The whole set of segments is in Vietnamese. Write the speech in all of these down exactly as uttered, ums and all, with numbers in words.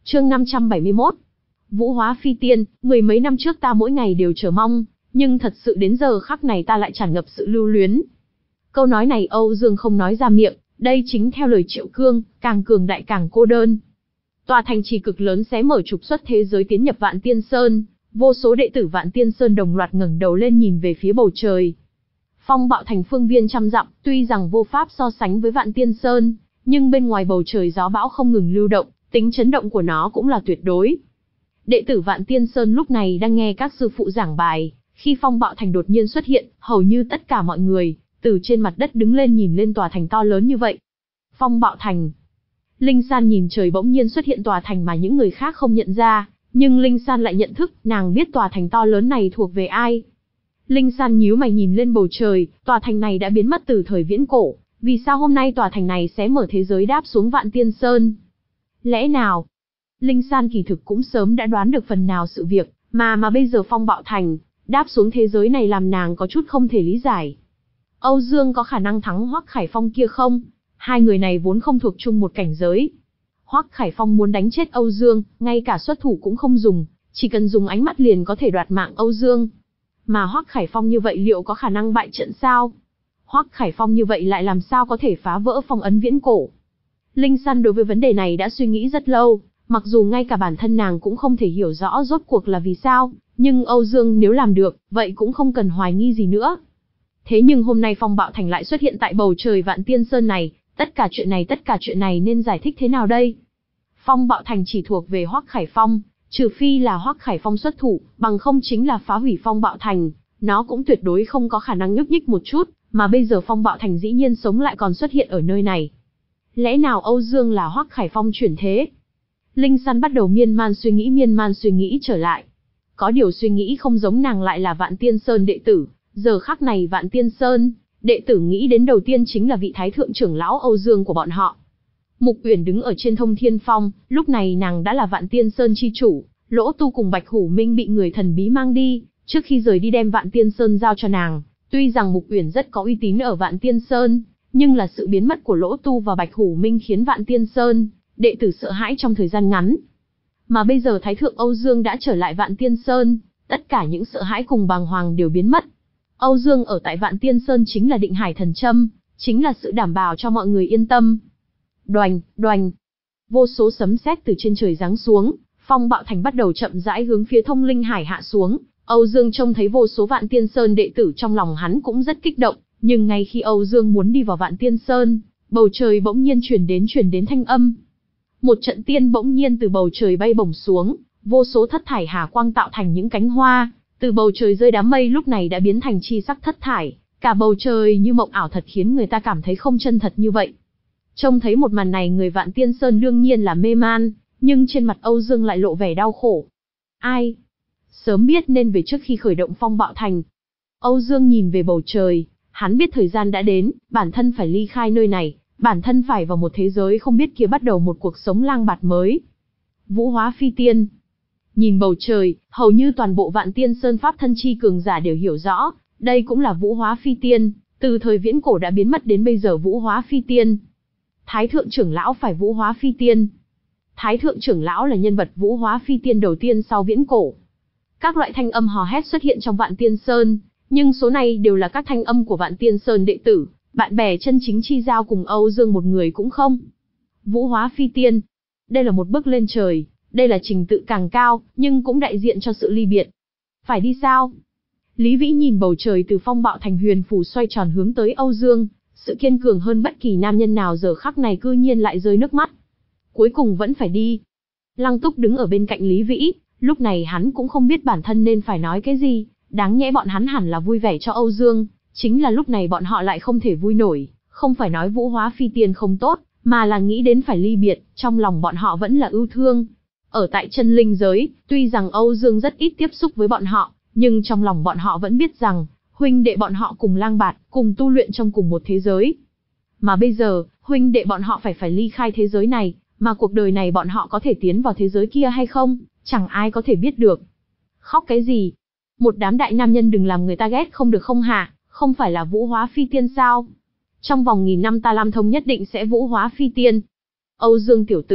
Chương năm trăm bảy mươi mốt. Vũ hóa phi tiên, mười mấy năm trước ta mỗi ngày đều chờ mong, nhưng thật sự đến giờ khắc này ta lại tràn ngập sự lưu luyến. Câu nói này Âu Dương không nói ra miệng, đây chính theo lời Triệu Cương, càng cường đại càng cô đơn. Tòa thành trì cực lớn xé mở trục xuất thế giới tiến nhập Vạn Tiên Sơn, vô số đệ tử Vạn Tiên Sơn đồng loạt ngẩng đầu lên nhìn về phía bầu trời. Phong bạo thành phương viên trăm dặm, tuy rằng vô pháp so sánh với Vạn Tiên Sơn, nhưng bên ngoài bầu trời gió bão không ngừng lưu động, tính chấn động của nó cũng là tuyệt đối. Đệ tử Vạn Tiên Sơn lúc này đang nghe các sư phụ giảng bài, khi phong bạo thành đột nhiên xuất hiện, hầu như tất cả mọi người, từ trên mặt đất đứng lên nhìn lên tòa thành to lớn như vậy. Phong bạo thành. Linh San nhìn trời bỗng nhiên xuất hiện tòa thành mà những người khác không nhận ra, nhưng Linh San lại nhận thức, nàng biết tòa thành to lớn này thuộc về ai. Linh San nhíu mày nhìn lên bầu trời, tòa thành này đã biến mất từ thời viễn cổ, vì sao hôm nay tòa thành này sẽ mở thế giới đáp xuống Vạn Tiên Sơn? Lẽ nào? Linh San kỳ thực cũng sớm đã đoán được phần nào sự việc, mà mà bây giờ phong bạo thành, đáp xuống thế giới này làm nàng có chút không thể lý giải. Âu Dương có khả năng thắng Hoắc Khải Phong kia không? Hai người này vốn không thuộc chung một cảnh giới. Hoắc Khải Phong muốn đánh chết Âu Dương, ngay cả xuất thủ cũng không dùng, chỉ cần dùng ánh mắt liền có thể đoạt mạng Âu Dương. Mà Hoắc Khải Phong như vậy liệu có khả năng bại trận sao? Hoắc Khải Phong như vậy lại làm sao có thể phá vỡ phong ấn viễn cổ? Linh San đối với vấn đề này đã suy nghĩ rất lâu, mặc dù ngay cả bản thân nàng cũng không thể hiểu rõ rốt cuộc là vì sao, nhưng Âu Dương nếu làm được, vậy cũng không cần hoài nghi gì nữa. Thế nhưng hôm nay phong bạo thành lại xuất hiện tại bầu trời Vạn Tiên Sơn này, tất cả chuyện này tất cả chuyện này nên giải thích thế nào đây? Phong bạo thành chỉ thuộc về Hoắc Khải Phong, trừ phi là Hoắc Khải Phong xuất thủ, bằng không chính là phá hủy phong bạo thành, nó cũng tuyệt đối không có khả năng nhúc nhích một chút, mà bây giờ phong bạo thành dĩ nhiên sống lại còn xuất hiện ở nơi này. Lẽ nào Âu Dương là Hoắc Khải Phong chuyển thế? Linh San bắt đầu miên man suy nghĩ miên man suy nghĩ trở lại. Có điều suy nghĩ không giống nàng lại là Vạn Tiên Sơn đệ tử, giờ khắc này Vạn Tiên Sơn, đệ tử nghĩ đến đầu tiên chính là vị thái thượng trưởng lão Âu Dương của bọn họ. Mục Uyển đứng ở trên Thông Thiên Phong, lúc này nàng đã là Vạn Tiên Sơn chi chủ, Lỗ Tu cùng Bạch Hủ Minh bị người thần bí mang đi, trước khi rời đi đem Vạn Tiên Sơn giao cho nàng. Tuy rằng Mục Uyển rất có uy tín ở Vạn Tiên Sơn, nhưng là sự biến mất của Lỗ Tu và Bạch Hủ Minh khiến Vạn Tiên Sơn, đệ tử sợ hãi trong thời gian ngắn. Mà bây giờ Thái thượng Âu Dương đã trở lại Vạn Tiên Sơn, tất cả những sợ hãi cùng bàng hoàng đều biến mất. Âu Dương ở tại Vạn Tiên Sơn chính là định hải thần châm, chính là sự đảm bảo cho mọi người yên tâm. Đoành, đoành. Vô số sấm sét từ trên trời giáng xuống, phong bạo thành bắt đầu chậm rãi hướng phía Thông Linh Hải hạ xuống. Âu Dương trông thấy vô số Vạn Tiên Sơn đệ tử trong lòng hắn cũng rất kích động, nhưng ngay khi Âu Dương muốn đi vào Vạn Tiên Sơn, bầu trời bỗng nhiên truyền đến truyền đến thanh âm. Một trận tiên bỗng nhiên từ bầu trời bay bổng xuống, vô số thất thải hà quang tạo thành những cánh hoa, từ bầu trời rơi đám mây lúc này đã biến thành chi sắc thất thải, cả bầu trời như mộng ảo thật khiến người ta cảm thấy không chân thật như vậy. Trông thấy một màn này người Vạn Tiên Sơn đương nhiên là mê man, nhưng trên mặt Âu Dương lại lộ vẻ đau khổ. Ai? Sớm biết nên về trước khi khởi động phong bạo thành. Âu Dương nhìn về bầu trời, hắn biết thời gian đã đến, bản thân phải ly khai nơi này, bản thân phải vào một thế giới không biết kia bắt đầu một cuộc sống lang bạt mới. Vũ hóa phi tiên. Nhìn bầu trời, hầu như toàn bộ Vạn Tiên Sơn pháp thân chi cường giả đều hiểu rõ, đây cũng là vũ hóa phi tiên, từ thời viễn cổ đã biến mất đến bây giờ vũ hóa phi tiên. Thái thượng trưởng lão phải vũ hóa phi tiên. Thái thượng trưởng lão là nhân vật vũ hóa phi tiên đầu tiên sau viễn cổ. Các loại thanh âm hò hét xuất hiện trong Vạn Tiên Sơn, nhưng số này đều là các thanh âm của Vạn Tiên Sơn đệ tử, bạn bè chân chính chi giao cùng Âu Dương một người cũng không. Vũ hóa phi tiên. Đây là một bước lên trời, đây là trình tự càng cao, nhưng cũng đại diện cho sự ly biệt. Phải đi sao? Lý Vĩ nhìn bầu trời từ phong bạo thành huyền phù xoay tròn hướng tới Âu Dương, sự kiên cường hơn bất kỳ nam nhân nào giờ khắc này cư nhiên lại rơi nước mắt. Cuối cùng vẫn phải đi. Lăng Túc đứng ở bên cạnh Lý Vĩ, lúc này hắn cũng không biết bản thân nên phải nói cái gì, đáng nhẽ bọn hắn hẳn là vui vẻ cho Âu Dương, chính là lúc này bọn họ lại không thể vui nổi, không phải nói vũ hóa phi tiên không tốt, mà là nghĩ đến phải ly biệt, trong lòng bọn họ vẫn là ưu thương. Ở tại chân linh giới, tuy rằng Âu Dương rất ít tiếp xúc với bọn họ, nhưng trong lòng bọn họ vẫn biết rằng, huynh đệ bọn họ cùng lang bạt, cùng tu luyện trong cùng một thế giới. Mà bây giờ, huynh đệ bọn họ phải phải ly khai thế giới này, mà cuộc đời này bọn họ có thể tiến vào thế giới kia hay không, chẳng ai có thể biết được. Khóc cái gì? Một đám đại nam nhân đừng làm người ta ghét không được không hả, không phải là vũ hóa phi tiên sao? Trong vòng nghìn năm ta Lam Thông nhất định sẽ vũ hóa phi tiên. Âu Dương tiểu tử,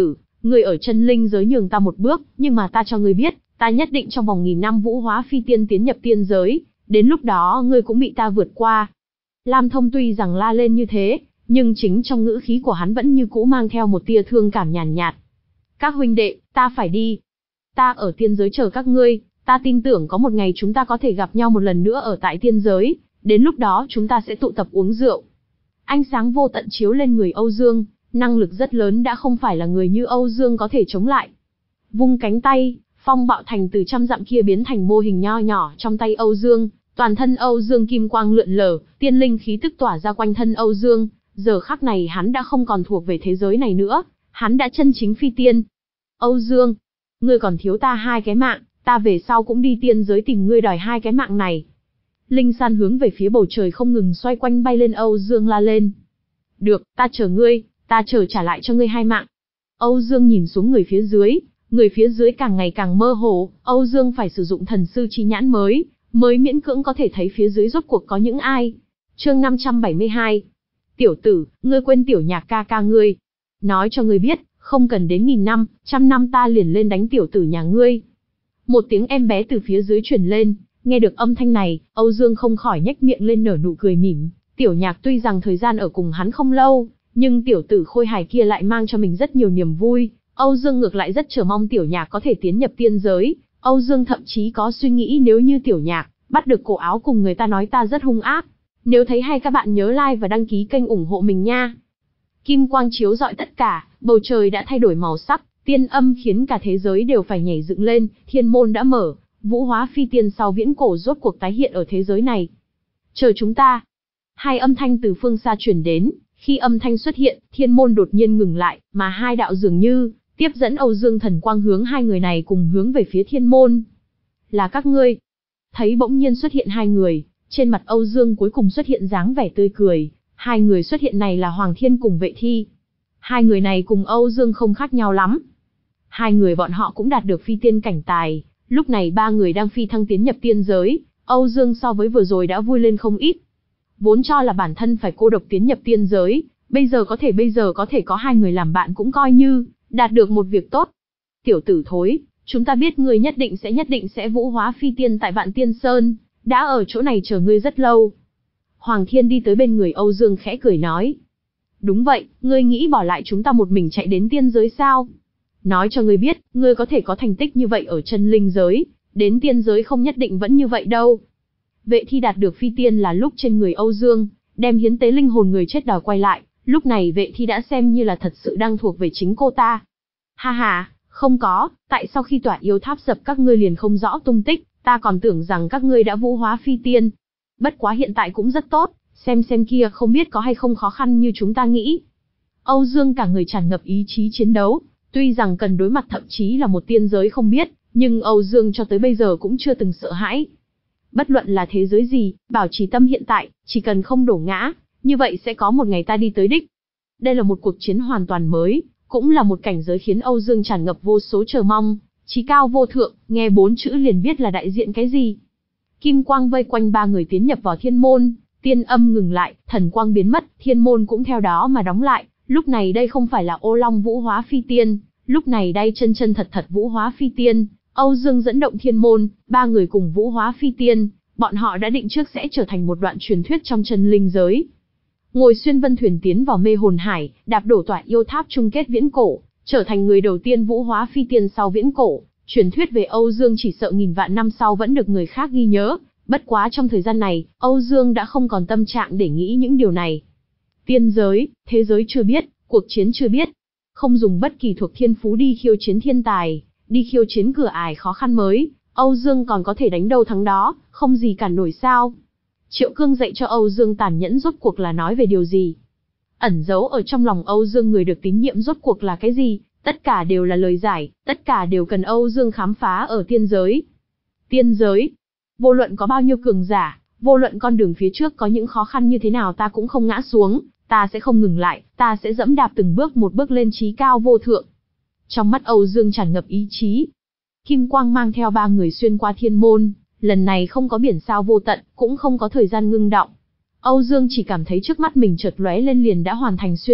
ngươi ở chân linh giới nhường ta một bước, nhưng mà ta cho ngươi biết, ta nhất định trong vòng nghìn năm vũ hóa phi tiên tiến nhập tiên giới, đến lúc đó ngươi cũng bị ta vượt qua. Lam Thông tuy rằng la lên như thế, nhưng chính trong ngữ khí của hắn vẫn như cũ mang theo một tia thương cảm nhàn nhạt. Các huynh đệ, ta phải đi. Ta ở tiên giới chờ các ngươi, ta tin tưởng có một ngày chúng ta có thể gặp nhau một lần nữa ở tại tiên giới, đến lúc đó chúng ta sẽ tụ tập uống rượu. Ánh sáng vô tận chiếu lên người Âu Dương, năng lực rất lớn đã không phải là người như Âu Dương có thể chống lại. Vung cánh tay, phong bạo thành từ trăm dặm kia biến thành mô hình nho nhỏ trong tay Âu Dương, toàn thân Âu Dương kim quang lượn lờ, tiên linh khí tức tỏa ra quanh thân Âu Dương, giờ khắc này hắn đã không còn thuộc về thế giới này nữa, hắn đã chân chính phi tiên. Âu Dương, ngươi còn thiếu ta hai cái mạng, ta về sau cũng đi tiên giới tìm ngươi đòi hai cái mạng này. Linh san hướng về phía bầu trời không ngừng xoay quanh bay lên Âu Dương la lên. Được, ta chờ ngươi, ta chờ trả lại cho ngươi hai mạng. Âu Dương nhìn xuống người phía dưới, người phía dưới càng ngày càng mơ hồ, Âu Dương phải sử dụng thần sư chi nhãn mới, mới miễn cưỡng có thể thấy phía dưới rốt cuộc có những ai. Chương năm trăm bảy mươi hai. Tiểu tử, ngươi quên tiểu nhạc ca ca ngươi. Nói cho ngươi biết, không cần đến nghìn năm, trăm năm ta liền lên đánh tiểu tử nhà ngươi. Một tiếng em bé từ phía dưới truyền lên, nghe được âm thanh này, Âu Dương không khỏi nhếch miệng lên nở nụ cười mỉm. Tiểu nhạc tuy rằng thời gian ở cùng hắn không lâu, nhưng tiểu tử khôi hài kia lại mang cho mình rất nhiều niềm vui. Âu Dương ngược lại rất chờ mong tiểu nhạc có thể tiến nhập tiên giới. Âu Dương thậm chí có suy nghĩ nếu như tiểu nhạc bắt được cổ áo cùng người ta nói ta rất hung ác. Nếu thấy hay các bạn nhớ like và đăng ký kênh ủng hộ mình nha. Kim quang chiếu rọi tất cả, bầu trời đã thay đổi màu sắc, tiên âm khiến cả thế giới đều phải nhảy dựng lên, thiên môn đã mở, vũ hóa phi tiên sau viễn cổ rốt cuộc tái hiện ở thế giới này. Chờ chúng ta. Hai âm thanh từ phương xa truyền đến, khi âm thanh xuất hiện, thiên môn đột nhiên ngừng lại, mà hai đạo dường như tiếp dẫn Âu Dương thần quang hướng hai người này cùng hướng về phía thiên môn. Là các ngươi. Thấy bỗng nhiên xuất hiện hai người, trên mặt Âu Dương cuối cùng xuất hiện dáng vẻ tươi cười, hai người xuất hiện này là Hoàng Thiên cùng Vệ Thi. Hai người này cùng Âu Dương không khác nhau lắm. Hai người bọn họ cũng đạt được phi tiên cảnh tài, lúc này ba người đang phi thăng tiến nhập tiên giới, Âu Dương so với vừa rồi đã vui lên không ít. Vốn cho là bản thân phải cô độc tiến nhập tiên giới, bây giờ có thể bây giờ có thể có hai người làm bạn cũng coi như đạt được một việc tốt. Tiểu tử thối, chúng ta biết ngươi nhất định sẽ nhất định sẽ vũ hóa phi tiên tại Vạn Tiên Sơn, đã ở chỗ này chờ ngươi rất lâu. Hoàng Thiên đi tới bên người Âu Dương khẽ cười nói. Đúng vậy, ngươi nghĩ bỏ lại chúng ta một mình chạy đến tiên giới sao? Nói cho ngươi biết, ngươi có thể có thành tích như vậy ở chân linh giới, đến tiên giới không nhất định vẫn như vậy đâu. Vệ Thi đạt được phi tiên là lúc trên người Âu Dương, đem hiến tế linh hồn người chết đòi quay lại, lúc này Vệ Thi đã xem như là thật sự đang thuộc về chính cô ta. Ha ha, không có, tại sao khi tỏa yêu tháp sập các ngươi liền không rõ tung tích, ta còn tưởng rằng các ngươi đã vũ hóa phi tiên. Bất quá hiện tại cũng rất tốt, xem xem kia không biết có hay không khó khăn như chúng ta nghĩ. Âu Dương cả người tràn ngập ý chí chiến đấu, tuy rằng cần đối mặt thậm chí là một tiên giới không biết, nhưng Âu Dương cho tới bây giờ cũng chưa từng sợ hãi. Bất luận là thế giới gì, bảo trì tâm hiện tại, chỉ cần không đổ ngã, như vậy sẽ có một ngày ta đi tới đích. Đây là một cuộc chiến hoàn toàn mới, cũng là một cảnh giới khiến Âu Dương tràn ngập vô số chờ mong. Chí cao vô thượng, nghe bốn chữ liền biết là đại diện cái gì. Kim quang vây quanh ba người tiến nhập vào thiên môn, tiên âm ngừng lại, thần quang biến mất, thiên môn cũng theo đó mà đóng lại. Lúc này đây không phải là ô long vũ hóa phi tiên, lúc này đây chân chân thật thật vũ hóa phi tiên. Âu Dương dẫn động thiên môn, ba người cùng vũ hóa phi tiên, bọn họ đã định trước sẽ trở thành một đoạn truyền thuyết trong chân linh giới. Ngồi xuyên vân thuyền tiến vào mê hồn hải, đạp đổ tỏa yêu tháp chung kết viễn cổ, trở thành người đầu tiên vũ hóa phi tiên sau viễn cổ. Truyền thuyết về Âu Dương chỉ sợ nghìn vạn năm sau vẫn được người khác ghi nhớ, bất quá trong thời gian này, Âu Dương đã không còn tâm trạng để nghĩ những điều này. Tiên giới, thế giới chưa biết, cuộc chiến chưa biết, không dùng bất kỳ thuộc thiên phú đi khiêu chiến thiên tài, đi khiêu chiến cửa ải khó khăn mới, Âu Dương còn có thể đánh đâu thắng đó, không gì cản nổi sao. Triệu Cương dạy cho Âu Dương tàn nhẫn rốt cuộc là nói về điều gì? Ẩn giấu ở trong lòng Âu Dương người được tín nhiệm rốt cuộc là cái gì? Tất cả đều là lời giải, tất cả đều cần Âu Dương khám phá ở tiên giới. Tiên giới, vô luận có bao nhiêu cường giả, vô luận con đường phía trước có những khó khăn như thế nào ta cũng không ngã xuống, ta sẽ không ngừng lại, ta sẽ dẫm đạp từng bước một bước lên chí cao vô thượng. Trong mắt Âu Dương tràn ngập ý chí. Kim quang mang theo ba người xuyên qua thiên môn, lần này không có biển sao vô tận, cũng không có thời gian ngưng đọng. Âu Dương chỉ cảm thấy trước mắt mình chợt lóe lên liền đã hoàn thành xuyên việt,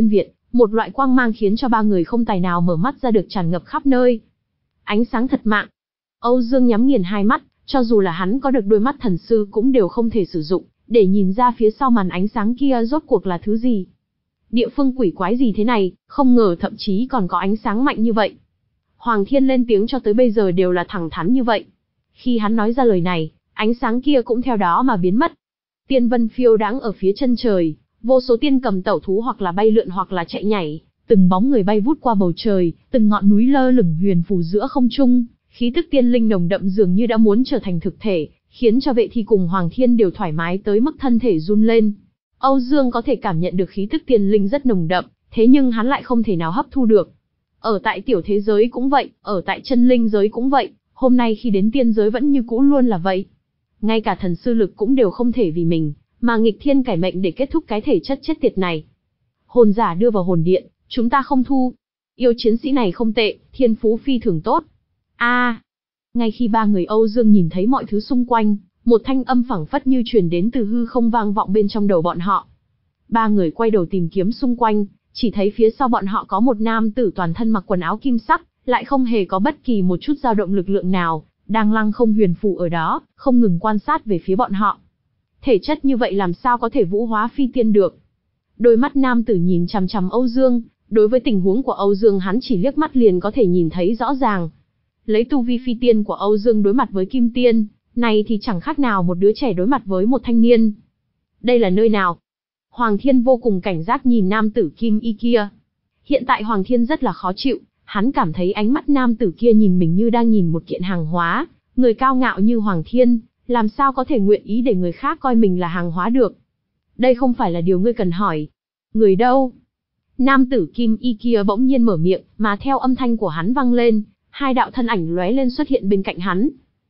Một loại quang mang khiến cho ba người không tài nào mở mắt ra được tràn ngập khắp nơi. Ánh sáng thật mạng. Âu Dương nhắm nghiền hai mắt, cho dù là hắn có được đôi mắt thần sư cũng đều không thể sử dụng, để nhìn ra phía sau màn ánh sáng kia rốt cuộc là thứ gì. Địa phương quỷ quái gì thế này, không ngờ thậm chí còn có ánh sáng mạnh như vậy. Hoàng Thiên lên tiếng cho tới bây giờ đều là thẳng thắn như vậy. Khi hắn nói ra lời này, ánh sáng kia cũng theo đó mà biến mất. Tiên vân phiêu đãng ở phía chân trời, vô số tiên cầm tẩu thú hoặc là bay lượn hoặc là chạy nhảy, từng bóng người bay vút qua bầu trời, từng ngọn núi lơ lửng huyền phù giữa không trung, khí tức tiên linh nồng đậm dường như đã muốn trở thành thực thể, khiến cho Vệ Thi cùng Hoàng Thiên đều thoải mái tới mức thân thể run lên. Âu Dương có thể cảm nhận được khí tức tiên linh rất nồng đậm, thế nhưng hắn lại không thể nào hấp thu được. Ở tại tiểu thế giới cũng vậy, ở tại chân linh giới cũng vậy, hôm nay khi đến tiên giới vẫn như cũ luôn là vậy. Ngay cả thần sư lực cũng đều không thể vì mình, mà nghịch thiên cải mệnh để kết thúc cái thể chất chết tiệt này. Hồn giả đưa vào hồn điện, chúng ta không thu. Yêu chiến sĩ này không tệ, thiên phú phi thường tốt. A, à, ngay khi ba người Âu Dương nhìn thấy mọi thứ xung quanh, một thanh âm phảng phất như truyền đến từ hư không vang vọng bên trong đầu bọn họ. Ba người quay đầu tìm kiếm xung quanh, chỉ thấy phía sau bọn họ có một nam tử toàn thân mặc quần áo kim sắc, lại không hề có bất kỳ một chút dao động lực lượng nào, đang lăng không huyền phù ở đó, không ngừng quan sát về phía bọn họ. Thể chất như vậy làm sao có thể vũ hóa phi tiên được? Đôi mắt nam tử nhìn chằm chằm Âu Dương, đối với tình huống của Âu Dương hắn chỉ liếc mắt liền có thể nhìn thấy rõ ràng. Lấy tu vi phi tiên của Âu Dương đối mặt với kim tiên, này thì chẳng khác nào một đứa trẻ đối mặt với một thanh niên. Đây là nơi nào? Hoàng Thiên vô cùng cảnh giác nhìn nam tử kim y kia. Hiện tại Hoàng Thiên rất là khó chịu, hắn cảm thấy ánh mắt nam tử kia nhìn mình như đang nhìn một kiện hàng hóa, người cao ngạo như Hoàng Thiên, làm sao có thể nguyện ý để người khác coi mình là hàng hóa được. Đây không phải là điều ngươi cần hỏi. Người đâu? Nam tử kim y kia bỗng nhiên mở miệng, mà theo âm thanh của hắn vang lên, hai đạo thân ảnh lóe lên xuất hiện bên cạnh hắn.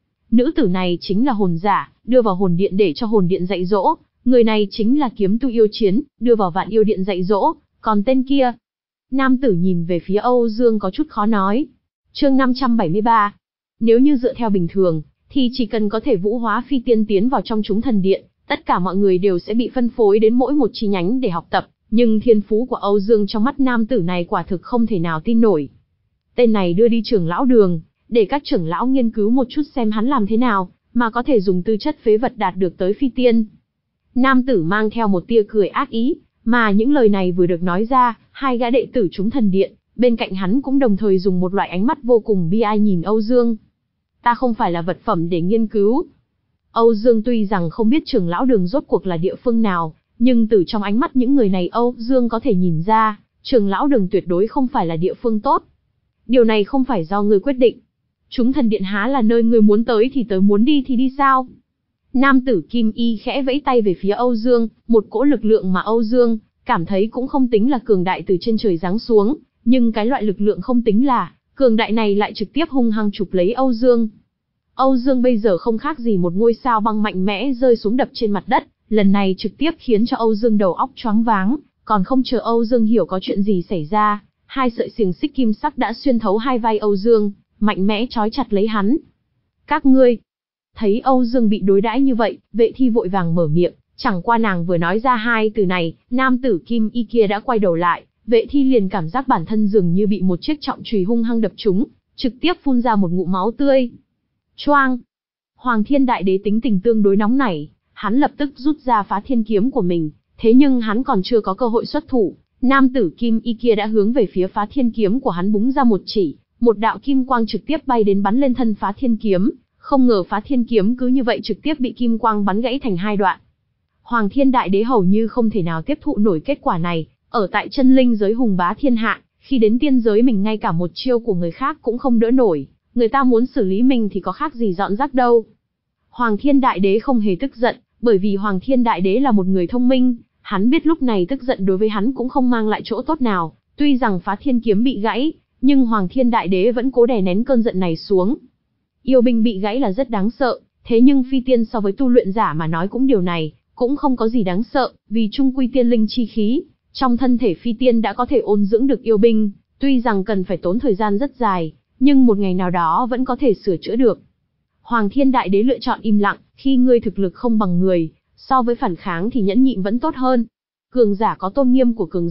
Nữ tử này chính là hồn giả, đưa vào hồn điện để cho hồn điện dạy dỗ. Người này chính là kiếm tu yêu chiến, đưa vào vạn yêu điện dạy dỗ. Còn tên kia? Nam tử nhìn về phía Âu Dương có chút khó nói. Chương năm trăm bảy mươi ba. Nếu như dựa theo bình thường, thì chỉ cần có thể vũ hóa phi tiên tiến vào trong chúng thần điện, tất cả mọi người đều sẽ bị phân phối đến mỗi một chi nhánh để học tập. Nhưng thiên phú của Âu Dương trong mắt nam tử này quả thực không thể nào tin nổi. Tên này đưa đi trưởng lão đường, để các trưởng lão nghiên cứu một chút xem hắn làm thế nào, mà có thể dùng tư chất phế vật đạt được tới phi tiên. Nam tử mang theo một tia cười ác ý, mà những lời này vừa được nói ra, hai gã đệ tử chúng thần điện, bên cạnh hắn cũng đồng thời dùng một loại ánh mắt vô cùng bi ai nhìn Âu Dương. Ta không phải là vật phẩm để nghiên cứu. Âu Dương tuy rằng không biết trưởng lão đường rốt cuộc là địa phương nào, nhưng từ trong ánh mắt những người này Âu Dương có thể nhìn ra, trưởng lão đường tuyệt đối không phải là địa phương tốt. Điều này không phải do ngươi quyết định. Chúng thần điện há là nơi ngươi muốn tới thì tới, muốn đi thì đi sao? Nam tử kim y khẽ vẫy tay về phía Âu Dương, một cỗ lực lượng mà Âu Dương cảm thấy cũng không tính là cường đại từ trên trời giáng xuống, nhưng cái loại lực lượng không tính là cường đại này lại trực tiếp hung hăng chụp lấy Âu Dương. Âu Dương bây giờ không khác gì một ngôi sao băng mạnh mẽ rơi xuống đập trên mặt đất, lần này trực tiếp khiến cho Âu Dương đầu óc choáng váng, còn không chờ Âu Dương hiểu có chuyện gì xảy ra, hai sợi xiềng xích kim sắc đã xuyên thấu hai vai Âu Dương, mạnh mẽ trói chặt lấy hắn. Các ngươi. Thấy Âu Dương bị đối đãi như vậy, Vệ Thi vội vàng mở miệng, chẳng qua nàng vừa nói ra hai từ này, nam tử kim y kia đã quay đầu lại, Vệ Thi liền cảm giác bản thân dường như bị một chiếc trọng chùy hung hăng đập trúng, trực tiếp phun ra một ngụm máu tươi. Choang! Hoàng Thiên Đại Đế tính tình tương đối nóng nảy, hắn lập tức rút ra Phá Thiên kiếm của mình, thế nhưng hắn còn chưa có cơ hội xuất thủ, nam tử kim y kia đã hướng về phía Phá Thiên kiếm của hắn búng ra một chỉ, một đạo kim quang trực tiếp bay đến bắn lên thân Phá Thiên kiếm. Không ngờ Phá Thiên kiếm cứ như vậy trực tiếp bị kim quang bắn gãy thành hai đoạn. Hoàng Thiên Đại Đế hầu như không thể nào tiếp thụ nổi kết quả này, ở tại chân linh giới hùng bá thiên hạ, khi đến tiên giới mình ngay cả một chiêu của người khác cũng không đỡ nổi, người ta muốn xử lý mình thì có khác gì dọn rác đâu. Hoàng Thiên Đại Đế không hề tức giận, bởi vì Hoàng Thiên Đại Đế là một người thông minh, hắn biết lúc này tức giận đối với hắn cũng không mang lại chỗ tốt nào, tuy rằng Phá Thiên kiếm bị gãy, nhưng Hoàng Thiên Đại Đế vẫn cố đè nén cơn giận này xuống. Yêu binh bị gãy là rất đáng sợ, thế nhưng phi tiên so với tu luyện giả mà nói cũng điều này, cũng không có gì đáng sợ, vì chung quy tiên linh chi khí, trong thân thể phi tiên đã có thể ôn dưỡng được yêu binh, tuy rằng cần phải tốn thời gian rất dài, nhưng một ngày nào đó vẫn có thể sửa chữa được. Hoàng Thiên Đại Đế lựa chọn im lặng, khi ngươi thực lực không bằng người, so với phản kháng thì nhẫn nhịn vẫn tốt hơn. Cường giả có tôn nghiêm của cường giả,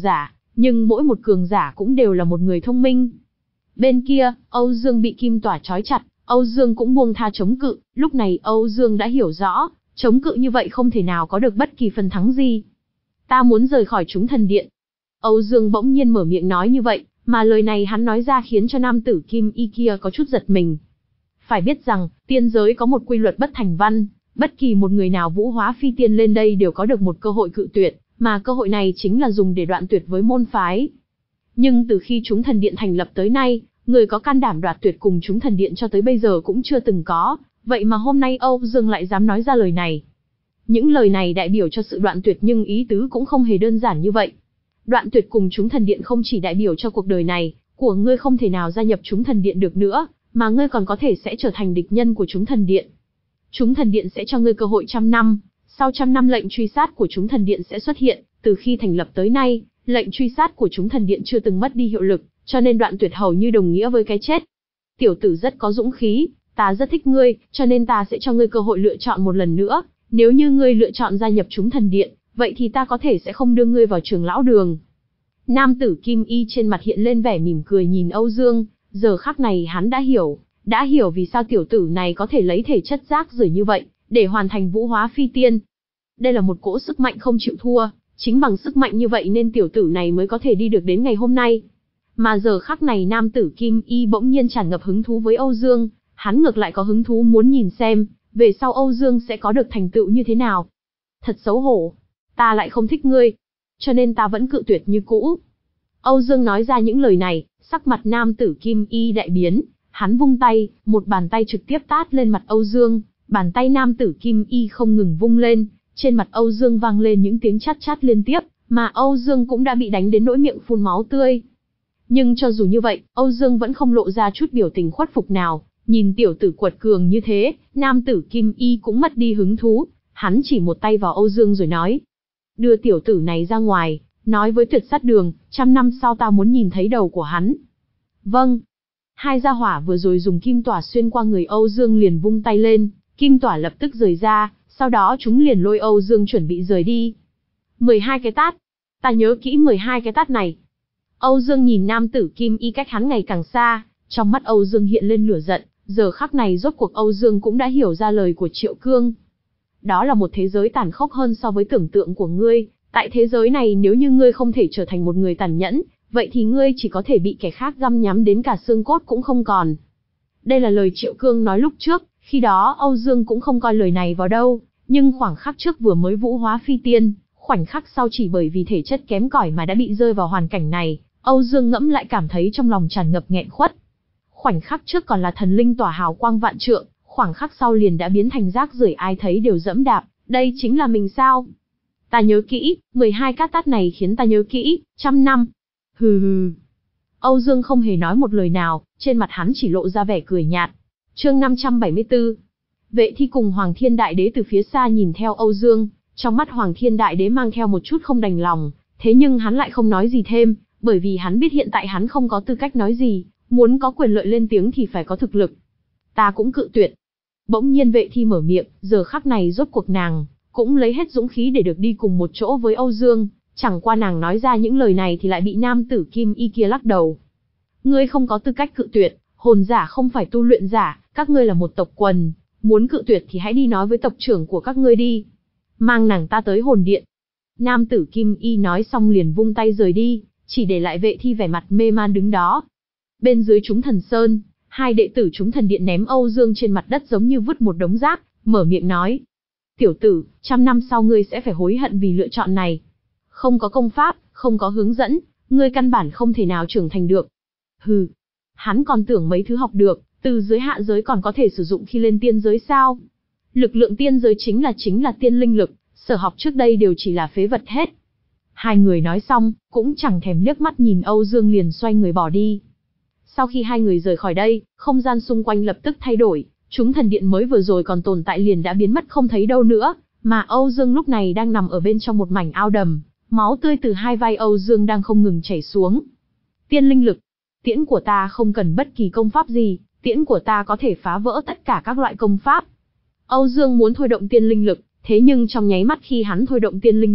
nhưng mỗi một cường giả cũng đều là một người thông minh. Bên kia, Âu Dương bị kim tỏa trói chặt, Âu Dương cũng buông tha chống cự, lúc này Âu Dương đã hiểu rõ, chống cự như vậy không thể nào có được bất kỳ phần thắng gì. Ta muốn rời khỏi chúng thần điện. Âu Dương bỗng nhiên mở miệng nói như vậy, mà lời này hắn nói ra khiến cho nam tử kim y kia có chút giật mình. Phải biết rằng, tiên giới có một quy luật bất thành văn, bất kỳ một người nào vũ hóa phi tiên lên đây đều có được một cơ hội cự tuyệt, mà cơ hội này chính là dùng để đoạn tuyệt với môn phái. Nhưng từ khi chúng thần điện thành lập tới nay, người có can đảm đoạt tuyệt cùng chúng thần điện cho tới bây giờ cũng chưa từng có, vậy mà hôm nay Âu Dương lại dám nói ra lời này. Những lời này đại biểu cho sự đoạn tuyệt nhưng ý tứ cũng không hề đơn giản như vậy. Đoạn tuyệt cùng chúng thần điện không chỉ đại biểu cho cuộc đời này của ngươi không thể nào gia nhập chúng thần điện được nữa, mà ngươi còn có thể sẽ trở thành địch nhân của chúng thần điện. Chúng thần điện sẽ cho ngươi cơ hội trăm năm, sau trăm năm lệnh truy sát của chúng thần điện sẽ xuất hiện, từ khi thành lập tới nay, lệnh truy sát của chúng thần điện chưa từng mất đi hiệu lực, cho nên đoạn tuyệt hầu như đồng nghĩa với cái chết. Tiểu tử rất có dũng khí, ta rất thích ngươi, cho nên ta sẽ cho ngươi cơ hội lựa chọn một lần nữa, nếu như ngươi lựa chọn gia nhập chúng thần điện, vậy thì ta có thể sẽ không đưa ngươi vào trường lão đường. Nam tử kim y trên mặt hiện lên vẻ mỉm cười nhìn Âu Dương, giờ khắc này hắn đã hiểu, đã hiểu vì sao tiểu tử này có thể lấy thể chất rác rưởi như vậy, để hoàn thành vũ hóa phi tiên. Đây là một cỗ sức mạnh không chịu thua, chính bằng sức mạnh như vậy nên tiểu tử này mới có thể đi được đến ngày hôm nay. Mà giờ khắc này nam tử kim y bỗng nhiên tràn ngập hứng thú với Âu Dương, hắn ngược lại có hứng thú muốn nhìn xem, về sau Âu Dương sẽ có được thành tựu như thế nào. Thật xấu hổ, ta lại không thích ngươi, cho nên ta vẫn cự tuyệt như cũ. Âu Dương nói ra những lời này, sắc mặt nam tử kim y đại biến, hắn vung tay, một bàn tay trực tiếp tát lên mặt Âu Dương, bàn tay nam tử kim y không ngừng vung lên, trên mặt Âu Dương vang lên những tiếng chát chát liên tiếp, mà Âu Dương cũng đã bị đánh đến nỗi miệng phun máu tươi. Nhưng cho dù như vậy, Âu Dương vẫn không lộ ra chút biểu tình khuất phục nào, nhìn tiểu tử quật cường như thế, nam tử kim y cũng mất đi hứng thú, hắn chỉ một tay vào Âu Dương rồi nói. Đưa tiểu tử này ra ngoài, nói với tuyệt sát đường, trăm năm sau ta muốn nhìn thấy đầu của hắn. Vâng. Hai gia hỏa vừa rồi dùng kim tỏa xuyên qua người Âu Dương liền vung tay lên, kim tỏa lập tức rời ra, sau đó chúng liền lôi Âu Dương chuẩn bị rời đi. mười hai cái tát. Ta nhớ kỹ mười hai cái tát này. Âu Dương nhìn nam tử kim y cách hắn ngày càng xa, trong mắt Âu Dương hiện lên lửa giận, giờ khắc này rốt cuộc Âu Dương cũng đã hiểu ra lời của Triệu Cương. Đó là một thế giới tàn khốc hơn so với tưởng tượng của ngươi, tại thế giới này nếu như ngươi không thể trở thành một người tàn nhẫn, vậy thì ngươi chỉ có thể bị kẻ khác găm nhắm đến cả xương cốt cũng không còn. Đây là lời Triệu Cương nói lúc trước, khi đó Âu Dương cũng không coi lời này vào đâu, nhưng khoảng khắc trước vừa mới vũ hóa phi tiên, khoảnh khắc sau chỉ bởi vì thể chất kém cỏi mà đã bị rơi vào hoàn cảnh này, Âu Dương ngẫm lại cảm thấy trong lòng tràn ngập nghẹn khuất. Khoảnh khắc trước còn là thần linh tỏa hào quang vạn trượng, khoảng khắc sau liền đã biến thành rác rưởi ai thấy đều dẫm đạp, đây chính là mình sao? Ta nhớ kỹ, mười hai cát tát này khiến ta nhớ kỹ, trăm năm. Hừ hừ. Âu Dương không hề nói một lời nào, trên mặt hắn chỉ lộ ra vẻ cười nhạt. Chương năm trăm bảy mươi tư. Vệ Thi cùng Hoàng Thiên Đại Đế từ phía xa nhìn theo Âu Dương, trong mắt Hoàng Thiên Đại Đế mang theo một chút không đành lòng, thế nhưng hắn lại không nói gì thêm, bởi vì hắn biết hiện tại hắn không có tư cách nói gì, muốn có quyền lợi lên tiếng thì phải có thực lực. Ta cũng cự tuyệt. Bỗng nhiên Vệ Thi mở miệng, giờ khắc này rốt cuộc nàng cũng lấy hết dũng khí để được đi cùng một chỗ với Âu Dương, chẳng qua nàng nói ra những lời này thì lại bị nam tử kim y kia lắc đầu. Ngươi không có tư cách cự tuyệt, hồn giả không phải tu luyện giả, các ngươi là một tộc quần, muốn cự tuyệt thì hãy đi nói với tộc trưởng của các ngươi đi. Mang nàng ta tới hồn điện. Nam tử kim y nói xong liền vung tay rời đi, chỉ để lại Vệ Thi vẻ mặt mê man đứng đó. Bên dưới chúng thần sơn, hai đệ tử chúng thần điện ném Âu Dương trên mặt đất giống như vứt một đống rác, mở miệng nói. Tiểu tử, trăm năm sau ngươi sẽ phải hối hận vì lựa chọn này. Không có công pháp, không có hướng dẫn, ngươi căn bản không thể nào trưởng thành được. Hừ, hắn còn tưởng mấy thứ học được, từ dưới hạ giới còn có thể sử dụng khi lên tiên giới sao? Lực lượng tiên giới chính là chính là tiên linh lực, sở học trước đây đều chỉ là phế vật hết. Hai người nói xong, cũng chẳng thèm liếc mắt nhìn Âu Dương liền xoay người bỏ đi. Sau khi hai người rời khỏi đây, không gian xung quanh lập tức thay đổi, chúng thần điện mới vừa rồi còn tồn tại liền đã biến mất không thấy đâu nữa, mà Âu Dương lúc này đang nằm ở bên trong một mảnh ao đầm, máu tươi từ hai vai Âu Dương đang không ngừng chảy xuống. Tiên linh lực, tiễn của ta không cần bất kỳ công pháp gì, tiễn của ta có thể phá vỡ tất cả các loại công pháp. Âu Dương muốn thôi động tiên linh lực, thế nhưng trong nháy mắt khi hắn thôi động tiên linh lực,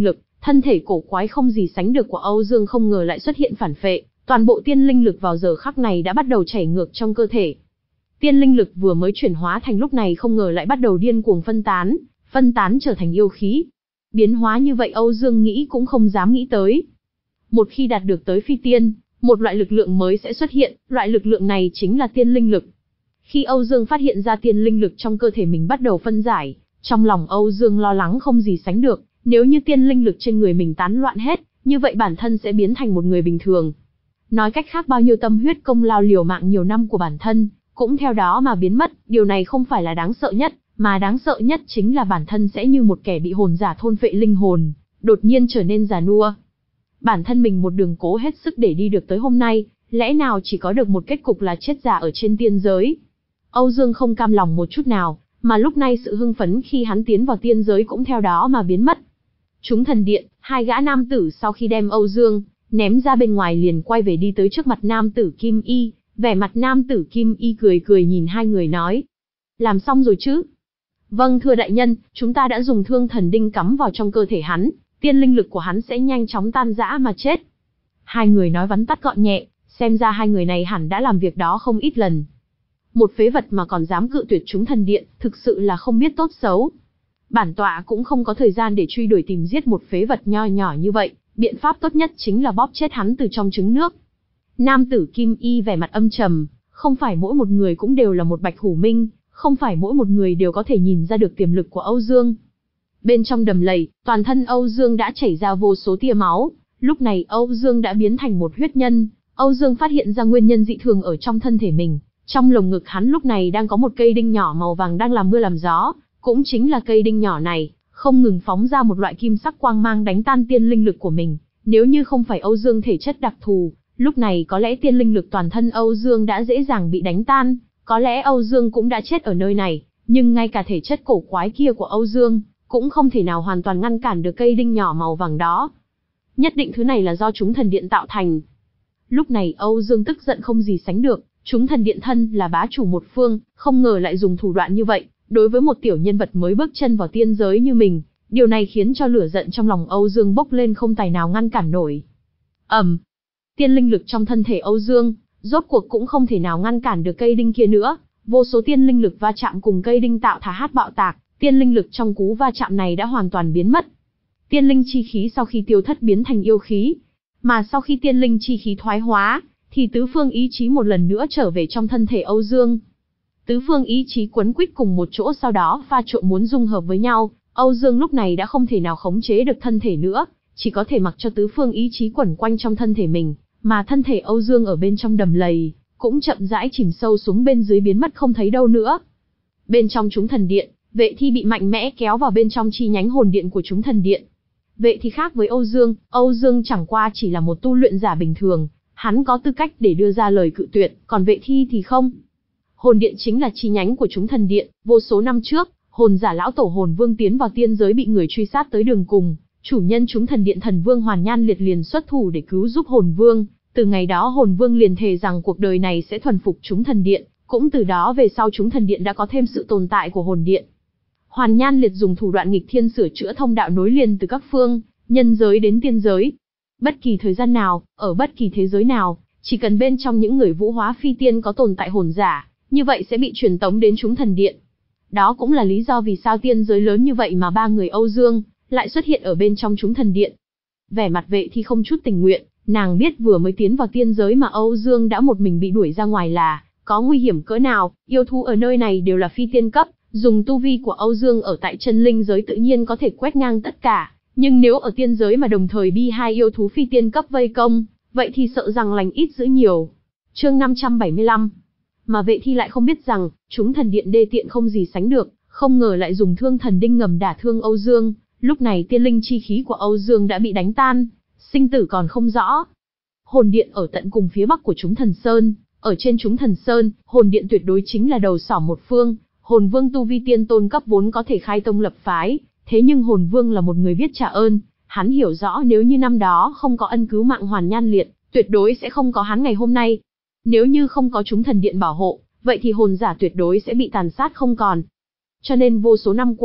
Thân thể cổ quái không gì sánh được của Âu Dương không ngờ lại xuất hiện phản phệ, toàn bộ tiên linh lực vào giờ khắc này đã bắt đầu chảy ngược trong cơ thể. Tiên linh lực vừa mới chuyển hóa thành lúc này không ngờ lại bắt đầu điên cuồng phân tán, phân tán trở thành yêu khí. Biến hóa như vậy Âu Dương nghĩ cũng không dám nghĩ tới. Một khi đạt được tới phi tiên, một loại lực lượng mới sẽ xuất hiện, loại lực lượng này chính là tiên linh lực. Khi Âu Dương phát hiện ra tiên linh lực trong cơ thể mình bắt đầu phân giải, trong lòng Âu Dương lo lắng không gì sánh được, nếu như tiên linh lực trên người mình tán loạn hết, như vậy bản thân sẽ biến thành một người bình thường. Nói cách khác bao nhiêu tâm huyết công lao liều mạng nhiều năm của bản thân, cũng theo đó mà biến mất, điều này không phải là đáng sợ nhất, mà đáng sợ nhất chính là bản thân sẽ như một kẻ bị hồn giả thôn phệ linh hồn, đột nhiên trở nên già nua. Bản thân mình một đường cố hết sức để đi được tới hôm nay, lẽ nào chỉ có được một kết cục là chết già ở trên tiên giới. Âu Dương không cam lòng một chút nào, mà lúc này sự hưng phấn khi hắn tiến vào tiên giới cũng theo đó mà biến mất. Chúng thần điện, hai gã nam tử sau khi đem Âu Dương ném ra bên ngoài liền quay về đi tới trước mặt nam tử Kim Y, vẻ mặt nam tử Kim Y cười cười nhìn hai người nói. Làm xong rồi chứ? Vâng thưa đại nhân, chúng ta đã dùng thương thần đinh cắm vào trong cơ thể hắn, tiên linh lực của hắn sẽ nhanh chóng tan rã mà chết. Hai người nói vắn tắt gọn nhẹ, xem ra hai người này hẳn đã làm việc đó không ít lần. Một phế vật mà còn dám cự tuyệt chúng thần điện, thực sự là không biết tốt xấu. Bản tọa cũng không có thời gian để truy đuổi tìm giết một phế vật nho nhỏ như vậy, biện pháp tốt nhất chính là bóp chết hắn từ trong trứng nước. Nam tử Kim Y vẻ mặt âm trầm, không phải mỗi một người cũng đều là một bạch hổ minh, không phải mỗi một người đều có thể nhìn ra được tiềm lực của Âu Dương. Bên trong đầm lầy, toàn thân Âu Dương đã chảy ra vô số tia máu, lúc này Âu Dương đã biến thành một huyết nhân. Âu Dương phát hiện ra nguyên nhân dị thường ở trong thân thể mình, trong lồng ngực hắn lúc này đang có một cây đinh nhỏ màu vàng đang làm mưa làm gió, cũng chính là cây đinh nhỏ này, không ngừng phóng ra một loại kim sắc quang mang đánh tan tiên linh lực của mình. Nếu như không phải Âu Dương thể chất đặc thù, lúc này có lẽ tiên linh lực toàn thân Âu Dương đã dễ dàng bị đánh tan, có lẽ Âu Dương cũng đã chết ở nơi này, nhưng ngay cả thể chất cổ quái kia của Âu Dương, cũng không thể nào hoàn toàn ngăn cản được cây đinh nhỏ màu vàng đó. Nhất định thứ này là do chúng thần điện tạo thành. Lúc này Âu Dương tức giận không gì sánh được, chúng thần điện thân là bá chủ một phương, không ngờ lại dùng thủ đoạn như vậy, đối với một tiểu nhân vật mới bước chân vào tiên giới như mình, điều này khiến cho lửa giận trong lòng Âu Dương bốc lên không tài nào ngăn cản nổi. Ầm, um, tiên linh lực trong thân thể Âu Dương, rốt cuộc cũng không thể nào ngăn cản được cây đinh kia nữa, vô số tiên linh lực va chạm cùng cây đinh tạo thả hát bạo tạc, tiên linh lực trong cú va chạm này đã hoàn toàn biến mất. Tiên linh chi khí sau khi tiêu thất biến thành yêu khí, mà sau khi tiên linh chi khí thoái hóa, thì tứ phương ý chí một lần nữa trở về trong thân thể Âu Dương. Tứ phương ý chí quấn quýt cùng một chỗ sau đó pha trộn muốn dung hợp với nhau, Âu Dương lúc này đã không thể nào khống chế được thân thể nữa, chỉ có thể mặc cho tứ phương ý chí quẩn quanh trong thân thể mình, mà thân thể Âu Dương ở bên trong đầm lầy, cũng chậm rãi chìm sâu xuống bên dưới biến mất không thấy đâu nữa. Bên trong chúng thần điện, Vệ Thi bị mạnh mẽ kéo vào bên trong chi nhánh hồn điện của chúng thần điện. Vệ Thi khác với Âu Dương, Âu Dương chẳng qua chỉ là một tu luyện giả bình thường, hắn có tư cách để đưa ra lời cự tuyệt, còn Vệ Thi thì không. Hồn điện chính là chi nhánh của chúng thần điện, vô số năm trước, hồn giả lão tổ hồn vương tiến vào tiên giới bị người truy sát tới đường cùng, chủ nhân chúng thần điện thần vương Hoàn Nhan Liệt liền xuất thủ để cứu giúp hồn vương, từ ngày đó hồn vương liền thề rằng cuộc đời này sẽ thuần phục chúng thần điện, cũng từ đó về sau chúng thần điện đã có thêm sự tồn tại của hồn điện. Hoàn Nhan Liệt dùng thủ đoạn nghịch thiên sửa chữa thông đạo nối liền từ các phương, nhân giới đến tiên giới. Bất kỳ thời gian nào, ở bất kỳ thế giới nào, chỉ cần bên trong những người vũ hóa phi tiên có tồn tại hồn giả, như vậy sẽ bị truyền tống đến chúng thần điện. Đó cũng là lý do vì sao tiên giới lớn như vậy mà ba người Âu Dương lại xuất hiện ở bên trong chúng thần điện. Vẻ mặt Vệ Thi không chút tình nguyện, nàng biết vừa mới tiến vào tiên giới mà Âu Dương đã một mình bị đuổi ra ngoài là có nguy hiểm cỡ nào, yêu thú ở nơi này đều là phi tiên cấp, dùng tu vi của Âu Dương ở tại chân linh giới tự nhiên có thể quét ngang tất cả, nhưng nếu ở tiên giới mà đồng thời bị hai yêu thú phi tiên cấp vây công, vậy thì sợ rằng lành ít dữ nhiều. Chương năm trăm bảy mươi lăm. Mà Vệ Thi lại không biết rằng, chúng thần điện đê tiện không gì sánh được, không ngờ lại dùng thương thần đinh ngầm đả thương Âu Dương, lúc này tiên linh chi khí của Âu Dương đã bị đánh tan, sinh tử còn không rõ. Hồn điện ở tận cùng phía bắc của chúng thần sơn, ở trên chúng thần sơn, hồn điện tuyệt đối chính là đầu sỏ một phương, hồn vương tu vi tiên tôn cấp vốn có thể khai tông lập phái, thế nhưng hồn vương là một người biết trả ơn, hắn hiểu rõ nếu như năm đó không có ân cứu mạng Hoàn Nhan Liệt, tuyệt đối sẽ không có hắn ngày hôm nay. Nếu như không có chúng thần điện bảo hộ, vậy thì hồn giả tuyệt đối sẽ bị tàn sát không còn. Cho nên vô số năm qua,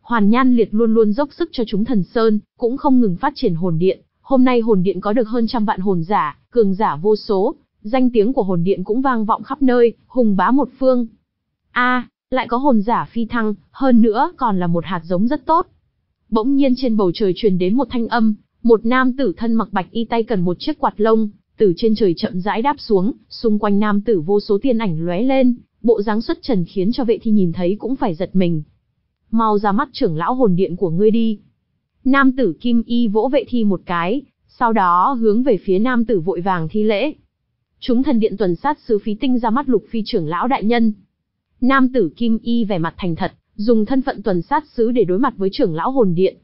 Hoàn Nhan Liệt luôn luôn dốc sức cho chúng thần sơn, cũng không ngừng phát triển hồn điện. Hôm nay hồn điện có được hơn trăm vạn hồn giả, cường giả vô số, danh tiếng của hồn điện cũng vang vọng khắp nơi, hùng bá một phương. A, à, lại có hồn giả phi thăng, hơn nữa còn là một hạt giống rất tốt. Bỗng nhiên trên bầu trời truyền đến một thanh âm, một nam tử thân mặc bạch y tay cầm một chiếc quạt lông, từ trên trời chậm rãi đáp xuống, xung quanh nam tử vô số tiên ảnh lóe lên, bộ dáng xuất trần khiến cho Vệ Thi nhìn thấy cũng phải giật mình. Mau ra mắt trưởng lão hồn điện của ngươi đi. Nam tử kim y vỗ Vệ Thi một cái, sau đó hướng về phía nam tử vội vàng thi lễ. Chúng thần điện tuần sát sứ Phí Tinh ra mắt Lục Phi trưởng lão đại nhân. Nam tử kim y vẻ mặt thành thật, dùng thân phận tuần sát sứ để đối mặt với trưởng lão hồn điện.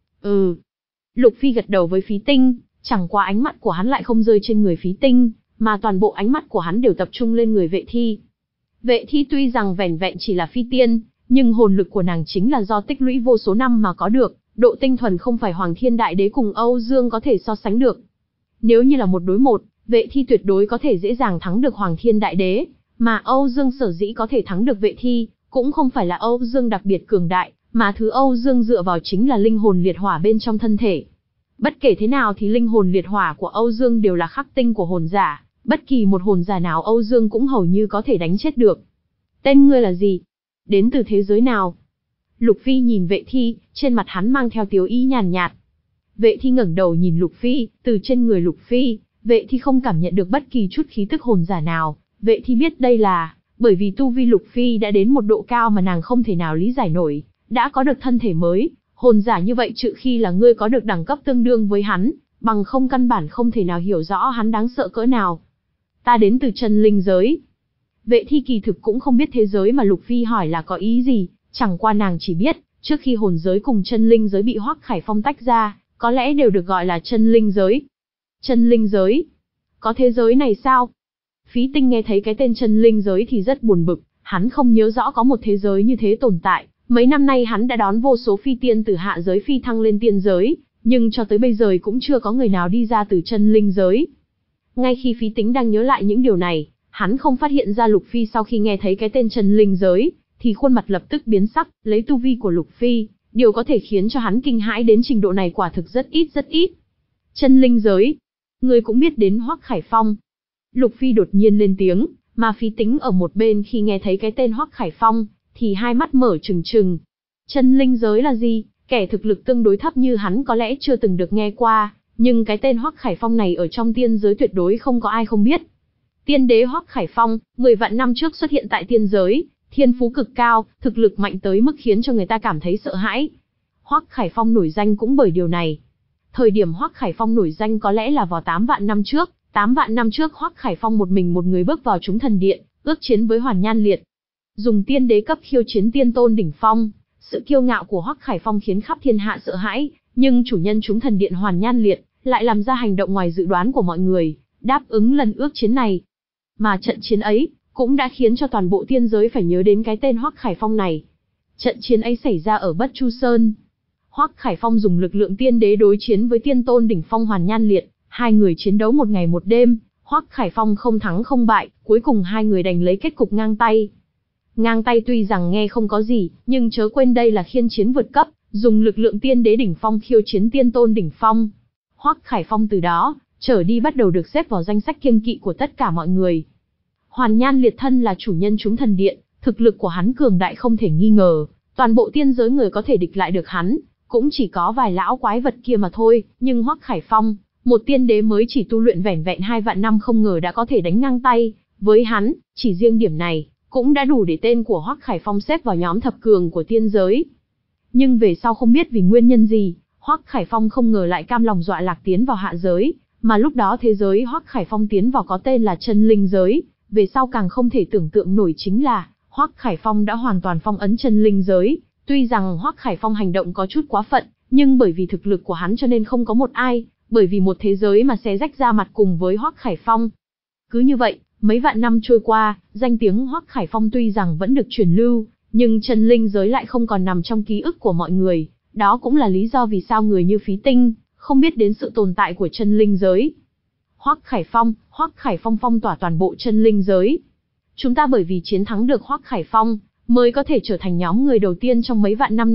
Ừ. Lục Phi gật đầu với Phí Tinh, chẳng qua ánh mắt của hắn lại không rơi trên người Phí Tinh, mà toàn bộ ánh mắt của hắn đều tập trung lên người Vệ Thi. Vệ Thi tuy rằng vẻn vẹn chỉ là phi tiên, nhưng hồn lực của nàng chính là do tích lũy vô số năm mà có được, độ tinh thuần không phải Hoàng Thiên Đại Đế cùng Âu Dương có thể so sánh được. Nếu như là một đối một, Vệ Thi tuyệt đối có thể dễ dàng thắng được Hoàng Thiên Đại Đế, mà Âu Dương sở dĩ có thể thắng được Vệ Thi, cũng không phải là Âu Dương đặc biệt cường đại, mà thứ Âu Dương dựa vào chính là linh hồn liệt hỏa bên trong thân thể. Bất kể thế nào thì linh hồn liệt hỏa của Âu Dương đều là khắc tinh của hồn giả, bất kỳ một hồn giả nào Âu Dương cũng hầu như có thể đánh chết được. Tên ngươi là gì? Đến từ thế giới nào? Lục Phi nhìn Vệ Thi, trên mặt hắn mang theo tiếu ý nhàn nhạt. Vệ Thi ngẩng đầu nhìn Lục Phi, từ trên người Lục Phi, Vệ Thi không cảm nhận được bất kỳ chút khí tức hồn giả nào. Vệ Thi biết đây là bởi vì tu vi Lục Phi đã đến một độ cao mà nàng không thể nào lý giải nổi, đã có được thân thể mới, hồn giả như vậy trừ khi là ngươi có được đẳng cấp tương đương với hắn, bằng không căn bản không thể nào hiểu rõ hắn đáng sợ cỡ nào. Ta đến từ chân linh giới. Vệ Thi kỳ thực cũng không biết thế giới mà Lục Phi hỏi là có ý gì, chẳng qua nàng chỉ biết, trước khi hồn giới cùng chân linh giới bị Hoắc Khải Phong tách ra, có lẽ đều được gọi là chân linh giới. Chân linh giới? Có thế giới này sao? Phí Tinh nghe thấy cái tên chân linh giới thì rất buồn bực, hắn không nhớ rõ có một thế giới như thế tồn tại, mấy năm nay hắn đã đón vô số phi tiên từ hạ giới phi thăng lên tiên giới, nhưng cho tới bây giờ cũng chưa có người nào đi ra từ chân linh giới. Ngay khi Phí Tinh đang nhớ lại những điều này, hắn không phát hiện ra Lục Phi sau khi nghe thấy cái tên chân linh giới, thì khuôn mặt lập tức biến sắc, lấy tu vi của Lục Phi, điều có thể khiến cho hắn kinh hãi đến trình độ này quả thực rất ít rất ít. Chân linh giới, ngươi cũng biết đến Hoắc Khải Phong. Lục Phi đột nhiên lên tiếng, mà Phí Tinh ở một bên khi nghe thấy cái tên Hoắc Khải Phong, thì hai mắt mở trừng trừng. Chân linh giới là gì? Kẻ thực lực tương đối thấp như hắn có lẽ chưa từng được nghe qua, nhưng cái tên Hoắc Khải Phong này ở trong tiên giới tuyệt đối không có ai không biết. Tiên đế Hoắc Khải Phong, mười vạn năm trước xuất hiện tại tiên giới, thiên phú cực cao, thực lực mạnh tới mức khiến cho người ta cảm thấy sợ hãi. Hoắc Khải Phong nổi danh cũng bởi điều này. Thời điểm Hoắc Khải Phong nổi danh có lẽ là vào tám vạn năm trước, tám vạn năm trước Hoắc Khải Phong một mình một người bước vào chúng thần điện, ước chiến với Hoàn Nhan Liệt. Dùng tiên đế cấp khiêu chiến tiên tôn đỉnh phong, sự kiêu ngạo của Hoắc Khải Phong khiến khắp thiên hạ sợ hãi, nhưng chủ nhân chúng thần điện Hoàn Nhan Liệt lại làm ra hành động ngoài dự đoán của mọi người, đáp ứng lần ước chiến này. Mà trận chiến ấy cũng đã khiến cho toàn bộ tiên giới phải nhớ đến cái tên Hoắc Khải Phong này. Trận chiến ấy xảy ra ở Bất Chu Sơn. Hoắc Khải Phong dùng lực lượng tiên đế đối chiến với tiên tôn đỉnh phong Hoàn Nhan Liệt, hai người chiến đấu một ngày một đêm, Hoắc Khải Phong không thắng không bại, cuối cùng hai người đành lấy kết cục ngang tay. Ngang tay tuy rằng nghe không có gì, nhưng chớ quên đây là khiên chiến vượt cấp, dùng lực lượng tiên đế đỉnh phong khiêu chiến tiên tôn đỉnh phong. Hoắc Khải Phong từ đó trở đi bắt đầu được xếp vào danh sách kiêng kỵ của tất cả mọi người. Hoàn Nhan Liệt thân là chủ nhân chúng thần điện, thực lực của hắn cường đại không thể nghi ngờ, toàn bộ tiên giới người có thể địch lại được hắn, cũng chỉ có vài lão quái vật kia mà thôi, nhưng Hoắc Khải Phong, một tiên đế mới chỉ tu luyện vẻn vẹn hai vạn năm không ngờ đã có thể đánh ngang tay với hắn, chỉ riêng điểm này cũng đã đủ để tên của Hoắc Khải Phong xếp vào nhóm thập cường của tiên giới. Nhưng về sau không biết vì nguyên nhân gì, Hoắc Khải Phong không ngờ lại cam lòng dọa lạc tiến vào hạ giới, mà lúc đó thế giới Hoắc Khải Phong tiến vào có tên là chân linh giới, về sau càng không thể tưởng tượng nổi chính là Hoắc Khải Phong đã hoàn toàn phong ấn chân linh giới. Tuy rằng Hoắc Khải Phong hành động có chút quá phận, nhưng bởi vì thực lực của hắn cho nên không có một ai, bởi vì một thế giới mà xé rách ra mặt cùng với Hoắc Khải Phong. Cứ như vậy, mấy vạn năm trôi qua, danh tiếng Hoắc Khải Phong tuy rằng vẫn được truyền lưu, nhưng chân linh giới lại không còn nằm trong ký ức của mọi người. Đó cũng là lý do vì sao người như Phí Tinh không biết đến sự tồn tại của chân linh giới. Hoắc Khải Phong, Hoắc Khải Phong phong tỏa toàn bộ chân linh giới. Chúng ta bởi vì chiến thắng được Hoắc Khải Phong, mới có thể trở thành nhóm người đầu tiên trong mấy vạn năm nay,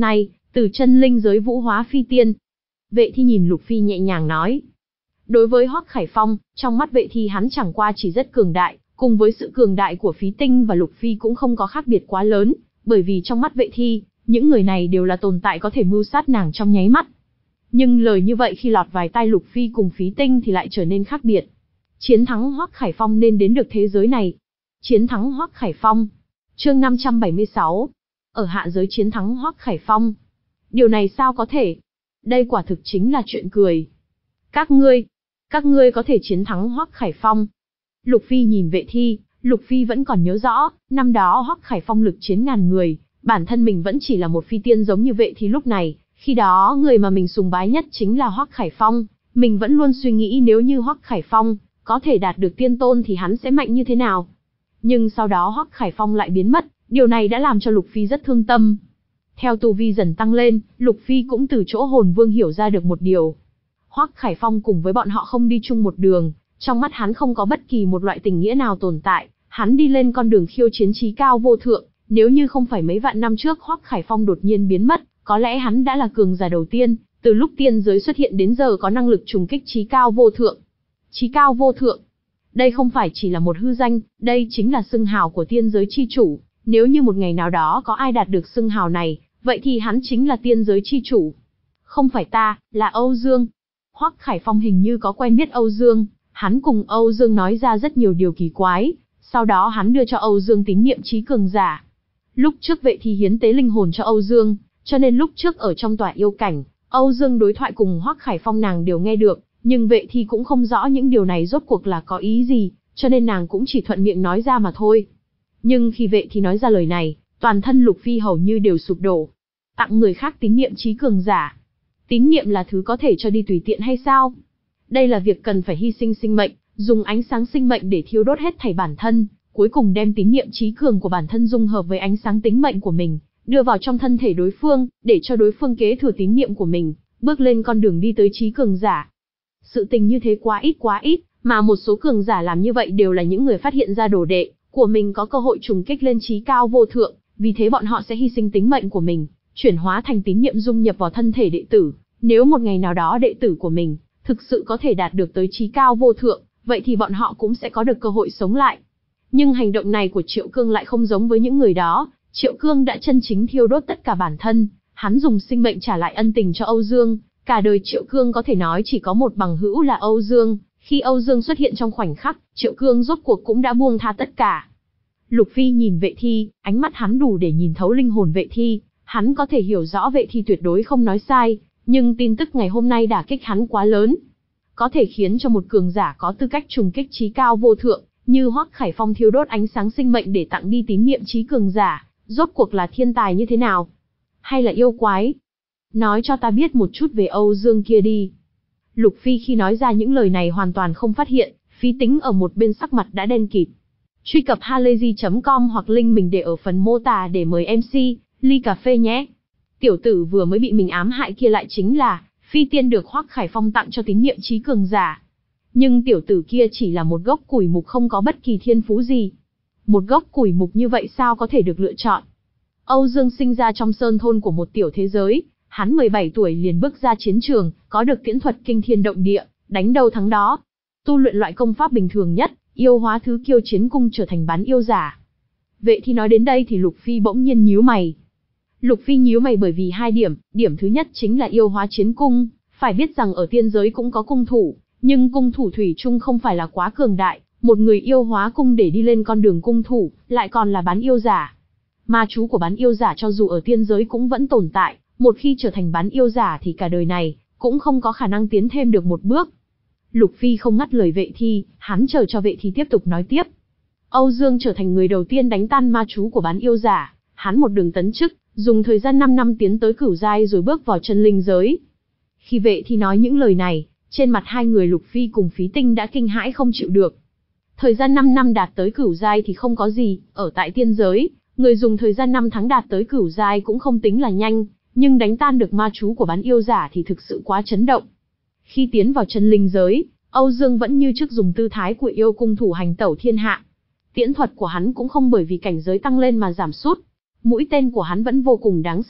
Từ chân linh giới vũ hóa phi tiên. Vệ Thi nhìn Lục Phi nhẹ nhàng nói. Đối với Hoắc Khải Phong, trong mắt Vệ Thi hắn chẳng qua chỉ rất cường đại, cùng với sự cường đại của Phí Tinh và Lục Phi cũng không có khác biệt quá lớn, bởi vì trong mắt Vệ Thi, những người này đều là tồn tại có thể mưu sát nàng trong nháy mắt. Nhưng lời như vậy khi lọt vài tai Lục Phi cùng Phí Tinh thì lại trở nên khác biệt. Chiến thắng Hoắc Khải Phong nên đến được thế giới này. Chiến thắng Hoắc Khải Phong. Chương năm trăm bảy mươi sáu. Ở hạ giới chiến thắng Hoắc Khải Phong. Điều này sao có thể? Đây quả thực chính là chuyện cười. Các ngươi, các ngươi có thể chiến thắng Hoắc Khải Phong. Lục Phi nhìn Vệ Thi, Lục Phi vẫn còn nhớ rõ, năm đó Hoắc Khải Phong lực chiến ngàn người, bản thân mình vẫn chỉ là một phi tiên giống như Vệ Thi lúc này, khi đó người mà mình sùng bái nhất chính là Hoắc Khải Phong, mình vẫn luôn suy nghĩ nếu như Hoắc Khải Phong có thể đạt được tiên tôn thì hắn sẽ mạnh như thế nào. Nhưng sau đó Hoắc Khải Phong lại biến mất, điều này đã làm cho Lục Phi rất thương tâm. Theo tu vi dần tăng lên, Lục Phi cũng từ chỗ hồn vương hiểu ra được một điều. Hoắc Khải Phong cùng với bọn họ không đi chung một đường, trong mắt hắn không có bất kỳ một loại tình nghĩa nào tồn tại, hắn đi lên con đường khiêu chiến chí cao vô thượng, nếu như không phải mấy vạn năm trước Hoắc Khải Phong đột nhiên biến mất, có lẽ hắn đã là cường giả đầu tiên, từ lúc tiên giới xuất hiện đến giờ có năng lực trùng kích chí cao vô thượng. Chí cao vô thượng. Đây không phải chỉ là một hư danh, đây chính là xưng hào của tiên giới chi chủ, nếu như một ngày nào đó có ai đạt được xưng hào này, vậy thì hắn chính là tiên giới chi chủ. Không phải ta, là Âu Dương. Hoắc Khải Phong hình như có quen biết Âu Dương, hắn cùng Âu Dương nói ra rất nhiều điều kỳ quái, sau đó hắn đưa cho Âu Dương tín niệm chí cường giả. Lúc trước Vệ Thi hiến tế linh hồn cho Âu Dương, cho nên lúc trước ở trong tòa yêu cảnh, Âu Dương đối thoại cùng Hoắc Khải Phong nàng đều nghe được, nhưng Vệ Thi cũng không rõ những điều này rốt cuộc là có ý gì, cho nên nàng cũng chỉ thuận miệng nói ra mà thôi. Nhưng khi Vệ Thi nói ra lời này, toàn thân Lục Phi hầu như đều sụp đổ. Tặng người khác tín niệm chí cường giả. Tín niệm là thứ có thể cho đi tùy tiện hay sao? Đây là việc cần phải hy sinh sinh mệnh, dùng ánh sáng sinh mệnh để thiêu đốt hết thảy bản thân, cuối cùng đem tín niệm chí cường của bản thân dung hợp với ánh sáng tính mệnh của mình, đưa vào trong thân thể đối phương, để cho đối phương kế thừa tín niệm của mình, bước lên con đường đi tới chí cường giả. Sự tình như thế quá ít quá ít, mà một số cường giả làm như vậy đều là những người phát hiện ra đồ đệ của mình có cơ hội trùng kích lên chí cao vô thượng, vì thế bọn họ sẽ hy sinh tính mệnh của mình, chuyển hóa thành tín niệm dung nhập vào thân thể đệ tử. Nếu một ngày nào đó đệ tử của mình thực sự có thể đạt được tới chí cao vô thượng, vậy thì bọn họ cũng sẽ có được cơ hội sống lại. Nhưng hành động này của Triệu Cương lại không giống với những người đó. Triệu Cương đã chân chính thiêu đốt tất cả bản thân, hắn dùng sinh mệnh trả lại ân tình cho Âu Dương. Cả đời Triệu Cương có thể nói chỉ có một bằng hữu là Âu Dương. Khi Âu Dương xuất hiện trong khoảnh khắc, Triệu Cương rốt cuộc cũng đã buông tha tất cả. Lục Phi nhìn Vệ Thi, ánh mắt hắn đủ để nhìn thấu linh hồn Vệ Thi. Hắn có thể hiểu rõ Vệ Thi tuyệt đối không nói sai, nhưng tin tức ngày hôm nay đả kích hắn quá lớn. Có thể khiến cho một cường giả có tư cách trùng kích chí cao vô thượng, như Hoắc Khải Phong thiêu đốt ánh sáng sinh mệnh để tặng đi tín niệm chí cường giả, rốt cuộc là thiên tài như thế nào? Hay là yêu quái? Nói cho ta biết một chút về Âu Dương kia đi. Lục Phi khi nói ra những lời này hoàn toàn không phát hiện, Phí Tính ở một bên sắc mặt đã đen kịt. Truy cập halayzi chấm com hoặc link mình để ở phần mô tả để mời em xê, ly cà phê nhé. Tiểu tử vừa mới bị mình ám hại kia lại chính là phi tiên được Hoắc Khải Phong tặng cho tín niệm chí cường giả. Nhưng tiểu tử kia chỉ là một gốc củi mục không có bất kỳ thiên phú gì. Một gốc củi mục như vậy sao có thể được lựa chọn? Âu Dương sinh ra trong sơn thôn của một tiểu thế giới, hắn mười bảy tuổi liền bước ra chiến trường, có được tiễn thuật kinh thiên động địa, đánh đâu thắng đó. Tu luyện loại công pháp bình thường nhất, yêu hóa thứ kiêu chiến cung trở thành bán yêu giả. Vệ Thi nói đến đây thì Lục Phi bỗng nhiên nhíu mày. Lục Phi nhíu mày bởi vì hai điểm, điểm thứ nhất chính là yêu hóa chiến cung, phải biết rằng ở tiên giới cũng có cung thủ, nhưng cung thủ thủy chung không phải là quá cường đại, một người yêu hóa cung để đi lên con đường cung thủ, lại còn là bán yêu giả. Ma chú của bán yêu giả cho dù ở tiên giới cũng vẫn tồn tại, một khi trở thành bán yêu giả thì cả đời này cũng không có khả năng tiến thêm được một bước. Lục Phi không ngắt lời Vệ Thi, hắn chờ cho Vệ Thi tiếp tục nói tiếp. Âu Dương trở thành người đầu tiên đánh tan ma chú của bán yêu giả, hắn một đường tấn chức, dùng thời gian năm năm tiến tới cửu giai rồi bước vào chân linh giới. Khi Vệ Thi nói những lời này, trên mặt hai người Lục Phi cùng Phí Tinh đã kinh hãi không chịu được. Thời gian năm năm đạt tới cửu giai thì không có gì, ở tại tiên giới, người dùng thời gian năm tháng đạt tới cửu giai cũng không tính là nhanh, nhưng đánh tan được ma chú của bán yêu giả thì thực sự quá chấn động. Khi tiến vào chân linh giới, Âu Dương vẫn như trước dùng tư thái của yêu cung thủ hành tẩu thiên hạ. Tiễn thuật của hắn cũng không bởi vì cảnh giới tăng lên mà giảm sút. Mũi tên của hắn vẫn vô cùng đáng sợ,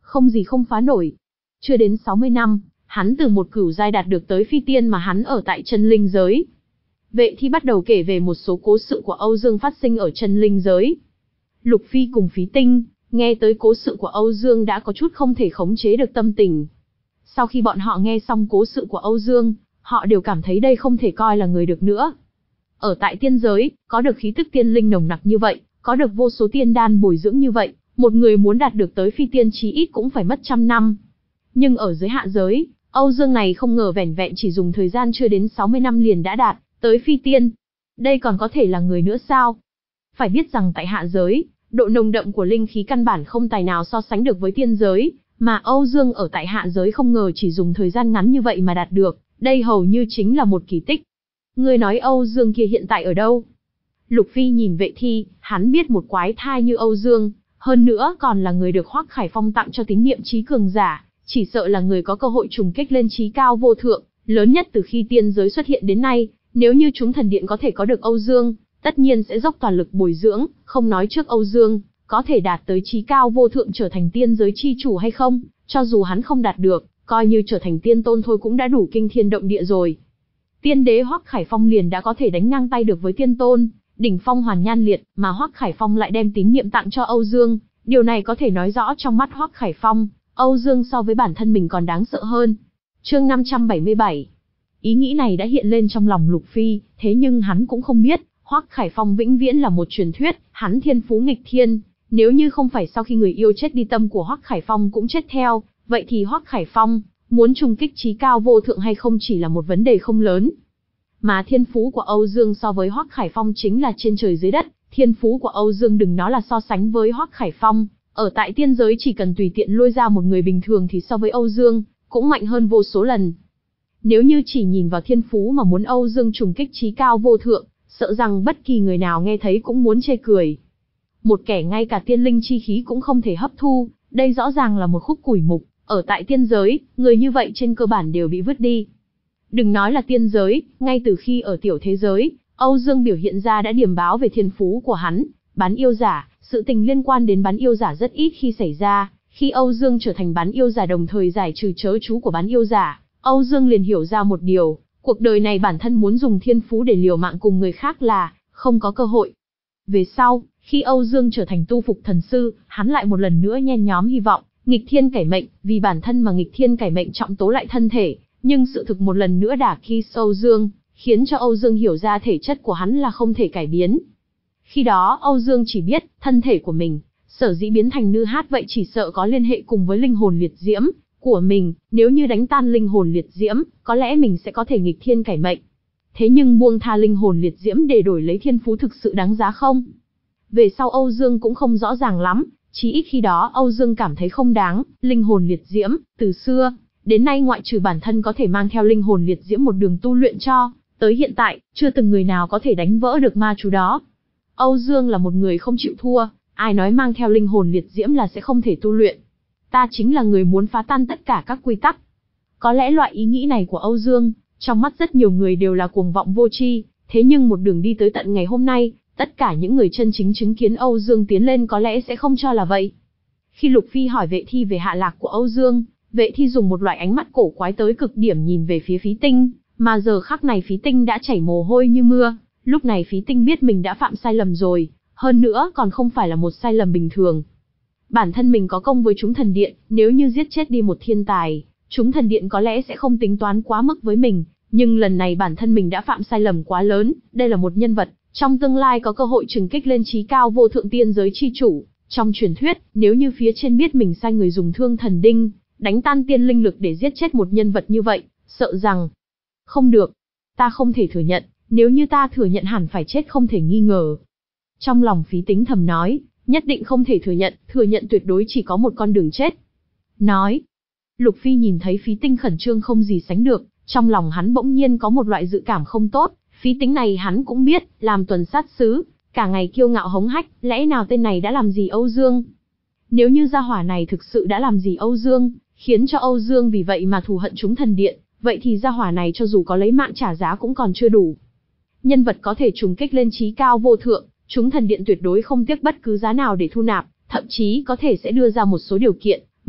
không gì không phá nổi. Chưa đến sáu mươi năm, hắn từ một cửu giai đạt được tới phi tiên mà hắn ở tại chân linh giới. Vệ Thi bắt đầu kể về một số cố sự của Âu Dương phát sinh ở chân linh giới. Lục Phi cùng Phí Tinh, nghe tới cố sự của Âu Dương đã có chút không thể khống chế được tâm tình. Sau khi bọn họ nghe xong cố sự của Âu Dương, họ đều cảm thấy đây không thể coi là người được nữa. Ở tại tiên giới, có được khí tức tiên linh nồng nặc như vậy, có được vô số tiên đan bồi dưỡng như vậy, một người muốn đạt được tới phi tiên chí ít cũng phải mất trăm năm. Nhưng ở dưới hạ giới, Âu Dương này không ngờ vẻn vẹn chỉ dùng thời gian chưa đến sáu mươi năm liền đã đạt tới phi tiên. Đây còn có thể là người nữa sao? Phải biết rằng tại hạ giới, độ nồng đậm của linh khí căn bản không tài nào so sánh được với tiên giới, mà Âu Dương ở tại hạ giới không ngờ chỉ dùng thời gian ngắn như vậy mà đạt được, đây hầu như chính là một kỳ tích. Ngươi nói Âu Dương kia hiện tại ở đâu? Lục Phi nhìn Vệ Thi, hắn biết một quái thai như Âu Dương, hơn nữa còn là người được Hoắc Khải Phong tặng cho tín niệm trí cường giả, chỉ sợ là người có cơ hội trùng kích lên trí cao vô thượng, lớn nhất từ khi tiên giới xuất hiện đến nay. Nếu như chúng thần điện có thể có được Âu Dương, tất nhiên sẽ dốc toàn lực bồi dưỡng, không nói trước Âu Dương có thể đạt tới trí cao vô thượng trở thành tiên giới chi chủ hay không, cho dù hắn không đạt được, coi như trở thành tiên tôn thôi cũng đã đủ kinh thiên động địa rồi. Tiên đế Hoắc Khải Phong liền đã có thể đánh ngang tay được với tiên tôn, đỉnh phong hoàn nhan liệt, mà Hoắc Khải Phong lại đem tín niệm tặng cho Âu Dương, điều này có thể nói rõ trong mắt Hoắc Khải Phong, Âu Dương so với bản thân mình còn đáng sợ hơn. Chương năm trăm bảy mươi bảy. Ý nghĩ này đã hiện lên trong lòng Lục Phi, thế nhưng hắn cũng không biết, Hoắc Khải Phong vĩnh viễn là một truyền thuyết, hắn thiên phú nghịch thiên, nếu như không phải sau khi người yêu chết đi tâm của Hoắc Khải Phong cũng chết theo, vậy thì Hoắc Khải Phong muốn trùng kích trí cao vô thượng hay không chỉ là một vấn đề không lớn. Mà thiên phú của Âu Dương so với Hoắc Khải Phong chính là trên trời dưới đất, thiên phú của Âu Dương đừng nói là so sánh với Hoắc Khải Phong, ở tại tiên giới chỉ cần tùy tiện lôi ra một người bình thường thì so với Âu Dương cũng mạnh hơn vô số lần. Nếu như chỉ nhìn vào thiên phú mà muốn Âu Dương trùng kích trí cao vô thượng, sợ rằng bất kỳ người nào nghe thấy cũng muốn chê cười. Một kẻ ngay cả tiên linh chi khí cũng không thể hấp thu, đây rõ ràng là một khúc củi mục, ở tại tiên giới, người như vậy trên cơ bản đều bị vứt đi. Đừng nói là tiên giới, ngay từ khi ở tiểu thế giới, Âu Dương biểu hiện ra đã điểm báo về thiên phú của hắn, bán yêu giả, sự tình liên quan đến bán yêu giả rất ít khi xảy ra, khi Âu Dương trở thành bán yêu giả đồng thời giải trừ chớ chú của bán yêu giả, Âu Dương liền hiểu ra một điều, cuộc đời này bản thân muốn dùng thiên phú để liều mạng cùng người khác là không có cơ hội. Về sau, khi Âu Dương trở thành tu phục thần sư, hắn lại một lần nữa nhen nhóm hy vọng, nghịch thiên cải mệnh, vì bản thân mà nghịch thiên cải mệnh trọng tố lại thân thể, nhưng sự thực một lần nữa đả kích Âu Dương, khiến cho Âu Dương hiểu ra thể chất của hắn là không thể cải biến. Khi đó Âu Dương chỉ biết, thân thể của mình, sở dĩ biến thành nữ hát vậy chỉ sợ có liên hệ cùng với linh hồn liệt diễm của mình, nếu như đánh tan linh hồn liệt diễm, có lẽ mình sẽ có thể nghịch thiên cải mệnh. Thế nhưng buông tha linh hồn liệt diễm để đổi lấy thiên phú thực sự đáng giá không? Về sau Âu Dương cũng không rõ ràng lắm, chí ít khi đó Âu Dương cảm thấy không đáng, linh hồn liệt diễm, từ xưa đến nay ngoại trừ bản thân có thể mang theo linh hồn liệt diễm một đường tu luyện cho tới hiện tại, chưa từng người nào có thể đánh vỡ được ma chú đó. Âu Dương là một người không chịu thua, ai nói mang theo linh hồn liệt diễm là sẽ không thể tu luyện. Ta chính là người muốn phá tan tất cả các quy tắc. Có lẽ loại ý nghĩ này của Âu Dương, trong mắt rất nhiều người đều là cuồng vọng vô tri, thế nhưng một đường đi tới tận ngày hôm nay, tất cả những người chân chính chứng kiến Âu Dương tiến lên có lẽ sẽ không cho là vậy. Khi Lục Phi hỏi Vệ Thi về hạ lạc của Âu Dương, Vệ Thi dùng một loại ánh mắt cổ quái tới cực điểm nhìn về phía Phí Tinh, mà giờ khắc này Phí Tinh đã chảy mồ hôi như mưa, lúc này Phí Tinh biết mình đã phạm sai lầm rồi, hơn nữa còn không phải là một sai lầm bình thường. Bản thân mình có công với chúng thần điện, nếu như giết chết đi một thiên tài, chúng thần điện có lẽ sẽ không tính toán quá mức với mình, nhưng lần này bản thân mình đã phạm sai lầm quá lớn, đây là một nhân vật trong tương lai có cơ hội trừng kích lên trí cao vô thượng tiên giới chi chủ. Trong truyền thuyết, nếu như phía trên biết mình sai người dùng thương thần đinh, đánh tan tiên linh lực để giết chết một nhân vật như vậy, sợ rằng không được. Ta không thể thừa nhận, nếu như ta thừa nhận hẳn phải chết không thể nghi ngờ. Trong lòng Phí Tính thầm nói, nhất định không thể thừa nhận, thừa nhận tuyệt đối chỉ có một con đường chết. Nói, Lục Phi nhìn thấy Phí Tinh khẩn trương không gì sánh được, trong lòng hắn bỗng nhiên có một loại dự cảm không tốt. Phí Tính này hắn cũng biết, làm tuần sát sứ, cả ngày kiêu ngạo hống hách, lẽ nào tên này đã làm gì Âu Dương? Nếu như gia hỏa này thực sự đã làm gì Âu Dương, khiến cho Âu Dương vì vậy mà thù hận chúng thần điện, vậy thì gia hỏa này cho dù có lấy mạng trả giá cũng còn chưa đủ. Nhân vật có thể trùng kích lên trí cao vô thượng, chúng thần điện tuyệt đối không tiếc bất cứ giá nào để thu nạp, thậm chí có thể sẽ đưa ra một số điều kiện,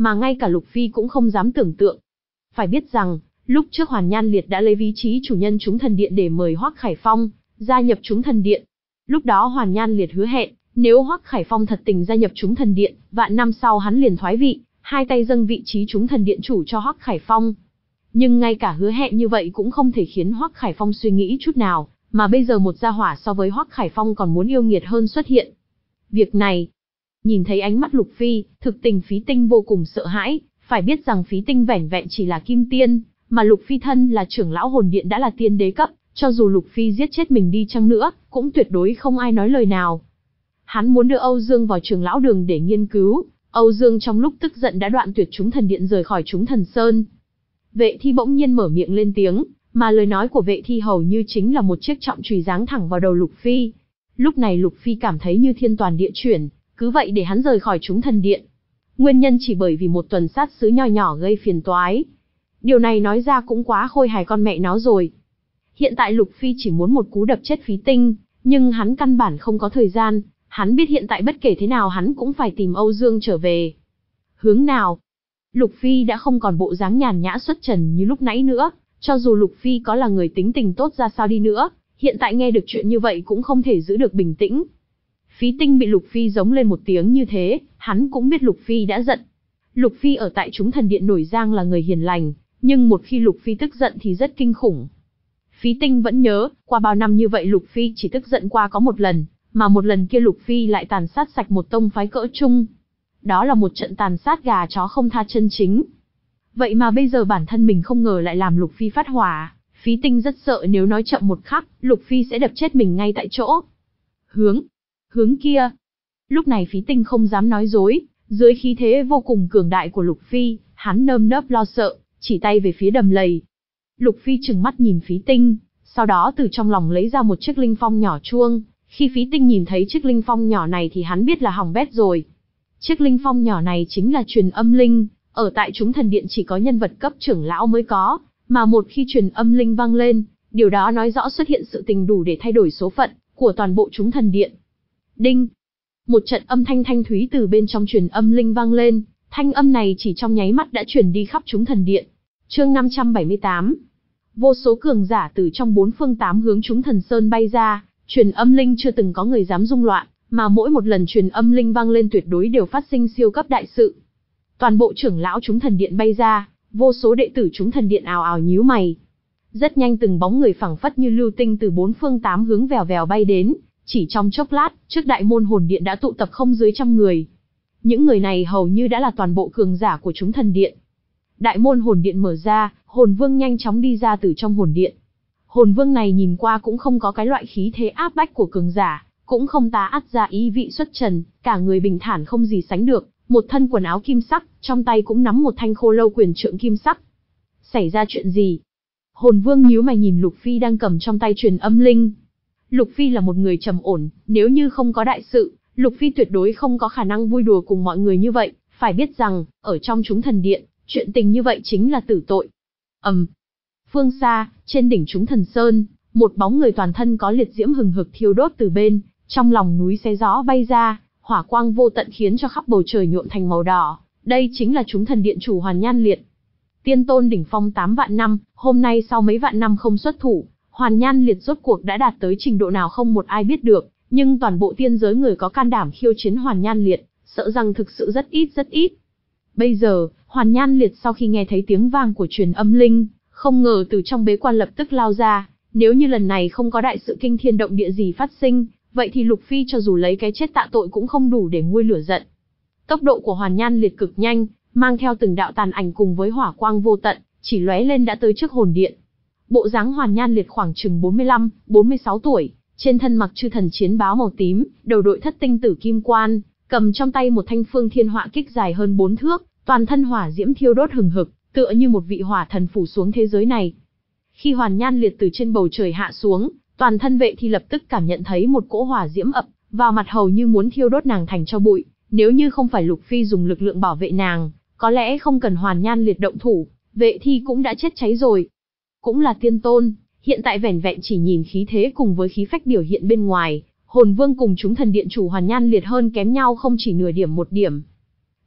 mà ngay cả Lục Phi cũng không dám tưởng tượng. Phải biết rằng, lúc trước Hoàn Nhan Liệt đã lấy vị trí chủ nhân Chúng Thần Điện để mời Hoắc Khải Phong gia nhập Chúng Thần Điện. Lúc đó Hoàn Nhan Liệt hứa hẹn, nếu Hoắc Khải Phong thật tình gia nhập Chúng Thần Điện, vạn năm sau hắn liền thoái vị, hai tay dâng vị trí Chúng Thần Điện chủ cho Hoắc Khải Phong. Nhưng ngay cả hứa hẹn như vậy cũng không thể khiến Hoắc Khải Phong suy nghĩ chút nào, mà bây giờ một gia hỏa so với Hoắc Khải Phong còn muốn yêu nghiệt hơn xuất hiện. Việc này, nhìn thấy ánh mắt Lục Phi, thực tình Phí Tinh vô cùng sợ hãi, phải biết rằng Phí Tinh vẻn vẹn chỉ là kim tiên, mà Lục Phi thân là trưởng lão hồn điện đã là tiên đế cấp, cho dù Lục Phi giết chết mình đi chăng nữa, cũng tuyệt đối không ai nói lời nào. Hắn muốn đưa Âu Dương vào trưởng lão đường để nghiên cứu, Âu Dương trong lúc tức giận đã đoạn tuyệt Chúng Thần Điện rời khỏi Chúng Thần Sơn. Vệ Thi bỗng nhiên mở miệng lên tiếng, mà lời nói của Vệ Thi hầu như chính là một chiếc trọng chùy giáng thẳng vào đầu Lục Phi. Lúc này Lục Phi cảm thấy như thiên toàn địa chuyển, cứ vậy để hắn rời khỏi Chúng Thần Điện. Nguyên nhân chỉ bởi vì một tuần sát sứ nho nhỏ gây phiền toái. Điều này nói ra cũng quá khôi hài con mẹ nó rồi. Hiện tại Lục Phi chỉ muốn một cú đập chết Phí Tinh, nhưng hắn căn bản không có thời gian, hắn biết hiện tại bất kể thế nào hắn cũng phải tìm Âu Dương trở về. Hướng nào? Lục Phi đã không còn bộ dáng nhàn nhã xuất trần như lúc nãy nữa, cho dù Lục Phi có là người tính tình tốt ra sao đi nữa, hiện tại nghe được chuyện như vậy cũng không thể giữ được bình tĩnh. Phí Tinh bị Lục Phi giống lên một tiếng như thế, hắn cũng biết Lục Phi đã giận. Lục Phi ở tại Chúng Thần Điện nổi danh là người hiền lành, nhưng một khi Lục Phi tức giận thì rất kinh khủng. Phí Tinh vẫn nhớ, qua bao năm như vậy Lục Phi chỉ tức giận qua có một lần, mà một lần kia Lục Phi lại tàn sát sạch một tông phái cỡ trung. Đó là một trận tàn sát gà chó không tha chân chính. Vậy mà bây giờ bản thân mình không ngờ lại làm Lục Phi phát hỏa, Phí Tinh rất sợ nếu nói chậm một khắc, Lục Phi sẽ đập chết mình ngay tại chỗ. Hướng, hướng kia. Lúc này Phí Tinh không dám nói dối, dưới khí thế vô cùng cường đại của Lục Phi, hắn nơm nớp lo sợ, chỉ tay về phía đầm lầy. Lục Phi trừng mắt nhìn Phí Tinh, sau đó từ trong lòng lấy ra một chiếc linh phong nhỏ chuông. Khi Phí Tinh nhìn thấy chiếc linh phong nhỏ này thì hắn biết là hỏng bét rồi. Chiếc linh phong nhỏ này chính là truyền âm linh, ở tại Chúng Thần Điện chỉ có nhân vật cấp trưởng lão mới có, mà một khi truyền âm linh vang lên, điều đó nói rõ xuất hiện sự tình đủ để thay đổi số phận của toàn bộ Chúng Thần Điện. Đinh! Một trận âm thanh thanh thúy từ bên trong truyền âm linh vang lên, thanh âm này chỉ trong nháy mắt đã truyền đi khắp Chúng Thần Điện. Chương năm trăm bảy mươi tám. Vô số cường giả từ trong bốn phương tám hướng Chúng Thần Sơn bay ra, truyền âm linh chưa từng có người dám rung loạn, mà mỗi một lần truyền âm linh vang lên tuyệt đối đều phát sinh siêu cấp đại sự. Toàn bộ trưởng lão Chúng Thần Điện bay ra, vô số đệ tử Chúng Thần Điện ào ào nhíu mày. Rất nhanh từng bóng người phảng phất như lưu tinh từ bốn phương tám hướng vèo vèo bay đến, chỉ trong chốc lát, trước đại môn hồn điện đã tụ tập không dưới trăm người. Những người này hầu như đã là toàn bộ cường giả của Chúng Thần Điện. Đại môn hồn điện mở ra, hồn vương nhanh chóng đi ra từ trong hồn điện. Hồn vương này nhìn qua cũng không có cái loại khí thế áp bách của cường giả, cũng không tá ắt ra ý vị xuất trần, cả người bình thản không gì sánh được, một thân quần áo kim sắc, trong tay cũng nắm một thanh khô lâu quyền trượng kim sắc. Xảy ra chuyện gì? Hồn vương nhíu mày nhìn Lục Phi đang cầm trong tay truyền âm linh. Lục Phi là một người trầm ổn, nếu như không có đại sự, Lục Phi tuyệt đối không có khả năng vui đùa cùng mọi người như vậy, phải biết rằng, ở trong Chúng Thần Điện, chuyện tình như vậy chính là tử tội. Ầm. Um. Phương xa, trên đỉnh Chúng Thần Sơn, một bóng người toàn thân có liệt diễm hừng hực thiêu đốt từ bên trong lòng núi xé gió bay ra, hỏa quang vô tận khiến cho khắp bầu trời nhuộm thành màu đỏ. Đây chính là Chúng Thần Điện chủ Hoàn Nhan Liệt. Tiên tôn đỉnh phong tám vạn năm, hôm nay sau mấy vạn năm không xuất thủ, Hoàn Nhan Liệt rốt cuộc đã đạt tới trình độ nào không một ai biết được, nhưng toàn bộ tiên giới người có can đảm khiêu chiến Hoàn Nhan Liệt, sợ rằng thực sự rất ít rất ít. Bây giờ, Hoàn Nhan Liệt sau khi nghe thấy tiếng vang của truyền âm linh, không ngờ từ trong bế quan lập tức lao ra, nếu như lần này không có đại sự kinh thiên động địa gì phát sinh, vậy thì Lục Phi cho dù lấy cái chết tạ tội cũng không đủ để nguôi lửa giận. Tốc độ của Hoàn Nhan Liệt cực nhanh, mang theo từng đạo tàn ảnh cùng với hỏa quang vô tận, chỉ lóe lên đã tới trước hồn điện. Bộ dáng Hoàn Nhan Liệt khoảng chừng bốn mươi lăm, bốn mươi sáu tuổi, trên thân mặc chư thần chiến báo màu tím, đầu đội thất tinh tử kim quan, cầm trong tay một thanh phương thiên họa kích dài hơn bốn thước, toàn thân hỏa diễm thiêu đốt hừng hực, tựa như một vị hỏa thần phủ xuống thế giới này. Khi Hoàn Nhan Liệt từ trên bầu trời hạ xuống, toàn thân Vệ Thi lập tức cảm nhận thấy một cỗ hỏa diễm ập vào mặt hầu như muốn thiêu đốt nàng thành tro bụi, nếu như không phải Lục Phi dùng lực lượng bảo vệ nàng, có lẽ không cần Hoàn Nhan Liệt động thủ, Vệ Thi cũng đã chết cháy rồi. Cũng là tiên tôn, hiện tại vẻn vẹn chỉ nhìn khí thế cùng với khí phách biểu hiện bên ngoài, Hồn Vương cùng Chúng Thần Điện chủ Hoàn Nhan Liệt hơn kém nhau không chỉ nửa điểm một điểm.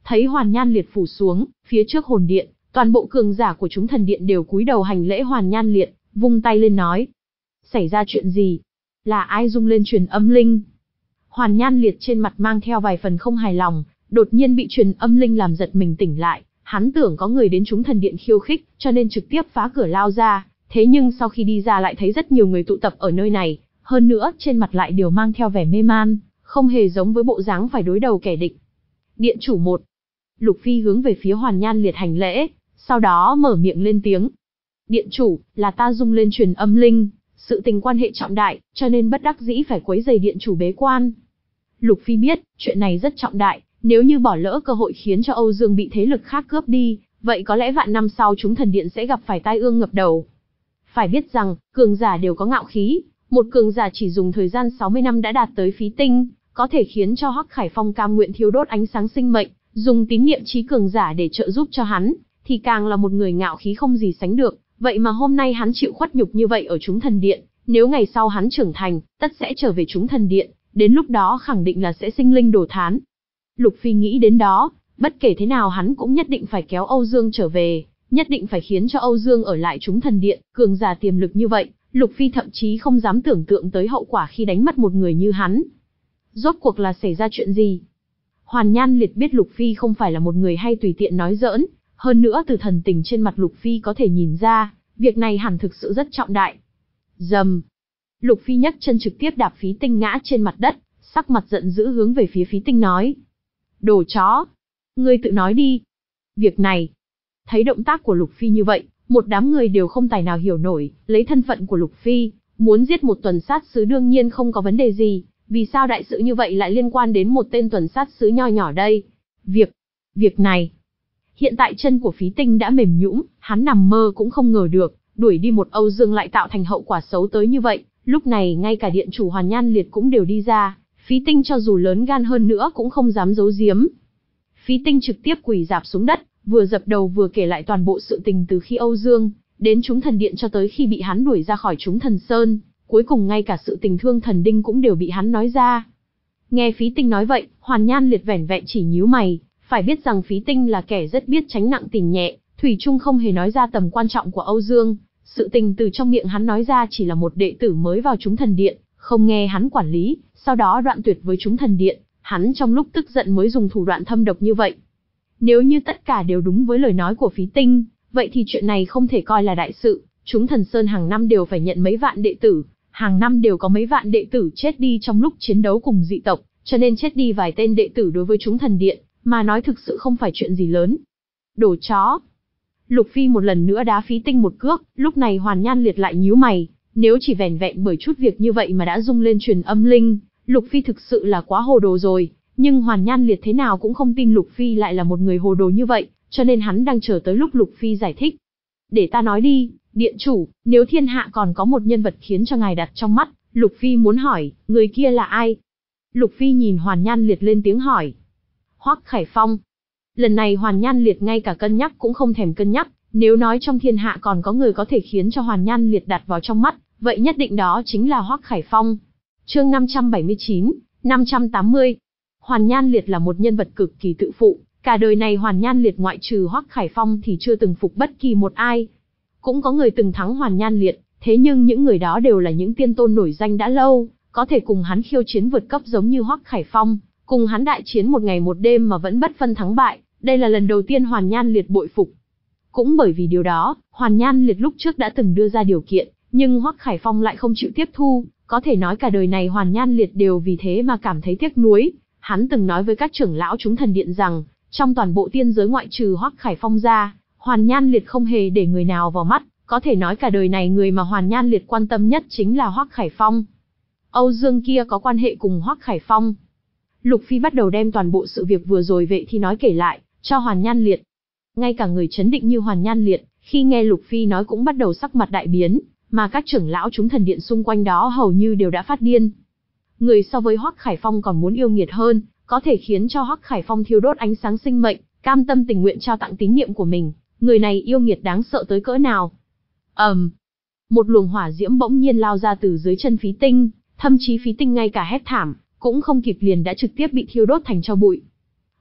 Thấy Hoàn Nhan Liệt phủ xuống, phía trước hồn điện, toàn bộ cường giả của chúng thần điện đều cúi đầu hành lễ Hoàn Nhan Liệt, vung tay lên nói. Xảy ra chuyện gì? Là ai rung lên truyền âm linh? Hoàn Nhan Liệt trên mặt mang theo vài phần không hài lòng, đột nhiên bị truyền âm linh làm giật mình tỉnh lại, hắn tưởng có người đến chúng thần điện khiêu khích, cho nên trực tiếp phá cửa lao ra, thế nhưng sau khi đi ra lại thấy rất nhiều người tụ tập ở nơi này, hơn nữa trên mặt lại đều mang theo vẻ mê man, không hề giống với bộ dáng phải đối đầu kẻ địch. Điện chủ một. Lục Phi hướng về phía Hoàn Nhan Liệt hành lễ, sau đó mở miệng lên tiếng. Điện chủ, là ta rung lên truyền âm linh, sự tình quan hệ trọng đại, cho nên bất đắc dĩ phải quấy rầy điện chủ bế quan. Lục Phi biết, chuyện này rất trọng đại, nếu như bỏ lỡ cơ hội khiến cho Âu Dương bị thế lực khác cướp đi, vậy có lẽ vạn năm sau chúng thần điện sẽ gặp phải tai ương ngập đầu. Phải biết rằng, cường giả đều có ngạo khí, một cường giả chỉ dùng thời gian sáu mươi năm đã đạt tới Phí Tinh, có thể khiến cho Hoắc Khải Phong cam nguyện thiêu đốt ánh sáng sinh mệnh, dùng tín niệm trí cường giả để trợ giúp cho hắn, thì càng là một người ngạo khí không gì sánh được, vậy mà hôm nay hắn chịu khuất nhục như vậy ở chúng thần điện, nếu ngày sau hắn trưởng thành, tất sẽ trở về chúng thần điện, đến lúc đó khẳng định là sẽ sinh linh đồ thán. Lục Phi nghĩ đến đó, bất kể thế nào hắn cũng nhất định phải kéo Âu Dương trở về, nhất định phải khiến cho Âu Dương ở lại chúng thần điện, cường giả tiềm lực như vậy, Lục Phi thậm chí không dám tưởng tượng tới hậu quả khi đánh mất một người như hắn. Rốt cuộc là xảy ra chuyện gì? Hoàn Nhan Liệt biết Lục Phi không phải là một người hay tùy tiện nói giỡn, hơn nữa từ thần tình trên mặt Lục Phi có thể nhìn ra, việc này hẳn thực sự rất trọng đại. Dầm. Lục Phi nhấc chân trực tiếp đạp Phí Tinh ngã trên mặt đất, sắc mặt giận dữ hướng về phía Phí Tinh nói. Đồ chó! Ngươi tự nói đi. Việc này. Thấy động tác của Lục Phi như vậy, một đám người đều không tài nào hiểu nổi, lấy thân phận của Lục Phi, muốn giết một tuần sát sứ đương nhiên không có vấn đề gì, vì sao đại sự như vậy lại liên quan đến một tên tuần sát sứ nho nhỏ đây? Việc, việc này. Hiện tại chân của Phí Tinh đã mềm nhũn, hắn nằm mơ cũng không ngờ được, đuổi đi một Âu Dương lại tạo thành hậu quả xấu tới như vậy, lúc này ngay cả điện chủ Hoàn Nhan Liệt cũng đều đi ra, Phí Tinh cho dù lớn gan hơn nữa cũng không dám giấu giếm. Phí Tinh trực tiếp quỳ rạp xuống đất, vừa dập đầu vừa kể lại toàn bộ sự tình từ khi Âu Dương đến chúng thần điện cho tới khi bị hắn đuổi ra khỏi chúng thần sơn, cuối cùng ngay cả sự tình Thương Thần Đinh cũng đều bị hắn nói ra. Nghe Phí Tinh nói vậy, Hoàn Nhan Liệt vẻn vẹn chỉ nhíu mày, phải biết rằng Phí Tinh là kẻ rất biết tránh nặng tình nhẹ, thủy chung không hề nói ra tầm quan trọng của Âu Dương, sự tình từ trong miệng hắn nói ra chỉ là một đệ tử mới vào chúng thần điện, không nghe hắn quản lý, sau đó đoạn tuyệt với chúng thần điện, hắn trong lúc tức giận mới dùng thủ đoạn thâm độc như vậy. Nếu như tất cả đều đúng với lời nói của Phí Tinh, vậy thì chuyện này không thể coi là đại sự, chúng thần sơn hàng năm đều phải nhận mấy vạn đệ tử, hàng năm đều có mấy vạn đệ tử chết đi trong lúc chiến đấu cùng dị tộc, cho nên chết đi vài tên đệ tử đối với chúng thần điện, mà nói thực sự không phải chuyện gì lớn. Đồ chó! Lục Phi một lần nữa đá Phí Tinh một cước, lúc này Hoàn Nhan Liệt lại nhíu mày, nếu chỉ vẻn vẹn bởi chút việc như vậy mà đã rung lên truyền âm linh, Lục Phi thực sự là quá hồ đồ rồi, nhưng Hoàn Nhan Liệt thế nào cũng không tin Lục Phi lại là một người hồ đồ như vậy, cho nên hắn đang chờ tới lúc Lục Phi giải thích. Để ta nói đi, điện chủ, nếu thiên hạ còn có một nhân vật khiến cho ngài đặt trong mắt, Lục Phi muốn hỏi, người kia là ai? Lục Phi nhìn Hoàn Nhan Liệt lên tiếng hỏi. Hoắc Khải Phong. Lần này Hoàn Nhan Liệt ngay cả cân nhắc cũng không thèm cân nhắc, nếu nói trong thiên hạ còn có người có thể khiến cho Hoàn Nhan Liệt đặt vào trong mắt, vậy nhất định đó chính là Hoắc Khải Phong. Chương năm trăm bảy mươi chín, năm trăm tám mươi. Hoàn Nhan Liệt là một nhân vật cực kỳ tự phụ, cả đời này Hoàn Nhan Liệt ngoại trừ Hoắc Khải Phong thì chưa từng phục bất kỳ một ai. Cũng có người từng thắng Hoàn Nhan Liệt, thế nhưng những người đó đều là những tiên tôn nổi danh đã lâu, có thể cùng hắn khiêu chiến vượt cấp giống như Hoắc Khải Phong, cùng hắn đại chiến một ngày một đêm mà vẫn bất phân thắng bại, đây là lần đầu tiên Hoàn Nhan Liệt bội phục. Cũng bởi vì điều đó, Hoàn Nhan Liệt lúc trước đã từng đưa ra điều kiện, nhưng Hoắc Khải Phong lại không chịu tiếp thu, có thể nói cả đời này Hoàn Nhan Liệt đều vì thế mà cảm thấy tiếc nuối. Hắn từng nói với các trưởng lão chúng thần điện rằng, trong toàn bộ tiên giới ngoại trừ Hoắc Khải Phong ra, Hoàn Nhan Liệt không hề để người nào vào mắt, có thể nói cả đời này người mà Hoàn Nhan Liệt quan tâm nhất chính là Hoắc Khải Phong. Âu Dương kia có quan hệ cùng Hoắc Khải Phong. Lục Phi bắt đầu đem toàn bộ sự việc vừa rồi vậy thì nói kể lại, cho Hoàn Nhan Liệt. Ngay cả người chấn định như Hoàn Nhan Liệt, khi nghe Lục Phi nói cũng bắt đầu sắc mặt đại biến, mà các trưởng lão chúng thần điện xung quanh đó hầu như đều đã phát điên. Người so với Hoắc Khải Phong còn muốn yêu nghiệt hơn, có thể khiến cho Hoắc Khải Phong thiêu đốt ánh sáng sinh mệnh, cam tâm tình nguyện trao tặng tín niệm của mình, người này yêu nghiệt đáng sợ tới cỡ nào. Ầm, um, một luồng hỏa diễm bỗng nhiên lao ra từ dưới chân Phí Tinh, thậm chí Phí Tinh ngay cả hét thảm cũng không kịp liền đã trực tiếp bị thiêu đốt thành tro bụi.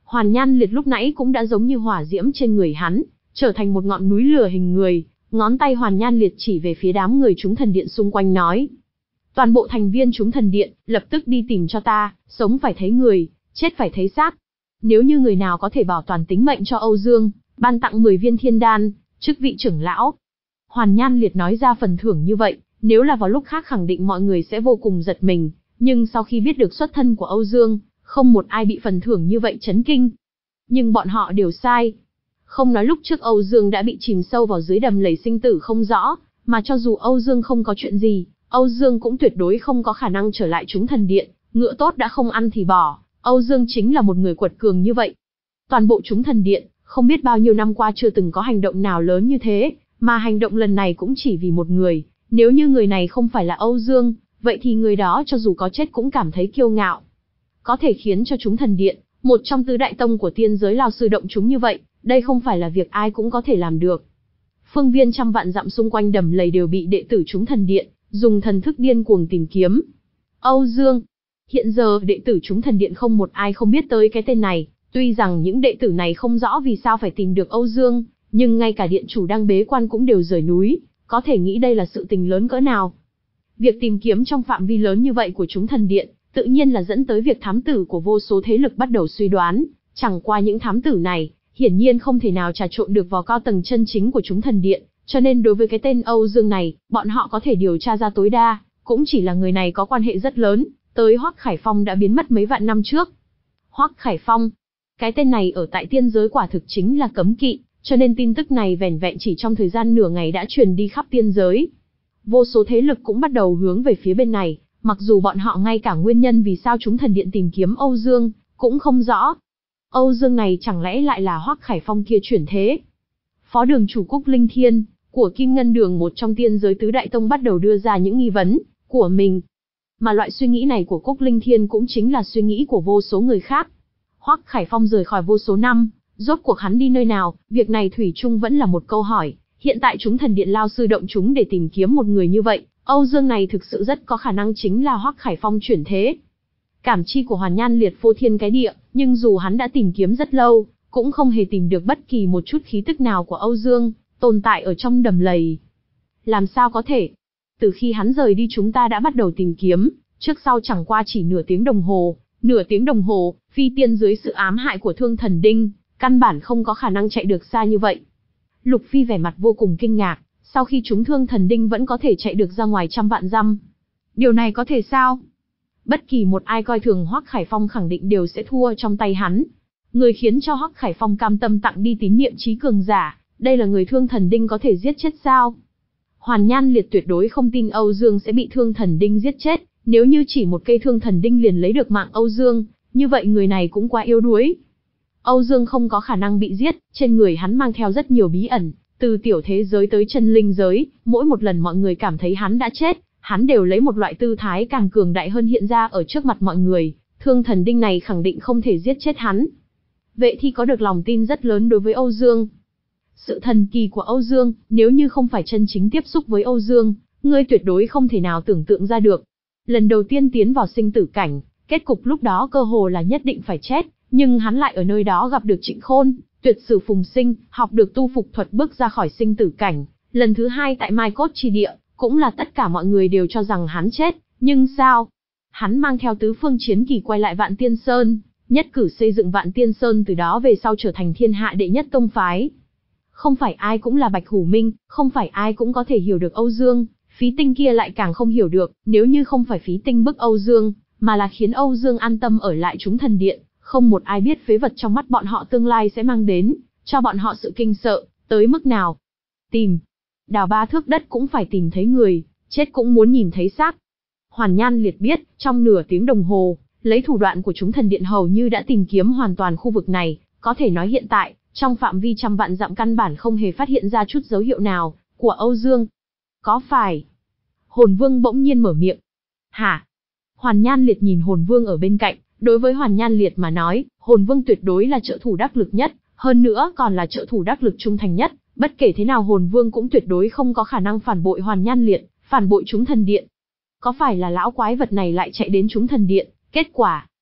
Hoàn Nhan Liệt lúc nãy cũng đã giống như hỏa diễm trên người hắn, trở thành một ngọn núi lửa hình người, ngón tay Hoàn Nhan Liệt chỉ về phía đám người chúng thần điện xung quanh nói. Toàn bộ thành viên chúng thần điện, lập tức đi tìm cho ta, sống phải thấy người, chết phải thấy xác. Nếu như người nào có thể bảo toàn tính mệnh cho Âu Dương, ban tặng mười viên thiên đan, chức vị trưởng lão. Hoàn Nhan Liệt nói ra phần thưởng như vậy, nếu là vào lúc khác khẳng định mọi người sẽ vô cùng giật mình, nhưng sau khi biết được xuất thân của Âu Dương, không một ai bị phần thưởng như vậy chấn kinh. Nhưng bọn họ đều sai. Không nói lúc trước Âu Dương đã bị chìm sâu vào dưới đầm lầy sinh tử không rõ, mà cho dù Âu Dương không có chuyện gì, Âu Dương cũng tuyệt đối không có khả năng trở lại chúng thần điện, ngựa tốt đã không ăn thì bỏ, Âu Dương chính là một người quật cường như vậy. Toàn bộ chúng thần điện, không biết bao nhiêu năm qua chưa từng có hành động nào lớn như thế, mà hành động lần này cũng chỉ vì một người, nếu như người này không phải là Âu Dương, vậy thì người đó cho dù có chết cũng cảm thấy kiêu ngạo. Có thể khiến cho chúng thần điện, một trong tứ đại tông của tiên giới lao sư động chúng như vậy, đây không phải là việc ai cũng có thể làm được. Phương viên trăm vạn dặm xung quanh đầm lầy đều bị đệ tử chúng thần điện dùng thần thức điên cuồng tìm kiếm. Âu Dương. Hiện giờ đệ tử chúng thần điện không một ai không biết tới cái tên này, tuy rằng những đệ tử này không rõ vì sao phải tìm được Âu Dương, nhưng ngay cả điện chủ đang bế quan cũng đều rời núi, có thể nghĩ đây là sự tình lớn cỡ nào. Việc tìm kiếm trong phạm vi lớn như vậy của chúng thần điện, tự nhiên là dẫn tới việc thám tử của vô số thế lực bắt đầu suy đoán, chẳng qua những thám tử này, hiển nhiên không thể nào trà trộn được vào cao tầng chân chính của chúng thần điện, cho nên đối với cái tên Âu Dương này, bọn họ có thể điều tra ra tối đa, cũng chỉ là người này có quan hệ rất lớn, tới Hoắc Khải Phong đã biến mất mấy vạn năm trước. Hoắc Khải Phong, cái tên này ở tại tiên giới quả thực chính là cấm kỵ, cho nên tin tức này vẻn vẹn chỉ trong thời gian nửa ngày đã truyền đi khắp tiên giới. Vô số thế lực cũng bắt đầu hướng về phía bên này, mặc dù bọn họ ngay cả nguyên nhân vì sao chúng thần điện tìm kiếm Âu Dương, cũng không rõ. Âu Dương này chẳng lẽ lại là Hoắc Khải Phong kia chuyển thế? Phó đường chủ Cúc Linh Thiên, của Kim Ngân Đường một trong tiên giới tứ đại tông bắt đầu đưa ra những nghi vấn của mình. Mà loại suy nghĩ này của Cúc Linh Thiên cũng chính là suy nghĩ của vô số người khác. Hoắc Khải Phong rời khỏi vô số năm, rốt cuộc hắn đi nơi nào, việc này thủy chung vẫn là một câu hỏi. Hiện tại chúng thần điện lao sư động chúng để tìm kiếm một người như vậy, Âu Dương này thực sự rất có khả năng chính là Hoắc Khải Phong chuyển thế. Cảm chi của Hoàn Nhan Liệt phô thiên cái địa, nhưng dù hắn đã tìm kiếm rất lâu, cũng không hề tìm được bất kỳ một chút khí tức nào của Âu Dương tồn tại ở trong đầm lầy. Làm sao có thể? Từ khi hắn rời đi chúng ta đã bắt đầu tìm kiếm, trước sau chẳng qua chỉ nửa tiếng đồng hồ, nửa tiếng đồng hồ, phi tiên dưới sự ám hại của Thương Thần Đinh, căn bản không có khả năng chạy được xa như vậy. Lục Phi vẻ mặt vô cùng kinh ngạc, sau khi chúng Thương Thần Đinh vẫn có thể chạy được ra ngoài trăm vạn dặm. Điều này có thể sao? Bất kỳ một ai coi thường Hoắc Khải Phong khẳng định đều sẽ thua trong tay hắn. Người khiến cho Hoắc Khải Phong cam tâm tặng đi tín niệm chí cường giả, đây là người Thương Thần Đinh có thể giết chết sao? Hoàn Nhan Liệt tuyệt đối không tin Âu Dương sẽ bị Thương Thần Đinh giết chết, nếu như chỉ một cây Thương Thần Đinh liền lấy được mạng Âu Dương, như vậy người này cũng quá yếu đuối. Âu Dương không có khả năng bị giết, trên người hắn mang theo rất nhiều bí ẩn, từ tiểu thế giới tới chân linh giới, mỗi một lần mọi người cảm thấy hắn đã chết, hắn đều lấy một loại tư thái càng cường đại hơn hiện ra ở trước mặt mọi người, Thương Thần Đinh này khẳng định không thể giết chết hắn. Vệ Thi có được lòng tin rất lớn đối với Âu Dương. Sự thần kỳ của Âu Dương, nếu như không phải chân chính tiếp xúc với Âu Dương, ngươi tuyệt đối không thể nào tưởng tượng ra được. Lần đầu tiên tiến vào sinh tử cảnh, kết cục lúc đó cơ hồ là nhất định phải chết, nhưng hắn lại ở nơi đó gặp được Trịnh Khôn, tuyệt sử phùng sinh, học được tu phục thuật bước ra khỏi sinh tử cảnh. Lần thứ hai tại Mai Cốt Chi Địa, cũng là tất cả mọi người đều cho rằng hắn chết, nhưng sao? Hắn mang theo tứ phương chiến kỳ quay lại Vạn Tiên Sơn, nhất cử xây dựng Vạn Tiên Sơn, từ đó về sau trở thành thiên hạ đệ nhất tông phái. Không phải ai cũng là Bạch Hủ Minh, không phải ai cũng có thể hiểu được Âu Dương, Phí Tinh kia lại càng không hiểu được, nếu như không phải Phí Tinh bức Âu Dương, mà là khiến Âu Dương an tâm ở lại chúng thần điện, không một ai biết phế vật trong mắt bọn họ tương lai sẽ mang đến, cho bọn họ sự kinh sợ, tới mức nào. Tìm, đào ba thước đất cũng phải tìm thấy người, chết cũng muốn nhìn thấy xác. Hoàn Nhan Liệt biết, trong nửa tiếng đồng hồ, lấy thủ đoạn của chúng thần điện hầu như đã tìm kiếm hoàn toàn khu vực này, có thể nói hiện tại, trong phạm vi trăm vạn dặm căn bản không hề phát hiện ra chút dấu hiệu nào của Âu Dương. Có phải? Hồn Vương bỗng nhiên mở miệng. Hả? Hoàn Nhan Liệt nhìn Hồn Vương ở bên cạnh, đối với Hoàn Nhan Liệt mà nói, Hồn Vương tuyệt đối là trợ thủ đắc lực nhất, hơn nữa còn là trợ thủ đắc lực trung thành nhất, bất kể thế nào Hồn Vương cũng tuyệt đối không có khả năng phản bội Hoàn Nhan Liệt, phản bội chúng thần điện. Có phải là lão quái vật này lại chạy đến chúng thần điện, kết quả?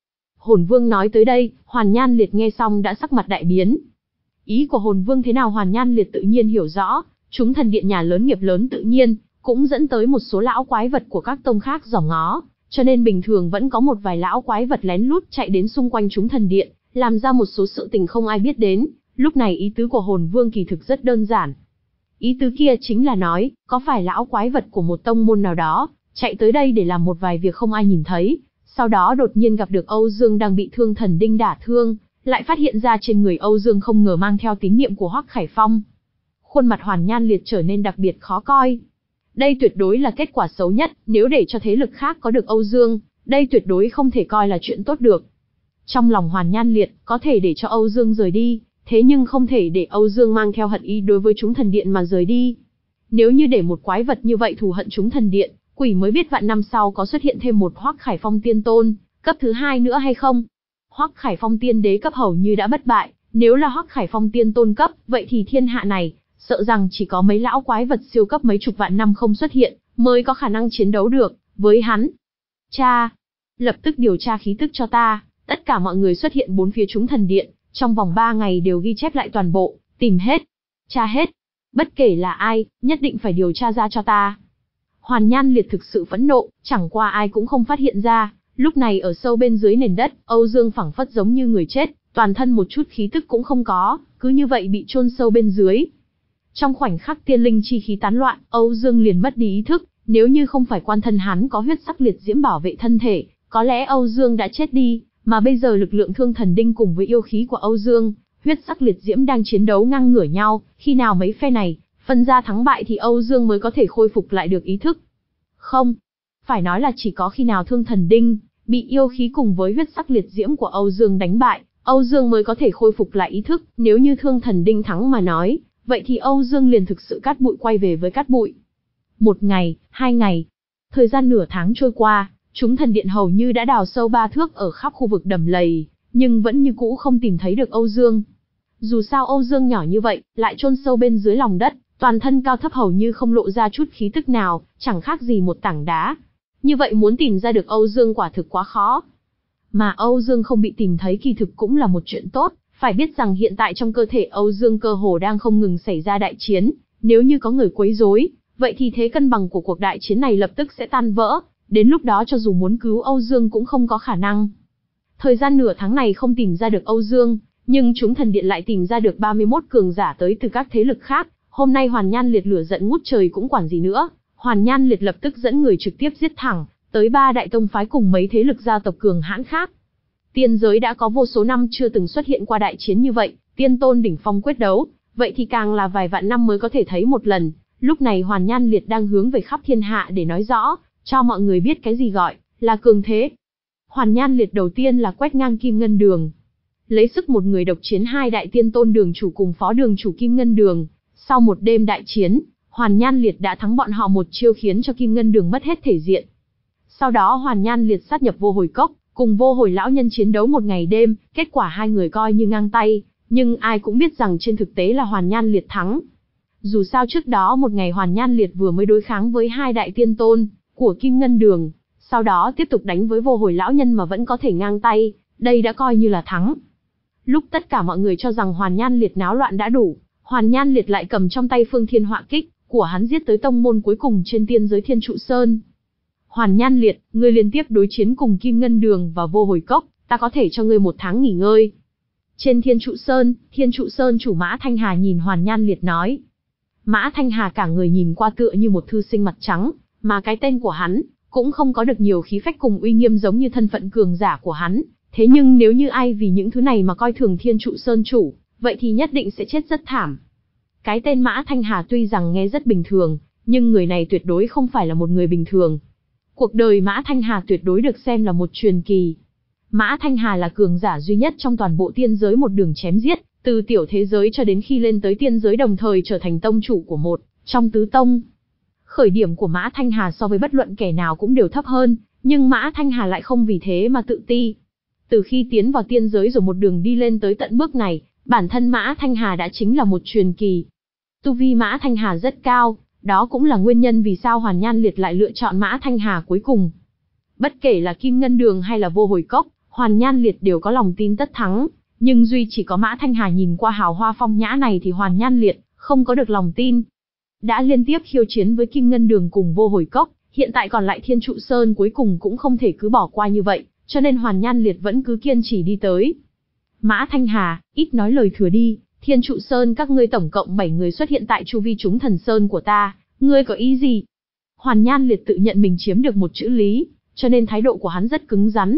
Hồn Vương nói tới đây, Hoàn Nhan Liệt nghe xong đã sắc mặt đại biến. Ý của Hồn Vương thế nào Hoàn Nhan Liệt tự nhiên hiểu rõ, chúng thần điện nhà lớn nghiệp lớn tự nhiên, cũng dẫn tới một số lão quái vật của các tông khác dòm ngó, cho nên bình thường vẫn có một vài lão quái vật lén lút chạy đến xung quanh chúng thần điện, làm ra một số sự tình không ai biết đến. Lúc này ý tứ của Hồn Vương kỳ thực rất đơn giản. Ý tứ kia chính là nói, có phải lão quái vật của một tông môn nào đó, chạy tới đây để làm một vài việc không ai nhìn thấy, sau đó đột nhiên gặp được Âu Dương đang bị Thương Thần Đinh đả thương, lại phát hiện ra trên người Âu Dương không ngờ mang theo tín niệm của Hoắc Khải Phong. Khuôn mặt Hoàn Nhan Liệt trở nên đặc biệt khó coi. Đây tuyệt đối là kết quả xấu nhất, nếu để cho thế lực khác có được Âu Dương, đây tuyệt đối không thể coi là chuyện tốt được. Trong lòng Hoàn Nhan Liệt, có thể để cho Âu Dương rời đi, thế nhưng không thể để Âu Dương mang theo hận ý đối với chúng thần điện mà rời đi. Nếu như để một quái vật như vậy thù hận chúng thần điện, quỷ mới biết vạn năm sau có xuất hiện thêm một Hoắc Khải Phong tiên tôn, cấp thứ hai nữa hay không. Hoắc Khải Phong tiên đế cấp hầu như đã bất bại, nếu là Hoắc Khải Phong tiên tôn cấp, vậy thì thiên hạ này, sợ rằng chỉ có mấy lão quái vật siêu cấp mấy chục vạn năm không xuất hiện, mới có khả năng chiến đấu được với hắn. Cha, lập tức điều tra khí tức cho ta, tất cả mọi người xuất hiện bốn phía chúng thần điện, trong vòng ba ngày đều ghi chép lại toàn bộ, tìm hết, tra hết, bất kể là ai, nhất định phải điều tra ra cho ta. Hoàn Nhan Liệt thực sự phẫn nộ, chẳng qua ai cũng không phát hiện ra, lúc này ở sâu bên dưới nền đất, Âu Dương phảng phất giống như người chết, toàn thân một chút khí tức cũng không có, cứ như vậy bị chôn sâu bên dưới. Trong khoảnh khắc tiên linh chi khí tán loạn, Âu Dương liền mất đi ý thức, nếu như không phải quan thân hắn có huyết sắc liệt diễm bảo vệ thân thể, có lẽ Âu Dương đã chết đi, mà bây giờ lực lượng Thương Thần Đinh cùng với yêu khí của Âu Dương, huyết sắc liệt diễm đang chiến đấu ngang ngửa nhau, khi nào mấy phe này phân ra thắng bại thì Âu Dương mới có thể khôi phục lại được ý thức. Không, phải nói là chỉ có khi nào Thương Thần Đinh bị yêu khí cùng với huyết sắc liệt diễm của Âu Dương đánh bại, Âu Dương mới có thể khôi phục lại ý thức, nếu như Thương Thần Đinh thắng mà nói, vậy thì Âu Dương liền thực sự cát bụi quay về với cát bụi. Một ngày, hai ngày, thời gian nửa tháng trôi qua, chúng thần điện hầu như đã đào sâu ba thước ở khắp khu vực đầm lầy, nhưng vẫn như cũ không tìm thấy được Âu Dương. Dù sao Âu Dương nhỏ như vậy, lại chôn sâu bên dưới lòng đất, toàn thân cao thấp hầu như không lộ ra chút khí tức nào, chẳng khác gì một tảng đá. Như vậy muốn tìm ra được Âu Dương quả thực quá khó. Mà Âu Dương không bị tìm thấy kỳ thực cũng là một chuyện tốt, phải biết rằng hiện tại trong cơ thể Âu Dương cơ hồ đang không ngừng xảy ra đại chiến, nếu như có người quấy rối, vậy thì thế cân bằng của cuộc đại chiến này lập tức sẽ tan vỡ, đến lúc đó cho dù muốn cứu Âu Dương cũng không có khả năng. Thời gian nửa tháng này không tìm ra được Âu Dương, nhưng chúng thần điện lại tìm ra được ba mươi mốt cường giả tới từ các thế lực khác, hôm nay Hoàn Nhan Liệt lửa giận ngút trời cũng quản gì nữa, Hoàn Nhan Liệt lập tức dẫn người trực tiếp giết thẳng tới ba đại tông phái cùng mấy thế lực gia tộc cường hãn khác. Tiên giới đã có vô số năm chưa từng xuất hiện qua đại chiến như vậy, tiên tôn đỉnh phong quyết đấu, vậy thì càng là vài vạn năm mới có thể thấy một lần. Lúc này Hoàn Nhan Liệt đang hướng về khắp thiên hạ để nói rõ, cho mọi người biết cái gì gọi là cường thế. Hoàn Nhan Liệt đầu tiên là quét ngang Kim Ngân Đường, lấy sức một người độc chiến hai đại tiên tôn đường chủ cùng phó đường chủ Kim Ngân Đường. Sau một đêm đại chiến, Hoàn Nhan Liệt đã thắng bọn họ một chiêu khiến cho Kim Ngân Đường mất hết thể diện. Sau đó Hoàn Nhan Liệt sát nhập Vô Hồi Cốc, cùng Vô Hồi lão nhân chiến đấu một ngày đêm, kết quả hai người coi như ngang tay, nhưng ai cũng biết rằng trên thực tế là Hoàn Nhan Liệt thắng. Dù sao trước đó một ngày Hoàn Nhan Liệt vừa mới đối kháng với hai đại tiên tôn của Kim Ngân Đường, sau đó tiếp tục đánh với Vô Hồi lão nhân mà vẫn có thể ngang tay, đây đã coi như là thắng. Lúc tất cả mọi người cho rằng Hoàn Nhan Liệt náo loạn đã đủ, Hoàn Nhan Liệt lại cầm trong tay Phương Thiên Họa Kích của hắn giết tới tông môn cuối cùng trên tiên giới Thiên Trụ Sơn. Hoàn Nhan Liệt, ngươi liên tiếp đối chiến cùng Kim Ngân Đường và Vô Hồi Cốc, ta có thể cho ngươi một tháng nghỉ ngơi. Trên Thiên Trụ Sơn, Thiên Trụ Sơn chủ Mã Thanh Hà nhìn Hoàn Nhan Liệt nói. Mã Thanh Hà cả người nhìn qua tựa như một thư sinh mặt trắng, mà cái tên của hắn cũng không có được nhiều khí phách cùng uy nghiêm giống như thân phận cường giả của hắn. Thế nhưng nếu như ai vì những thứ này mà coi thường Thiên Trụ Sơn chủ, vậy thì nhất định sẽ chết rất thảm. Cái tên Mã Thanh Hà tuy rằng nghe rất bình thường, nhưng người này tuyệt đối không phải là một người bình thường. Cuộc đời Mã Thanh Hà tuyệt đối được xem là một truyền kỳ. Mã Thanh Hà là cường giả duy nhất trong toàn bộ tiên giới một đường chém giết, từ tiểu thế giới cho đến khi lên tới tiên giới đồng thời trở thành tông chủ của một trong tứ tông. Khởi điểm của Mã Thanh Hà so với bất luận kẻ nào cũng đều thấp hơn, nhưng Mã Thanh Hà lại không vì thế mà tự ti. Từ khi tiến vào tiên giới rồi một đường đi lên tới tận bước này, bản thân Mã Thanh Hà đã chính là một truyền kỳ. Tu vi Mã Thanh Hà rất cao, đó cũng là nguyên nhân vì sao Hoàn Nhan Liệt lại lựa chọn Mã Thanh Hà cuối cùng. Bất kể là Kim Ngân Đường hay là Vô Hồi Cốc, Hoàn Nhan Liệt đều có lòng tin tất thắng, nhưng duy chỉ có Mã Thanh Hà nhìn qua hào hoa phong nhã này thì Hoàn Nhan Liệt không có được lòng tin. Đã liên tiếp khiêu chiến với Kim Ngân Đường cùng Vô Hồi Cốc, hiện tại còn lại Thiên Trụ Sơn cuối cùng cũng không thể cứ bỏ qua như vậy, cho nên Hoàn Nhan Liệt vẫn cứ kiên trì đi tới. Mã Thanh Hà, ít nói lời thừa đi, Thiên Trụ Sơn các ngươi tổng cộng bảy người xuất hiện tại chu vi chúng thần sơn của ta, ngươi có ý gì? Hoàn Nhan Liệt tự nhận mình chiếm được một chữ lý, cho nên thái độ của hắn rất cứng rắn.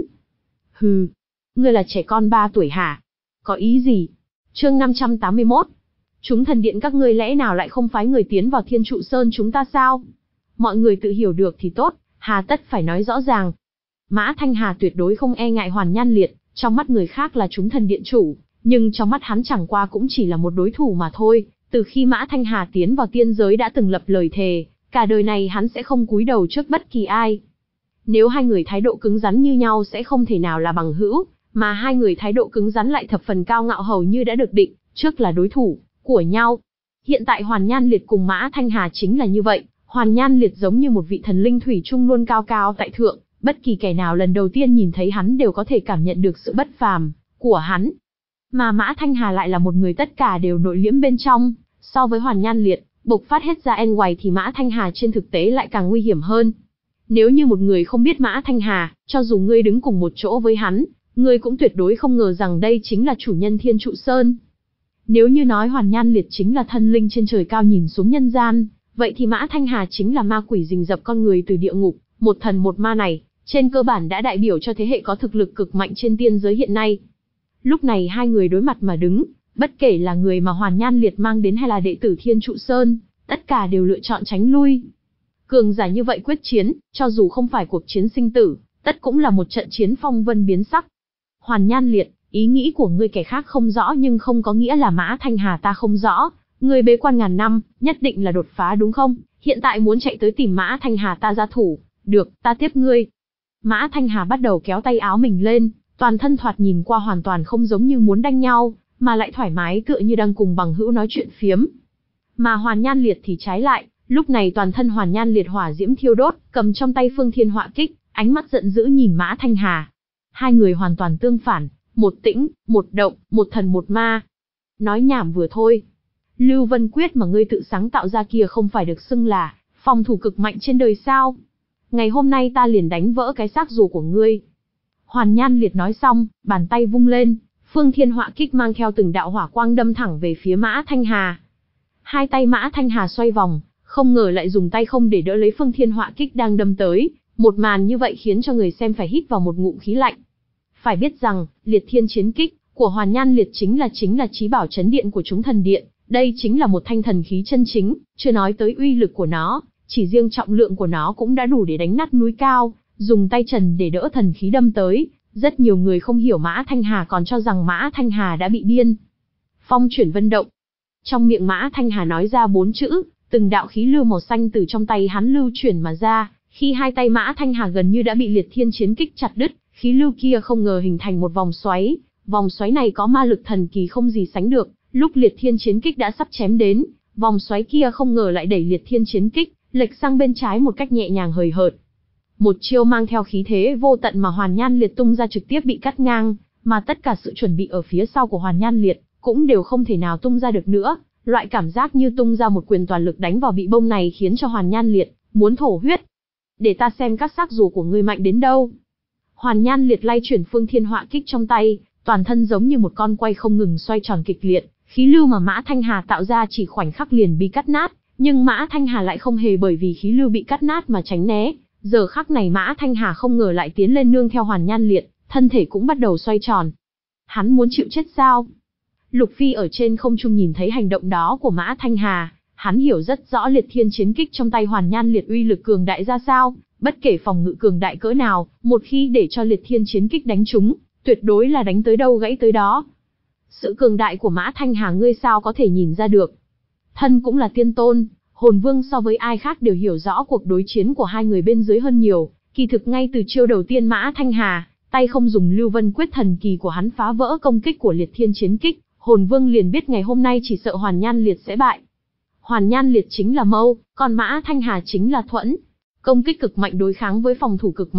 Hừ, ngươi là trẻ con ba tuổi hả? Có ý gì? Chương năm trăm tám mươi mốt. Chúng thần điện các ngươi lẽ nào lại không phái người tiến vào Thiên Trụ Sơn chúng ta sao? Mọi người tự hiểu được thì tốt, hà tất phải nói rõ ràng. Mã Thanh Hà tuyệt đối không e ngại Hoàn Nhan Liệt, trong mắt người khác là chúng thần điện chủ, nhưng trong mắt hắn chẳng qua cũng chỉ là một đối thủ mà thôi. Từ khi Mã Thanh Hà tiến vào tiên giới đã từng lập lời thề, cả đời này hắn sẽ không cúi đầu trước bất kỳ ai. Nếu hai người thái độ cứng rắn như nhau sẽ không thể nào là bằng hữu, mà hai người thái độ cứng rắn lại thập phần cao ngạo hầu như đã được định, trước là đối thủ của nhau. Hiện tại Hoàn Nhan Liệt cùng Mã Thanh Hà chính là như vậy, Hoàn Nhan Liệt giống như một vị thần linh thủy chung luôn cao cao tại thượng, bất kỳ kẻ nào lần đầu tiên nhìn thấy hắn đều có thể cảm nhận được sự bất phàm của hắn. Mà Mã Thanh Hà lại là một người tất cả đều nội liễm bên trong, so với Hoàn Nhan Liệt, bộc phát hết ra en ngoài thì Mã Thanh Hà trên thực tế lại càng nguy hiểm hơn. Nếu như một người không biết Mã Thanh Hà, cho dù ngươi đứng cùng một chỗ với hắn, ngươi cũng tuyệt đối không ngờ rằng đây chính là chủ nhân Thiên Trụ Sơn. Nếu như nói Hoàn Nhan Liệt chính là thân linh trên trời cao nhìn xuống nhân gian, vậy thì Mã Thanh Hà chính là ma quỷ rình rập con người từ địa ngục, một thần một ma này, trên cơ bản đã đại biểu cho thế hệ có thực lực cực mạnh trên tiên giới hiện nay. Lúc này hai người đối mặt mà đứng, bất kể là người mà Hoàn Nhan Liệt mang đến hay là đệ tử Thiên Trụ Sơn, tất cả đều lựa chọn tránh lui. Cường giả như vậy quyết chiến, cho dù không phải cuộc chiến sinh tử, tất cũng là một trận chiến phong vân biến sắc. Hoàn Nhan Liệt, ý nghĩ của ngươi kẻ khác không rõ nhưng không có nghĩa là Mã Thanh Hà ta không rõ. Ngươi bế quan ngàn năm, nhất định là đột phá đúng không? Hiện tại muốn chạy tới tìm Mã Thanh Hà ta ra thủ. Được, ta tiếp ngươi. Mã Thanh Hà bắt đầu kéo tay áo mình lên, toàn thân thoạt nhìn qua hoàn toàn không giống như muốn đánh nhau, mà lại thoải mái tựa như đang cùng bằng hữu nói chuyện phiếm. Mà Hoàn Nhan Liệt thì trái lại, lúc này toàn thân Hoàn Nhan Liệt hỏa diễm thiêu đốt, cầm trong tay Phương Thiên Họa Kích, ánh mắt giận dữ nhìn Mã Thanh Hà. Hai người hoàn toàn tương phản, một tĩnh, một động, một thần một ma. Nói nhảm vừa thôi. Lưu Vân Quyết mà ngươi tự sáng tạo ra kia không phải được xưng là phòng thủ cực mạnh trên đời sao? Ngày hôm nay ta liền đánh vỡ cái xác rùa của ngươi. Hoàn Nhan Liệt nói xong, bàn tay vung lên, Phương Thiên Họa Kích mang theo từng đạo hỏa quang đâm thẳng về phía Mã Thanh Hà. Hai tay Mã Thanh Hà xoay vòng, không ngờ lại dùng tay không để đỡ lấy Phương Thiên Họa Kích đang đâm tới, một màn như vậy khiến cho người xem phải hít vào một ngụm khí lạnh. Phải biết rằng, Liệt Thiên Chiến Kích của Hoàn Nhan Liệt chính là chính là chí bảo chấn điện của chúng thần điện, đây chính là một thanh thần khí chân chính, chưa nói tới uy lực của nó, chỉ riêng trọng lượng của nó cũng đã đủ để đánh nát núi cao, dùng tay trần để đỡ thần khí đâm tới. Rất nhiều người không hiểu Mã Thanh Hà còn cho rằng Mã Thanh Hà đã bị điên. Phong chuyển vân động. Trong miệng Mã Thanh Hà nói ra bốn chữ, từng đạo khí lưu màu xanh từ trong tay hắn lưu chuyển mà ra, khi hai tay Mã Thanh Hà gần như đã bị Liệt Thiên Chiến Kích chặt đứt, khí lưu kia không ngờ hình thành một vòng xoáy, vòng xoáy này có ma lực thần kỳ không gì sánh được, lúc Liệt Thiên Chiến Kích đã sắp chém đến, vòng xoáy kia không ngờ lại đẩy Liệt Thiên Chiến Kích lệch sang bên trái một cách nhẹ nhàng hời hợt. Một chiêu mang theo khí thế vô tận mà Hoàn Nhan Liệt tung ra trực tiếp bị cắt ngang, mà tất cả sự chuẩn bị ở phía sau của Hoàn Nhan Liệt cũng đều không thể nào tung ra được nữa. Loại cảm giác như tung ra một quyền toàn lực đánh vào bị bông này khiến cho Hoàn Nhan Liệt muốn thổ huyết. Để ta xem các xác rùa của ngươi mạnh đến đâu. Hoàn Nhan Liệt lay chuyển Phương Thiên Họa Kích trong tay, toàn thân giống như một con quay không ngừng xoay tròn kịch liệt, khí lưu mà Mã Thanh Hà tạo ra chỉ khoảnh khắc liền bị cắt nát, nhưng Mã Thanh Hà lại không hề bởi vì khí lưu bị cắt nát mà tránh né. Giờ khắc này Mã Thanh Hà không ngờ lại tiến lên nương theo Hoàn Nhan Liệt, thân thể cũng bắt đầu xoay tròn. Hắn muốn chịu chết sao? Lục Phi ở trên không trung nhìn thấy hành động đó của Mã Thanh Hà, hắn hiểu rất rõ Liệt Thiên Chiến Kích trong tay Hoàn Nhan Liệt uy lực cường đại ra sao, bất kể phòng ngự cường đại cỡ nào, một khi để cho Liệt Thiên Chiến Kích đánh trúng, tuyệt đối là đánh tới đâu gãy tới đó. Sự cường đại của Mã Thanh Hà ngươi sao có thể nhìn ra được? Thân cũng là tiên tôn, hồn vương so với ai khác đều hiểu rõ cuộc đối chiến của hai người bên dưới hơn nhiều, kỳ thực ngay từ chiêu đầu tiên Mã Thanh Hà, tay không dùng Lưu Vân Quyết thần kỳ của hắn phá vỡ công kích của Liệt Thiên Chiến Kích, hồn vương liền biết ngày hôm nay chỉ sợ Hoàn Nhan Liệt sẽ bại. Hoàn Nhan Liệt chính là mâu, còn Mã Thanh Hà chính là thuẫn. Công kích cực mạnh đối kháng với phòng thủ cực mạnh,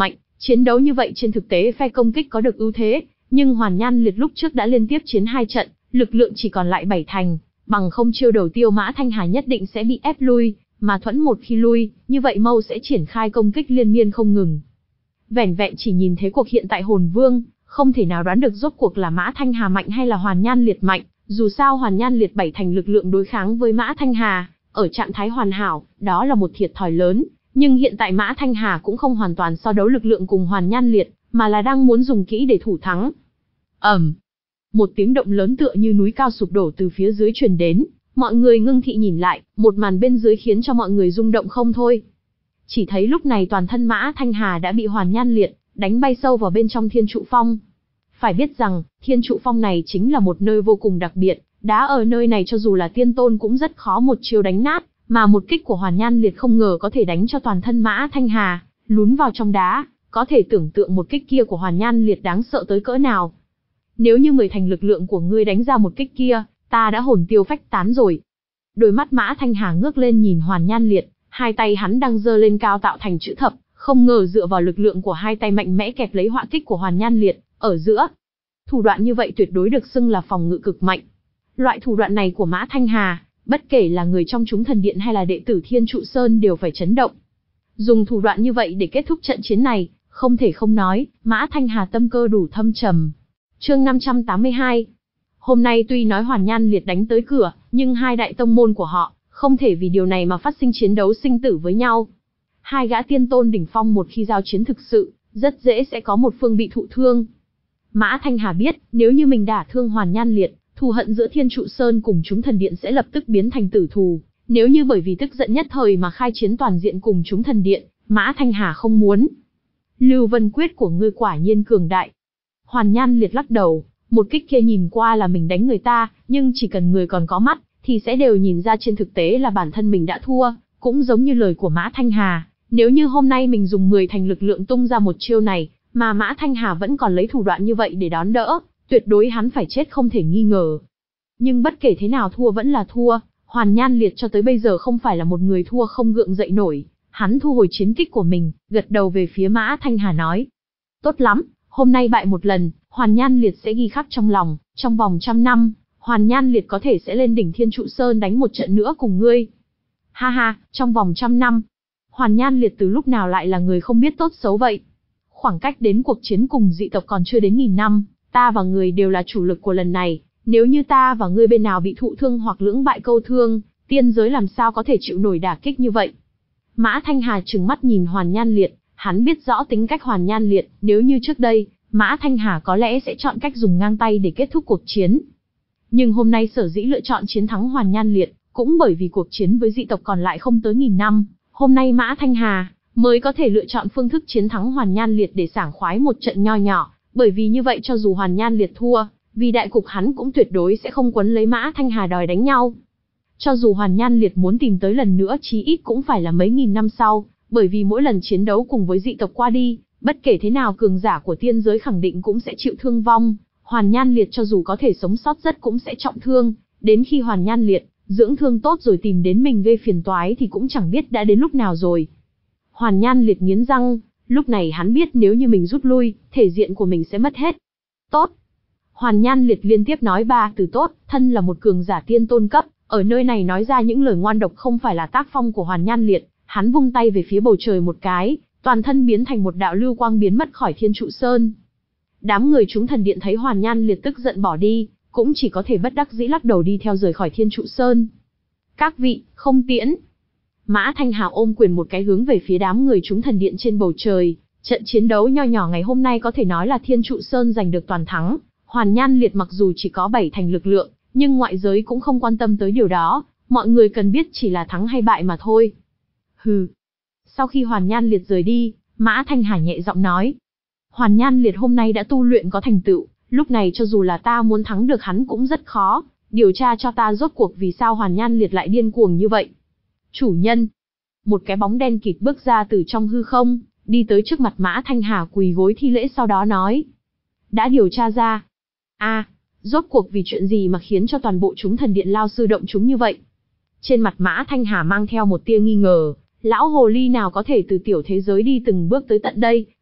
Chiến đấu như vậy trên thực tế phe công kích có được ưu thế, nhưng Hoàn Nhan Liệt lúc trước đã liên tiếp chiến hai trận, lực lượng chỉ còn lại bảy thành, bằng không chiêu đầu Tiêu Mã Thanh Hà nhất định sẽ bị ép lui, mà Thuẫn một khi lui, như vậy Mâu sẽ triển khai công kích liên miên không ngừng. Vẻn vẹn chỉ nhìn thế cuộc hiện tại Hồn Vương, không thể nào đoán được rốt cuộc là Mã Thanh Hà mạnh hay là Hoàn Nhan Liệt mạnh, dù sao Hoàn Nhan Liệt bảy thành lực lượng đối kháng với Mã Thanh Hà, ở trạng thái hoàn hảo, đó là một thiệt thòi lớn, nhưng hiện tại Mã Thanh Hà cũng không hoàn toàn so đấu lực lượng cùng Hoàn Nhan Liệt, mà là đang muốn dùng kỹ để thủ thắng. Ầm. Một tiếng động lớn tựa như núi cao sụp đổ từ phía dưới truyền đến, mọi người ngưng thị nhìn lại, một màn bên dưới khiến cho mọi người rung động không thôi. Chỉ thấy lúc này toàn thân Mã Thanh Hà đã bị Hoàn Nhan Liệt đánh bay sâu vào bên trong Thiên Trụ Phong. Phải biết rằng, Thiên Trụ Phong này chính là một nơi vô cùng đặc biệt, đá ở nơi này cho dù là tiên tôn cũng rất khó một chiêu đánh nát, mà một kích của Hoàn Nhan Liệt không ngờ có thể đánh cho toàn thân Mã Thanh Hà lún vào trong đá, có thể tưởng tượng một kích kia của Hoàn Nhan Liệt đáng sợ tới cỡ nào. Nếu như mười thành lực lượng của ngươi đánh ra một kích kia, ta đã hồn tiêu phách tán rồi. Đôi mắt Mã Thanh Hà ngước lên nhìn Hoàn Nhan Liệt, hai tay hắn đang giơ lên cao tạo thành chữ thập, không ngờ dựa vào lực lượng của hai tay mạnh mẽ kẹp lấy họa kích của Hoàn Nhan Liệt ở giữa. Thủ đoạn như vậy tuyệt đối được xưng là phòng ngự cực mạnh. Loại thủ đoạn này của Mã Thanh Hà, bất kể là người trong chúng thần điện hay là đệ tử Thiên Trụ Sơn đều phải chấn động. Dùng thủ đoạn như vậy để kết thúc trận chiến này, không thể không nói, Mã Thanh Hà tâm cơ đủ thâm trầm. Chương năm trăm tám mươi hai. Hôm nay tuy nói Hoàn Nhan Liệt đánh tới cửa, nhưng hai đại tông môn của họ không thể vì điều này mà phát sinh chiến đấu sinh tử với nhau. Hai gã tiên tôn đỉnh phong một khi giao chiến thực sự, rất dễ sẽ có một phương bị thụ thương. Mã Thanh Hà biết, nếu như mình đả thương Hoàn Nhan Liệt, thù hận giữa Thiên Trụ Sơn cùng chúng thần điện sẽ lập tức biến thành tử thù. Nếu như bởi vì tức giận nhất thời mà khai chiến toàn diện cùng chúng thần điện, Mã Thanh Hà không muốn. Lưu Vân Quyết của ngươi quả nhiên cường đại. Hoàn Nhan Liệt lắc đầu, một kích kia nhìn qua là mình đánh người ta, nhưng chỉ cần người còn có mắt, thì sẽ đều nhìn ra trên thực tế là bản thân mình đã thua, cũng giống như lời của Mã Thanh Hà. Nếu như hôm nay mình dùng mười thành lực lượng tung ra một chiêu này, mà Mã Thanh Hà vẫn còn lấy thủ đoạn như vậy để đón đỡ, tuyệt đối hắn phải chết không thể nghi ngờ. Nhưng bất kể thế nào thua vẫn là thua, Hoàn Nhan Liệt cho tới bây giờ không phải là một người thua không gượng dậy nổi. Hắn thu hồi chiến kích của mình, gật đầu về phía Mã Thanh Hà nói. Tốt lắm, hôm nay bại một lần, Hoàn Nhan Liệt sẽ ghi khắc trong lòng, trong vòng trăm năm, Hoàn Nhan Liệt có thể sẽ lên đỉnh Thiên Trụ Sơn đánh một trận nữa cùng ngươi. Ha ha, trong vòng trăm năm. Hoàn Nhan Liệt từ lúc nào lại là người không biết tốt xấu vậy? Khoảng cách đến cuộc chiến cùng dị tộc còn chưa đến nghìn năm, ta và người đều là chủ lực của lần này, nếu như ta và ngươi bên nào bị thụ thương hoặc lưỡng bại câu thương, tiên giới làm sao có thể chịu nổi đả kích như vậy? Mã Thanh Hà trừng mắt nhìn Hoàn Nhan Liệt, hắn biết rõ tính cách Hoàn Nhan Liệt, nếu như trước đây, Mã Thanh Hà có lẽ sẽ chọn cách dùng ngang tay để kết thúc cuộc chiến. Nhưng hôm nay sở dĩ lựa chọn chiến thắng Hoàn Nhan Liệt, cũng bởi vì cuộc chiến với dị tộc còn lại không tới nghìn năm, hôm nay Mã Thanh Hà mới có thể lựa chọn phương thức chiến thắng Hoàn Nhan Liệt để sảng khoái một trận nho nhỏ, bởi vì như vậy cho dù Hoàn Nhan Liệt thua, vì đại cục hắn cũng tuyệt đối sẽ không quấn lấy Mã Thanh Hà đòi đánh nhau. Cho dù Hoàn Nhan Liệt muốn tìm tới lần nữa chí ít cũng phải là mấy nghìn năm sau, bởi vì mỗi lần chiến đấu cùng với dị tộc qua đi, bất kể thế nào cường giả của tiên giới khẳng định cũng sẽ chịu thương vong, Hoàn Nhan Liệt cho dù có thể sống sót rất cũng sẽ trọng thương, đến khi Hoàn Nhan Liệt dưỡng thương tốt rồi tìm đến mình gây phiền toái thì cũng chẳng biết đã đến lúc nào rồi. Hoàn Nhan Liệt nghiến răng, lúc này hắn biết nếu như mình rút lui, thể diện của mình sẽ mất hết. Tốt. Hoàn Nhan Liệt liên tiếp nói ba từ tốt, thân là một cường giả tiên tôn cấp, ở nơi này nói ra những lời ngoan độc không phải là tác phong của Hoàn Nhan Liệt, hắn vung tay về phía bầu trời một cái, toàn thân biến thành một đạo lưu quang biến mất khỏi Thiên Trụ Sơn. Đám người chúng thần điện thấy Hoàn Nhan Liệt tức giận bỏ đi, cũng chỉ có thể bất đắc dĩ lắc đầu đi theo rời khỏi Thiên Trụ Sơn. Các vị, không tiễn. Mã Thanh Hà ôm quyền một cái hướng về phía đám người chúng thần điện trên bầu trời, trận chiến đấu nho nhỏ ngày hôm nay có thể nói là Thiên Trụ Sơn giành được toàn thắng, Hoàn Nhan Liệt mặc dù chỉ có bảy thành lực lượng, nhưng ngoại giới cũng không quan tâm tới điều đó, mọi người cần biết chỉ là thắng hay bại mà thôi. Hừ. Sau khi Hoàn Nhan Liệt rời đi, Mã Thanh Hà nhẹ giọng nói. Hoàn Nhan Liệt hôm nay đã tu luyện có thành tựu, lúc này cho dù là ta muốn thắng được hắn cũng rất khó, điều tra cho ta rốt cuộc vì sao Hoàn Nhan Liệt lại điên cuồng như vậy. Chủ nhân. Một cái bóng đen kịt bước ra từ trong hư không, đi tới trước mặt Mã Thanh Hà quỳ gối thi lễ sau đó nói. Đã điều tra ra. A, à, rốt cuộc vì chuyện gì mà khiến cho toàn bộ chúng thần điện lao sư động chúng như vậy? Trên mặt Mã Thanh Hà mang theo một tia nghi ngờ, lão hồ ly nào có thể từ tiểu thế giới đi từng bước tới tận đây,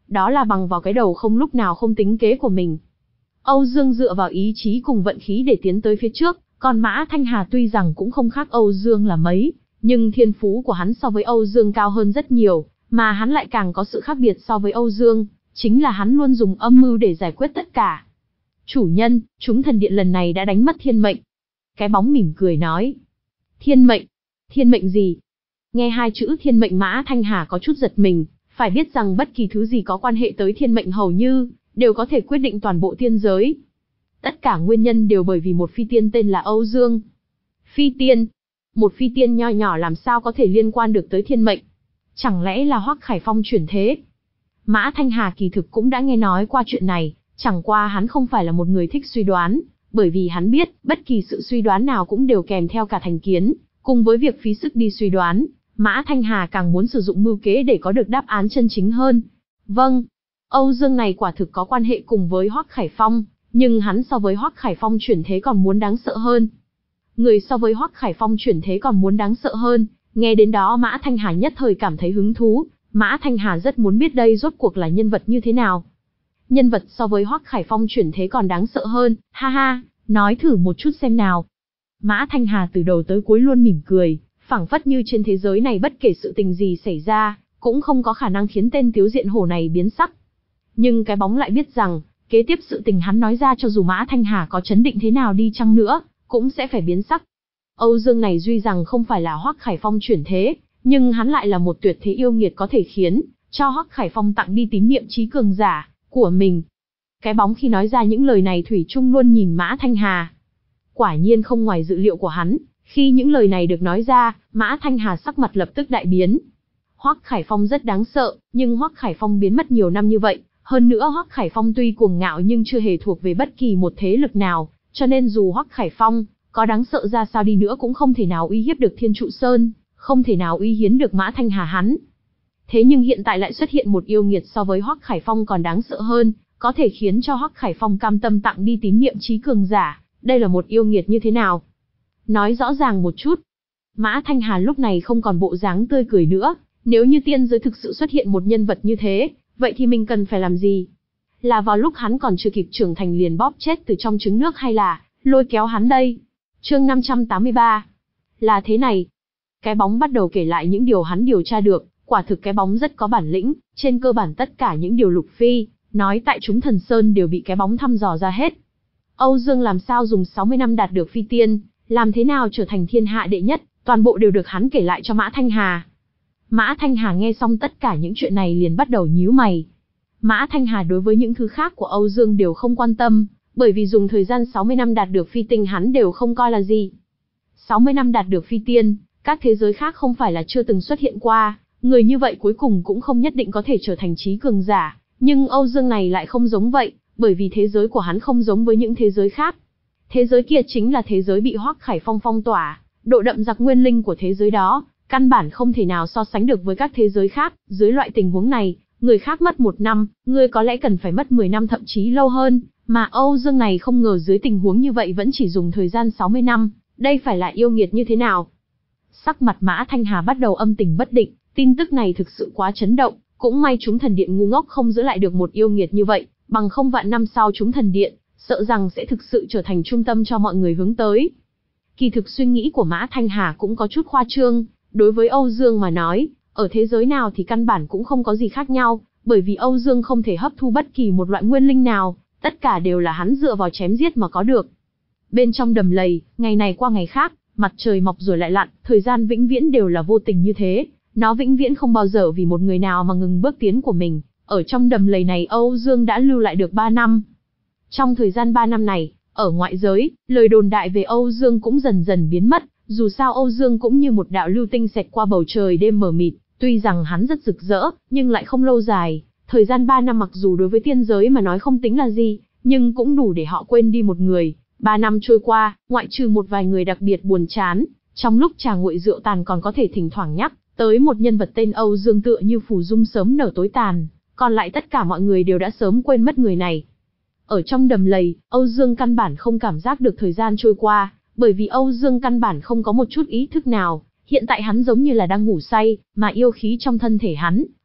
đó là bằng vào cái đầu không lúc nào không tính kế của mình. Âu Dương dựa vào ý chí cùng vận khí để tiến tới phía trước, còn Mã Thanh Hà tuy rằng cũng không khác Âu Dương là mấy, nhưng thiên phú của hắn so với Âu Dương cao hơn rất nhiều, mà hắn lại càng có sự khác biệt so với Âu Dương, chính là hắn luôn dùng âm mưu để giải quyết tất cả. Chủ nhân, chúng thần điện lần này đã đánh mất thiên mệnh. Cái bóng mỉm cười nói. Thiên mệnh? Thiên mệnh gì? Nghe hai chữ thiên mệnh Mã Thanh Hà có chút giật mình, phải biết rằng bất kỳ thứ gì có quan hệ tới thiên mệnh hầu như đều có thể quyết định toàn bộ tiên giới. Tất cả nguyên nhân đều bởi vì một phi tiên tên là Âu Dương. Phi tiên? Một phi tiên nho nhỏ làm sao có thể liên quan được tới thiên mệnh? Chẳng lẽ là Hoắc Khải Phong chuyển thế? Mã Thanh Hà kỳ thực cũng đã nghe nói qua chuyện này, chẳng qua hắn không phải là một người thích suy đoán, bởi vì hắn biết, bất kỳ sự suy đoán nào cũng đều kèm theo cả thành kiến, cùng với việc phí sức đi suy đoán, Mã Thanh Hà càng muốn sử dụng mưu kế để có được đáp án chân chính hơn. Vâng, Âu Dương này quả thực có quan hệ cùng với Hoắc Khải Phong, nhưng hắn so với Hoắc Khải Phong chuyển thế còn muốn đáng sợ hơn. Người so với Hoắc Khải Phong chuyển thế còn muốn đáng sợ hơn, nghe đến đó Mã Thanh Hà nhất thời cảm thấy hứng thú, Mã Thanh Hà rất muốn biết đây rốt cuộc là nhân vật như thế nào. Nhân vật so với Hoắc Khải Phong chuyển thế còn đáng sợ hơn, ha ha, nói thử một chút xem nào. Mã Thanh Hà từ đầu tới cuối luôn mỉm cười, phảng phất như trên thế giới này bất kể sự tình gì xảy ra, cũng không có khả năng khiến tên Tiếu Diện Hổ này biến sắc. Nhưng cái bóng lại biết rằng, kế tiếp sự tình hắn nói ra cho dù Mã Thanh Hà có chấn định thế nào đi chăng nữa, cũng sẽ phải biến sắc. Âu Dương này duy rằng không phải là Hoắc Khải Phong chuyển thế, nhưng hắn lại là một tuyệt thế yêu nghiệt có thể khiến cho Hoắc Khải Phong tặng đi tín niệm trí cường giả của mình. Cái bóng khi nói ra những lời này thủy chung luôn nhìn Mã Thanh Hà. Quả nhiên không ngoài dự liệu của hắn, khi những lời này được nói ra, Mã Thanh Hà sắc mặt lập tức đại biến. Hoắc Khải Phong rất đáng sợ, nhưng Hoắc Khải Phong biến mất nhiều năm như vậy, hơn nữa Hoắc Khải Phong tuy cuồng ngạo nhưng chưa hề thuộc về bất kỳ một thế lực nào, cho nên dù Hoắc Khải Phong có đáng sợ ra sao đi nữa cũng không thể nào uy hiếp được Thiên Trụ Sơn, không thể nào uy hiếp được Mã Thanh Hà hắn. Thế nhưng hiện tại lại xuất hiện một yêu nghiệt so với Hoắc Khải Phong còn đáng sợ hơn, có thể khiến cho Hoắc Khải Phong cam tâm tặng đi tín niệm trí cường giả, đây là một yêu nghiệt như thế nào? Nói rõ ràng một chút. Mã Thanh Hà lúc này không còn bộ dáng tươi cười nữa, nếu như tiên giới thực sự xuất hiện một nhân vật như thế, vậy thì mình cần phải làm gì? Là vào lúc hắn còn chưa kịp trưởng thành liền bóp chết từ trong trứng nước hay là lôi kéo hắn đây? Chương năm trăm tám mươi ba. Là thế này. Cái bóng bắt đầu kể lại những điều hắn điều tra được, quả thực cái bóng rất có bản lĩnh, trên cơ bản tất cả những điều Lục Phi nói tại chúng thần sơn đều bị cái bóng thăm dò ra hết. Âu Dương làm sao dùng sáu mươi năm đạt được phi tiên, làm thế nào trở thành thiên hạ đệ nhất, toàn bộ đều được hắn kể lại cho Mã Thanh Hà. Mã Thanh Hà nghe xong tất cả những chuyện này liền bắt đầu nhíu mày. Mã Thanh Hà đối với những thứ khác của Âu Dương đều không quan tâm, bởi vì dùng thời gian sáu mươi năm đạt được phi tinh hắn đều không coi là gì. sáu mươi năm đạt được phi tiên, các thế giới khác không phải là chưa từng xuất hiện qua, người như vậy cuối cùng cũng không nhất định có thể trở thành trí cường giả, nhưng Âu Dương này lại không giống vậy, bởi vì thế giới của hắn không giống với những thế giới khác. Thế giới kia chính là thế giới bị Hoắc Khải Phong phong tỏa, độ đậm giặc nguyên linh của thế giới đó, căn bản không thể nào so sánh được với các thế giới khác, dưới loại tình huống này, người khác mất một năm, người có lẽ cần phải mất mười năm thậm chí lâu hơn, mà Âu Dương này không ngờ dưới tình huống như vậy vẫn chỉ dùng thời gian sáu mươi năm, đây phải là yêu nghiệt như thế nào? Sắc mặt Mã Thanh Hà bắt đầu âm tình bất định, tin tức này thực sự quá chấn động, cũng may chúng thần điện ngu ngốc không giữ lại được một yêu nghiệt như vậy, bằng không vạn năm sau chúng thần điện, sợ rằng sẽ thực sự trở thành trung tâm cho mọi người hướng tới. Kỳ thực suy nghĩ của Mã Thanh Hà cũng có chút khoa trương, đối với Âu Dương mà nói, ở thế giới nào thì căn bản cũng không có gì khác nhau, bởi vì Âu Dương không thể hấp thu bất kỳ một loại nguyên linh nào, tất cả đều là hắn dựa vào chém giết mà có được. Bên trong đầm lầy, ngày này qua ngày khác, mặt trời mọc rồi lại lặn, thời gian vĩnh viễn đều là vô tình như thế, nó vĩnh viễn không bao giờ vì một người nào mà ngừng bước tiến của mình. Ở trong đầm lầy này Âu Dương đã lưu lại được ba năm. Trong thời gian ba năm này, ở ngoại giới, lời đồn đại về Âu Dương cũng dần dần biến mất, dù sao Âu Dương cũng như một đạo lưu tinh xẹt qua bầu trời đêm mờ mịt, tuy rằng hắn rất rực rỡ, nhưng lại không lâu dài. Thời gian ba năm mặc dù đối với tiên giới mà nói không tính là gì, nhưng cũng đủ để họ quên đi một người. Ba năm trôi qua, ngoại trừ một vài người đặc biệt buồn chán, trong lúc trà nguội rượu tàn còn có thể thỉnh thoảng nhắc tới một nhân vật tên Âu Dương tựa như phù dung sớm nở tối tàn, còn lại tất cả mọi người đều đã sớm quên mất người này. Ở trong đầm lầy, Âu Dương căn bản không cảm giác được thời gian trôi qua, bởi vì Âu Dương căn bản không có một chút ý thức nào, hiện tại hắn giống như là đang ngủ say, mà yêu khí trong thân thể hắn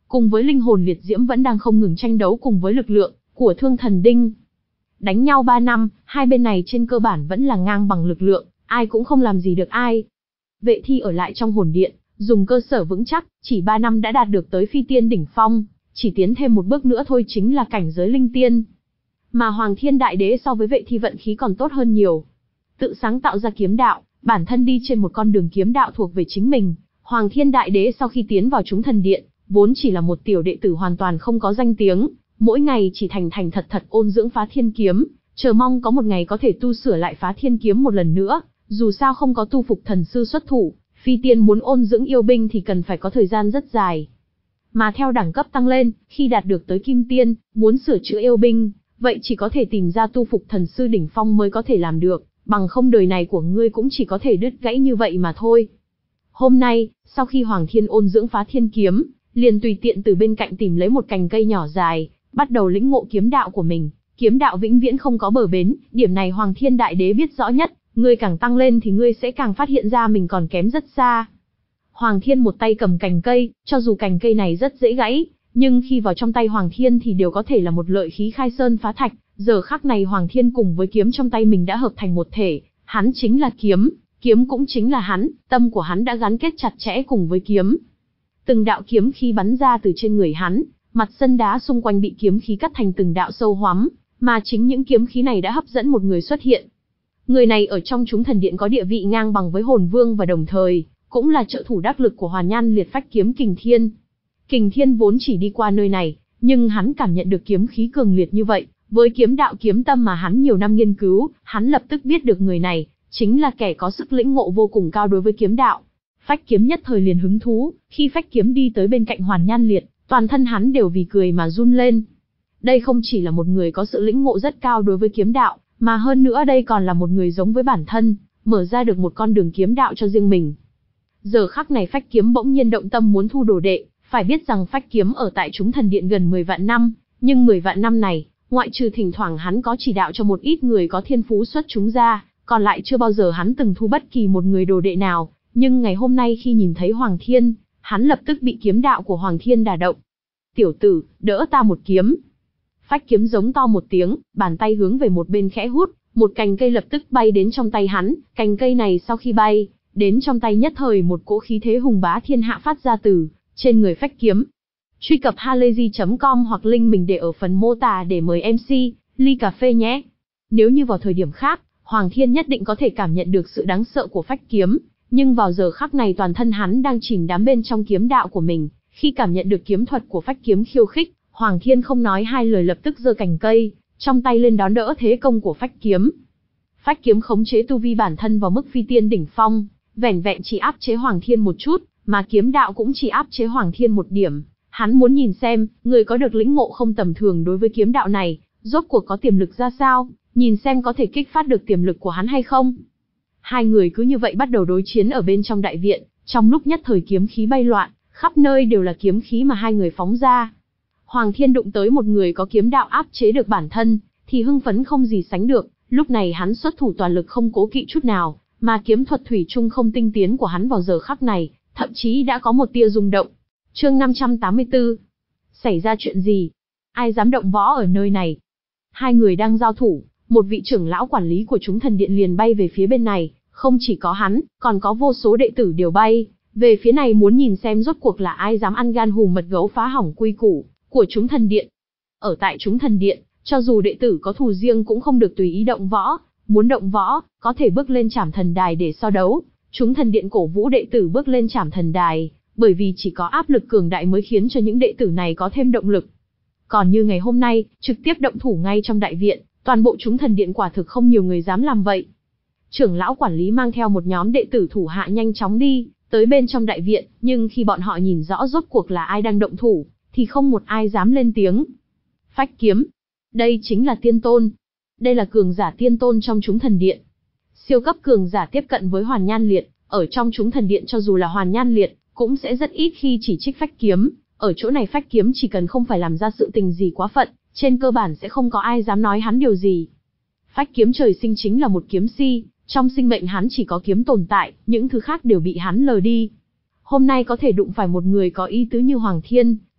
cùng với linh hồn liệt diễm vẫn đang không ngừng tranh đấu cùng với lực lượng của Thương Thần Đinh. Đánh nhau ba năm, hai bên này trên cơ bản vẫn là ngang bằng lực lượng, ai cũng không làm gì được ai. Vệ Thi ở lại trong hồn điện, dùng cơ sở vững chắc, chỉ ba năm đã đạt được tới phi tiên đỉnh phong, chỉ tiến thêm một bước nữa thôi chính là cảnh giới linh tiên. Mà Hoàng Thiên Đại Đế so với Vệ Thi vận khí còn tốt hơn nhiều. Tự sáng tạo ra kiếm đạo, bản thân đi trên một con đường kiếm đạo thuộc về chính mình. Hoàng Thiên Đại Đế sau khi tiến vào chúng thần điện, vốn chỉ là một tiểu đệ tử hoàn toàn không có danh tiếng, mỗi ngày chỉ thành thành thật thật ôn dưỡng phá thiên kiếm, chờ mong có một ngày có thể tu sửa lại phá thiên kiếm một lần nữa, dù sao không có tu phục thần sư xuất thủ, phi tiên muốn ôn dưỡng yêu binh thì cần phải có thời gian rất dài. Mà theo đẳng cấp tăng lên, khi đạt được tới kim tiên, muốn sửa chữa yêu binh, vậy chỉ có thể tìm ra tu phục thần sư đỉnh phong mới có thể làm được, bằng không đời này của ngươi cũng chỉ có thể đứt gãy như vậy mà thôi. Hôm nay, sau khi Hoàng Thiên ôn dưỡng phá thiên kiếm, liền tùy tiện từ bên cạnh tìm lấy một cành cây nhỏ dài, bắt đầu lĩnh ngộ kiếm đạo của mình. Kiếm đạo vĩnh viễn không có bờ bến, điểm này Hoàng Thiên Đại Đế biết rõ nhất, ngươi càng tăng lên thì ngươi sẽ càng phát hiện ra mình còn kém rất xa. Hoàng Thiên một tay cầm cành cây, cho dù cành cây này rất dễ gãy, nhưng khi vào trong tay Hoàng Thiên thì đều có thể là một lợi khí khai sơn phá thạch. Giờ khắc này Hoàng Thiên cùng với kiếm trong tay mình đã hợp thành một thể, hắn chính là kiếm, kiếm cũng chính là hắn, tâm của hắn đã gắn kết chặt chẽ cùng với kiếm. Từng đạo kiếm khí bắn ra từ trên người hắn, mặt sân đá xung quanh bị kiếm khí cắt thành từng đạo sâu hoắm, mà chính những kiếm khí này đã hấp dẫn một người xuất hiện. Người này ở trong chúng thần điện có địa vị ngang bằng với hồn vương và đồng thời, cũng là trợ thủ đắc lực của Hoàn Nhan Liệt Phách Kiếm Kình Thiên. Kình Thiên vốn chỉ đi qua nơi này, nhưng hắn cảm nhận được kiếm khí cường liệt như vậy, với kiếm đạo kiếm tâm mà hắn nhiều năm nghiên cứu, hắn lập tức biết được người này chính là kẻ có sức lĩnh ngộ vô cùng cao đối với kiếm đạo. Phách Kiếm nhất thời liền hứng thú, khi Phách Kiếm đi tới bên cạnh Hoàn Nhan Liệt, toàn thân hắn đều vì cười mà run lên. Đây không chỉ là một người có sự lĩnh ngộ rất cao đối với kiếm đạo, mà hơn nữa đây còn là một người giống với bản thân, mở ra được một con đường kiếm đạo cho riêng mình. Giờ khắc này Phách Kiếm bỗng nhiên động tâm muốn thu đồ đệ, phải biết rằng Phách Kiếm ở tại chúng thần điện gần mười vạn năm, nhưng mười vạn năm này, ngoại trừ thỉnh thoảng hắn có chỉ đạo cho một ít người có thiên phú xuất chúng ra, còn lại chưa bao giờ hắn từng thu bất kỳ một người đồ đệ nào, nhưng ngày hôm nay khi nhìn thấy Hoàng Thiên, hắn lập tức bị kiếm đạo của Hoàng Thiên đả động. Tiểu tử, đỡ ta một kiếm. Phách Kiếm giống to một tiếng, bàn tay hướng về một bên khẽ hút, một cành cây lập tức bay đến trong tay hắn, cành cây này sau khi bay, đến trong tay nhất thời một cỗ khí thế hùng bá thiên hạ phát ra từ trên người Phách Kiếm. Truy cập halayzi chấm com hoặc link mình để ở phần mô tả để mời em xê, ly cà phê nhé. Nếu như vào thời điểm khác, Hoàng Thiên nhất định có thể cảm nhận được sự đáng sợ của Phách Kiếm, nhưng vào giờ khắc này toàn thân hắn đang chìm đắm bên trong kiếm đạo của mình, khi cảm nhận được kiếm thuật của Phách Kiếm khiêu khích, Hoàng Thiên không nói hai lời lập tức giơ cành cây trong tay lên đón đỡ thế công của Phách Kiếm. Phách Kiếm khống chế tu vi bản thân vào mức phi tiên đỉnh phong, vẻn vẹn chỉ áp chế Hoàng Thiên một chút, mà kiếm đạo cũng chỉ áp chế Hoàng Thiên một điểm. Hắn muốn nhìn xem, người có được lĩnh ngộ không tầm thường đối với kiếm đạo này, rốt cuộc có tiềm lực ra sao, nhìn xem có thể kích phát được tiềm lực của hắn hay không. Hai người cứ như vậy bắt đầu đối chiến ở bên trong đại viện, trong lúc nhất thời kiếm khí bay loạn, khắp nơi đều là kiếm khí mà hai người phóng ra. Hoàng Thiên đụng tới một người có kiếm đạo áp chế được bản thân, thì hưng phấn không gì sánh được, lúc này hắn xuất thủ toàn lực không cố kỵ chút nào, mà kiếm thuật thủy chung không tinh tiến của hắn vào giờ khắc này, thậm chí đã có một tia rung động. Chương năm trăm tám mươi tư. Xảy ra chuyện gì? Ai dám động võ ở nơi này? Hai người đang giao thủ, một vị trưởng lão quản lý của chúng thần điện liền bay về phía bên này, không chỉ có hắn, còn có vô số đệ tử đều bay về phía này muốn nhìn xem rốt cuộc là ai dám ăn gan hùm mật gấu phá hỏng quy củ của chúng thần điện. Ở tại chúng thần điện, cho dù đệ tử có thù riêng cũng không được tùy ý động võ, muốn động võ, có thể bước lên Trảm Thần Đài để so đấu. Chúng thần điện cổ vũ đệ tử bước lên Trảm Thần Đài, bởi vì chỉ có áp lực cường đại mới khiến cho những đệ tử này có thêm động lực. Còn như ngày hôm nay, trực tiếp động thủ ngay trong đại viện, toàn bộ chúng thần điện quả thực không nhiều người dám làm vậy. Trưởng lão quản lý mang theo một nhóm đệ tử thủ hạ nhanh chóng đi tới bên trong đại viện, nhưng khi bọn họ nhìn rõ rốt cuộc là ai đang động thủ, thì không một ai dám lên tiếng. Phách Kiếm, đây chính là tiên tôn. Đây là cường giả tiên tôn trong chúng thần điện. Siêu cấp cường giả tiếp cận với Hoàn Nhan Liệt, ở trong chúng thần điện cho dù là Hoàn Nhan Liệt, cũng sẽ rất ít khi chỉ trích Phách Kiếm. Ở chỗ này Phách Kiếm chỉ cần không phải làm ra sự tình gì quá phận, trên cơ bản sẽ không có ai dám nói hắn điều gì. Phách Kiếm trời sinh chính là một kiếm si, trong sinh mệnh hắn chỉ có kiếm tồn tại, những thứ khác đều bị hắn lờ đi. Hôm nay có thể đụng phải một người có ý tứ như Hoàng Thiên,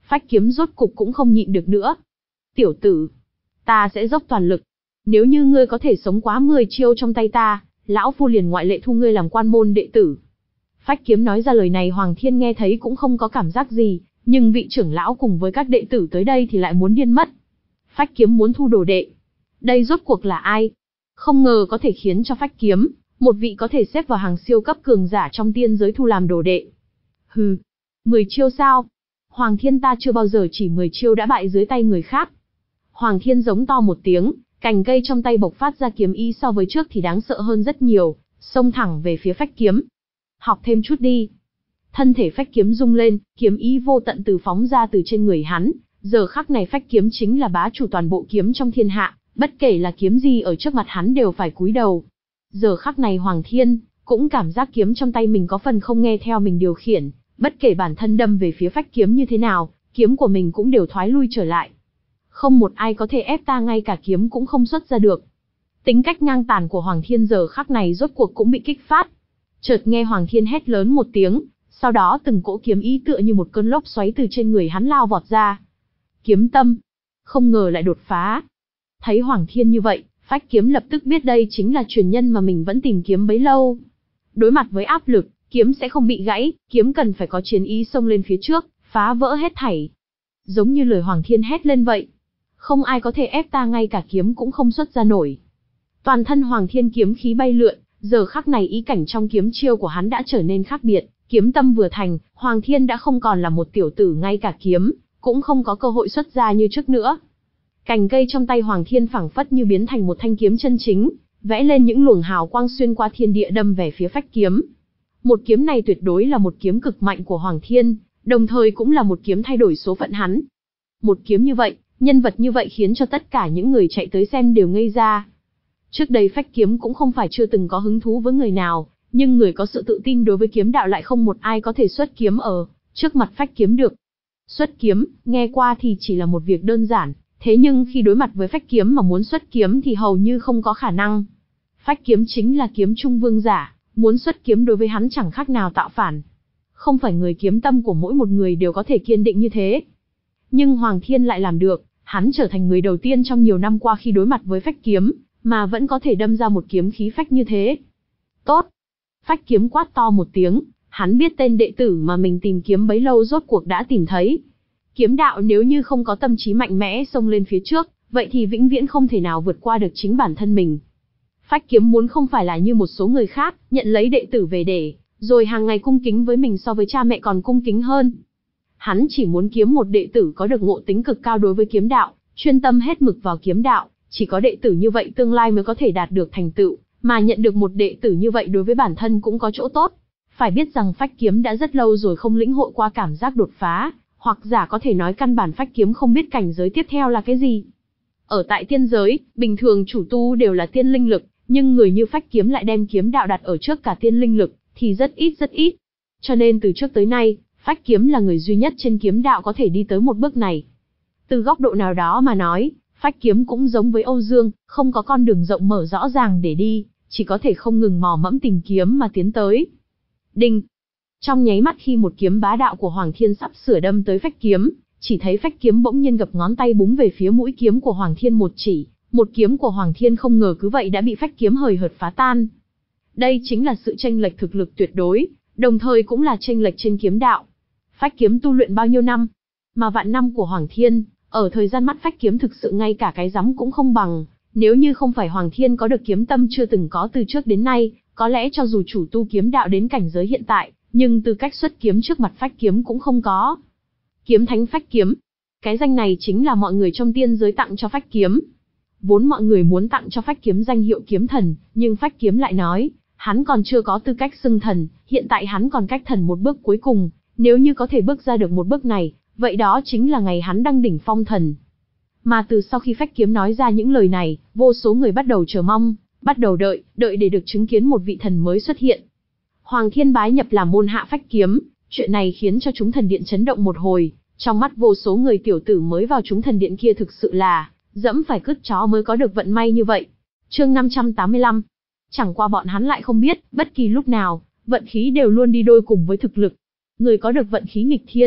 Phách kiếm rốt cục cũng không nhịn được nữa. Tiểu tử, ta sẽ dốc toàn lực. Nếu như ngươi có thể sống quá mười chiêu trong tay ta, lão phu liền ngoại lệ thu ngươi làm quan môn đệ tử. Phách kiếm nói ra lời này, Hoàng Thiên nghe thấy cũng không có cảm giác gì, nhưng vị trưởng lão cùng với các đệ tử tới đây thì lại muốn điên mất. Phách kiếm muốn thu đồ đệ. Đây rốt cuộc là ai? Không ngờ có thể khiến cho Phách kiếm, một vị có thể xếp vào hàng siêu cấp cường giả trong tiên giới thu làm đồ đệ. Hừ, mười chiêu sao? Hoàng Thiên ta chưa bao giờ chỉ mười chiêu đã bại dưới tay người khác. Hoàng Thiên giống to một tiếng, cành cây trong tay bộc phát ra kiếm ý so với trước thì đáng sợ hơn rất nhiều, xông thẳng về phía Phách kiếm. Học thêm chút đi. Thân thể Phách kiếm rung lên, kiếm ý vô tận từ phóng ra từ trên người hắn. Giờ khắc này Phách kiếm chính là bá chủ toàn bộ kiếm trong thiên hạ, bất kể là kiếm gì ở trước mặt hắn đều phải cúi đầu. Giờ khắc này Hoàng Thiên cũng cảm giác kiếm trong tay mình có phần không nghe theo mình điều khiển, bất kể bản thân đâm về phía Phách kiếm như thế nào, kiếm của mình cũng đều thoái lui trở lại. Không một ai có thể ép ta, ngay cả kiếm cũng không xuất ra được. Tính cách ngang tàn của Hoàng Thiên giờ khắc này rốt cuộc cũng bị kích phát. Chợt nghe Hoàng Thiên hét lớn một tiếng, sau đó từng cỗ kiếm ý tựa như một cơn lốc xoáy từ trên người hắn lao vọt ra. Kiếm tâm, không ngờ lại đột phá. Thấy Hoàng Thiên như vậy, Phách kiếm lập tức biết đây chính là truyền nhân mà mình vẫn tìm kiếm bấy lâu. Đối mặt với áp lực, kiếm sẽ không bị gãy, kiếm cần phải có chiến ý xông lên phía trước, phá vỡ hết thảy. Giống như lời Hoàng Thiên hét lên vậy. Không ai có thể ép ta, ngay cả kiếm cũng không xuất ra nổi. Toàn thân Hoàng Thiên kiếm khí bay lượn, giờ khắc này ý cảnh trong kiếm chiêu của hắn đã trở nên khác biệt, kiếm tâm vừa thành, Hoàng Thiên đã không còn là một tiểu tử, ngay cả kiếm cũng không có cơ hội xuất ra như trước nữa. Cành cây trong tay Hoàng Thiên phảng phất như biến thành một thanh kiếm chân chính, vẽ lên những luồng hào quang xuyên qua thiên địa đâm về phía Phách kiếm. Một kiếm này tuyệt đối là một kiếm cực mạnh của Hoàng Thiên, đồng thời cũng là một kiếm thay đổi số phận hắn. Một kiếm như vậy, nhân vật như vậy khiến cho tất cả những người chạy tới xem đều ngây ra. Trước đây Phách kiếm cũng không phải chưa từng có hứng thú với người nào, nhưng người có sự tự tin đối với kiếm đạo lại không một ai có thể xuất kiếm ở trước mặt Phách kiếm được. Xuất kiếm, nghe qua thì chỉ là một việc đơn giản, thế nhưng khi đối mặt với Phách kiếm mà muốn xuất kiếm thì hầu như không có khả năng. Phách kiếm chính là kiếm trung vương giả, muốn xuất kiếm đối với hắn chẳng khác nào tạo phản. Không phải người kiếm tâm của mỗi một người đều có thể kiên định như thế. Nhưng Hoàng Thiên lại làm được, hắn trở thành người đầu tiên trong nhiều năm qua khi đối mặt với Phách kiếm, mà vẫn có thể đâm ra một kiếm khí phách như thế. Tốt! Phách kiếm quát to một tiếng, hắn biết tên đệ tử mà mình tìm kiếm bấy lâu rốt cuộc đã tìm thấy. Kiếm đạo nếu như không có tâm trí mạnh mẽ xông lên phía trước, vậy thì vĩnh viễn không thể nào vượt qua được chính bản thân mình. Phách kiếm muốn không phải là như một số người khác, nhận lấy đệ tử về để, rồi hàng ngày cung kính với mình so với cha mẹ còn cung kính hơn. Hắn chỉ muốn kiếm một đệ tử có được ngộ tính cực cao đối với kiếm đạo, chuyên tâm hết mực vào kiếm đạo, chỉ có đệ tử như vậy tương lai mới có thể đạt được thành tựu, mà nhận được một đệ tử như vậy đối với bản thân cũng có chỗ tốt. Phải biết rằng Phách kiếm đã rất lâu rồi không lĩnh hội qua cảm giác đột phá, hoặc giả có thể nói căn bản Phách kiếm không biết cảnh giới tiếp theo là cái gì. Ở tại tiên giới, bình thường chủ tu đều là tiên linh lực, nhưng người như Phách kiếm lại đem kiếm đạo đặt ở trước cả tiên linh lực, thì rất ít rất ít. Cho nên từ trước tới nay, Phách kiếm là người duy nhất trên kiếm đạo có thể đi tới một bước này. Từ góc độ nào đó mà nói, Phách kiếm cũng giống với Âu Dương, không có con đường rộng mở rõ ràng để đi, chỉ có thể không ngừng mò mẫm tìm kiếm mà tiến tới. Đinh! Trong nháy mắt khi một kiếm bá đạo của Hoàng Thiên sắp sửa đâm tới Phách kiếm, chỉ thấy Phách kiếm bỗng nhiên gập ngón tay búng về phía mũi kiếm của Hoàng Thiên một chỉ, một kiếm của Hoàng Thiên không ngờ cứ vậy đã bị Phách kiếm hời hợt phá tan. Đây chính là sự chênh lệch thực lực tuyệt đối, đồng thời cũng là chênh lệch trên kiếm đạo. Phách kiếm tu luyện bao nhiêu năm, mà vạn năm của Hoàng Thiên, ở thời gian mắt Phách kiếm thực sự ngay cả cái rắm cũng không bằng. Nếu như không phải Hoàng Thiên có được kiếm tâm chưa từng có từ trước đến nay, có lẽ cho dù chủ tu kiếm đạo đến cảnh giới hiện tại, nhưng tư cách xuất kiếm trước mặt Phách kiếm cũng không có. Kiếm thánh Phách kiếm, cái danh này chính là mọi người trong tiên giới tặng cho Phách kiếm. Vốn mọi người muốn tặng cho Phách kiếm danh hiệu kiếm thần, nhưng Phách kiếm lại nói, hắn còn chưa có tư cách xưng thần, hiện tại hắn còn cách thần một bước cuối cùng, nếu như có thể bước ra được một bước này, vậy đó chính là ngày hắn đăng đỉnh phong thần. Mà từ sau khi Phách kiếm nói ra những lời này, vô số người bắt đầu chờ mong, bắt đầu đợi, đợi để được chứng kiến một vị thần mới xuất hiện. Hoàng Thiên bái nhập làm môn hạ Phách kiếm, chuyện này khiến cho chúng thần điện chấn động một hồi, trong mắt vô số người tiểu tử mới vào chúng thần điện kia thực sự là dẫm phải cứt chó mới có được vận may như vậy. Chương năm trăm tám mươi lăm. Chẳng qua bọn hắn lại không biết, bất kỳ lúc nào, vận khí đều luôn đi đôi cùng với thực lực. Người có được vận khí nghịch thiên,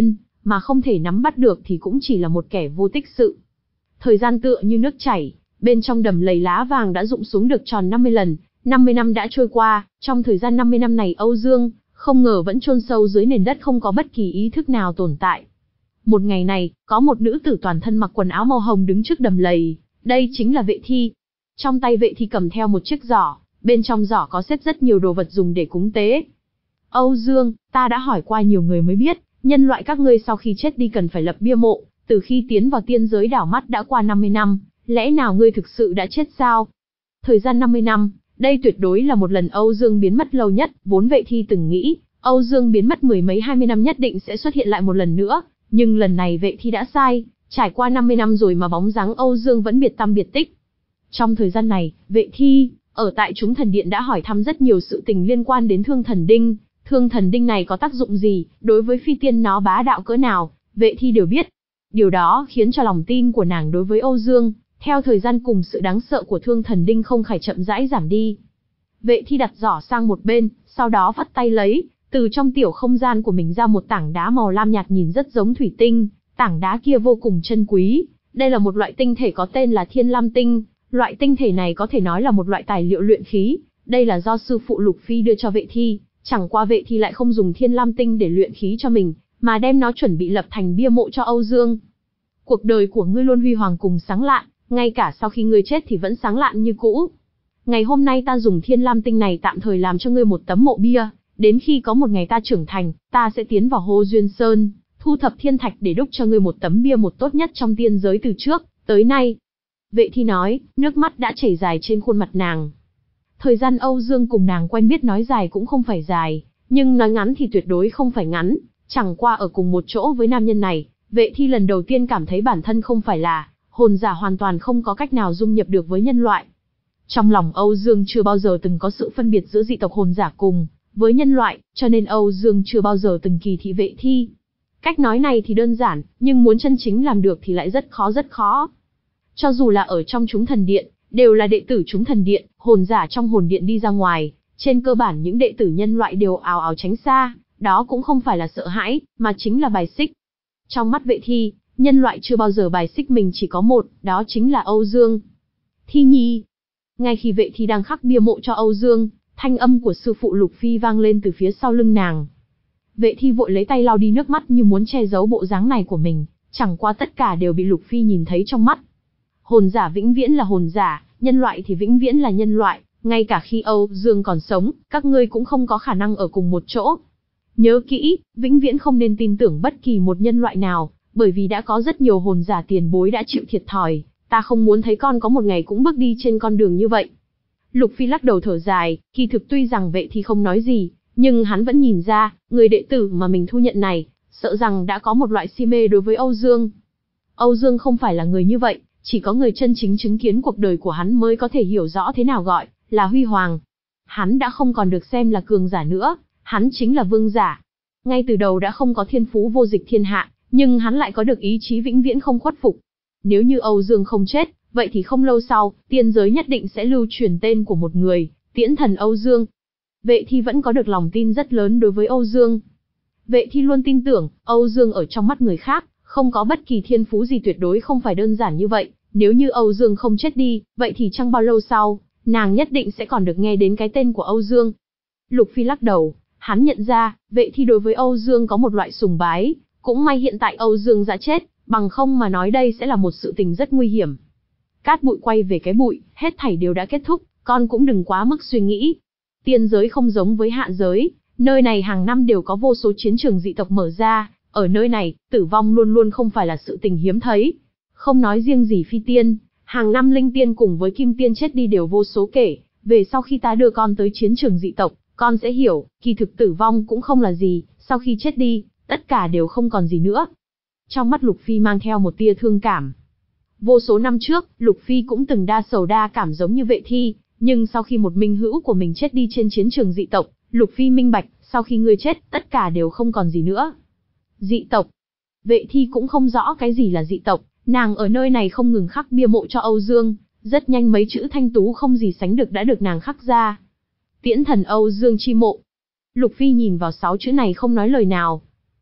mà không thể nắm bắt được thì cũng chỉ là một kẻ vô tích sự. Thời gian tựa như nước chảy, bên trong đầm lầy lá vàng đã rụng xuống được tròn năm mươi lần, năm mươi năm đã trôi qua, trong thời gian năm mươi năm này Âu Dương, không ngờ vẫn chôn sâu dưới nền đất không có bất kỳ ý thức nào tồn tại. Một ngày này, có một nữ tử toàn thân mặc quần áo màu hồng đứng trước đầm lầy, đây chính là Vệ Thi. Trong tay Vệ Thi cầm theo một chiếc giỏ, bên trong giỏ có xếp rất nhiều đồ vật dùng để cúng tế. Âu Dương, ta đã hỏi qua nhiều người mới biết, nhân loại các ngươi sau khi chết đi cần phải lập bia mộ, từ khi tiến vào tiên giới đảo mắt đã qua năm mươi năm, lẽ nào ngươi thực sự đã chết sao? Thời gian năm mươi năm, đây tuyệt đối là một lần Âu Dương biến mất lâu nhất, vốn Vệ Thi từng nghĩ, Âu Dương biến mất mười mấy hai mươi năm nhất định sẽ xuất hiện lại một lần nữa, nhưng lần này Vệ Thi đã sai, trải qua năm mươi năm rồi mà bóng dáng Âu Dương vẫn biệt tăm biệt tích. Trong thời gian này, Vệ Thi, ở tại chúng thần điện đã hỏi thăm rất nhiều sự tình liên quan đến Thương Thần Đinh, Thương Thần Đinh này có tác dụng gì, đối với phi tiên nó bá đạo cỡ nào, Vệ Thi đều biết. Điều đó khiến cho lòng tin của nàng đối với Âu Dương, theo thời gian cùng sự đáng sợ của Thương Thần Đinh không khỏi chậm rãi giảm đi. Vệ Thi đặt giỏ sang một bên, sau đó vắt tay lấy, từ trong tiểu không gian của mình ra một tảng đá màu lam nhạt nhìn rất giống thủy tinh, tảng đá kia vô cùng chân quý, đây là một loại tinh thể có tên là Thiên Lam Tinh, loại tinh thể này có thể nói là một loại tài liệu luyện khí, đây là do sư phụ Lục Phi đưa cho Vệ Thi, chẳng qua Vệ Thi lại không dùng Thiên Lam Tinh để luyện khí cho mình, mà đem nó chuẩn bị lập thành bia mộ cho Âu Dương. Cuộc đời của ngươi luôn huy hoàng cùng sáng lạn, ngay cả sau khi ngươi chết thì vẫn sáng lạn như cũ. Ngày hôm nay ta dùng Thiên Lam Tinh này tạm thời làm cho ngươi một tấm mộ bia, đến khi có một ngày ta trưởng thành, ta sẽ tiến vào Hồ Duyên Sơn, thu thập thiên thạch để đúc cho ngươi một tấm bia một tốt nhất trong tiên giới từ trước tới nay. Vệ Thi nói, nước mắt đã chảy dài trên khuôn mặt nàng. Thời gian Âu Dương cùng nàng quen biết nói dài cũng không phải dài, nhưng nói ngắn thì tuyệt đối không phải ngắn, chẳng qua ở cùng một chỗ với nam nhân này, Vệ Thi lần đầu tiên cảm thấy bản thân không phải là hồn giả, hoàn toàn không có cách nào dung nhập được với nhân loại. Trong lòng Âu Dương chưa bao giờ từng có sự phân biệt giữa dị tộc hồn giả cùng với nhân loại, cho nên Âu Dương chưa bao giờ từng kỳ thị Vệ Thi. Cách nói này thì đơn giản, nhưng muốn chân chính làm được thì lại rất khó rất khó. Cho dù là ở trong chúng thần điện, đều là đệ tử chúng thần điện, hồn giả trong hồn điện đi ra ngoài, trên cơ bản những đệ tử nhân loại đều ào ào tránh xa, đó cũng không phải là sợ hãi, mà chính là bài xích. Trong mắt Vệ Thi, nhân loại chưa bao giờ bài xích mình chỉ có một, đó chính là Âu Dương. Thi nhi. Ngay khi Vệ Thi đang khắc bia mộ cho Âu Dương, thanh âm của sư phụ Lục Phi vang lên từ phía sau lưng nàng. Vệ Thi vội lấy tay lau đi nước mắt như muốn che giấu bộ dáng này của mình, chẳng qua tất cả đều bị Lục Phi nhìn thấy trong mắt. Hồn giả vĩnh viễn là hồn giả, nhân loại thì vĩnh viễn là nhân loại, ngay cả khi Âu Dương còn sống, các ngươi cũng không có khả năng ở cùng một chỗ. Nhớ kỹ, vĩnh viễn không nên tin tưởng bất kỳ một nhân loại nào, bởi vì đã có rất nhiều hồn giả tiền bối đã chịu thiệt thòi, ta không muốn thấy con có một ngày cũng bước đi trên con đường như vậy. Lục Phi lắc đầu thở dài, kỳ thực tuy rằng Vệ Thi không nói gì, nhưng hắn vẫn nhìn ra, người đệ tử mà mình thu nhận này, sợ rằng đã có một loại si mê đối với Âu Dương. Âu Dương không phải là người như vậy, chỉ có người chân chính chứng kiến cuộc đời của hắn mới có thể hiểu rõ thế nào gọi là huy hoàng. Hắn đã không còn được xem là cường giả nữa, hắn chính là vương giả. Ngay từ đầu đã không có thiên phú vô dịch thiên hạ, nhưng hắn lại có được ý chí vĩnh viễn không khuất phục. Nếu như Âu Dương không chết, vậy thì không lâu sau, tiên giới nhất định sẽ lưu truyền tên của một người, Tiễn Thần Âu Dương. Vệ Thi vẫn có được lòng tin rất lớn đối với Âu Dương. Vệ Thi luôn tin tưởng, Âu Dương ở trong mắt người khác, không có bất kỳ thiên phú gì, tuyệt đối không phải đơn giản như vậy. Nếu như Âu Dương không chết đi, vậy thì chẳng bao lâu sau, nàng nhất định sẽ còn được nghe đến cái tên của Âu Dương. Lục Phi lắc đầu, hắn nhận ra, Vệ Thi đối với Âu Dương có một loại sùng bái, cũng may hiện tại Âu Dương đã chết, bằng không mà nói đây sẽ là một sự tình rất nguy hiểm. Cát bụi quay về cái bụi, hết thảy đều đã kết thúc, con cũng đừng quá mức suy nghĩ. Tiên giới không giống với hạ giới, nơi này hàng năm đều có vô số chiến trường dị tộc mở ra, ở nơi này, tử vong luôn luôn không phải là sự tình hiếm thấy. Không nói riêng gì phi tiên, hàng năm linh tiên cùng với kim tiên chết đi đều vô số kể, về sau khi ta đưa con tới chiến trường dị tộc, con sẽ hiểu, kỳ thực tử vong cũng không là gì, sau khi chết đi, tất cả đều không còn gì nữa. Trong mắt Lục Phi mang theo một tia thương cảm. Vô số năm trước, Lục Phi cũng từng đa sầu đa cảm giống như Vệ Thi, nhưng sau khi một minh hữu của mình chết đi trên chiến trường dị tộc, Lục Phi minh bạch, sau khi ngươi chết, tất cả đều không còn gì nữa. Dị tộc. Vệ Thi cũng không rõ cái gì là dị tộc, nàng ở nơi này không ngừng khắc bia mộ cho Âu Dương, rất nhanh mấy chữ thanh tú không gì sánh được đã được nàng khắc ra. Tiễn Thần Âu Dương chi mộ. Lục Phi nhìn vào sáu chữ này không nói lời nào.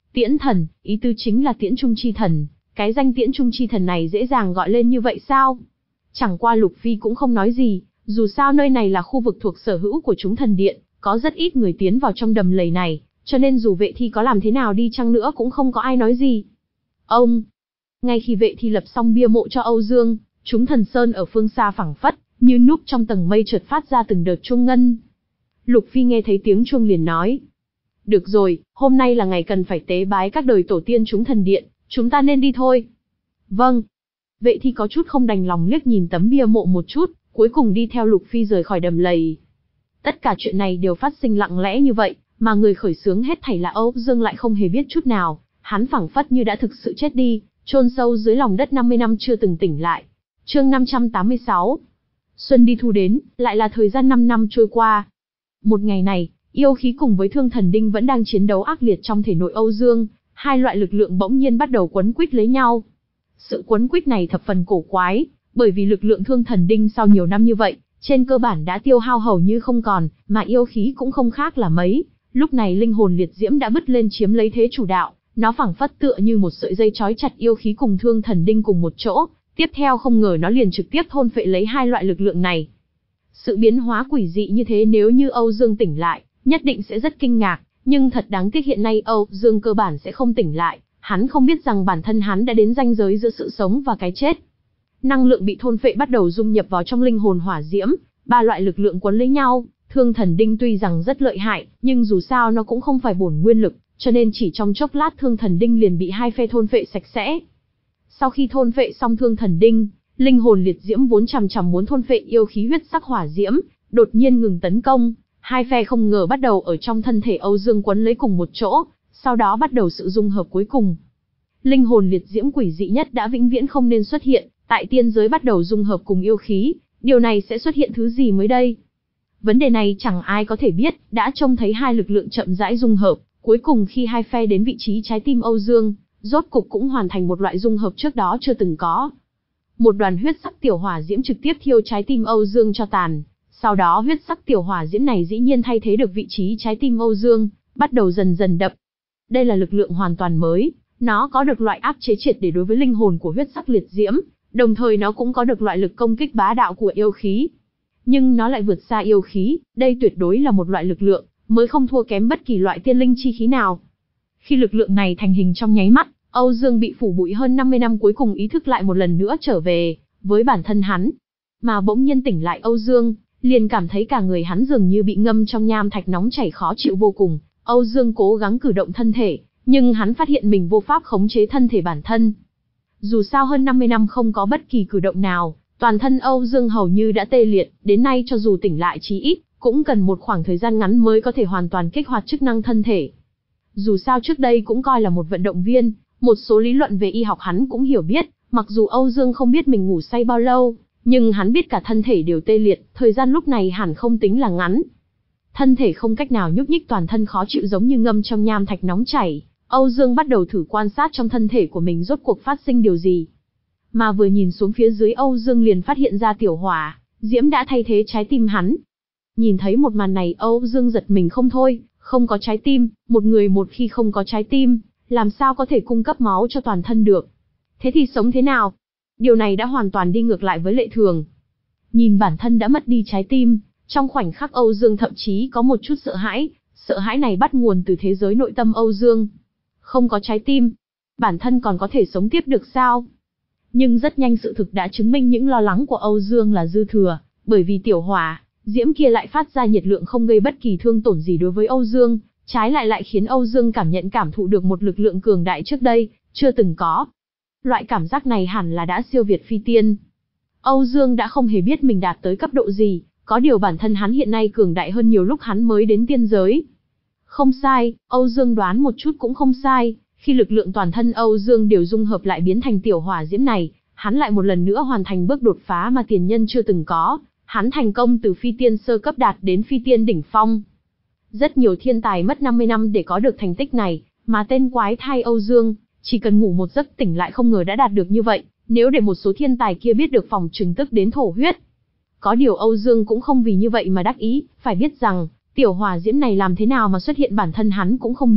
Tiễn thần, ý tứ chính là tiễn trung chi thần, cái danh tiễn trung chi thần này dễ dàng gọi lên như vậy sao? Chẳng qua Lục Phi cũng không nói gì, dù sao nơi này là khu vực thuộc sở hữu của chúng thần điện, có rất ít người tiến vào trong đầm lầy này, cho nên dù vệ thi có làm thế nào đi chăng nữa cũng không có ai nói gì. Ông! Ngay khi vệ thi lập xong bia mộ cho Âu Dương, chúng thần sơn ở phương xa phảng phất, như núp trong tầng mây chợt phát ra từng đợt chuông ngân. Lục Phi nghe thấy tiếng chuông liền nói. Được rồi, hôm nay là ngày cần phải tế bái các đời tổ tiên chúng thần điện, chúng ta nên đi thôi. Vâng. Vệ thi có chút không đành lòng liếc nhìn tấm bia mộ một chút, cuối cùng đi theo Lục Phi rời khỏi đầm lầy. Tất cả chuyện này đều phát sinh lặng lẽ như vậy, mà người khởi xướng hết thảy là Âu Dương lại không hề biết chút nào, hắn phảng phất như đã thực sự chết đi, chôn sâu dưới lòng đất năm mươi năm chưa từng tỉnh lại. Chương năm trăm tám mươi sáu. Xuân đi thu đến, lại là thời gian năm năm trôi qua. Một ngày này, yêu khí cùng với Thương Thần Đinh vẫn đang chiến đấu ác liệt trong thể nội Âu Dương, hai loại lực lượng bỗng nhiên bắt đầu quấn quýt lấy nhau. Sự quấn quýt này thập phần cổ quái, bởi vì lực lượng Thương Thần Đinh sau nhiều năm như vậy, trên cơ bản đã tiêu hao hầu như không còn, mà yêu khí cũng không khác là mấy. Lúc này linh hồn liệt diễm đã bứt lên chiếm lấy thế chủ đạo, nó phảng phất tựa như một sợi dây trói chặt yêu khí cùng Thương Thần Đinh cùng một chỗ, tiếp theo không ngờ nó liền trực tiếp thôn phệ lấy hai loại lực lượng này. Sự biến hóa quỷ dị như thế nếu như Âu Dương tỉnh lại, nhất định sẽ rất kinh ngạc, nhưng thật đáng tiếc hiện nay Âu Dương cơ bản sẽ không tỉnh lại, hắn không biết rằng bản thân hắn đã đến ranh giới giữa sự sống và cái chết. Năng lượng bị thôn phệ bắt đầu dung nhập vào trong linh hồn hỏa diễm, ba loại lực lượng quấn lấy nhau, Thương Thần Đinh tuy rằng rất lợi hại, nhưng dù sao nó cũng không phải bổn nguyên lực, cho nên chỉ trong chốc lát Thương Thần Đinh liền bị hai phe thôn phệ sạch sẽ. Sau khi thôn phệ xong Thương Thần Đinh, linh hồn liệt diễm vốn chằm chằm muốn thôn phệ yêu khí huyết sắc hỏa diễm, đột nhiên ngừng tấn công, hai phe không ngờ bắt đầu ở trong thân thể Âu Dương quấn lấy cùng một chỗ, sau đó bắt đầu sự dung hợp cuối cùng. Linh hồn liệt diễm quỷ dị nhất đã vĩnh viễn không nên xuất hiện, tại tiên giới bắt đầu dung hợp cùng yêu khí, điều này sẽ xuất hiện thứ gì mới đây? Vấn đề này chẳng ai có thể biết, đã trông thấy hai lực lượng chậm rãi dung hợp, cuối cùng khi hai phe đến vị trí trái tim Âu Dương, rốt cục cũng hoàn thành một loại dung hợp trước đó chưa từng có. Một đoàn huyết sắc tiểu hỏa diễm trực tiếp thiêu trái tim Âu Dương cho tàn, sau đó huyết sắc tiểu hỏa diễm này dĩ nhiên thay thế được vị trí trái tim Âu Dương, bắt đầu dần dần đập. Đây là lực lượng hoàn toàn mới, nó có được loại áp chế triệt để đối với linh hồn của huyết sắc liệt diễm, đồng thời nó cũng có được loại lực công kích bá đạo của yêu khí. Nhưng nó lại vượt xa yêu khí, đây tuyệt đối là một loại lực lượng, mới không thua kém bất kỳ loại tiên linh chi khí nào. Khi lực lượng này thành hình trong nháy mắt, Âu Dương bị phủ bụi hơn năm mươi năm cuối cùng ý thức lại một lần nữa trở về, với bản thân hắn. Mà bỗng nhiên tỉnh lại Âu Dương, liền cảm thấy cả người hắn dường như bị ngâm trong nham thạch nóng chảy khó chịu vô cùng. Âu Dương cố gắng cử động thân thể, nhưng hắn phát hiện mình vô pháp khống chế thân thể bản thân. Dù sao hơn năm mươi năm không có bất kỳ cử động nào, toàn thân Âu Dương hầu như đã tê liệt, đến nay cho dù tỉnh lại chí ít, cũng cần một khoảng thời gian ngắn mới có thể hoàn toàn kích hoạt chức năng thân thể. Dù sao trước đây cũng coi là một vận động viên, một số lý luận về y học hắn cũng hiểu biết, mặc dù Âu Dương không biết mình ngủ say bao lâu, nhưng hắn biết cả thân thể đều tê liệt, thời gian lúc này hẳn không tính là ngắn. Thân thể không cách nào nhúc nhích, toàn thân khó chịu giống như ngâm trong nham thạch nóng chảy, Âu Dương bắt đầu thử quan sát trong thân thể của mình rốt cuộc phát sinh điều gì. Mà vừa nhìn xuống phía dưới Âu Dương liền phát hiện ra tiểu hỏa diễm đã thay thế trái tim hắn. Nhìn thấy một màn này Âu Dương giật mình không thôi, không có trái tim, một người một khi không có trái tim, làm sao có thể cung cấp máu cho toàn thân được? Thế thì sống thế nào? Điều này đã hoàn toàn đi ngược lại với lệ thường. Nhìn bản thân đã mất đi trái tim, trong khoảnh khắc Âu Dương thậm chí có một chút sợ hãi, sợ hãi này bắt nguồn từ thế giới nội tâm Âu Dương. Không có trái tim, bản thân còn có thể sống tiếp được sao? Nhưng rất nhanh sự thực đã chứng minh những lo lắng của Âu Dương là dư thừa, bởi vì tiểu hỏa diễm kia lại phát ra nhiệt lượng không gây bất kỳ thương tổn gì đối với Âu Dương, trái lại lại khiến Âu Dương cảm nhận cảm thụ được một lực lượng cường đại trước đây, chưa từng có. Loại cảm giác này hẳn là đã siêu việt phi tiên. Âu Dương đã không hề biết mình đạt tới cấp độ gì, có điều bản thân hắn hiện nay cường đại hơn nhiều lúc hắn mới đến tiên giới. Không sai, Âu Dương đoán một chút cũng không sai, khi lực lượng toàn thân Âu Dương đều dung hợp lại biến thành tiểu hỏa diễm này, hắn lại một lần nữa hoàn thành bước đột phá mà tiền nhân chưa từng có, hắn thành công từ phi tiên sơ cấp đạt đến phi tiên đỉnh phong. Rất nhiều thiên tài mất năm mươi năm để có được thành tích này, mà tên quái thai Âu Dương, chỉ cần ngủ một giấc tỉnh lại không ngờ đã đạt được như vậy, nếu để một số thiên tài kia biết được phòng trừng tức đến thổ huyết. Có điều Âu Dương cũng không vì như vậy mà đắc ý, phải biết rằng, tiểu hỏa diễm này làm thế nào mà xuất hiện bản thân hắn cũng không biết,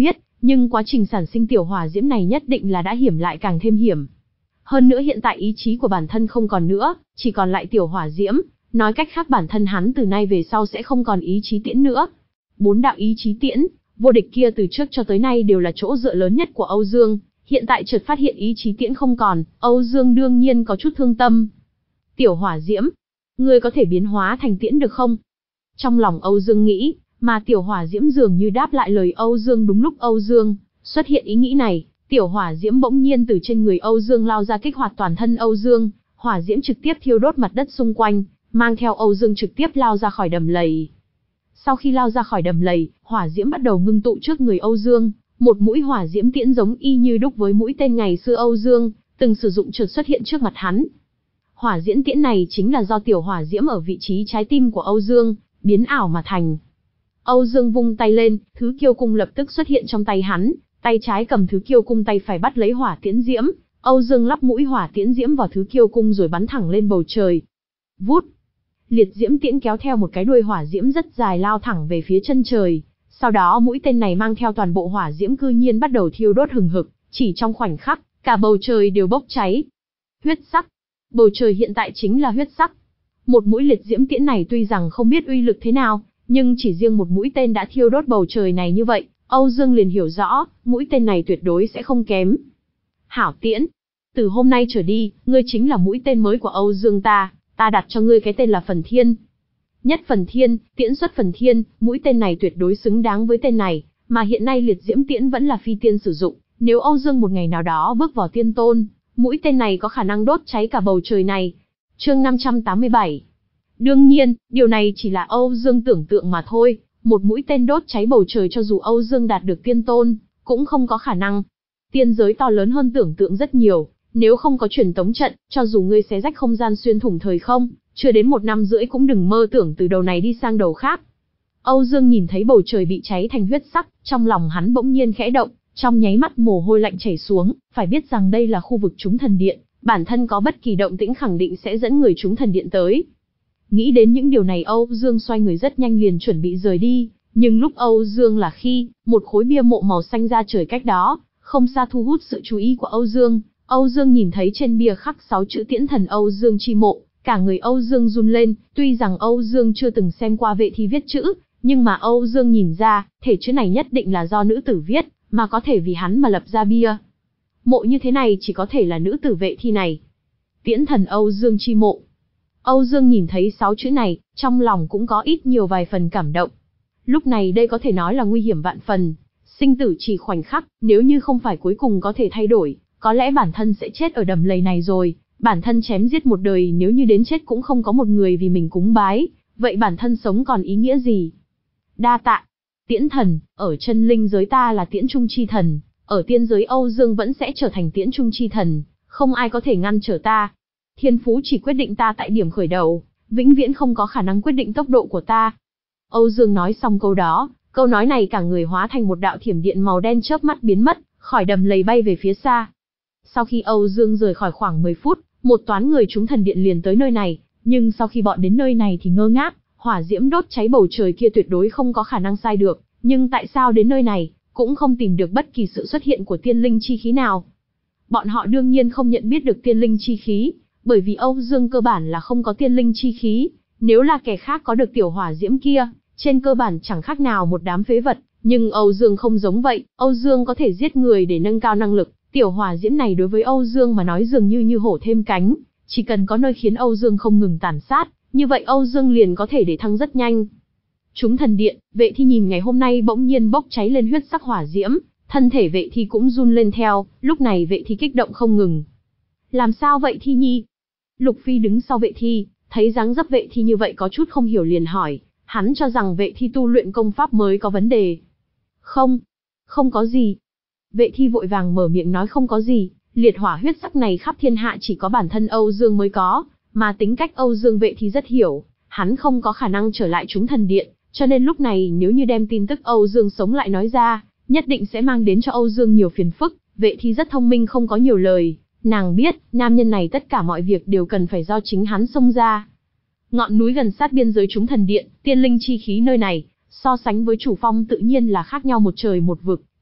Nhưng quá trình sản sinh tiểu hỏa diễm này nhất định là đã hiểm lại càng thêm hiểm. Hơn nữa hiện tại ý chí của bản thân không còn nữa, chỉ còn lại tiểu hỏa diễm, nói cách khác bản thân hắn từ nay về sau sẽ không còn ý chí tiễn nữa. Bốn đạo ý chí tiễn, vô địch kia từ trước cho tới nay đều là chỗ dựa lớn nhất của Âu Dương, hiện tại chợt phát hiện ý chí tiễn không còn, Âu Dương đương nhiên có chút thương tâm. Tiểu hỏa diễm, ngươi có thể biến hóa thành tiễn được không? Trong lòng Âu Dương nghĩ, mà tiểu hỏa diễm dường như đáp lại lời Âu Dương. Đúng lúc Âu Dương xuất hiện ý nghĩ này, tiểu hỏa diễm bỗng nhiên từ trên người Âu Dương lao ra kích hoạt toàn thân Âu Dương, hỏa diễm trực tiếp thiêu đốt mặt đất xung quanh, mang theo Âu Dương trực tiếp lao ra khỏi đầm lầy. Sau khi lao ra khỏi đầm lầy, hỏa diễm bắt đầu ngưng tụ trước người Âu Dương, một mũi hỏa diễm tiễn giống y như đúc với mũi tên ngày xưa Âu Dương từng sử dụng chợt xuất hiện trước mặt hắn. Hỏa diễm tiễn này chính là do tiểu hỏa diễm ở vị trí trái tim của Âu Dương biến ảo mà thành. Âu Dương vung tay lên, thứ kiêu cung lập tức xuất hiện trong tay hắn, tay trái cầm thứ kiêu cung, tay phải bắt lấy hỏa tiễn diễm. Âu Dương lắp mũi hỏa tiễn diễm vào thứ kiêu cung rồi bắn thẳng lên bầu trời. Vút! Liệt diễm tiễn kéo theo một cái đuôi hỏa diễm rất dài lao thẳng về phía chân trời. Sau đó mũi tên này mang theo toàn bộ hỏa diễm cư nhiên bắt đầu thiêu đốt hừng hực, chỉ trong khoảnh khắc, cả bầu trời đều bốc cháy. Huyết sắc! Bầu trời hiện tại chính là huyết sắc. Một mũi liệt diễm tiễn này tuy rằng không biết uy lực thế nào, nhưng chỉ riêng một mũi tên đã thiêu đốt bầu trời này như vậy, Âu Dương liền hiểu rõ, mũi tên này tuyệt đối sẽ không kém. Hảo tiễn! Từ hôm nay trở đi, ngươi chính là mũi tên mới của Âu Dương ta, ta đặt cho ngươi cái tên là Phần Thiên. Nhất Phần Thiên, tiễn xuất Phần Thiên, mũi tên này tuyệt đối xứng đáng với tên này, mà hiện nay liệt diễm tiễn vẫn là phi tiên sử dụng, nếu Âu Dương một ngày nào đó bước vào tiên tôn, mũi tên này có khả năng đốt cháy cả bầu trời này. Chương năm trăm tám mươi bảy. Đương nhiên, điều này chỉ là Âu Dương tưởng tượng mà thôi, một mũi tên đốt cháy bầu trời cho dù Âu Dương đạt được tiên tôn, cũng không có khả năng. Tiên giới to lớn hơn tưởng tượng rất nhiều, nếu không có truyền tống trận, cho dù ngươi xé rách không gian xuyên thủng thời không, chưa đến một năm rưỡi cũng đừng mơ tưởng từ đầu này đi sang đầu khác. Âu Dương nhìn thấy bầu trời bị cháy thành huyết sắc, trong lòng hắn bỗng nhiên khẽ động, trong nháy mắt mồ hôi lạnh chảy xuống, phải biết rằng đây là khu vực Chúng Thần Điện, bản thân có bất kỳ động tĩnh khẳng định sẽ dẫn người Chúng Thần Điện tới. Nghĩ đến những điều này Âu Dương xoay người rất nhanh liền chuẩn bị rời đi, nhưng lúc Âu Dương là khi, một khối bia mộ màu xanh ra trời cách đó, không xa thu hút sự chú ý của Âu Dương. Âu Dương nhìn thấy trên bia khắc sáu chữ Tiễn Thần Âu Dương chi mộ, cả người Âu Dương run lên, tuy rằng Âu Dương chưa từng xem qua vệ thi viết chữ, nhưng mà Âu Dương nhìn ra, thể chữ này nhất định là do nữ tử viết, mà có thể vì hắn mà lập ra bia. Mộ như thế này chỉ có thể là nữ tử vệ thi này. Tiễn Thần Âu Dương chi mộ. Âu Dương nhìn thấy sáu chữ này, trong lòng cũng có ít nhiều vài phần cảm động. Lúc này đây có thể nói là nguy hiểm vạn phần, sinh tử chỉ khoảnh khắc, nếu như không phải cuối cùng có thể thay đổi, có lẽ bản thân sẽ chết ở đầm lầy này rồi. Bản thân chém giết một đời, nếu như đến chết cũng không có một người vì mình cúng bái, vậy bản thân sống còn ý nghĩa gì? Đa tạ. Tiễn Thần, ở chân linh giới ta là Tiễn Trung chi thần, ở tiên giới Âu Dương vẫn sẽ trở thành Tiễn Trung chi thần, không ai có thể ngăn trở ta. Thiên phú chỉ quyết định ta tại điểm khởi đầu, vĩnh viễn không có khả năng quyết định tốc độ của ta. Âu Dương nói xong câu đó, câu nói này cả người hóa thành một đạo thiểm điện màu đen chớp mắt biến mất, khỏi đầm lầy bay về phía xa. Sau khi Âu Dương rời khỏi khoảng mười phút, một toán người Chúng Thần Điện liền tới nơi này, nhưng sau khi bọn đến nơi này thì ngơ ngác, hỏa diễm đốt cháy bầu trời kia tuyệt đối không có khả năng sai được, nhưng tại sao đến nơi này, cũng không tìm được bất kỳ sự xuất hiện của tiên linh chi khí nào. Bọn họ đương nhiên không nhận biết được tiên linh chi khí, bởi vì Âu Dương cơ bản là không có tiên linh chi khí, nếu là kẻ khác có được tiểu hỏa diễm kia, trên cơ bản chẳng khác nào một đám phế vật, nhưng Âu Dương không giống vậy, Âu Dương có thể giết người để nâng cao năng lực. Tiểu hỏa diễm này đối với Âu Dương mà nói dường như như hổ thêm cánh, chỉ cần có nơi khiến Âu Dương không ngừng tàn sát, như vậy Âu Dương liền có thể để thăng rất nhanh. Chúng Thần Điện, vệ thi nhìn ngày hôm nay bỗng nhiên bốc cháy lên huyết sắc hỏa diễm, thân thể vệ thi cũng run lên theo, lúc này vệ thi kích động không ngừng. Làm sao vậy Thi Nhi? Lục Phi đứng sau vệ thi, thấy dáng dấp vệ thi như vậy có chút không hiểu liền hỏi, hắn cho rằng vệ thi tu luyện công pháp mới có vấn đề. Không, không có gì. Vệ thi vội vàng mở miệng nói không có gì, liệt hỏa huyết sắc này khắp thiên hạ chỉ có bản thân Âu Dương mới có, mà tính cách Âu Dương vệ thi rất hiểu, hắn không có khả năng trở lại Chúng Thần Điện, cho nên lúc này nếu như đem tin tức Âu Dương sống lại nói ra, nhất định sẽ mang đến cho Âu Dương nhiều phiền phức. Vệ thi rất thông minh không có nhiều lời, nàng biết, nam nhân này tất cả mọi việc đều cần phải do chính hắn xông ra. Ngọn núi gần sát biên giới Chúng Thần Điện, tiên linh chi khí nơi này, so sánh với chủ phong tự nhiên là khác nhau một trời một vực.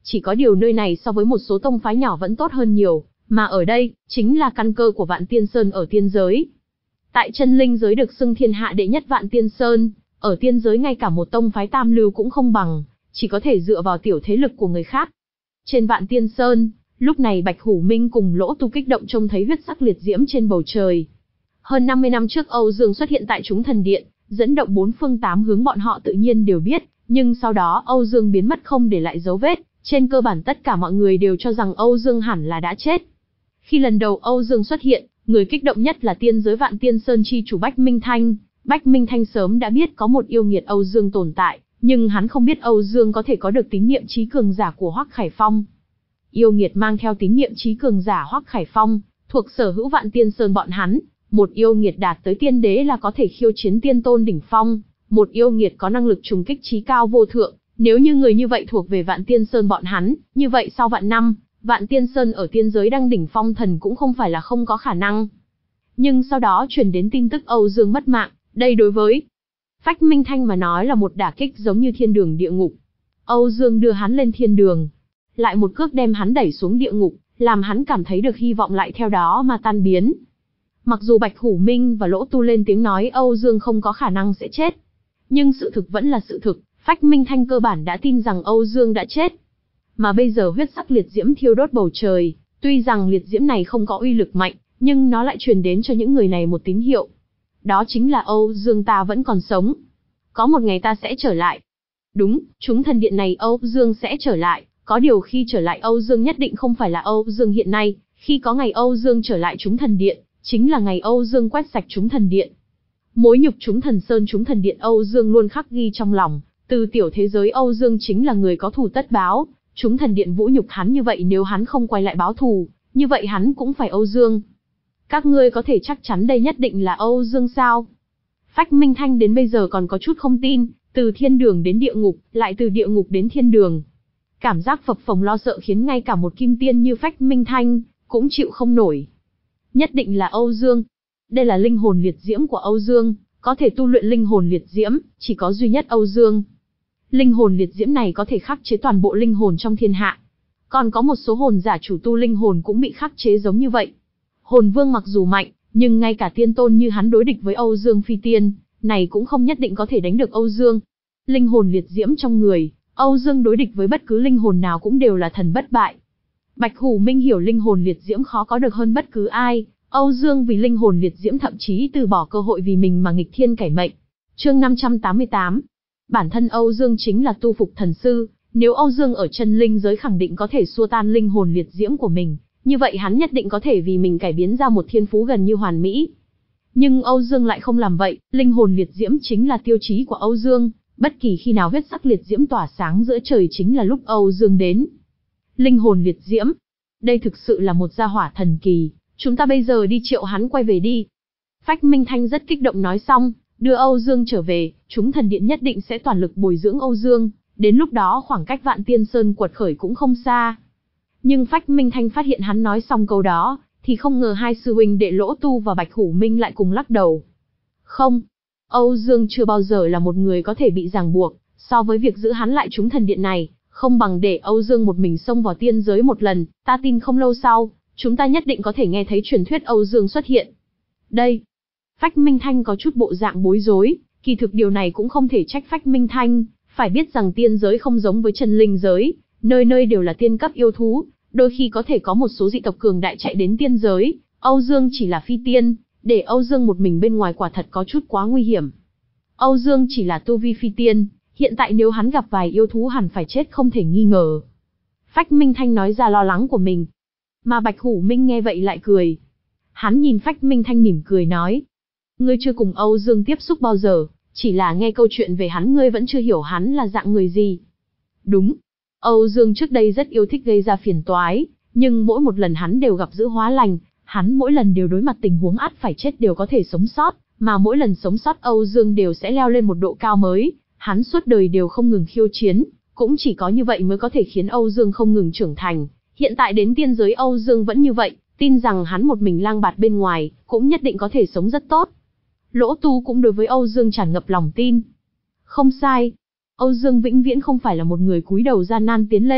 Chỉ có điều nơi này so với một số tông phái nhỏ vẫn tốt hơn nhiều, mà ở đây, chính là căn cơ của Vạn Tiên Sơn ở tiên giới. Tại chân linh giới được xưng thiên hạ đệ nhất Vạn Tiên Sơn, ở tiên giới ngay cả một tông phái tam lưu cũng không bằng, chỉ có thể dựa vào tiểu thế lực của người khác. Trên Vạn Tiên Sơn, lúc này Bạch Hủ Minh cùng Lỗ Tu kích động trông thấy huyết sắc liệt diễm trên bầu trời. Hơn năm mươi năm trước Âu Dương xuất hiện tại chúng thần điện, dẫn động bốn phương tám hướng bọn họ tự nhiên đều biết, nhưng sau đó Âu Dương biến mất không để lại dấu vết, trên cơ bản tất cả mọi người đều cho rằng Âu Dương hẳn là đã chết. Khi lần đầu Âu Dương xuất hiện, người kích động nhất là tiên giới Vạn Tiên Sơn chi chủ Bách Minh Thanh. Bách Minh Thanh sớm đã biết có một yêu nghiệt Âu Dương tồn tại, nhưng hắn không biết Âu Dương có thể có được tín niệm trí cường giả của Hoắc Khải Phong. Yêu nghiệt mang theo tín niệm trí cường giả Hoắc Khải Phong, thuộc sở hữu Vạn Tiên Sơn bọn hắn, một yêu nghiệt đạt tới tiên đế là có thể khiêu chiến tiên tôn đỉnh phong, một yêu nghiệt có năng lực trùng kích trí cao vô thượng, nếu như người như vậy thuộc về Vạn Tiên Sơn bọn hắn, như vậy sau vạn năm, Vạn Tiên Sơn ở tiên giới đăng đỉnh phong thần cũng không phải là không có khả năng. Nhưng sau đó truyền đến tin tức Âu Dương mất mạng, đây đối với Bách Minh Thanh mà nói là một đả kích giống như thiên đường địa ngục. Âu Dương đưa hắn lên thiên đường, lại một cước đem hắn đẩy xuống địa ngục, làm hắn cảm thấy được hy vọng lại theo đó mà tan biến. Mặc dù Bạch Hủ Minh và Lỗ Tu lên tiếng nói Âu Dương không có khả năng sẽ chết, nhưng sự thực vẫn là sự thực, Bách Minh Thanh cơ bản đã tin rằng Âu Dương đã chết. Mà bây giờ huyết sắc liệt diễm thiêu đốt bầu trời, tuy rằng liệt diễm này không có uy lực mạnh, nhưng nó lại truyền đến cho những người này một tín hiệu. Đó chính là Âu Dương ta vẫn còn sống. Có một ngày ta sẽ trở lại. Đúng, chúng thần điện này Âu Dương sẽ trở lại, có điều khi trở lại Âu Dương nhất định không phải là Âu Dương hiện nay, khi có ngày Âu Dương trở lại chúng thần điện, chính là ngày Âu Dương quét sạch chúng thần điện. Mối nhục chúng thần sơn chúng thần điện Âu Dương luôn khắc ghi trong lòng, từ tiểu thế giới Âu Dương chính là người có thù tất báo, chúng thần điện vũ nhục hắn như vậy nếu hắn không quay lại báo thù, như vậy hắn cũng phải Âu Dương. Các ngươi có thể chắc chắn đây nhất định là Âu Dương sao? Bách Minh Thanh đến bây giờ còn có chút không tin, từ thiên đường đến địa ngục, lại từ địa ngục đến thiên đường. Cảm giác phập phồng lo sợ khiến ngay cả một kim tiên như Bách Minh Thanh cũng chịu không nổi. Nhất định là Âu Dương. Đây là linh hồn liệt diễm của Âu Dương, có thể tu luyện linh hồn liệt diễm, chỉ có duy nhất Âu Dương. Linh hồn liệt diễm này có thể khắc chế toàn bộ linh hồn trong thiên hạ. Còn có một số hồn giả chủ tu linh hồn cũng bị khắc chế giống như vậy. Hồn vương mặc dù mạnh, nhưng ngay cả tiên tôn như hắn đối địch với Âu Dương Phi Tiên, này cũng không nhất định có thể đánh được Âu Dương. Linh hồn liệt diễm trong người, Âu Dương đối địch với bất cứ linh hồn nào cũng đều là thần bất bại. Bạch Hủ Minh hiểu linh hồn liệt diễm khó có được hơn bất cứ ai, Âu Dương vì linh hồn liệt diễm thậm chí từ bỏ cơ hội vì mình mà nghịch thiên cải mệnh. Chương năm trăm tám mươi tám. Bản thân Âu Dương chính là tu phục thần sư, nếu Âu Dương ở chân linh giới khẳng định có thể xua tan linh hồn liệt diễm của mình, như vậy hắn nhất định có thể vì mình cải biến ra một thiên phú gần như hoàn mỹ. Nhưng Âu Dương lại không làm vậy, linh hồn liệt diễm chính là tiêu chí của Âu Dương, bất kỳ khi nào huyết sắc liệt diễm tỏa sáng giữa trời chính là lúc Âu Dương đến. Linh hồn liệt diễm, đây thực sự là một gia hỏa thần kỳ, chúng ta bây giờ đi triệu hắn quay về đi. Bách Minh Thanh rất kích động nói xong, đưa Âu Dương trở về, chúng thần điện nhất định sẽ toàn lực bồi dưỡng Âu Dương, đến lúc đó khoảng cách Vạn Tiên Sơn quật khởi cũng không xa. Nhưng Bách Minh Thanh phát hiện hắn nói xong câu đó, thì không ngờ hai sư huynh đệ Lỗ Tu và Bạch Hủ Minh lại cùng lắc đầu. Không, Âu Dương chưa bao giờ là một người có thể bị ràng buộc, so với việc giữ hắn lại chúng thần điện này, không bằng để Âu Dương một mình xông vào tiên giới một lần, ta tin không lâu sau, chúng ta nhất định có thể nghe thấy truyền thuyết Âu Dương xuất hiện. Đây, Bách Minh Thanh có chút bộ dạng bối rối, kỳ thực điều này cũng không thể trách Bách Minh Thanh, phải biết rằng tiên giới không giống với chân linh giới, nơi nơi đều là tiên cấp yêu thú, đôi khi có thể có một số dị tộc cường đại chạy đến tiên giới, Âu Dương chỉ là phi tiên, để Âu Dương một mình bên ngoài quả thật có chút quá nguy hiểm. Âu Dương chỉ là tu vi phi tiên, hiện tại nếu hắn gặp vài yêu thú hẳn phải chết không thể nghi ngờ. Bách Minh Thanh nói ra lo lắng của mình, mà Bạch Hủ Minh nghe vậy lại cười. Hắn nhìn Bách Minh Thanh mỉm cười nói, ngươi chưa cùng Âu Dương tiếp xúc bao giờ, chỉ là nghe câu chuyện về hắn ngươi vẫn chưa hiểu hắn là dạng người gì. Đúng, Âu Dương trước đây rất yêu thích gây ra phiền toái, nhưng mỗi một lần hắn đều gặp giữ hóa lành, hắn mỗi lần đều đối mặt tình huống ắt phải chết đều có thể sống sót, mà mỗi lần sống sót Âu Dương đều sẽ leo lên một độ cao mới, hắn suốt đời đều không ngừng khiêu chiến, cũng chỉ có như vậy mới có thể khiến Âu Dương không ngừng trưởng thành. Hiện tại đến tiên giới Âu Dương vẫn như vậy, tin rằng hắn một mình lang bạt bên ngoài, cũng nhất định có thể sống rất tốt. Lỗ Tu cũng đối với Âu Dương tràn ngập lòng tin. Không sai, Âu Dương vĩnh viễn không phải là một người cúi đầu gian nan tiến lên,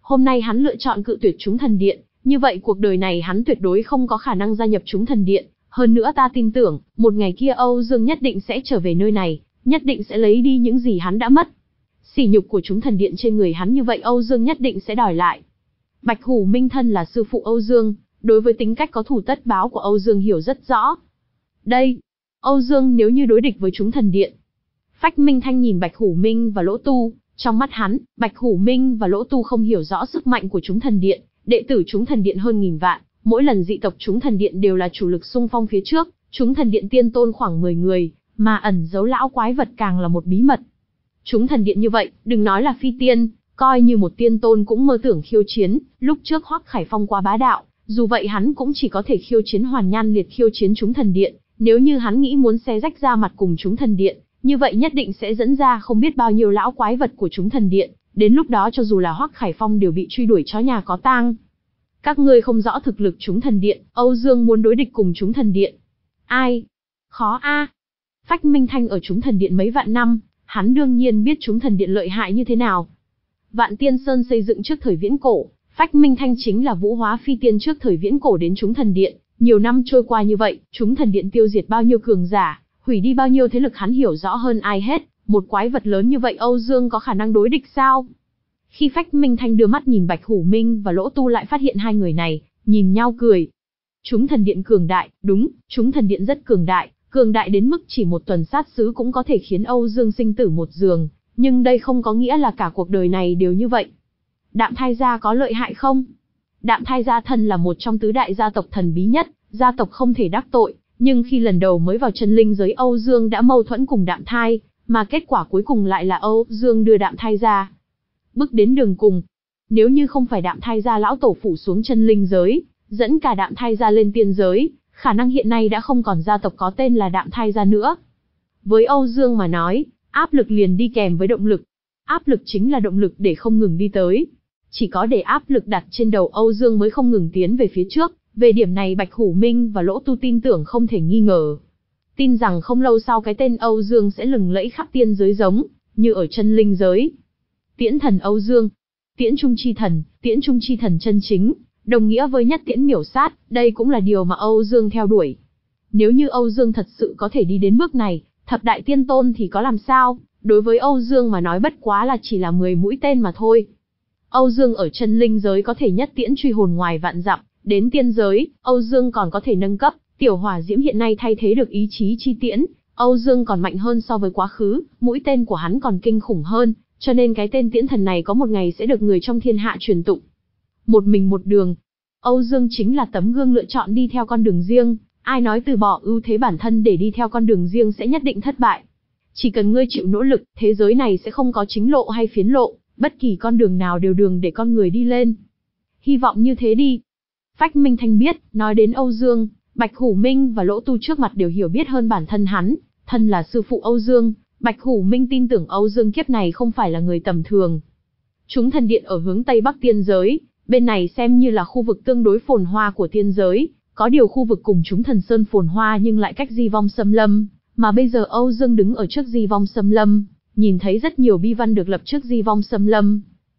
Hôm nay hắn lựa chọn cự tuyệt chúng thần điện, như vậy cuộc đời này hắn tuyệt đối không có khả năng gia nhập chúng thần điện. Hơn nữa ta tin tưởng, một ngày kia Âu Dương nhất định sẽ trở về nơi này, nhất định sẽ lấy đi những gì hắn đã mất. Sỉ nhục của chúng thần điện trên người hắn như vậy Âu Dương nhất định sẽ đòi lại. Bạch Hủ Minh thân là sư phụ Âu Dương, đối với tính cách có thù tất báo của Âu Dương hiểu rất rõ. Đây, Âu Dương nếu như đối địch với chúng thần điện. Phách Minh Thanh nhìn Bạch Hủ Minh và Lỗ Tu, trong mắt hắn, Bạch Hủ Minh và Lỗ Tu không hiểu rõ sức mạnh của chúng thần điện, đệ tử chúng thần điện hơn nghìn vạn, mỗi lần dị tộc chúng thần điện đều là chủ lực xung phong phía trước, chúng thần điện tiên tôn khoảng mười người, mà ẩn giấu lão quái vật càng là một bí mật. Chúng thần điện như vậy, đừng nói là phi tiên, coi như một tiên tôn cũng mơ tưởng khiêu chiến, lúc trước Hoắc Khải Phong quá bá đạo, dù vậy hắn cũng chỉ có thể khiêu chiến Hoàn Nhan Liệt khiêu chiến chúng thần điện, nếu như hắn nghĩ muốn xé rách ra mặt cùng chúng thần điện, như vậy nhất định sẽ dẫn ra không biết bao nhiêu lão quái vật của chúng thần điện, đến lúc đó cho dù là Hoắc Khải Phong đều bị truy đuổi chó nhà có tang. Các ngươi không rõ thực lực chúng thần điện, Âu Dương muốn đối địch cùng chúng thần điện. Ai? Khó a. Phách Minh Thanh ở chúng thần điện mấy vạn năm, hắn đương nhiên biết chúng thần điện lợi hại như thế nào. Vạn Tiên Sơn xây dựng trước thời viễn cổ, Phách Minh Thanh chính là vũ hóa phi tiên trước thời viễn cổ đến chúng thần điện, nhiều năm trôi qua như vậy, chúng thần điện tiêu diệt bao nhiêu cường giả, hủy đi bao nhiêu thế lực hắn hiểu rõ hơn ai hết, một quái vật lớn như vậy Âu Dương có khả năng đối địch sao? Khi Phách Minh Thanh đưa mắt nhìn Bạch Hủ Minh và Lỗ Tu lại phát hiện hai người này, nhìn nhau cười. Chúng thần điện cường đại, đúng, chúng thần điện rất cường đại, cường đại đến mức chỉ một tuần sát sứ cũng có thể khiến Âu Dương sinh tử một giường, nhưng đây không có nghĩa là cả cuộc đời này đều như vậy. Đạm Thai gia có lợi hại không? Đạm Thai gia thân là một trong tứ đại gia tộc thần bí nhất, gia tộc không thể đắc tội, nhưng khi lần đầu mới vào chân linh giới Âu Dương đã mâu thuẫn cùng Đạm Thai, mà kết quả cuối cùng lại là Âu Dương đưa Đạm Thai gia bước đến đường cùng. Nếu như không phải Đạm Thai gia lão tổ phủ xuống chân linh giới, dẫn cả Đạm Thai gia lên tiên giới, khả năng hiện nay đã không còn gia tộc có tên là Đạm Thai gia nữa. Với Âu Dương mà nói, áp lực liền đi kèm với động lực. Áp lực chính là động lực để không ngừng đi tới. Chỉ có để áp lực đặt trên đầu Âu Dương mới không ngừng tiến về phía trước, về điểm này Bạch Hủ Minh và Lỗ Tu tin tưởng không thể nghi ngờ. Tin rằng không lâu sau cái tên Âu Dương sẽ lừng lẫy khắp tiên giới giống như ở chân linh giới. Tiễn thần Âu Dương, Tiễn Trung chi thần, Tiễn Trung chi thần chân chính, đồng nghĩa với nhất tiễn miểu sát, đây cũng là điều mà Âu Dương theo đuổi. Nếu như Âu Dương thật sự có thể đi đến bước này, thập đại tiên tôn thì có làm sao, đối với Âu Dương mà nói bất quá là chỉ là mười mũi tên mà thôi. Âu Dương ở chân linh giới có thể nhất tiễn truy hồn ngoài vạn dặm, đến tiên giới, Âu Dương còn có thể nâng cấp, tiểu hỏa diễm hiện nay thay thế được ý chí chi tiễn, Âu Dương còn mạnh hơn so với quá khứ, mũi tên của hắn còn kinh khủng hơn, cho nên cái tên tiễn thần này có một ngày sẽ được người trong thiên hạ truyền tụng. Một mình một đường, Âu Dương chính là tấm gương lựa chọn đi theo con đường riêng, ai nói từ bỏ ưu thế bản thân để đi theo con đường riêng sẽ nhất định thất bại. Chỉ cần ngươi chịu nỗ lực, thế giới này sẽ không có chính lộ hay phiến lộ, bất kỳ con đường nào đều đường để con người đi lên. Hy vọng như thế đi. Phách Minh Thanh biết, nói đến Âu Dương, Bạch Hủ Minh và Lỗ Tu trước mặt đều hiểu biết hơn bản thân hắn, thân là sư phụ Âu Dương, Bạch Hủ Minh tin tưởng Âu Dương kiếp này không phải là người tầm thường. Chúng thần điện ở hướng Tây Bắc tiên giới, bên này xem như là khu vực tương đối phồn hoa của tiên giới, có điều khu vực cùng chúng thần sơn phồn hoa nhưng lại cách Di Vong Xâm Lâm, mà bây giờ Âu Dương đứng ở trước Di Vong Xâm Lâm, nhìn thấy rất nhiều bi văn được lập trước Di Vong Xâm Lâm.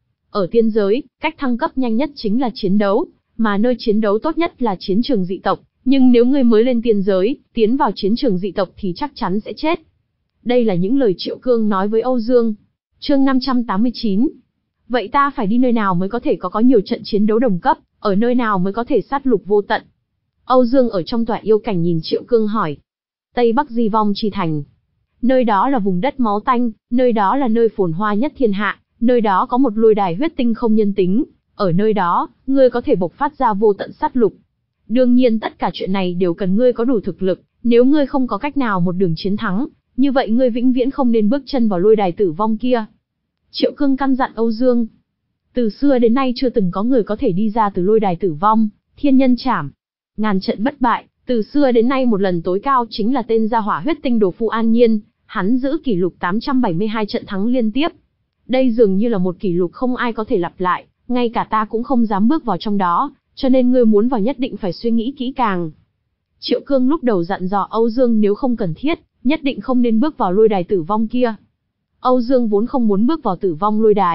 Ở tiên giới, cách thăng cấp nhanh nhất chính là chiến đấu, mà nơi chiến đấu tốt nhất là chiến trường dị tộc, nhưng nếu ngươi mới lên tiên giới, tiến vào chiến trường dị tộc thì chắc chắn sẽ chết. Đây là những lời Triệu Cương nói với Âu Dương. Chương năm trăm tám mươi chín. Vậy ta phải đi nơi nào mới có thể có có nhiều trận chiến đấu đồng cấp, ở nơi nào mới có thể sát lục vô tận? Âu Dương ở trong tọa yêu cảnh nhìn Triệu Cương hỏi. Tây Bắc Di Vong Chi Thành. Nơi đó là vùng đất máu tanh, nơi đó là nơi phồn hoa nhất thiên hạ, nơi đó có một lôi đài huyết tinh không nhân tính, ở nơi đó, ngươi có thể bộc phát ra vô tận sát lục. Đương nhiên tất cả chuyện này đều cần ngươi có đủ thực lực, nếu ngươi không có cách nào một đường chiến thắng, như vậy ngươi vĩnh viễn không nên bước chân vào lôi đài tử vong kia. Triệu Cương căn dặn Âu Dương. Từ xưa đến nay chưa từng có người có thể đi ra từ lôi đài tử vong, thiên nhân trảm, ngàn trận bất bại, từ xưa đến nay một lần tối cao chính là tên gia hỏa huyết tinh đồ phu An Nhiên, hắn giữ kỷ lục tám trăm bảy mươi hai trận thắng liên tiếp. Đây dường như là một kỷ lục không ai có thể lặp lại, ngay cả ta cũng không dám bước vào trong đó, cho nên ngươi muốn vào nhất định phải suy nghĩ kỹ càng. Triệu Cương lúc đầu dặn dò Âu Dương nếu không cần thiết, nhất định không nên bước vào lôi đài tử vong kia. Âu Dương vốn không muốn bước vào tử vong lôi đài,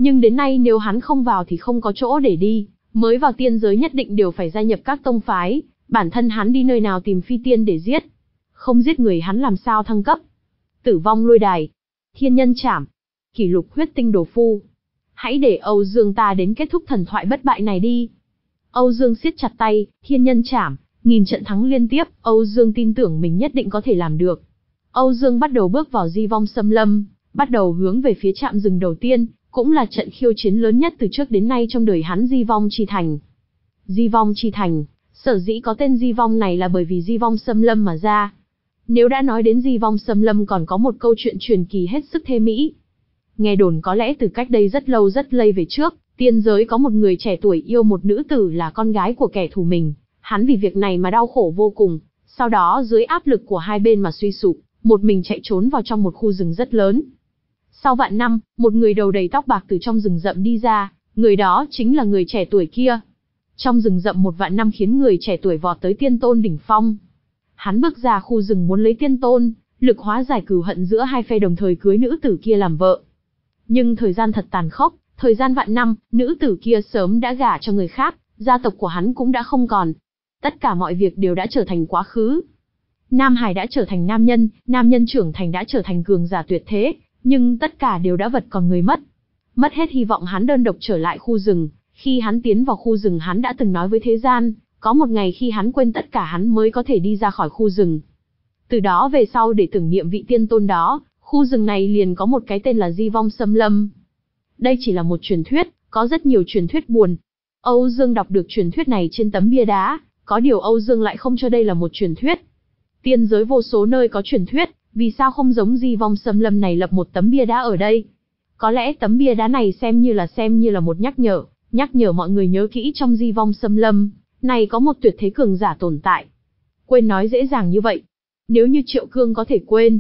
Nhưng đến nay nếu hắn không vào thì không có chỗ để đi, mới vào tiên giới nhất định đều phải gia nhập các tông phái, bản thân hắn đi nơi nào tìm phi tiên để giết. Không giết người hắn làm sao thăng cấp. Tử vong lôi đài, thiên nhân trảm, kỷ lục huyết tinh đồ phu. Hãy để Âu Dương ta đến kết thúc thần thoại bất bại này đi. Âu Dương siết chặt tay, thiên nhân trảm, nghìn trận thắng liên tiếp, Âu Dương tin tưởng mình nhất định có thể làm được. Âu Dương bắt đầu bước vào Di Vong Xâm Lâm, bắt đầu hướng về phía trạm rừng đầu tiên, cũng là trận khiêu chiến lớn nhất từ trước đến nay trong đời hắn, Di Vong Chi Thành. Di Vong Chi Thành, sở dĩ có tên Di Vong này là bởi vì Di Vong Xâm Lâm mà ra. Nếu đã nói đến Di Vong Xâm Lâm còn có một câu chuyện truyền kỳ hết sức thê mỹ. Nghe đồn có lẽ từ cách đây rất lâu rất lây về trước, tiên giới có một người trẻ tuổi yêu một nữ tử là con gái của kẻ thù mình. Hắn vì việc này mà đau khổ vô cùng, sau đó dưới áp lực của hai bên mà suy sụp, một mình chạy trốn vào trong một khu rừng rất lớn. Sau vạn năm, một người đầu đầy tóc bạc từ trong rừng rậm đi ra, người đó chính là người trẻ tuổi kia. Trong rừng rậm một vạn năm khiến người trẻ tuổi vọt tới tiên tôn đỉnh phong. Hắn bước ra khu rừng muốn lấy tiên tôn, lực hóa giải cừu hận giữa hai phe đồng thời cưới nữ tử kia làm vợ. Nhưng thời gian thật tàn khốc, thời gian vạn năm, nữ tử kia sớm đã gả cho người khác, gia tộc của hắn cũng đã không còn. Tất cả mọi việc đều đã trở thành quá khứ. Nam Hải đã trở thành nam nhân, nam nhân trưởng thành đã trở thành cường giả tuyệt thế, nhưng tất cả đều đã vật còn người mất. Mất hết hy vọng, hắn đơn độc trở lại khu rừng. Khi hắn tiến vào khu rừng hắn đã từng nói với thế gian, có một ngày khi hắn quên tất cả hắn mới có thể đi ra khỏi khu rừng. Từ đó về sau để tưởng niệm vị tiên tôn đó, khu rừng này liền có một cái tên là Di Vong Xâm Lâm. Đây chỉ là một truyền thuyết, có rất nhiều truyền thuyết buồn. Âu Dương đọc được truyền thuyết này trên tấm bia đá, có điều Âu Dương lại không cho đây là một truyền thuyết. Tiên giới vô số nơi có truyền thuyết, vì sao không giống Di Vong Xâm Lâm này lập một tấm bia đá ở đây? Có lẽ tấm bia đá này xem như là xem như là một nhắc nhở, nhắc nhở mọi người nhớ kỹ trong Di Vong Xâm Lâm này có một tuyệt thế cường giả tồn tại. Quên nói dễ dàng như vậy. Nếu như Triệu Cương có thể quên.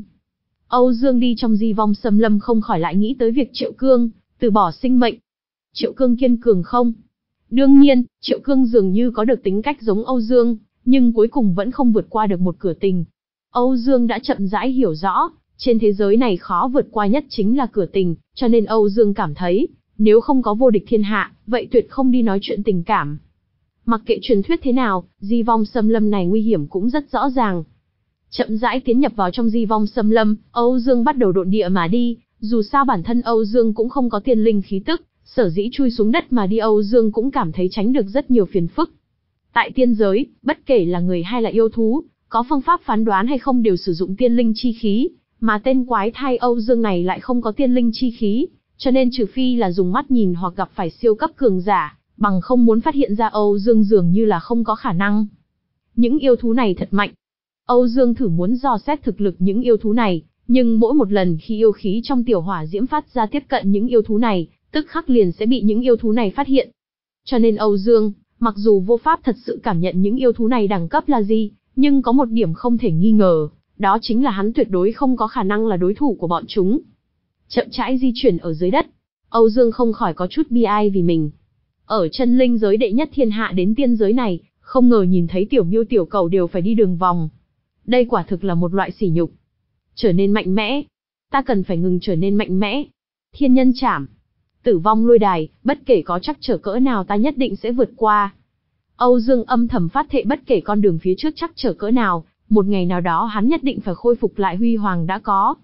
Âu Dương đi trong Di Vong Xâm Lâm không khỏi lại nghĩ tới việc Triệu Cương từ bỏ sinh mệnh. Triệu Cương kiên cường không? Đương nhiên, Triệu Cương dường như có được tính cách giống Âu Dương, nhưng cuối cùng vẫn không vượt qua được một cửa tình. Âu Dương đã chậm rãi hiểu rõ, trên thế giới này khó vượt qua nhất chính là cửa tình, cho nên Âu Dương cảm thấy, nếu không có vô địch thiên hạ, vậy tuyệt không đi nói chuyện tình cảm. Mặc kệ truyền thuyết thế nào, Di Vong Xâm Lâm này nguy hiểm cũng rất rõ ràng. Chậm rãi tiến nhập vào trong Di Vong Xâm Lâm, Âu Dương bắt đầu độn địa mà đi, dù sao bản thân Âu Dương cũng không có tiên linh khí tức, sở dĩ chui xuống đất mà đi Âu Dương cũng cảm thấy tránh được rất nhiều phiền phức. Tại tiên giới, bất kể là người hay là yêu thú, có phương pháp phán đoán hay không đều sử dụng tiên linh chi khí, mà tên quái thai Âu Dương này lại không có tiên linh chi khí, cho nên trừ phi là dùng mắt nhìn hoặc gặp phải siêu cấp cường giả, bằng không muốn phát hiện ra Âu Dương dường như là không có khả năng. Những yêu thú này thật mạnh. Âu Dương thử muốn dò xét thực lực những yêu thú này, nhưng mỗi một lần khi yêu khí trong tiểu hỏa diễm phát ra tiếp cận những yêu thú này, tức khắc liền sẽ bị những yêu thú này phát hiện. Cho nên Âu Dương, mặc dù vô pháp thật sự cảm nhận những yêu thú này đẳng cấp là gì, nhưng có một điểm không thể nghi ngờ, đó chính là hắn tuyệt đối không có khả năng là đối thủ của bọn chúng. Chậm rãi di chuyển ở dưới đất, Âu Dương không khỏi có chút bi ai vì mình. Ở chân linh giới đệ nhất thiên hạ đến tiên giới này, không ngờ nhìn thấy tiểu miêu tiểu cầu đều phải đi đường vòng. Đây quả thực là một loại sỉ nhục. Trở nên mạnh mẽ. Ta cần phải ngừng trở nên mạnh mẽ. Thiên nhân trảm. Tử vong lôi đài, bất kể có trắc trở cỡ nào ta nhất định sẽ vượt qua. Âu Dương âm thầm phát thệ bất kể con đường phía trước trắc trở cỡ nào, một ngày nào đó hắn nhất định phải khôi phục lại huy hoàng đã có.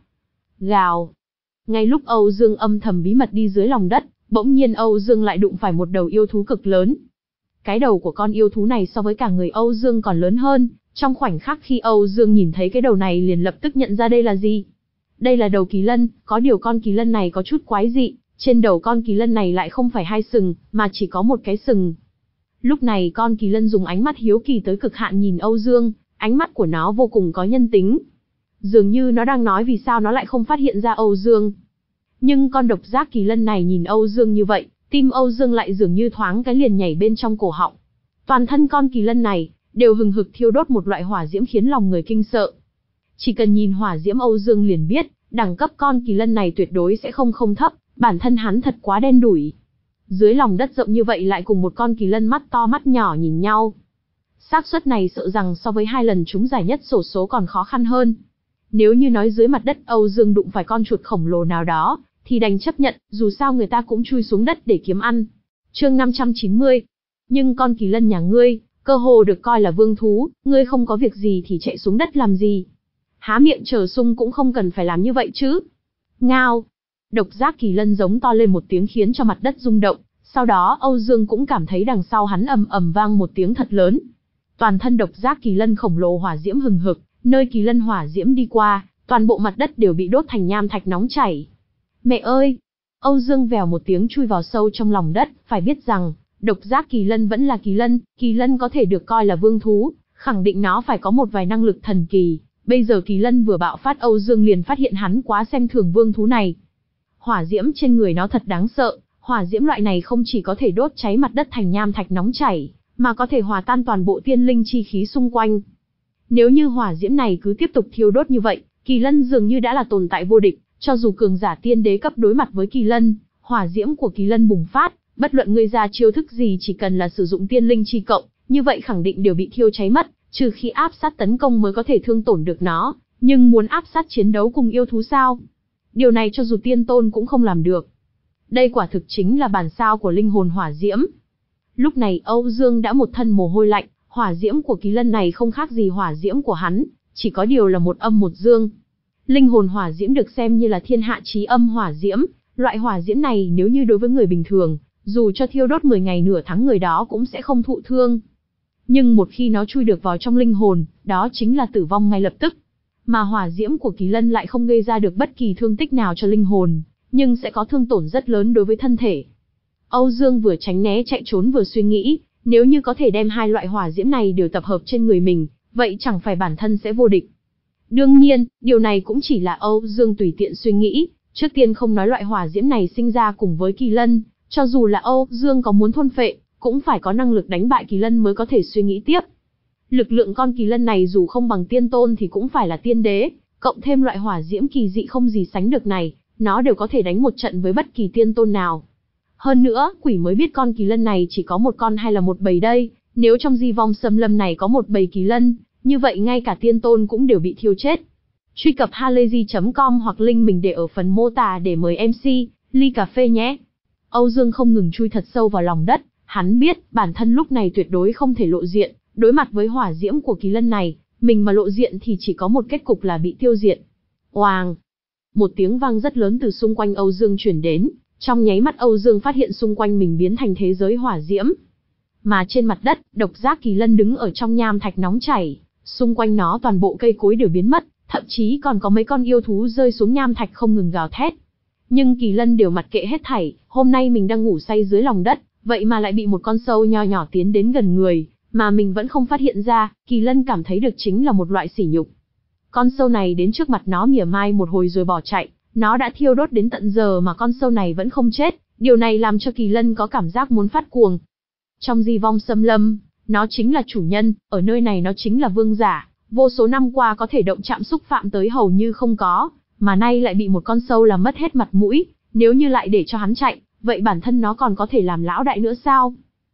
Gào. Ngay lúc Âu Dương âm thầm bí mật đi dưới lòng đất, bỗng nhiên Âu Dương lại đụng phải một đầu yêu thú cực lớn. Cái đầu của con yêu thú này so với cả người Âu Dương còn lớn hơn, trong khoảnh khắc khi Âu Dương nhìn thấy cái đầu này liền lập tức nhận ra đây là gì. Đây là đầu kỳ lân, có điều con kỳ lân này có chút quái dị, trên đầu con kỳ lân này lại không phải hai sừng, mà chỉ có một cái sừng. Lúc này con kỳ lân dùng ánh mắt hiếu kỳ tới cực hạn nhìn Âu Dương, ánh mắt của nó vô cùng có nhân tính. Dường như nó đang nói vì sao nó lại không phát hiện ra Âu Dương. Nhưng con độc giác kỳ lân này nhìn Âu Dương như vậy, tim Âu Dương lại dường như thoáng cái liền nhảy bên trong cổ họng. Toàn thân con kỳ lân này đều hừng hực thiêu đốt một loại hỏa diễm khiến lòng người kinh sợ. Chỉ cần nhìn hỏa diễm Âu Dương liền biết, đẳng cấp con kỳ lân này tuyệt đối sẽ không không thấp, bản thân hắn thật quá đen đủi. Dưới lòng đất rộng như vậy lại cùng một con kỳ lân mắt to mắt nhỏ nhìn nhau. Xác suất này sợ rằng so với hai lần chúng giải nhất xổ số còn khó khăn hơn. Nếu như nói dưới mặt đất Âu Dương đụng phải con chuột khổng lồ nào đó, thì đành chấp nhận, dù sao người ta cũng chui xuống đất để kiếm ăn. Chương năm trăm chín mươi. Nhưng con kỳ lân nhà ngươi, cơ hồ được coi là vương thú, ngươi không có việc gì thì chạy xuống đất làm gì? Há miệng chờ sung cũng không cần phải làm như vậy chứ. Ngao. Độc giác kỳ lân giống to lên một tiếng khiến cho mặt đất rung động, sau đó Âu Dương cũng cảm thấy đằng sau hắn ầm ầm vang một tiếng thật lớn. Toàn thân độc giác kỳ lân khổng lồ hỏa diễm hừng hực, nơi kỳ lân hỏa diễm đi qua, toàn bộ mặt đất đều bị đốt thành nham thạch nóng chảy. Mẹ ơi! Âu Dương vèo một tiếng chui vào sâu trong lòng đất, phải biết rằng, độc giác kỳ lân vẫn là kỳ lân, kỳ lân có thể được coi là vương thú, khẳng định nó phải có một vài năng lực thần kỳ. Bây giờ kỳ lân vừa bạo phát, Âu Dương liền phát hiện hắn quá xem thường vương thú này. Hỏa diễm trên người nó thật đáng sợ, hỏa diễm loại này không chỉ có thể đốt cháy mặt đất thành nham thạch nóng chảy, mà có thể hòa tan toàn bộ tiên linh chi khí xung quanh. Nếu như hỏa diễm này cứ tiếp tục thiêu đốt như vậy, kỳ lân dường như đã là tồn tại vô địch, cho dù cường giả tiên đế cấp đối mặt với kỳ lân, hỏa diễm của kỳ lân bùng phát, bất luận ngươi ra chiêu thức gì chỉ cần là sử dụng tiên linh chi cộng, như vậy khẳng định đều bị thiêu cháy mất, trừ khi áp sát tấn công mới có thể thương tổn được nó, nhưng muốn áp sát chiến đấu cùng yêu thú sao? Điều này cho dù tiên tôn cũng không làm được. Đây quả thực chính là bản sao của linh hồn hỏa diễm. Lúc này Âu Dương đã một thân mồ hôi lạnh, hỏa diễm của kỳ lân này không khác gì hỏa diễm của hắn, chỉ có điều là một âm một dương. Linh hồn hỏa diễm được xem như là thiên hạ chí âm hỏa diễm, loại hỏa diễm này nếu như đối với người bình thường, dù cho thiêu đốt mười ngày nửa tháng người đó cũng sẽ không thụ thương. Nhưng một khi nó chui được vào trong linh hồn, đó chính là tử vong ngay lập tức. Mà hỏa diễm của kỳ lân lại không gây ra được bất kỳ thương tích nào cho linh hồn, nhưng sẽ có thương tổn rất lớn đối với thân thể. Âu Dương vừa tránh né chạy trốn vừa suy nghĩ, nếu như có thể đem hai loại hỏa diễm này đều tập hợp trên người mình, vậy chẳng phải bản thân sẽ vô địch. Đương nhiên, điều này cũng chỉ là Âu Dương tùy tiện suy nghĩ, trước tiên không nói loại hỏa diễm này sinh ra cùng với kỳ lân, cho dù là Âu Dương có muốn thôn phệ, cũng phải có năng lực đánh bại kỳ lân mới có thể suy nghĩ tiếp. Lực lượng con kỳ lân này dù không bằng tiên tôn thì cũng phải là tiên đế, cộng thêm loại hỏa diễm kỳ dị không gì sánh được này, nó đều có thể đánh một trận với bất kỳ tiên tôn nào. Hơn nữa, quỷ mới biết con kỳ lân này chỉ có một con hay là một bầy đây, nếu trong di vong xâm lâm này có một bầy kỳ lân, như vậy ngay cả tiên tôn cũng đều bị thiêu chết. Truy cập halayzi chấm com hoặc link mình để ở phần mô tả để mời em xê, ly cà phê nhé. Âu Dương không ngừng chui thật sâu vào lòng đất, hắn biết bản thân lúc này tuyệt đối không thể lộ diện, đối mặt với hỏa diễm của kỳ lân này, mình mà lộ diện thì chỉ có một kết cục là bị tiêu diệt. Oàng! Một tiếng vang rất lớn từ xung quanh Âu Dương truyền đến, trong nháy mắt Âu Dương phát hiện xung quanh mình biến thành thế giới hỏa diễm. Mà trên mặt đất, độc giác kỳ lân đứng ở trong nham thạch nóng chảy, xung quanh nó toàn bộ cây cối đều biến mất, thậm chí còn có mấy con yêu thú rơi xuống nham thạch không ngừng gào thét. Nhưng kỳ lân đều mặc kệ hết thảy, hôm nay mình đang ngủ say dưới lòng đất, vậy mà lại bị một con sâu nho nhỏ tiến đến gần người, mà mình vẫn không phát hiện ra, kỳ lân cảm thấy được chính là một loại sỉ nhục. Con sâu này đến trước mặt nó mỉa mai một hồi rồi bỏ chạy, nó đã thiêu đốt đến tận giờ mà con sâu này vẫn không chết, điều này làm cho kỳ lân có cảm giác muốn phát cuồng. Trong di vong xâm lâm, nó chính là chủ nhân, ở nơi này nó chính là vương giả, vô số năm qua có thể động chạm xúc phạm tới hầu như không có, mà nay lại bị một con sâu làm mất hết mặt mũi, nếu như lại để cho hắn chạy, vậy bản thân nó còn có thể làm lão đại nữa sao?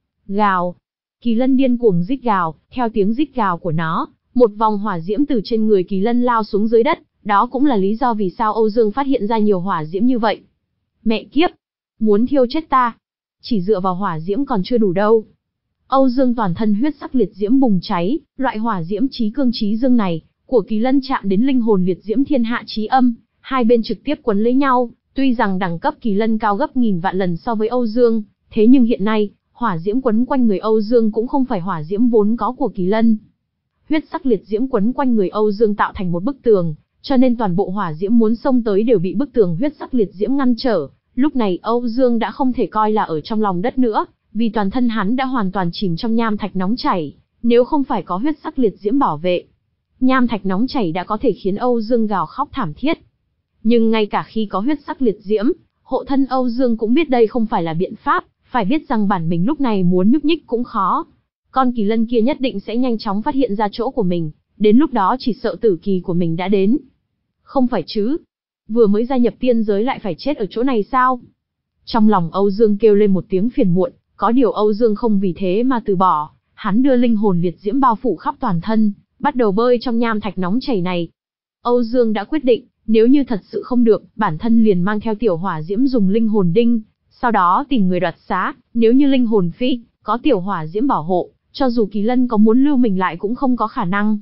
Gào! Kỳ lân điên cuồng rít gào, theo tiếng rít gào của nó, một vòng hỏa diễm từ trên người kỳ lân lao xuống dưới đất, đó cũng là lý do vì sao Âu Dương phát hiện ra nhiều hỏa diễm như vậy. Mẹ kiếp! Muốn thiêu chết ta! Chỉ dựa vào hỏa diễm còn chưa đủ đâu. Âu Dương toàn thân huyết sắc liệt diễm bùng cháy, loại hỏa diễm chí cương chí dương này, của kỳ lân chạm đến linh hồn liệt diễm thiên hạ chí âm, hai bên trực tiếp quấn lấy nhau, tuy rằng đẳng cấp kỳ lân cao gấp nghìn vạn lần so với Âu Dương, thế nhưng hiện nay, hỏa diễm quấn quanh người Âu Dương cũng không phải hỏa diễm vốn có của kỳ lân. Huyết sắc liệt diễm quấn quanh người Âu Dương tạo thành một bức tường, cho nên toàn bộ hỏa diễm muốn xông tới đều bị bức tường huyết sắc liệt diễm ngăn trở. Lúc này Âu Dương đã không thể coi là ở trong lòng đất nữa, vì toàn thân hắn đã hoàn toàn chìm trong nham thạch nóng chảy, nếu không phải có huyết sắc liệt diễm bảo vệ. Nham thạch nóng chảy đã có thể khiến Âu Dương gào khóc thảm thiết. Nhưng ngay cả khi có huyết sắc liệt diễm, hộ thân Âu Dương cũng biết đây không phải là biện pháp, phải biết rằng bản mình lúc này muốn nhúc nhích cũng khó. Con kỳ lân kia nhất định sẽ nhanh chóng phát hiện ra chỗ của mình, đến lúc đó chỉ sợ tử kỳ của mình đã đến. Không phải chứ? Vừa mới gia nhập tiên giới lại phải chết ở chỗ này sao? Trong lòng Âu Dương kêu lên một tiếng phiền muộn, có điều Âu Dương không vì thế mà từ bỏ, hắn đưa linh hồn liệt diễm bao phủ khắp toàn thân, bắt đầu bơi trong nham thạch nóng chảy này. Âu Dương đã quyết định, Nếu như thật sự không được, bản thân liền mang theo tiểu hỏa diễm dùng linh hồn đinh, sau đó tìm người đoạt xá, nếu như linh hồn phi, có tiểu hỏa diễm bảo hộ, cho dù Kỳ Lân có muốn lưu mình lại cũng không có khả năng.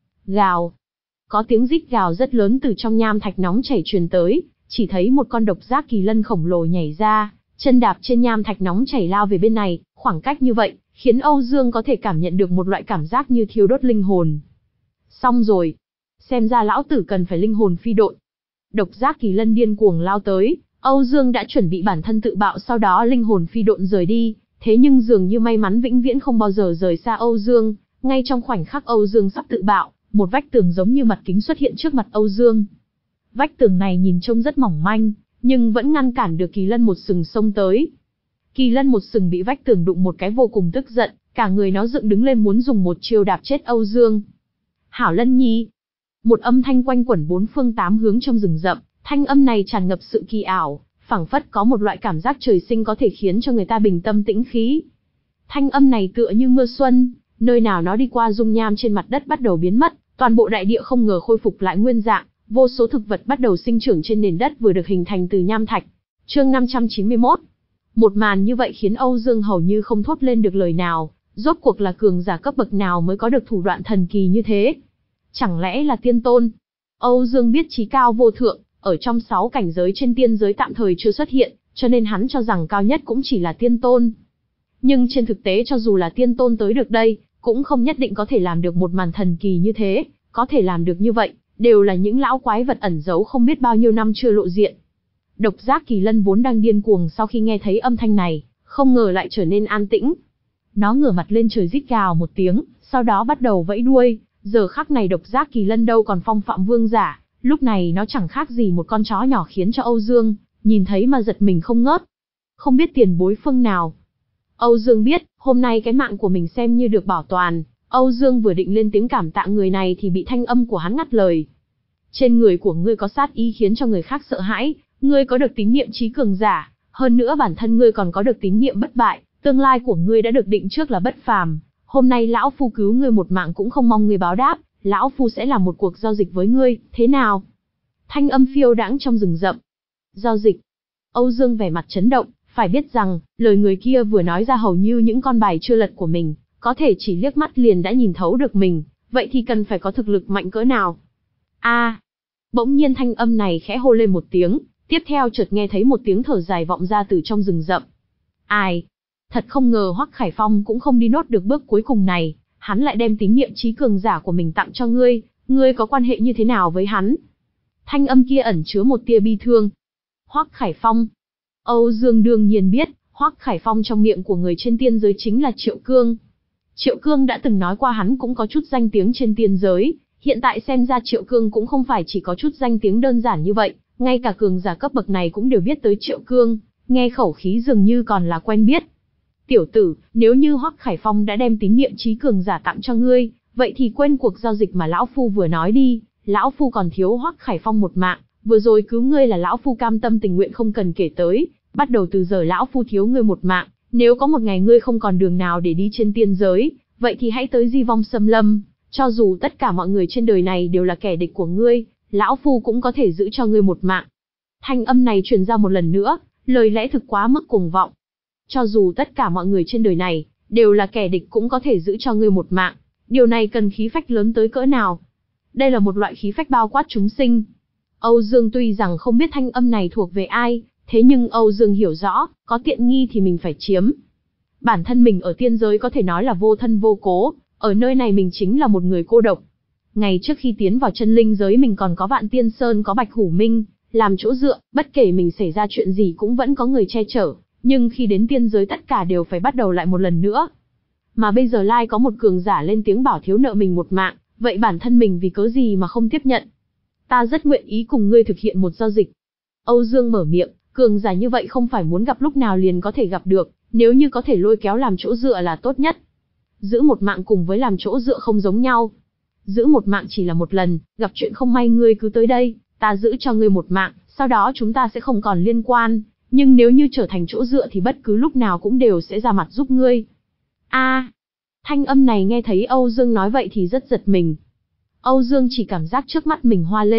Gào. Có tiếng rít gào rất lớn từ trong nham thạch nóng chảy truyền tới, chỉ thấy một con độc giác kỳ lân khổng lồ nhảy ra, chân đạp trên nham thạch nóng chảy lao về bên này, khoảng cách như vậy, khiến Âu Dương có thể cảm nhận được một loại cảm giác như thiêu đốt linh hồn. Xong rồi. Xem ra lão tử cần phải linh hồn phi độn. Độc giác kỳ lân điên cuồng lao tới, Âu Dương đã chuẩn bị bản thân tự bạo sau đó linh hồn phi độn rời đi, thế nhưng dường như may mắn vĩnh viễn không bao giờ rời xa Âu Dương, ngay trong khoảnh khắc Âu Dương sắp tự bạo, một vách tường giống như mặt kính xuất hiện trước mặt Âu Dương. Vách tường này nhìn trông rất mỏng manh, nhưng vẫn ngăn cản được Kỳ Lân một sừng xông tới. Kỳ Lân một sừng bị vách tường đụng một cái vô cùng tức giận, cả người nó dựng đứng lên muốn dùng một chiêu đạp chết Âu Dương. Hảo Lân Nhi. Một âm thanh quanh quẩn bốn phương tám hướng trong rừng rậm, thanh âm này tràn ngập sự kỳ ảo, phảng phất có một loại cảm giác trời sinh có thể khiến cho người ta bình tâm tĩnh khí. Thanh âm này tựa như mưa xuân, nơi nào nó đi qua dung nham trên mặt đất bắt đầu biến mất, toàn bộ đại địa không ngờ khôi phục lại nguyên dạng, vô số thực vật bắt đầu sinh trưởng trên nền đất vừa được hình thành từ nham thạch. Chương năm trăm chín mươi mốt. Một màn như vậy khiến Âu Dương hầu như không thốt lên được lời nào, rốt cuộc là cường giả cấp bậc nào mới có được thủ đoạn thần kỳ như thế? Chẳng lẽ là tiên tôn? Âu Dương biết chí cao vô thượng, ở trong sáu cảnh giới trên tiên giới tạm thời chưa xuất hiện, cho nên hắn cho rằng cao nhất cũng chỉ là tiên tôn. Nhưng trên thực tế cho dù là tiên tôn tới được đây, cũng không nhất định có thể làm được một màn thần kỳ như thế, có thể làm được như vậy, đều là những lão quái vật ẩn giấu không biết bao nhiêu năm chưa lộ diện. Độc giác kỳ lân vốn đang điên cuồng sau khi nghe thấy âm thanh này, không ngờ lại trở nên an tĩnh. Nó ngửa mặt lên trời rít gào một tiếng, sau đó bắt đầu vẫy đuôi, giờ khắc này độc giác kỳ lân đâu còn phong phạm vương giả, lúc này nó chẳng khác gì một con chó nhỏ khiến cho Âu Dương nhìn thấy mà giật mình không ngớt. Không biết tiền bối phương nào. Âu Dương biết, hôm nay cái mạng của mình xem như được bảo toàn. Âu Dương vừa định lên tiếng cảm tạ người này thì bị thanh âm của hắn ngắt lời. Trên người của ngươi có sát ý khiến cho người khác sợ hãi, ngươi có được tín niệm trí cường giả, hơn nữa bản thân ngươi còn có được tín niệm bất bại, tương lai của ngươi đã được định trước là bất phàm. Hôm nay lão phu cứu ngươi một mạng cũng không mong ngươi báo đáp, lão phu sẽ làm một cuộc giao dịch với ngươi, thế nào? Thanh âm phiêu đãng trong rừng rậm. Giao dịch? Âu Dương vẻ mặt chấn động, phải biết rằng, lời người kia vừa nói ra hầu như những con bài chưa lật của mình, có thể chỉ liếc mắt liền đã nhìn thấu được mình, vậy thì cần phải có thực lực mạnh cỡ nào? A! À, bỗng nhiên thanh âm này khẽ hô lên một tiếng, tiếp theo chợt nghe thấy một tiếng thở dài vọng ra từ trong rừng rậm. Ai? Thật không ngờ Hoắc Khải Phong cũng không đi nốt được bước cuối cùng này, hắn lại đem tín niệm trí cường giả của mình tặng cho ngươi, ngươi có quan hệ như thế nào với hắn? Thanh âm kia ẩn chứa một tia bi thương. Hoắc Khải Phong. Âu Dương đương nhiên biết, Hoắc Khải Phong trong miệng của người trên tiên giới chính là Triệu Cương. Triệu Cương đã từng nói qua hắn cũng có chút danh tiếng trên tiên giới, hiện tại xem ra Triệu Cương cũng không phải chỉ có chút danh tiếng đơn giản như vậy, ngay cả cường giả cấp bậc này cũng đều biết tới Triệu Cương, nghe khẩu khí dường như còn là quen biết. Tiểu tử, nếu như Hoắc Khải Phong đã đem tín niệm trí cường giả tặng cho ngươi, vậy thì quên cuộc giao dịch mà lão phu vừa nói đi, lão phu còn thiếu Hoắc Khải Phong một mạng, vừa rồi cứu ngươi là lão phu cam tâm tình nguyện không cần kể tới, bắt đầu từ giờ lão phu thiếu ngươi một mạng, nếu có một ngày ngươi không còn đường nào để đi trên tiên giới, vậy thì hãy tới Di Vong Xâm Lâm, cho dù tất cả mọi người trên đời này đều là kẻ địch của ngươi, lão phu cũng có thể giữ cho ngươi một mạng. Thanh âm này truyền ra một lần nữa, lời lẽ thực quá mức cuồng vọng. Cho dù tất cả mọi người trên đời này đều là kẻ địch cũng có thể giữ cho ngươi một mạng, điều này cần khí phách lớn tới cỡ nào? Đây là một loại khí phách bao quát chúng sinh. Âu Dương tuy rằng không biết thanh âm này thuộc về ai, thế nhưng Âu Dương hiểu rõ, có tiện nghi thì mình phải chiếm. Bản thân mình ở tiên giới có thể nói là vô thân vô cố, ở nơi này mình chính là một người cô độc. Ngày trước khi tiến vào chân linh giới mình còn có Vạn Tiên Sơn có Bạch Hủ Minh làm chỗ dựa, bất kể mình xảy ra chuyện gì cũng vẫn có người che chở, nhưng khi đến tiên giới tất cả đều phải bắt đầu lại một lần nữa. Mà bây giờ lai có một cường giả lên tiếng bảo thiếu nợ mình một mạng, vậy bản thân mình vì cớ gì mà không tiếp nhận? Ta rất nguyện ý cùng ngươi thực hiện một giao dịch. Âu Dương mở miệng, cường giả như vậy không phải muốn gặp lúc nào liền có thể gặp được, nếu như có thể lôi kéo làm chỗ dựa là tốt nhất. Giữ một mạng cùng với làm chỗ dựa không giống nhau. Giữ một mạng chỉ là một lần, gặp chuyện không may ngươi cứ tới đây, ta giữ cho ngươi một mạng, sau đó chúng ta sẽ không còn liên quan, nhưng nếu như trở thành chỗ dựa thì bất cứ lúc nào cũng đều sẽ ra mặt giúp ngươi. A, à, thanh âm này nghe thấy Âu Dương nói vậy thì rất giật mình. Âu Dương chỉ cảm giác trước mắt mình hoa lên,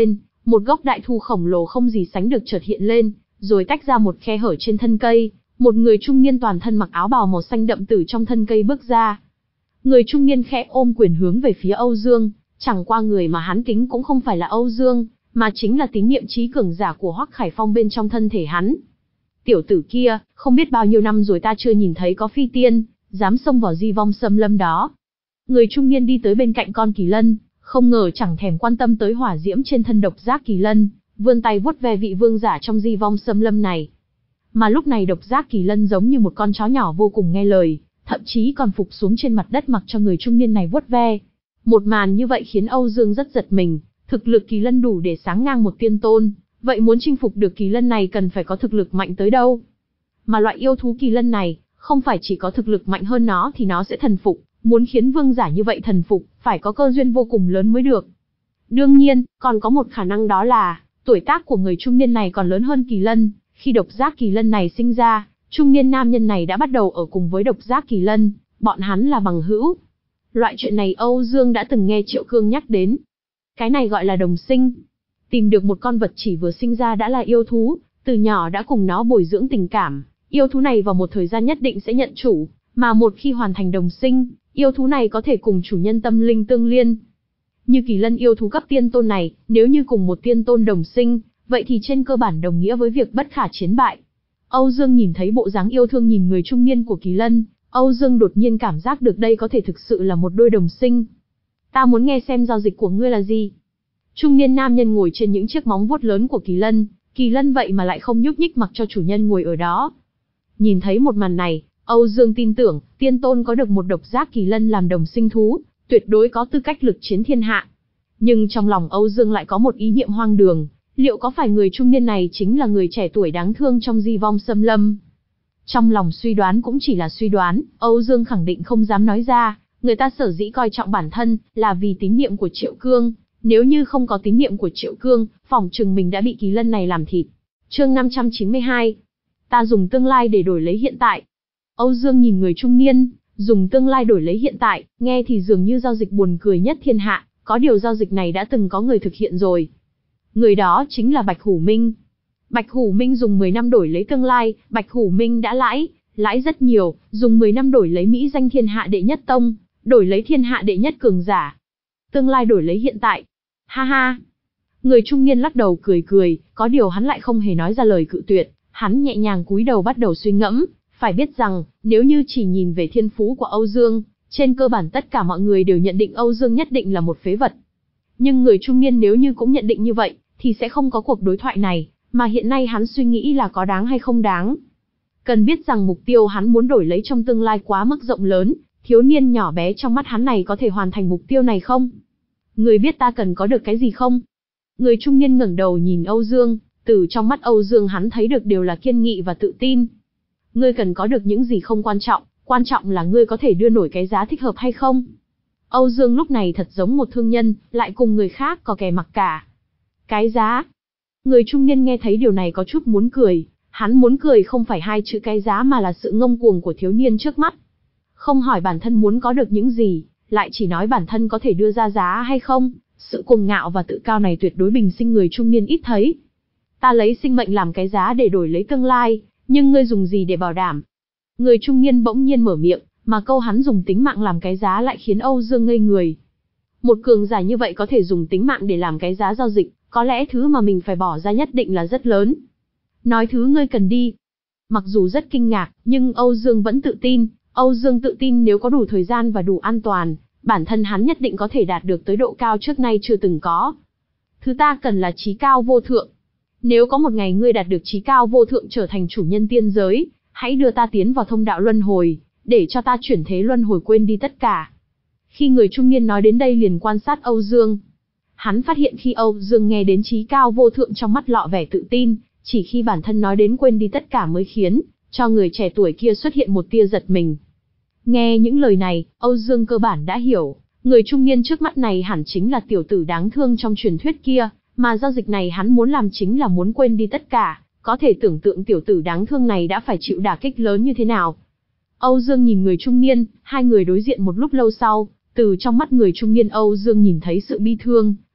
Một gốc đại thụ khổng lồ không gì sánh được chợt hiện lên, rồi tách ra một khe hở trên thân cây. Một người trung niên toàn thân mặc áo bào màu xanh đậm từ trong thân cây bước ra. Người trung niên khẽ ôm quyền hướng về phía Âu Dương, chẳng qua người mà hắn kính cũng không phải là Âu Dương, mà chính là tín niệm trí cường giả của Hoắc Khải Phong bên trong thân thể hắn. Tiểu tử kia, không biết bao nhiêu năm rồi ta chưa nhìn thấy có phi tiên, dám xông vào di vong xâm lâm đó. Người trung niên đi tới bên cạnh con kỳ lân, không ngờ chẳng thèm quan tâm tới hỏa diễm trên thân độc giác kỳ lân, vươn tay vuốt ve vị vương giả trong di vong xâm lâm này. Mà lúc này độc giác kỳ lân giống như một con chó nhỏ vô cùng nghe lời, thậm chí còn phục xuống trên mặt đất mặc cho người trung niên này vuốt ve. Một màn như vậy khiến Âu Dương rất giật mình, thực lực kỳ lân đủ để sáng ngang một tiên tôn, vậy muốn chinh phục được kỳ lân này cần phải có thực lực mạnh tới đâu. Mà loại yêu thú kỳ lân này, không phải chỉ có thực lực mạnh hơn nó thì nó sẽ thần phục, muốn khiến vương giả như vậy thần phục, phải có cơ duyên vô cùng lớn mới được. Đương nhiên, còn có một khả năng đó là, tuổi tác của người trung niên này còn lớn hơn kỳ lân, khi độc giác kỳ lân này sinh ra, trung niên nam nhân này đã bắt đầu ở cùng với độc giác kỳ lân, bọn hắn là bằng hữu. Loại chuyện này Âu Dương đã từng nghe Triệu Cương nhắc đến. Cái này gọi là đồng sinh. Tìm được một con vật chỉ vừa sinh ra đã là yêu thú, từ nhỏ đã cùng nó bồi dưỡng tình cảm, yêu thú này vào một thời gian nhất định sẽ nhận chủ, mà một khi hoàn thành đồng sinh, yêu thú này có thể cùng chủ nhân tâm linh tương liên. Như kỳ lân yêu thú cấp tiên tôn này, nếu như cùng một tiên tôn đồng sinh, vậy thì trên cơ bản đồng nghĩa với việc bất khả chiến bại. Âu Dương nhìn thấy bộ dáng yêu thương nhìn người trung niên của kỳ lân, Âu Dương đột nhiên cảm giác được đây có thể thực sự là một đôi đồng sinh. Ta muốn nghe xem giao dịch của ngươi là gì. Trung niên nam nhân ngồi trên những chiếc móng vuốt lớn của kỳ lân, kỳ lân vậy mà lại không nhúc nhích mặc cho chủ nhân ngồi ở đó. Nhìn thấy một màn này, Âu Dương tin tưởng, tiên tôn có được một độc giác kỳ lân làm đồng sinh thú, tuyệt đối có tư cách lực chiến thiên hạ. Nhưng trong lòng Âu Dương lại có một ý niệm hoang đường, liệu có phải người trung niên này chính là người trẻ tuổi đáng thương trong di vong xâm lâm? Trong lòng suy đoán cũng chỉ là suy đoán, Âu Dương khẳng định không dám nói ra, người ta sở dĩ coi trọng bản thân, là vì tín niệm của Triệu Cương, nếu như không có tín niệm của Triệu Cương, phỏng chừng mình đã bị kỳ lân này làm thịt. Chương năm trăm chín mươi hai. Ta dùng tương lai để đổi lấy hiện tại. Âu Dương nhìn người trung niên, dùng tương lai đổi lấy hiện tại, nghe thì dường như giao dịch buồn cười nhất thiên hạ, có điều giao dịch này đã từng có người thực hiện rồi. Người đó chính là Bạch Hủ Minh. Bạch Hủ Minh dùng mười năm đổi lấy tương lai, Bạch Hủ Minh đã lãi, lãi rất nhiều, dùng mười năm đổi lấy mỹ danh thiên hạ đệ nhất tông, đổi lấy thiên hạ đệ nhất cường giả. Tương lai đổi lấy hiện tại. Ha ha. Người trung niên lắc đầu cười cười, có điều hắn lại không hề nói ra lời cự tuyệt, hắn nhẹ nhàng cúi đầu bắt đầu suy ngẫm, phải biết rằng, nếu như chỉ nhìn về thiên phú của Âu Dương, trên cơ bản tất cả mọi người đều nhận định Âu Dương nhất định là một phế vật. Nhưng người trung niên nếu như cũng nhận định như vậy, thì sẽ không có cuộc đối thoại này, mà hiện nay hắn suy nghĩ là có đáng hay không đáng. Cần biết rằng mục tiêu hắn muốn đổi lấy trong tương lai quá mức rộng lớn, thiếu niên nhỏ bé trong mắt hắn này có thể hoàn thành mục tiêu này không? Người biết ta cần có được cái gì không? Người trung niên ngẩng đầu nhìn Âu Dương, từ trong mắt Âu Dương hắn thấy được đều là kiên nghị và tự tin. Ngươi cần có được những gì không quan trọng, quan trọng là ngươi có thể đưa nổi cái giá thích hợp hay không? Âu Dương lúc này thật giống một thương nhân, lại cùng người khác có kẻ mặc cả. Cái giá? Người trung niên nghe thấy điều này có chút muốn cười, hắn muốn cười không phải hai chữ cái giá mà là sự ngông cuồng của thiếu niên trước mắt. Không hỏi bản thân muốn có được những gì, lại chỉ nói bản thân có thể đưa ra giá hay không, sự cuồng ngạo và tự cao này tuyệt đối bình sinh người trung niên ít thấy. Ta lấy sinh mệnh làm cái giá để đổi lấy tương lai, nhưng ngươi dùng gì để bảo đảm? Người trung niên bỗng nhiên mở miệng, mà câu hắn dùng tính mạng làm cái giá lại khiến Âu Dương ngây người. Một cường giả như vậy có thể dùng tính mạng để làm cái giá giao dịch, có lẽ thứ mà mình phải bỏ ra nhất định là rất lớn. Nói thứ ngươi cần đi. Mặc dù rất kinh ngạc, nhưng Âu Dương vẫn tự tin, Âu Dương tự tin nếu có đủ thời gian và đủ an toàn, bản thân hắn nhất định có thể đạt được tới độ cao trước nay chưa từng có. Thứ ta cần là chí cao vô thượng. Nếu có một ngày ngươi đạt được chí cao vô thượng trở thành chủ nhân tiên giới, hãy đưa ta tiến vào thông đạo luân hồi, để cho ta chuyển thế luân hồi quên đi tất cả. Khi người trung niên nói đến đây liền quan sát Âu Dương. Hắn phát hiện khi Âu Dương nghe đến chí cao vô thượng trong mắt lọ vẻ tự tin, chỉ khi bản thân nói đến quên đi tất cả mới khiến cho người trẻ tuổi kia xuất hiện một tia giật mình. Nghe những lời này, Âu Dương cơ bản đã hiểu, người trung niên trước mắt này hẳn chính là tiểu tử đáng thương trong truyền thuyết kia, mà giao dịch này hắn muốn làm chính là muốn quên đi tất cả, có thể tưởng tượng tiểu tử đáng thương này đã phải chịu đả kích lớn như thế nào. Âu Dương nhìn người trung niên, hai người đối diện một lúc lâu sau, từ trong mắt người trung niên Âu Dương nhìn thấy sự bi thương,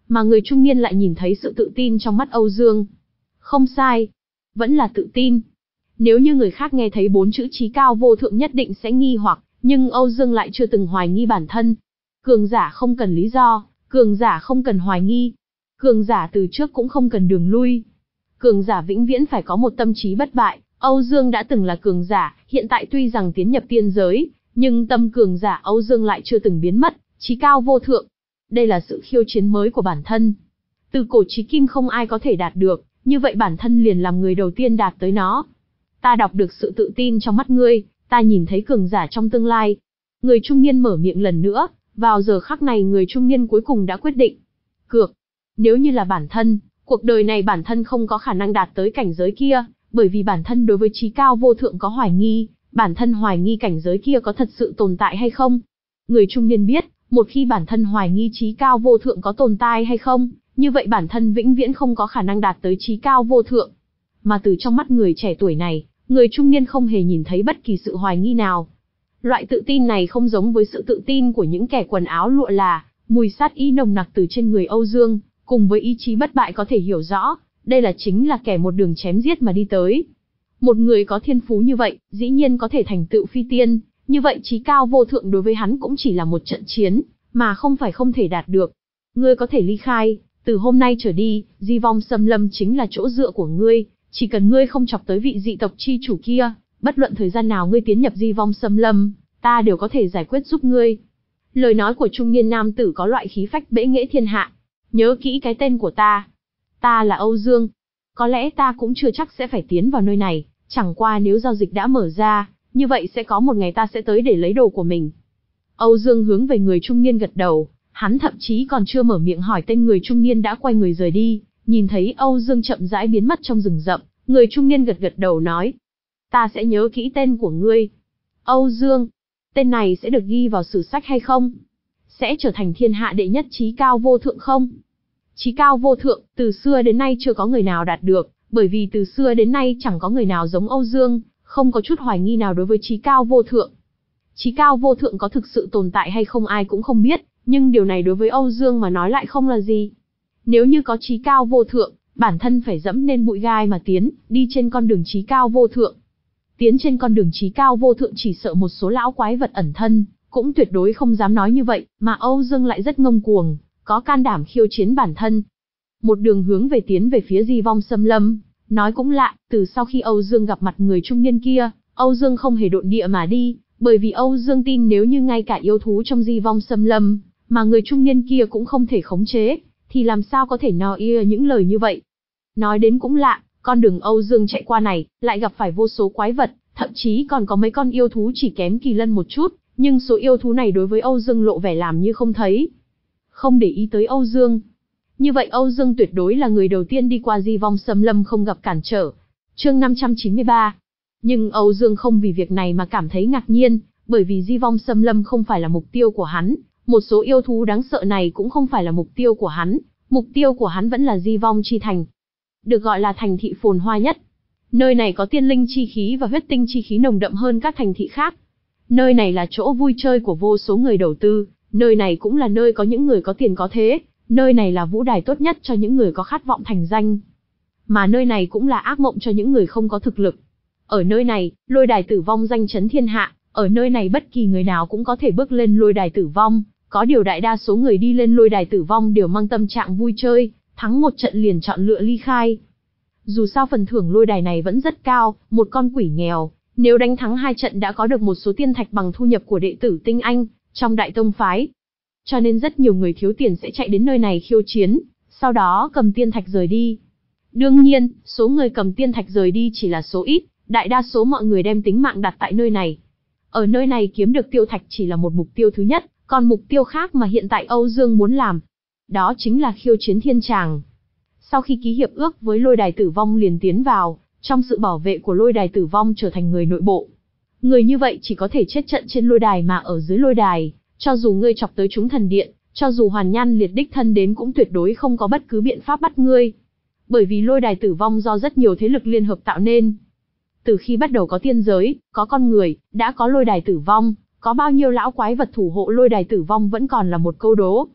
Mà người trung niên lại nhìn thấy sự tự tin trong mắt Âu Dương. Không sai, vẫn là tự tin. Nếu như người khác nghe thấy bốn chữ chí cao vô thượng nhất định sẽ nghi hoặc, nhưng Âu Dương lại chưa từng hoài nghi bản thân. Cường giả không cần lý do, cường giả không cần hoài nghi. Cường giả từ trước cũng không cần đường lui. Cường giả vĩnh viễn phải có một tâm trí bất bại. Âu Dương đã từng là cường giả, hiện tại tuy rằng tiến nhập tiên giới, nhưng tâm cường giả Âu Dương lại chưa từng biến mất, chí cao vô thượng. Đây là sự khiêu chiến mới của bản thân. Từ cổ chí kim không ai có thể đạt được, như vậy bản thân liền làm người đầu tiên đạt tới nó. Ta đọc được sự tự tin trong mắt ngươi, ta nhìn thấy cường giả trong tương lai. Người trung niên mở miệng lần nữa, vào giờ khắc này người trung niên cuối cùng đã quyết định. Cược, nếu như là bản thân, cuộc đời này bản thân không có khả năng đạt tới cảnh giới kia, bởi vì bản thân đối với chí cao vô thượng có hoài nghi, bản thân hoài nghi cảnh giới kia có thật sự tồn tại hay không. Người trung niên biết, một khi bản thân hoài nghi chí cao vô thượng có tồn tại hay không, như vậy bản thân vĩnh viễn không có khả năng đạt tới chí cao vô thượng. Mà từ trong mắt người trẻ tuổi này, người trung niên không hề nhìn thấy bất kỳ sự hoài nghi nào. Loại tự tin này không giống với sự tự tin của những kẻ quần áo lụa là, mùi sát ý nồng nặc từ trên người Âu Dương, cùng với ý chí bất bại có thể hiểu rõ, đây là chính là kẻ một đường chém giết mà đi tới. Một người có thiên phú như vậy, dĩ nhiên có thể thành tựu phi tiên, như vậy chí cao vô thượng đối với hắn cũng chỉ là một trận chiến, mà không phải không thể đạt được. Ngươi có thể ly khai, từ hôm nay trở đi, Di Vong Xâm Lâm chính là chỗ dựa của ngươi, chỉ cần ngươi không chọc tới vị dị tộc chi chủ kia, bất luận thời gian nào ngươi tiến nhập Di Vong Xâm Lâm, ta đều có thể giải quyết giúp ngươi. Lời nói của trung niên nam tử có loại khí phách bẽ nghễ thiên hạ. Nhớ kỹ cái tên của ta. Ta là Âu Dương. Có lẽ ta cũng chưa chắc sẽ phải tiến vào nơi này, chẳng qua nếu giao dịch đã mở ra, như vậy sẽ có một ngày ta sẽ tới để lấy đồ của mình. Âu Dương hướng về người trung niên gật đầu, hắn thậm chí còn chưa mở miệng hỏi tên người trung niên đã quay người rời đi, nhìn thấy Âu Dương chậm rãi biến mất trong rừng rậm, người trung niên gật gật đầu nói. Ta sẽ nhớ kỹ tên của ngươi. Âu Dương, tên này sẽ được ghi vào sử sách hay không? Sẽ trở thành thiên hạ đệ nhất chí cao vô thượng không? Chí cao vô thượng, từ xưa đến nay chưa có người nào đạt được, bởi vì từ xưa đến nay chẳng có người nào giống Âu Dương, không có chút hoài nghi nào đối với chí cao vô thượng. Chí cao vô thượng có thực sự tồn tại hay không ai cũng không biết, nhưng điều này đối với Âu Dương mà nói lại không là gì. Nếu như có chí cao vô thượng, bản thân phải dẫm lên bụi gai mà tiến, đi trên con đường chí cao vô thượng. Tiến trên con đường chí cao vô thượng chỉ sợ một số lão quái vật ẩn thân, cũng tuyệt đối không dám nói như vậy, mà Âu Dương lại rất ngông cuồng, có can đảm khiêu chiến bản thân. Một đường hướng về tiến về phía Di Vong Xâm Lâm, nói cũng lạ, từ sau khi Âu Dương gặp mặt người trung niên kia, Âu Dương không hề độn địa mà đi, bởi vì Âu Dương tin nếu như ngay cả yêu thú trong Di Vong Xâm Lâm, mà người trung niên kia cũng không thể khống chế, thì làm sao có thể nói ia những lời như vậy. Nói đến cũng lạ, con đường Âu Dương chạy qua này, lại gặp phải vô số quái vật, thậm chí còn có mấy con yêu thú chỉ kém kỳ lân một chút, nhưng số yêu thú này đối với Âu Dương lộ vẻ làm như không thấy. Không để ý tới Âu Dương. Như vậy Âu Dương tuyệt đối là người đầu tiên đi qua Di Vong Xâm Lâm không gặp cản trở. Chương năm trăm chín mươi ba. Nhưng Âu Dương không vì việc này mà cảm thấy ngạc nhiên, bởi vì Di Vong Xâm Lâm không phải là mục tiêu của hắn, một số yêu thú đáng sợ này cũng không phải là mục tiêu của hắn, mục tiêu của hắn vẫn là Di Vong Chi Thành. Được gọi là thành thị phồn hoa nhất. Nơi này có tiên linh chi khí và huyết tinh chi khí nồng đậm hơn các thành thị khác. Nơi này là chỗ vui chơi của vô số người đầu tư, nơi này cũng là nơi có những người có tiền có thế, nơi này là vũ đài tốt nhất cho những người có khát vọng thành danh. Mà nơi này cũng là ác mộng cho những người không có thực lực. Ở nơi này, lôi đài tử vong danh chấn thiên hạ, ở nơi này bất kỳ người nào cũng có thể bước lên lôi đài tử vong, có điều đại đa số người đi lên lôi đài tử vong đều mang tâm trạng vui chơi, thắng một trận liền chọn lựa ly khai. Dù sao phần thưởng lôi đài này vẫn rất cao, một con quỷ nghèo, nếu đánh thắng hai trận đã có được một số tiên thạch bằng thu nhập của đệ tử tinh anh, trong đại tông phái. Cho nên rất nhiều người thiếu tiền sẽ chạy đến nơi này khiêu chiến, sau đó cầm tiên thạch rời đi. Đương nhiên, số người cầm tiên thạch rời đi chỉ là số ít, đại đa số mọi người đem tính mạng đặt tại nơi này. Ở nơi này kiếm được tiêu thạch chỉ là một mục tiêu thứ nhất, còn mục tiêu khác mà hiện tại Âu Dương muốn làm, đó chính là khiêu chiến thiên tràng. Sau khi ký hiệp ước với lôi đài tử vong liền tiến vào, trong sự bảo vệ của lôi đài tử vong trở thành người nội bộ. Người như vậy chỉ có thể chết trận trên lôi đài mà ở dưới lôi đài, cho dù ngươi chọc tới chúng thần điện, cho dù hoàn nhan liệt đích thân đến cũng tuyệt đối không có bất cứ biện pháp bắt ngươi. Bởi vì lôi đài tử vong do rất nhiều thế lực liên hợp tạo nên. Từ khi bắt đầu có tiên giới, có con người, đã có lôi đài tử vong, có bao nhiêu lão quái vật thủ hộ lôi đài tử vong vẫn còn là một câu đố.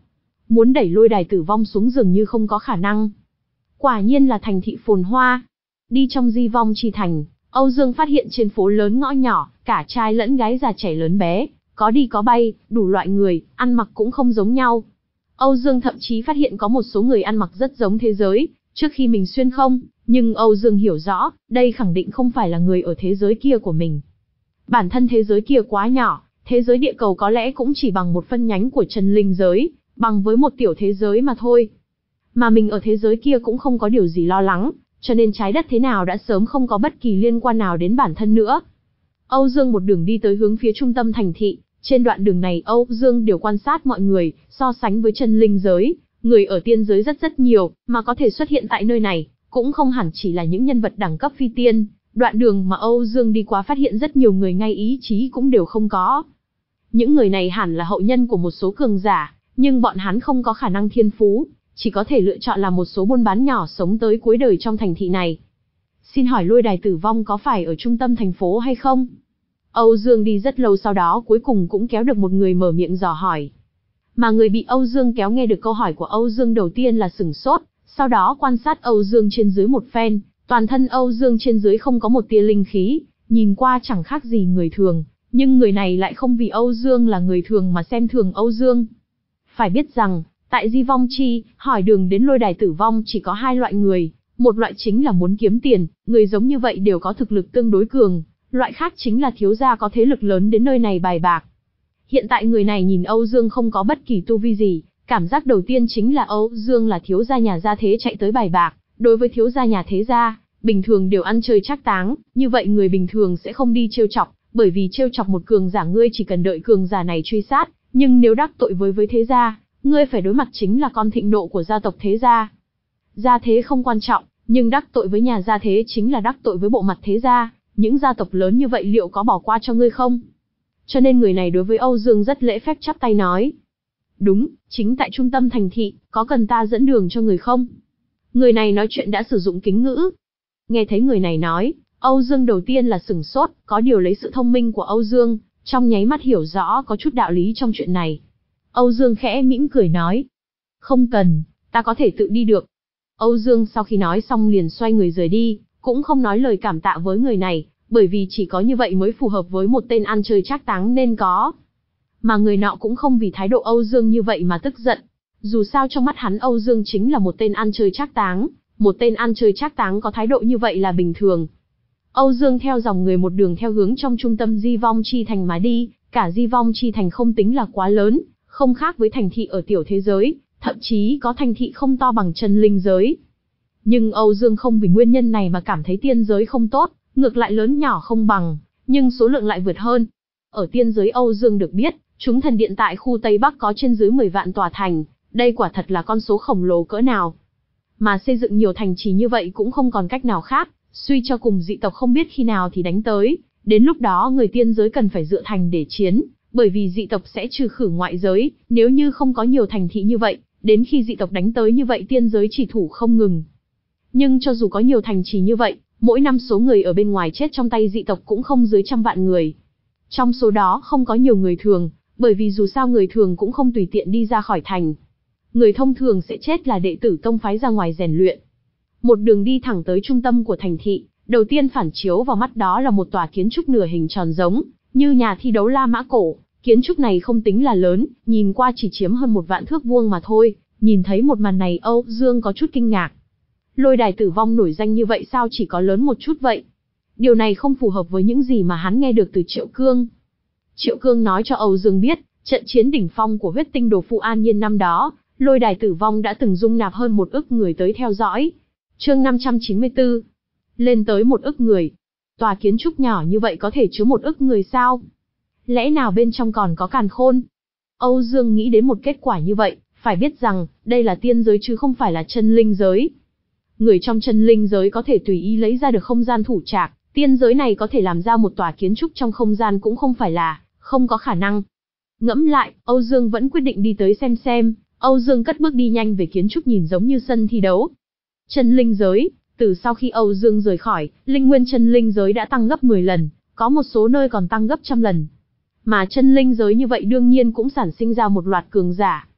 muốn đẩy lôi đài tử vong xuống dường như không có khả năng. Quả nhiên là thành thị phồn hoa. Đi trong di vong chi thành, Âu Dương phát hiện trên phố lớn ngõ nhỏ, cả trai lẫn gái già trẻ lớn bé, có đi có bay, đủ loại người, ăn mặc cũng không giống nhau. Âu Dương thậm chí phát hiện có một số người ăn mặc rất giống thế giới, trước khi mình xuyên không, nhưng Âu Dương hiểu rõ, đây khẳng định không phải là người ở thế giới kia của mình. Bản thân thế giới kia quá nhỏ, thế giới địa cầu có lẽ cũng chỉ bằng một phân nhánh của chân linh giới, bằng với một tiểu thế giới mà thôi. Mà mình ở thế giới kia cũng không có điều gì lo lắng, cho nên trái đất thế nào đã sớm không có bất kỳ liên quan nào đến bản thân nữa. Âu Dương một đường đi tới hướng phía trung tâm thành thị, trên đoạn đường này Âu Dương đều quan sát mọi người, so sánh với chân linh giới, người ở tiên giới rất rất nhiều, mà có thể xuất hiện tại nơi này, cũng không hẳn chỉ là những nhân vật đẳng cấp phi tiên. Đoạn đường mà Âu Dương đi qua phát hiện rất nhiều người ngay ý chí cũng đều không có. Những người này hẳn là hậu nhân của một số cường giả, nhưng bọn hắn không có khả năng thiên phú, chỉ có thể lựa chọn là một số buôn bán nhỏ sống tới cuối đời trong thành thị này. Xin hỏi lôi đài tử vong có phải ở trung tâm thành phố hay không? Âu Dương đi rất lâu sau đó cuối cùng cũng kéo được một người mở miệng dò hỏi. Mà người bị Âu Dương kéo nghe được câu hỏi của Âu Dương đầu tiên là sửng sốt, sau đó quan sát Âu Dương trên dưới một phen, toàn thân Âu Dương trên dưới không có một tia linh khí, nhìn qua chẳng khác gì người thường, nhưng người này lại không vì Âu Dương là người thường mà xem thường Âu Dương. Phải biết rằng, tại Di Vong Chi, hỏi đường đến lôi đài tử vong chỉ có hai loại người, một loại chính là muốn kiếm tiền, người giống như vậy đều có thực lực tương đối cường, loại khác chính là thiếu gia có thế lực lớn đến nơi này bài bạc. Hiện tại người này nhìn Âu Dương không có bất kỳ tu vi gì, cảm giác đầu tiên chính là Âu Dương là thiếu gia nhà gia thế chạy tới bài bạc, đối với thiếu gia nhà thế gia, bình thường đều ăn chơi trác táng, như vậy người bình thường sẽ không đi trêu chọc, bởi vì trêu chọc một cường giả ngươi chỉ cần đợi cường giả này truy sát, nhưng nếu đắc tội với với thế gia, ngươi phải đối mặt chính là con thịnh nộ của gia tộc thế gia. Gia thế không quan trọng, nhưng đắc tội với nhà gia thế chính là đắc tội với bộ mặt thế gia, những gia tộc lớn như vậy liệu có bỏ qua cho ngươi không? Cho nên người này đối với Âu Dương rất lễ phép chắp tay nói. Đúng, chính tại trung tâm thành thị, có cần ta dẫn đường cho người không? Người này nói chuyện đã sử dụng kính ngữ. Nghe thấy người này nói, Âu Dương đầu tiên là sửng sốt, có điều lấy sự thông minh của Âu Dương, trong nháy mắt hiểu rõ có chút đạo lý trong chuyện này. Âu Dương khẽ mỉm cười nói. Không cần, ta có thể tự đi được. Âu Dương sau khi nói xong liền xoay người rời đi, cũng không nói lời cảm tạ với người này, bởi vì chỉ có như vậy mới phù hợp với một tên ăn chơi trác táng nên có. Mà người nọ cũng không vì thái độ Âu Dương như vậy mà tức giận. Dù sao trong mắt hắn Âu Dương chính là một tên ăn chơi trác táng, một tên ăn chơi trác táng có thái độ như vậy là bình thường. Âu Dương theo dòng người một đường theo hướng trong trung tâm Di Vong Chi Thành mà đi, cả Di Vong Chi Thành không tính là quá lớn, không khác với thành thị ở tiểu thế giới, thậm chí có thành thị không to bằng chân linh giới. Nhưng Âu Dương không vì nguyên nhân này mà cảm thấy tiên giới không tốt, ngược lại lớn nhỏ không bằng, nhưng số lượng lại vượt hơn. Ở tiên giới Âu Dương được biết, chúng thần điện tại khu Tây Bắc có trên dưới mười vạn tòa thành, đây quả thật là con số khổng lồ cỡ nào. Mà xây dựng nhiều thành trì như vậy cũng không còn cách nào khác, suy cho cùng dị tộc không biết khi nào thì đánh tới, đến lúc đó người tiên giới cần phải dựa thành để chiến, bởi vì dị tộc sẽ trừ khử ngoại giới, nếu như không có nhiều thành thị như vậy, đến khi dị tộc đánh tới như vậy tiên giới chỉ thủ không ngừng. Nhưng cho dù có nhiều thành trì như vậy, mỗi năm số người ở bên ngoài chết trong tay dị tộc cũng không dưới trăm vạn người. Trong số đó không có nhiều người thường, bởi vì dù sao người thường cũng không tùy tiện đi ra khỏi thành. Người thông thường sẽ chết là đệ tử tông phái ra ngoài rèn luyện. Một đường đi thẳng tới trung tâm của thành thị, đầu tiên phản chiếu vào mắt đó là một tòa kiến trúc nửa hình tròn giống như nhà thi đấu La Mã cổ. Kiến trúc này không tính là lớn, nhìn qua chỉ chiếm hơn một vạn thước vuông mà thôi. Nhìn thấy một màn này Âu Dương có chút kinh ngạc. Lôi đài tử vong nổi danh như vậy sao chỉ có lớn một chút vậy? Điều này không phù hợp với những gì mà hắn nghe được từ Triệu Cương. Triệu Cương nói cho Âu Dương biết, trận chiến đỉnh phong của huyết tinh đồ phụ An Nhiên năm đó, lôi đài tử vong đã từng dung nạp hơn một ức người tới theo dõi. Chương năm trăm chín mươi tư. Lên tới một ức người. Tòa kiến trúc nhỏ như vậy có thể chứa một ức người sao? Lẽ nào bên trong còn có càn khôn? Âu Dương nghĩ đến một kết quả như vậy, phải biết rằng, đây là tiên giới chứ không phải là chân linh giới. Người trong chân linh giới có thể tùy ý lấy ra được không gian thủ trạc, tiên giới này có thể làm ra một tòa kiến trúc trong không gian cũng không phải là không có khả năng. Ngẫm lại, Âu Dương vẫn quyết định đi tới xem xem. Âu Dương cất bước đi nhanh về kiến trúc nhìn giống như sân thi đấu. Chân linh giới, từ sau khi Âu Dương rời khỏi, linh nguyên chân linh giới đã tăng gấp mười lần, có một số nơi còn tăng gấp trăm lần. Mà chân linh giới như vậy đương nhiên cũng sản sinh ra một loạt cường giả.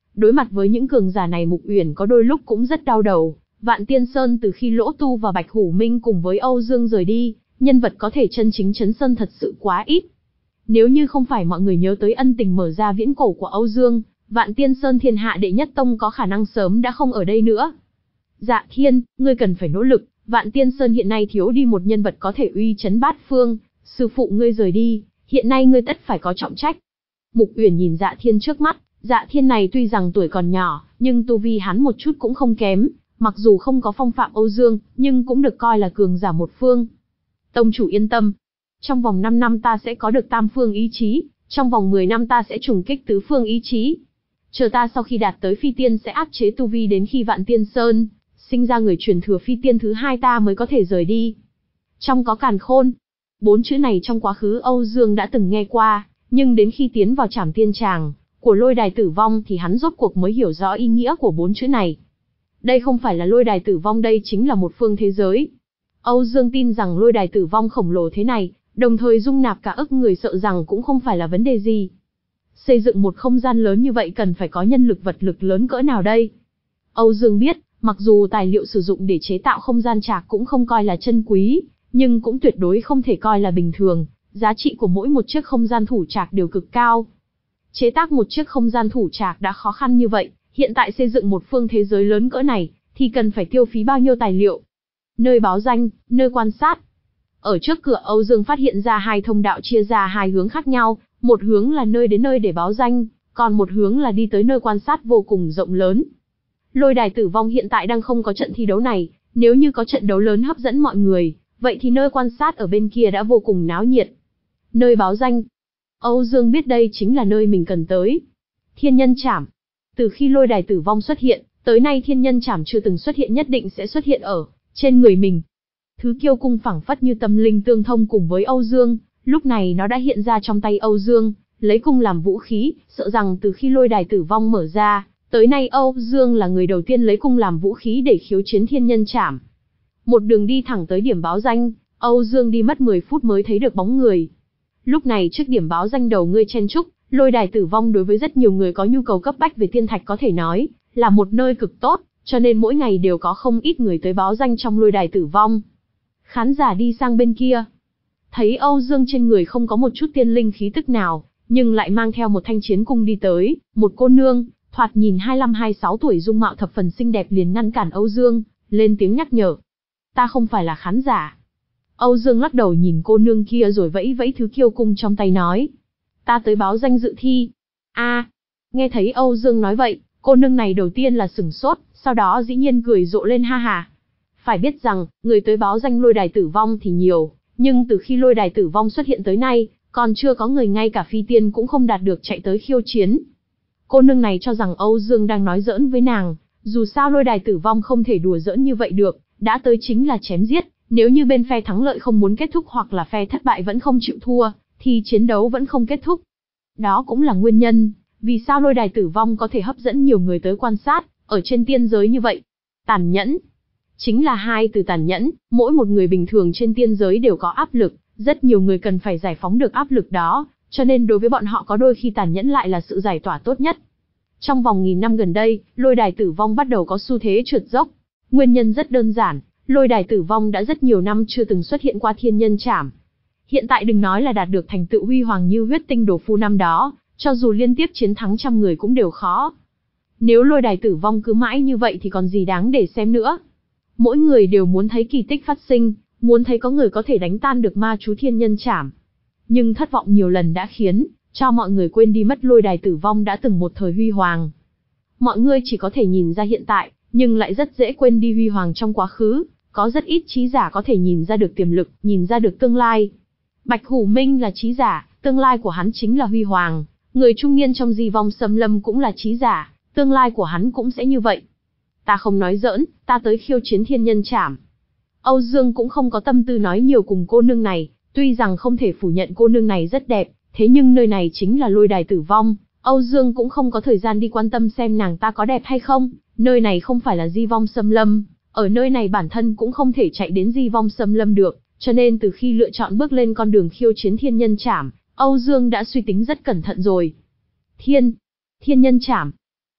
Đối mặt với những cường giả này Mục Uyển có đôi lúc cũng rất đau đầu. Vạn Tiên Sơn từ khi Lỗ Tu và Bạch Hủ Minh cùng với Âu Dương rời đi, nhân vật có thể chân chính chấn sơn thật sự quá ít. Nếu như không phải mọi người nhớ tới ân tình mở ra viễn cổ của Âu Dương, Vạn Tiên Sơn thiên hạ đệ nhất tông có khả năng sớm đã không ở đây nữa. Dạ Thiên, ngươi cần phải nỗ lực, Vạn Tiên Sơn hiện nay thiếu đi một nhân vật có thể uy chấn bát phương, sư phụ ngươi rời đi, hiện nay ngươi tất phải có trọng trách. Mục Uyển nhìn Dạ Thiên trước mắt, Dạ Thiên này tuy rằng tuổi còn nhỏ, nhưng tu vi hắn một chút cũng không kém, mặc dù không có phong phạm Âu Dương, nhưng cũng được coi là cường giả một phương. Tông chủ yên tâm, trong vòng năm năm ta sẽ có được tam phương ý chí, trong vòng mười năm ta sẽ trùng kích tứ phương ý chí. Chờ ta sau khi đạt tới phi tiên sẽ áp chế tu vi đến khi Vạn Tiên Sơn sinh ra người truyền thừa phi tiên thứ hai ta mới có thể rời đi. Trong có càn khôn, bốn chữ này trong quá khứ Âu Dương đã từng nghe qua, nhưng đến khi tiến vào Trảm Tiên Tràng của Lôi Đài Tử Vong thì hắn rốt cuộc mới hiểu rõ ý nghĩa của bốn chữ này. Đây không phải là Lôi Đài Tử Vong, đây chính là một phương thế giới. Âu Dương tin rằng Lôi Đài Tử Vong khổng lồ thế này, đồng thời dung nạp cả ức người sợ rằng cũng không phải là vấn đề gì. Xây dựng một không gian lớn như vậy cần phải có nhân lực vật lực lớn cỡ nào đây? Âu Dương biết, mặc dù tài liệu sử dụng để chế tạo không gian trạc cũng không coi là chân quý, nhưng cũng tuyệt đối không thể coi là bình thường, giá trị của mỗi một chiếc không gian thủ trạc đều cực cao. Chế tác một chiếc không gian thủ trạc đã khó khăn như vậy, hiện tại xây dựng một phương thế giới lớn cỡ này, thì cần phải tiêu phí bao nhiêu tài liệu? Nơi báo danh, nơi quan sát. Ở trước cửa Âu Dương phát hiện ra hai thông đạo chia ra hai hướng khác nhau, một hướng là nơi đến nơi để báo danh, còn một hướng là đi tới nơi quan sát vô cùng rộng lớn. Lôi Đài Tử Vong hiện tại đang không có trận thi đấu này, nếu như có trận đấu lớn hấp dẫn mọi người, vậy thì nơi quan sát ở bên kia đã vô cùng náo nhiệt. Nơi báo danh. Âu Dương biết đây chính là nơi mình cần tới. Thiên Nhân Trảm. Từ khi Lôi Đài Tử Vong xuất hiện, tới nay Thiên Nhân Trảm chưa từng xuất hiện, nhất định sẽ xuất hiện ở trên người mình. Thứ kiêu cung phảng phất như tâm linh tương thông cùng với Âu Dương, lúc này nó đã hiện ra trong tay Âu Dương, lấy cung làm vũ khí, sợ rằng từ khi Lôi Đài Tử Vong mở ra, tới nay Âu Dương là người đầu tiên lấy cung làm vũ khí để khiêu chiến Thiên Nhân Trảm. Một đường đi thẳng tới điểm báo danh, Âu Dương đi mất mười phút mới thấy được bóng người. Lúc này trước điểm báo danh đầu người chen chúc, Lôi Đài Tử Vong đối với rất nhiều người có nhu cầu cấp bách về tiên thạch có thể nói là một nơi cực tốt, cho nên mỗi ngày đều có không ít người tới báo danh trong Lôi Đài Tử Vong. Khán giả đi sang bên kia, thấy Âu Dương trên người không có một chút tiên linh khí tức nào, nhưng lại mang theo một thanh chiến cung đi tới, một cô nương, thoạt nhìn hai mươi lăm hai mươi sáu tuổi dung mạo thập phần xinh đẹp liền ngăn cản Âu Dương, lên tiếng nhắc nhở. Ta không phải là khán giả. Âu Dương lắc đầu nhìn cô nương kia rồi vẫy vẫy thứ kiêu cung trong tay nói. Ta tới báo danh dự thi. A, nghe thấy Âu Dương nói vậy, cô nương này đầu tiên là sửng sốt, sau đó dĩ nhiên cười rộ lên ha ha. Phải biết rằng, người tới báo danh Lôi Đài Tử Vong thì nhiều, nhưng từ khi Lôi Đài Tử Vong xuất hiện tới nay, còn chưa có người ngay cả phi tiên cũng không đạt được chạy tới khiêu chiến. Cô nương này cho rằng Âu Dương đang nói giỡn với nàng, dù sao Lôi Đài Tử Vong không thể đùa giỡn như vậy được, đã tới chính là chém giết, nếu như bên phe thắng lợi không muốn kết thúc hoặc là phe thất bại vẫn không chịu thua, thì chiến đấu vẫn không kết thúc. Đó cũng là nguyên nhân, vì sao Lôi Đài Tử Vong có thể hấp dẫn nhiều người tới quan sát, ở trên tiên giới như vậy. Tàn nhẫn. Chính là hai từ tàn nhẫn, mỗi một người bình thường trên tiên giới đều có áp lực, rất nhiều người cần phải giải phóng được áp lực đó, cho nên đối với bọn họ có đôi khi tàn nhẫn lại là sự giải tỏa tốt nhất. Trong vòng nghìn năm gần đây, Lôi Đài Tử Vong bắt đầu có xu thế trượt dốc. Nguyên nhân rất đơn giản, Lôi Đài Tử Vong đã rất nhiều năm chưa từng xuất hiện qua Thiên Nhân Trảm. Hiện tại đừng nói là đạt được thành tựu huy hoàng như Huyết Tinh Đồ Phu năm đó, cho dù liên tiếp chiến thắng trăm người cũng đều khó. Nếu Lôi Đài Tử Vong cứ mãi như vậy thì còn gì đáng để xem nữa. Mỗi người đều muốn thấy kỳ tích phát sinh, muốn thấy có người có thể đánh tan được ma chú Thiên Nhân Trảm. Nhưng thất vọng nhiều lần đã khiến cho mọi người quên đi mất Lôi Đài Tử Vong đã từng một thời huy hoàng. Mọi người chỉ có thể nhìn ra hiện tại, nhưng lại rất dễ quên đi huy hoàng trong quá khứ, có rất ít trí giả có thể nhìn ra được tiềm lực, nhìn ra được tương lai. Bạch Hủ Minh là trí giả, tương lai của hắn chính là huy hoàng, người trung niên trong Di Vong Xâm Lâm cũng là trí giả, tương lai của hắn cũng sẽ như vậy. Ta không nói giỡn, ta tới khiêu chiến Thiên Nhân Trảm. Âu Dương cũng không có tâm tư nói nhiều cùng cô nương này, tuy rằng không thể phủ nhận cô nương này rất đẹp, thế nhưng nơi này chính là Lôi Đài Tử Vong, Âu Dương cũng không có thời gian đi quan tâm xem nàng ta có đẹp hay không, nơi này không phải là Di Vong Xâm Lâm, ở nơi này bản thân cũng không thể chạy đến Di Vong Xâm Lâm được, cho nên từ khi lựa chọn bước lên con đường khiêu chiến Thiên Nhân Trảm, Âu Dương đã suy tính rất cẩn thận rồi. Thiên, Thiên Nhân Trảm.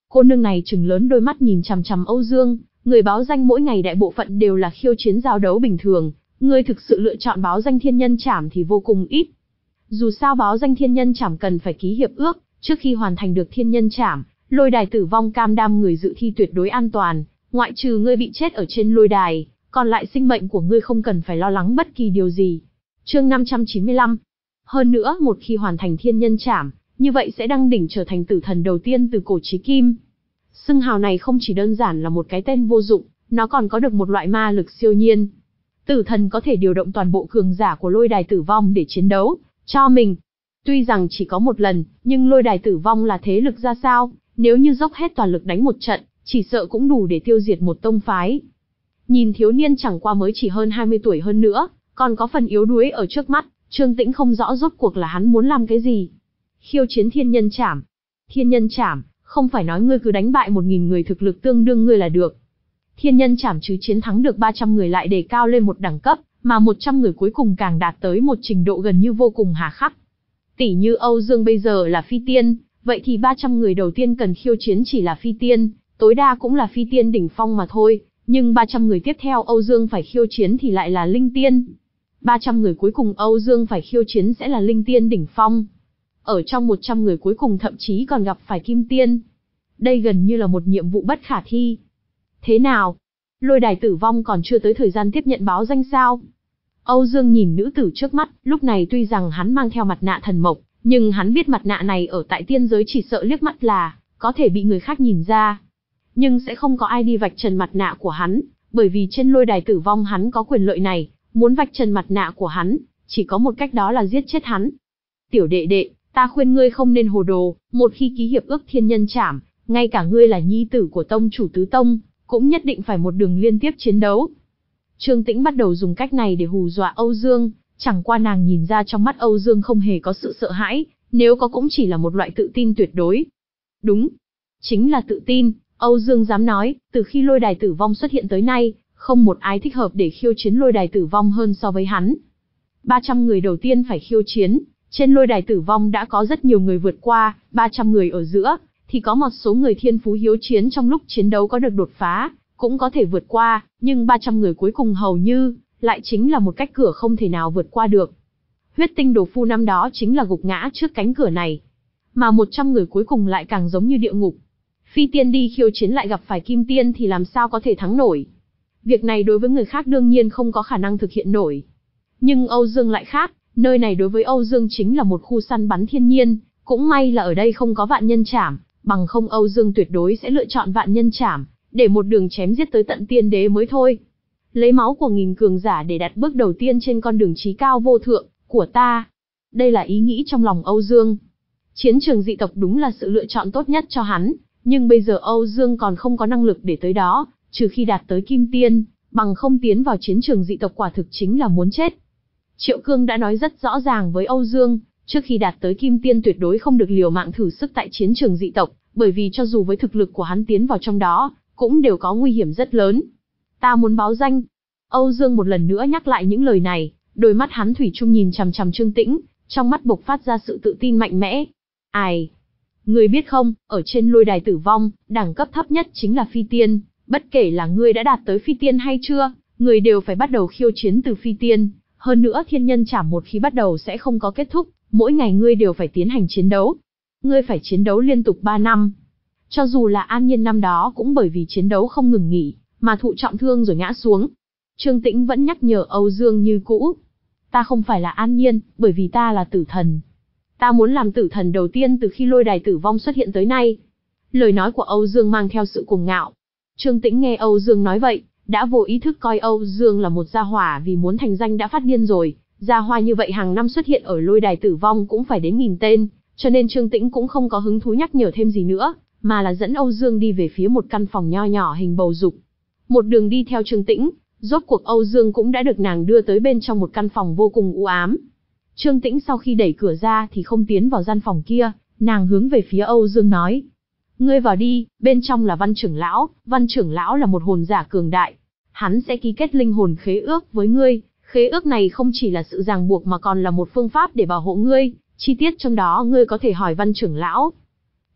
Cô nương này trừng lớn đôi mắt nhìn chằm chằm Âu Dương, người báo danh mỗi ngày đại bộ phận đều là khiêu chiến giao đấu bình thường, người thực sự lựa chọn báo danh thiên nhân trảm thì vô cùng ít. Dù sao báo danh thiên nhân trảm cần phải ký hiệp ước, trước khi hoàn thành được thiên nhân trảm, lôi đài tử vong cam đoan người dự thi tuyệt đối an toàn, ngoại trừ ngươi bị chết ở trên lôi đài, còn lại sinh mệnh của ngươi không cần phải lo lắng bất kỳ điều gì. Chương năm trăm chín mươi lăm. Hơn nữa, một khi hoàn thành thiên nhân trảm, như vậy sẽ đăng đỉnh trở thành tử thần đầu tiên từ cổ chí kim. Xưng hào này không chỉ đơn giản là một cái tên vô dụng, nó còn có được một loại ma lực siêu nhiên. Tử thần có thể điều động toàn bộ cường giả của lôi đài tử vong để chiến đấu cho mình. Tuy rằng chỉ có một lần, nhưng lôi đài tử vong là thế lực ra sao, nếu như dốc hết toàn lực đánh một trận, chỉ sợ cũng đủ để tiêu diệt một tông phái. Nhìn thiếu niên chẳng qua mới chỉ hơn hai mươi tuổi hơn nữa, còn có phần yếu đuối ở trước mắt, Trương Tĩnh không rõ rốt cuộc là hắn muốn làm cái gì. Khiêu chiến thiên nhân trảm. Thiên nhân trảm, không phải nói ngươi cứ đánh bại một nghìn người thực lực tương đương ngươi là được. Thiên nhân trảm chứ chiến thắng được ba trăm người lại đề cao lên một đẳng cấp, mà một trăm người cuối cùng càng đạt tới một trình độ gần như vô cùng hà khắc. Tỷ như Âu Dương bây giờ là phi tiên, vậy thì ba trăm người đầu tiên cần khiêu chiến chỉ là phi tiên, tối đa cũng là phi tiên đỉnh phong mà thôi, nhưng ba trăm người tiếp theo Âu Dương phải khiêu chiến thì lại là linh tiên. ba trăm người cuối cùng Âu Dương phải khiêu chiến sẽ là linh tiên đỉnh phong. Ở trong một trăm người cuối cùng thậm chí còn gặp phải kim tiên. Đây gần như là một nhiệm vụ bất khả thi. Thế nào? Lôi đài tử vong còn chưa tới thời gian tiếp nhận báo danh sao? Âu Dương nhìn nữ tử trước mắt, lúc này tuy rằng hắn mang theo mặt nạ thần mộc, nhưng hắn biết mặt nạ này ở tại tiên giới chỉ sợ liếc mắt là có thể bị người khác nhìn ra. Nhưng sẽ không có ai đi vạch trần mặt nạ của hắn, bởi vì trên lôi đài tử vong hắn có quyền lợi này, muốn vạch trần mặt nạ của hắn, chỉ có một cách đó là giết chết hắn. Tiểu đệ đệ, ta khuyên ngươi không nên hồ đồ, một khi ký hiệp ước thiên nhân trảm, ngay cả ngươi là nhi tử của tông chủ tứ tông, cũng nhất định phải một đường liên tiếp chiến đấu. Trương Tĩnh bắt đầu dùng cách này để hù dọa Âu Dương, chẳng qua nàng nhìn ra trong mắt Âu Dương không hề có sự sợ hãi, nếu có cũng chỉ là một loại tự tin tuyệt đối. Đúng, chính là tự tin, Âu Dương dám nói, từ khi lôi đài tử vong xuất hiện tới nay, không một ai thích hợp để khiêu chiến lôi đài tử vong hơn so với hắn. ba trăm người đầu tiên phải khiêu chiến, trên lôi đài tử vong đã có rất nhiều người vượt qua, ba trăm người ở giữa, thì có một số người thiên phú hiếu chiến trong lúc chiến đấu có được đột phá, cũng có thể vượt qua, nhưng ba trăm người cuối cùng hầu như, lại chính là một cách cửa không thể nào vượt qua được. Huyết tinh đồ phu năm đó chính là gục ngã trước cánh cửa này. Mà một trăm người cuối cùng lại càng giống như địa ngục. Phi tiên đi khiêu chiến lại gặp phải kim tiên thì làm sao có thể thắng nổi. Việc này đối với người khác đương nhiên không có khả năng thực hiện nổi. Nhưng Âu Dương lại khác, nơi này đối với Âu Dương chính là một khu săn bắn thiên nhiên, cũng may là ở đây không có vạn nhân trảm, bằng không Âu Dương tuyệt đối sẽ lựa chọn vạn nhân trảm, để một đường chém giết tới tận tiên đế mới thôi. Lấy máu của nghìn cường giả để đặt bước đầu tiên trên con đường chí cao vô thượng của ta. Đây là ý nghĩ trong lòng Âu Dương. Chiến trường dị tộc đúng là sự lựa chọn tốt nhất cho hắn, nhưng bây giờ Âu Dương còn không có năng lực để tới đó, trừ khi đạt tới kim tiên, bằng không tiến vào chiến trường dị tộc quả thực chính là muốn chết. Triệu Cương đã nói rất rõ ràng với Âu Dương, trước khi đạt tới kim tiên tuyệt đối không được liều mạng thử sức tại chiến trường dị tộc, bởi vì cho dù với thực lực của hắn tiến vào trong đó, cũng đều có nguy hiểm rất lớn. Ta muốn báo danh. Âu Dương một lần nữa nhắc lại những lời này, đôi mắt hắn thủy chung nhìn chằm chằm Trương Tĩnh, trong mắt bộc phát ra sự tự tin mạnh mẽ. Ai? Ngươi biết không, ở trên lôi đài tử vong, đẳng cấp thấp nhất chính là phi tiên, bất kể là ngươi đã đạt tới phi tiên hay chưa, ngươi đều phải bắt đầu khiêu chiến từ phi tiên, hơn nữa thiên nhân trảm một khi bắt đầu sẽ không có kết thúc, mỗi ngày ngươi đều phải tiến hành chiến đấu. Ngươi phải chiến đấu liên tục ba năm. Cho dù là An Nhiên năm đó cũng bởi vì chiến đấu không ngừng nghỉ, mà thụ trọng thương rồi ngã xuống. Trương Tĩnh vẫn nhắc nhở Âu Dương như cũ. Ta không phải là An Nhiên, bởi vì ta là tử thần. Ta muốn làm tử thần đầu tiên từ khi lôi đài tử vong xuất hiện tới nay. Lời nói của Âu Dương mang theo sự cuồng ngạo. Trương Tĩnh nghe Âu Dương nói vậy, đã vô ý thức coi Âu Dương là một gia hỏa vì muốn thành danh đã phát điên rồi. Gia hoa như vậy hàng năm xuất hiện ở lôi đài tử vong cũng phải đến nghìn tên, cho nên Trương Tĩnh cũng không có hứng thú nhắc nhở thêm gì nữa, mà là dẫn Âu Dương đi về phía một căn phòng nho nhỏ hình bầu dục. Một đường đi theo Trương Tĩnh, rốt cuộc Âu Dương cũng đã được nàng đưa tới bên trong một căn phòng vô cùng u ám. Trương Tĩnh sau khi đẩy cửa ra thì không tiến vào gian phòng kia, nàng hướng về phía Âu Dương nói. Ngươi vào đi, bên trong là Văn trưởng lão, Văn trưởng lão là một hồn giả cường đại. Hắn sẽ ký kết linh hồn khế ước với ngươi, khế ước này không chỉ là sự ràng buộc mà còn là một phương pháp để bảo hộ ngươi, chi tiết trong đó ngươi có thể hỏi Văn trưởng lão.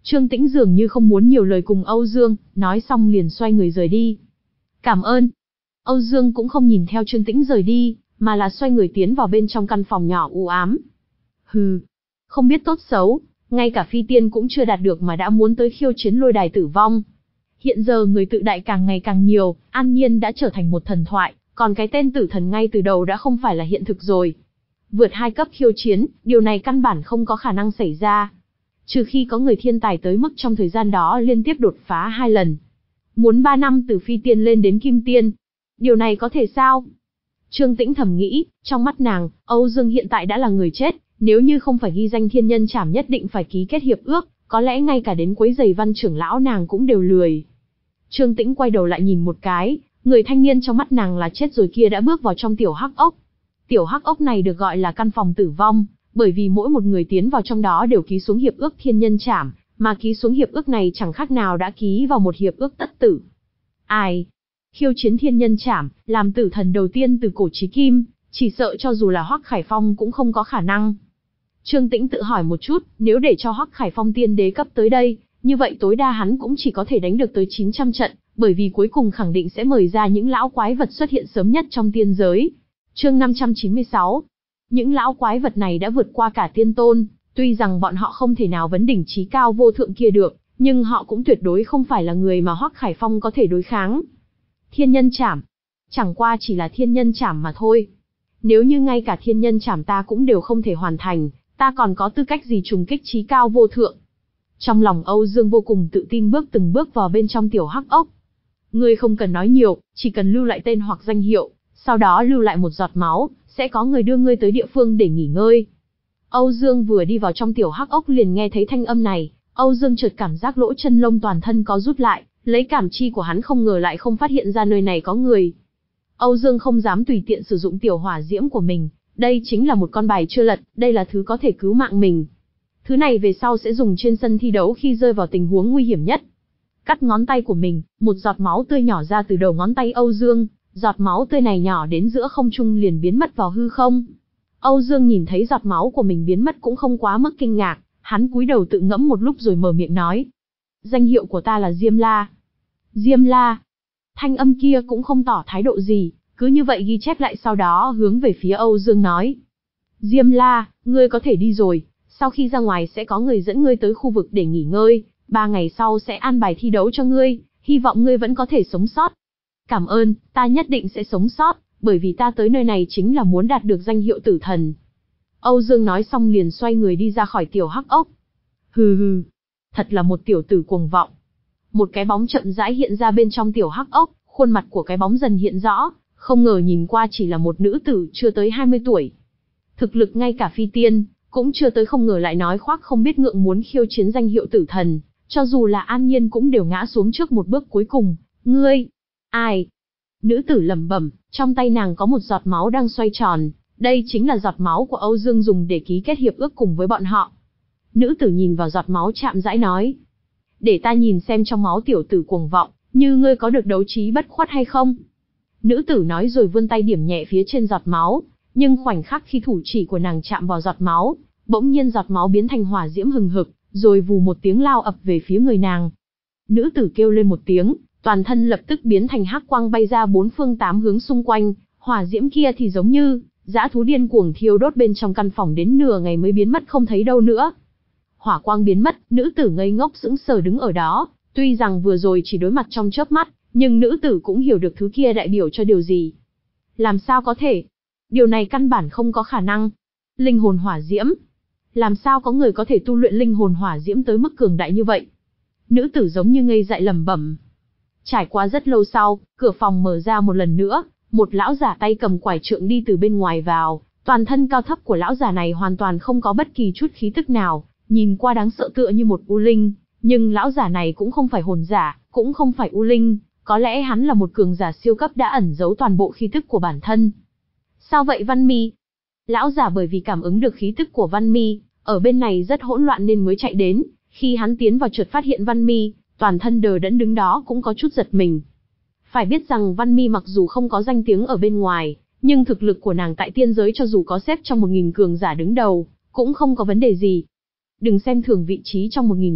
Trương Tĩnh dường như không muốn nhiều lời cùng Âu Dương, nói xong liền xoay người rời đi. Cảm ơn. Âu Dương cũng không nhìn theo Trương Tĩnh rời đi, mà là xoay người tiến vào bên trong căn phòng nhỏ u ám. Hừ, không biết tốt xấu, ngay cả phi tiên cũng chưa đạt được mà đã muốn tới khiêu chiến lôi đài tử vong. Hiện giờ người tự đại càng ngày càng nhiều, an nhiên đã trở thành một thần thoại, còn cái tên tử thần ngay từ đầu đã không phải là hiện thực rồi. Vượt hai cấp khiêu chiến, điều này căn bản không có khả năng xảy ra. Trừ khi có người thiên tài tới mức trong thời gian đó liên tiếp đột phá hai lần. Muốn ba năm từ phi tiên lên đến kim tiên. Điều này có thể sao? Trương Tĩnh thầm nghĩ, trong mắt nàng, Âu Dương hiện tại đã là người chết, nếu như không phải ghi danh thiên nhân trảm nhất định phải ký kết hiệp ước, có lẽ ngay cả đến quấy giày Văn trưởng lão nàng cũng đều lười. Trương Tĩnh quay đầu lại nhìn một cái, người thanh niên trong mắt nàng là chết rồi kia đã bước vào trong tiểu hắc ốc. Tiểu hắc ốc này được gọi là căn phòng tử vong, bởi vì mỗi một người tiến vào trong đó đều ký xuống hiệp ước thiên nhân trảm, mà ký xuống hiệp ước này chẳng khác nào đã ký vào một hiệp ước tất tử. Ai? Khiêu chiến thiên nhân trảm, làm tử thần đầu tiên từ cổ chí kim, chỉ sợ cho dù là Hoắc Khải Phong cũng không có khả năng. Trương Tĩnh tự hỏi một chút, nếu để cho Hoắc Khải Phong tiên đế cấp tới đây, như vậy tối đa hắn cũng chỉ có thể đánh được tới chín trăm trận, bởi vì cuối cùng khẳng định sẽ mời ra những lão quái vật xuất hiện sớm nhất trong tiên giới. Chương năm trăm chín mươi sáu. Những lão quái vật này đã vượt qua cả tiên tôn, tuy rằng bọn họ không thể nào vấn đỉnh trí cao vô thượng kia được, nhưng họ cũng tuyệt đối không phải là người mà Hoắc Khải Phong có thể đối kháng. Thiên nhân trảm, chẳng qua chỉ là thiên nhân trảm mà thôi. Nếu như ngay cả thiên nhân trảm ta cũng đều không thể hoàn thành, ta còn có tư cách gì trùng kích trí cao vô thượng? Trong lòng Âu Dương vô cùng tự tin bước từng bước vào bên trong tiểu hắc ốc. Ngươi không cần nói nhiều, chỉ cần lưu lại tên hoặc danh hiệu, sau đó lưu lại một giọt máu, sẽ có người đưa ngươi tới địa phương để nghỉ ngơi. Âu Dương vừa đi vào trong tiểu hắc ốc liền nghe thấy thanh âm này, Âu Dương chợt cảm giác lỗ chân lông toàn thân có rút lại, lấy cảm chi của hắn không ngờ lại không phát hiện ra nơi này có người. Âu Dương không dám tùy tiện sử dụng tiểu hỏa diễm của mình, đây chính là một con bài chưa lật, đây là thứ có thể cứu mạng mình. Thứ này về sau sẽ dùng trên sân thi đấu khi rơi vào tình huống nguy hiểm nhất. Cắt ngón tay của mình, một giọt máu tươi nhỏ ra từ đầu ngón tay Âu Dương, giọt máu tươi này nhỏ đến giữa không trung liền biến mất vào hư không. Âu Dương nhìn thấy giọt máu của mình biến mất cũng không quá mức kinh ngạc, hắn cúi đầu tự ngẫm một lúc rồi mở miệng nói. Danh hiệu của ta là Diêm La. Diêm La. Thanh âm kia cũng không tỏ thái độ gì, cứ như vậy ghi chép lại sau đó hướng về phía Âu Dương nói. Diêm La, ngươi có thể đi rồi, sau khi ra ngoài sẽ có người dẫn ngươi tới khu vực để nghỉ ngơi, ba ngày sau sẽ an bài thi đấu cho ngươi, hy vọng ngươi vẫn có thể sống sót. Cảm ơn, ta nhất định sẽ sống sót, bởi vì ta tới nơi này chính là muốn đạt được danh hiệu tử thần. Âu Dương nói xong liền xoay người đi ra khỏi tiểu hắc ốc. Hừ hừ, thật là một tiểu tử cuồng vọng. Một cái bóng chậm rãi hiện ra bên trong tiểu hắc ốc, khuôn mặt của cái bóng dần hiện rõ, không ngờ nhìn qua chỉ là một nữ tử chưa tới hai mươi tuổi. Thực lực ngay cả phi tiên, cũng chưa tới không ngờ lại nói khoác không biết ngượng muốn khiêu chiến danh hiệu tử thần, cho dù là An Nhiên cũng đều ngã xuống trước một bước cuối cùng. Ngươi, ai? Nữ tử lẩm bẩm, trong tay nàng có một giọt máu đang xoay tròn, đây chính là giọt máu của Âu Dương dùng để ký kết hiệp ước cùng với bọn họ. Nữ tử nhìn vào giọt máu chạm rãi nói, để ta nhìn xem trong máu tiểu tử cuồng vọng, như ngươi có được đấu trí bất khuất hay không? Nữ tử nói rồi vươn tay điểm nhẹ phía trên giọt máu, nhưng khoảnh khắc khi thủ chỉ của nàng chạm vào giọt máu, bỗng nhiên giọt máu biến thành hỏa diễm hừng hực, rồi vù một tiếng lao ập về phía người nàng. Nữ tử kêu lên một tiếng, toàn thân lập tức biến thành hắc quang bay ra bốn phương tám hướng xung quanh, hỏa diễm kia thì giống như dã thú điên cuồng thiêu đốt bên trong căn phòng đến nửa ngày mới biến mất không thấy đâu nữa. Hỏa quang biến mất, nữ tử ngây ngốc sững sờ đứng ở đó, tuy rằng vừa rồi chỉ đối mặt trong chớp mắt, nhưng nữ tử cũng hiểu được thứ kia đại biểu cho điều gì. Làm sao có thể? Điều này căn bản không có khả năng. Linh hồn hỏa diễm. Làm sao có người có thể tu luyện linh hồn hỏa diễm tới mức cường đại như vậy? Nữ tử giống như ngây dại lẩm bẩm. Trải qua rất lâu sau, cửa phòng mở ra một lần nữa, một lão giả tay cầm quải trượng đi từ bên ngoài vào, toàn thân cao thấp của lão giả này hoàn toàn không có bất kỳ chút khí tức nào, nhìn qua đáng sợ tựa như một u linh, nhưng lão giả này cũng không phải hồn giả, cũng không phải u linh, có lẽ hắn là một cường giả siêu cấp đã ẩn giấu toàn bộ khí tức của bản thân. Sao vậy Văn Mi? Lão giả bởi vì cảm ứng được khí tức của Văn Mi, ở bên này rất hỗn loạn nên mới chạy đến, khi hắn tiến vào chợt phát hiện Văn Mi, toàn thân đờ đẫn đứng đó cũng có chút giật mình. Phải biết rằng Văn Mi mặc dù không có danh tiếng ở bên ngoài, nhưng thực lực của nàng tại tiên giới cho dù có xếp trong một nghìn cường giả đứng đầu, cũng không có vấn đề gì. Đừng xem thường vị trí trong một nghìn này,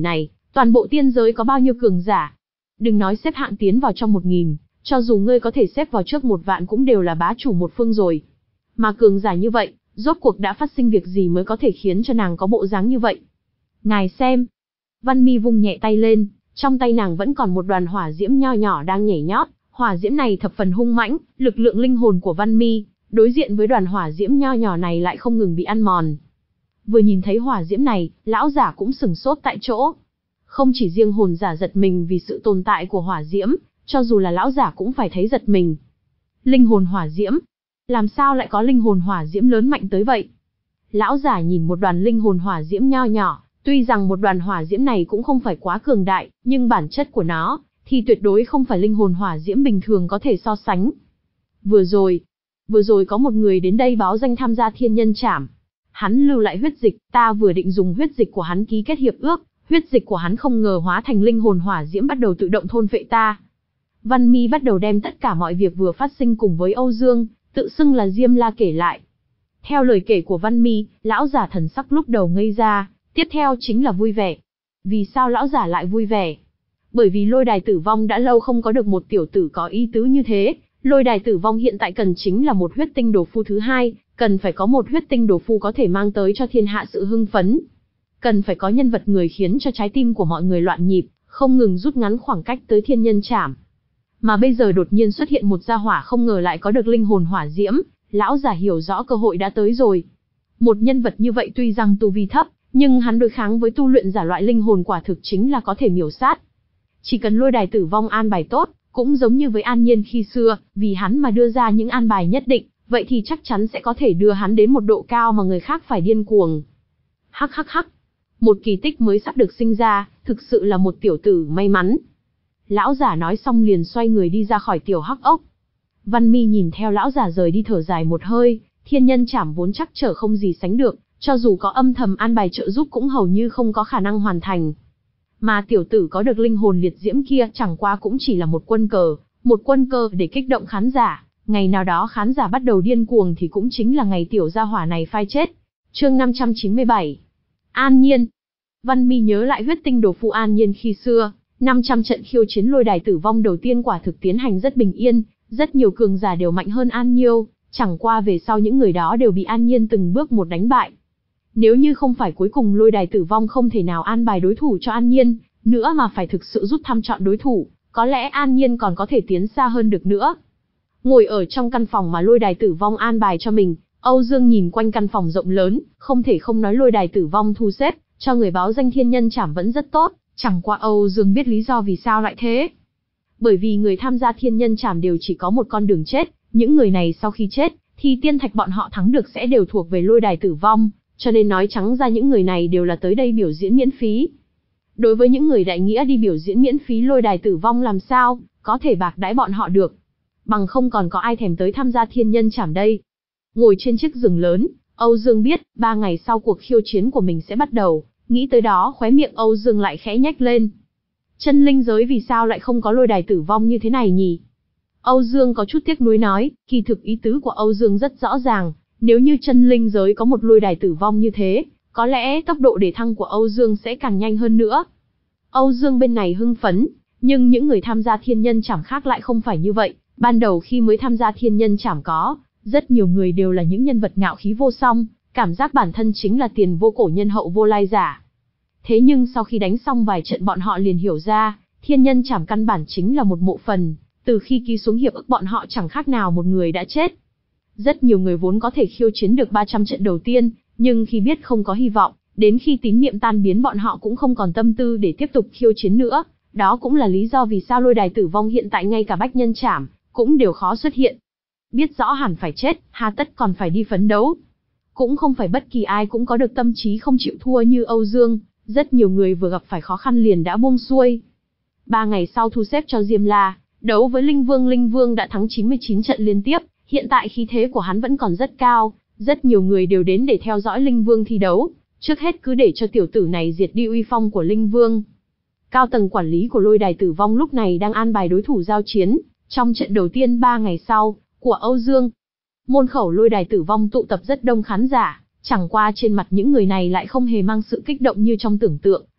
Toàn bộ tiên giới có bao nhiêu cường giả? Đừng nói xếp hạng tiến vào trong một nghìn, cho dù ngươi có thể xếp vào trước một vạn cũng đều là bá chủ một phương rồi. Mà cường giả như vậy, rốt cuộc đã phát sinh việc gì mới có thể khiến cho nàng có bộ dáng như vậy? Ngài xem. Văn Mi vung nhẹ tay lên, trong tay nàng vẫn còn một đoàn hỏa diễm nho nhỏ đang nhảy nhót. Hỏa diễm này thập phần hung mãnh, lực lượng linh hồn của Văn Mi, đối diện với đoàn hỏa diễm nho nhỏ này lại không ngừng bị ăn mòn. Vừa nhìn thấy hỏa diễm này, lão giả cũng sừng sốt tại chỗ. Không chỉ riêng hồn giả giật mình vì sự tồn tại của hỏa diễm, cho dù là lão giả cũng phải thấy giật mình. Linh hồn hỏa diễm? Làm sao lại có linh hồn hỏa diễm lớn mạnh tới vậy? Lão giả nhìn một đoàn linh hồn hỏa diễm nho nhỏ, tuy rằng một đoàn hỏa diễm này cũng không phải quá cường đại, nhưng bản chất của nó thì tuyệt đối không phải linh hồn hỏa diễm bình thường có thể so sánh. Vừa rồi, vừa rồi có một người đến đây báo danh tham gia thiên nhân trảm. Hắn lưu lại huyết dịch, ta vừa định dùng huyết dịch của hắn ký kết hiệp ước, huyết dịch của hắn không ngờ hóa thành linh hồn hỏa diễm bắt đầu tự động thôn phệ ta. Văn Mi bắt đầu đem tất cả mọi việc vừa phát sinh cùng với Âu Dương, tự xưng là Diêm La kể lại. Theo lời kể của Văn Mi, lão giả thần sắc lúc đầu ngây ra, tiếp theo chính là vui vẻ. Vì sao lão giả lại vui vẻ? Bởi vì lôi đài tử vong đã lâu không có được một tiểu tử có ý tứ như thế, lôi đài tử vong hiện tại cần chính là một huyết tinh đồ phu thứ hai, cần phải có một huyết tinh đồ phu có thể mang tới cho thiên hạ sự hưng phấn. Cần phải có nhân vật người khiến cho trái tim của mọi người loạn nhịp, không ngừng rút ngắn khoảng cách tới thiên nhân trảm. Mà bây giờ đột nhiên xuất hiện một gia hỏa không ngờ lại có được linh hồn hỏa diễm, lão giả hiểu rõ cơ hội đã tới rồi. Một nhân vật như vậy tuy rằng tu vi thấp, nhưng hắn đối kháng với tu luyện giả loại linh hồn quả thực chính là có thể miểu sát. Chỉ cần lôi đài tử vong an bài tốt, cũng giống như với An Nhiên khi xưa, vì hắn mà đưa ra những an bài nhất định, vậy thì chắc chắn sẽ có thể đưa hắn đến một độ cao mà người khác phải điên cuồng. Hắc hắc hắc, một kỳ tích mới sắp được sinh ra, thực sự là một tiểu tử may mắn. Lão giả nói xong liền xoay người đi ra khỏi tiểu hắc ốc. Văn Mi nhìn theo lão giả rời đi thở dài một hơi, thiên nhân trảm vốn chắc trở không gì sánh được, cho dù có âm thầm an bài trợ giúp cũng hầu như không có khả năng hoàn thành. Mà tiểu tử có được linh hồn liệt diễm kia chẳng qua cũng chỉ là một quân cờ, một quân cờ để kích động khán giả, ngày nào đó khán giả bắt đầu điên cuồng thì cũng chính là ngày tiểu gia hỏa này phai chết. Chương năm trăm chín mươi bảy. An Nhiên. Văn Mi nhớ lại huyết tinh đồ phu An Nhiên khi xưa, năm trăm trận khiêu chiến lôi đài tử vong đầu tiên quả thực tiến hành rất bình yên, rất nhiều cường giả đều mạnh hơn An Nhiêu, chẳng qua về sau những người đó đều bị An Nhiên từng bước một đánh bại. Nếu như không phải cuối cùng lôi đài tử vong không thể nào an bài đối thủ cho An Nhiên, nữa mà phải thực sự rút thăm chọn đối thủ, có lẽ An Nhiên còn có thể tiến xa hơn được nữa. Ngồi ở trong căn phòng mà lôi đài tử vong an bài cho mình, Âu Dương nhìn quanh căn phòng rộng lớn, không thể không nói lôi đài tử vong thu xếp cho người báo danh thiên nhân trảm vẫn rất tốt, chẳng qua Âu Dương biết lý do vì sao lại thế. Bởi vì người tham gia thiên nhân trảm đều chỉ có một con đường chết, những người này sau khi chết, thì tiên thạch bọn họ thắng được sẽ đều thuộc về lôi đài tử vong, cho nên nói trắng ra những người này đều là tới đây biểu diễn miễn phí. Đối với những người đại nghĩa đi biểu diễn miễn phí lôi đài tử vong làm sao có thể bạc đãi bọn họ được, bằng không còn có ai thèm tới tham gia thiên nhân trảm đây. Ngồi trên chiếc giường lớn, Âu Dương biết, ba ngày sau cuộc khiêu chiến của mình sẽ bắt đầu, nghĩ tới đó khóe miệng Âu Dương lại khẽ nhếch lên. Chân linh giới vì sao lại không có lôi đài tử vong như thế này nhỉ? Âu Dương có chút tiếc nuối nói, kỳ thực ý tứ của Âu Dương rất rõ ràng, nếu như chân linh giới có một lôi đài tử vong như thế, có lẽ tốc độ đề thăng của Âu Dương sẽ càng nhanh hơn nữa. Âu Dương bên này hưng phấn, nhưng những người tham gia thiên nhân trảm khác lại không phải như vậy. Ban đầu khi mới tham gia thiên nhân trảm có, rất nhiều người đều là những nhân vật ngạo khí vô song, cảm giác bản thân chính là tiền vô cổ nhân hậu vô lai giả. Thế nhưng sau khi đánh xong vài trận bọn họ liền hiểu ra, thiên nhân trảm căn bản chính là một mộ phần, từ khi ký xuống hiệp ước bọn họ chẳng khác nào một người đã chết. Rất nhiều người vốn có thể khiêu chiến được ba trăm trận đầu tiên, nhưng khi biết không có hy vọng, đến khi tín niệm tan biến bọn họ cũng không còn tâm tư để tiếp tục khiêu chiến nữa. Đó cũng là lý do vì sao lôi đài tử vong hiện tại ngay cả bách nhân trảm cũng đều khó xuất hiện. Biết rõ hẳn phải chết, hà tất còn phải đi phấn đấu. Cũng không phải bất kỳ ai cũng có được tâm trí không chịu thua như Âu Dương, rất nhiều người vừa gặp phải khó khăn liền đã buông xuôi. Ba ngày sau thu xếp cho Diêm La, đấu với Linh Vương. Linh Vương đã thắng chín mươi chín trận liên tiếp, hiện tại khí thế của hắn vẫn còn rất cao, rất nhiều người đều đến để theo dõi Linh Vương thi đấu, trước hết cứ để cho tiểu tử này diệt đi uy phong của Linh Vương. Cao tầng quản lý của lôi đài tử vong lúc này đang an bài đối thủ giao chiến, trong trận đầu tiên ba ngày sau, của Âu Dương. Môn khẩu lôi đài tử vong tụ tập rất đông khán giả, chẳng qua trên mặt những người này lại không hề mang sự kích động như trong tưởng tượng,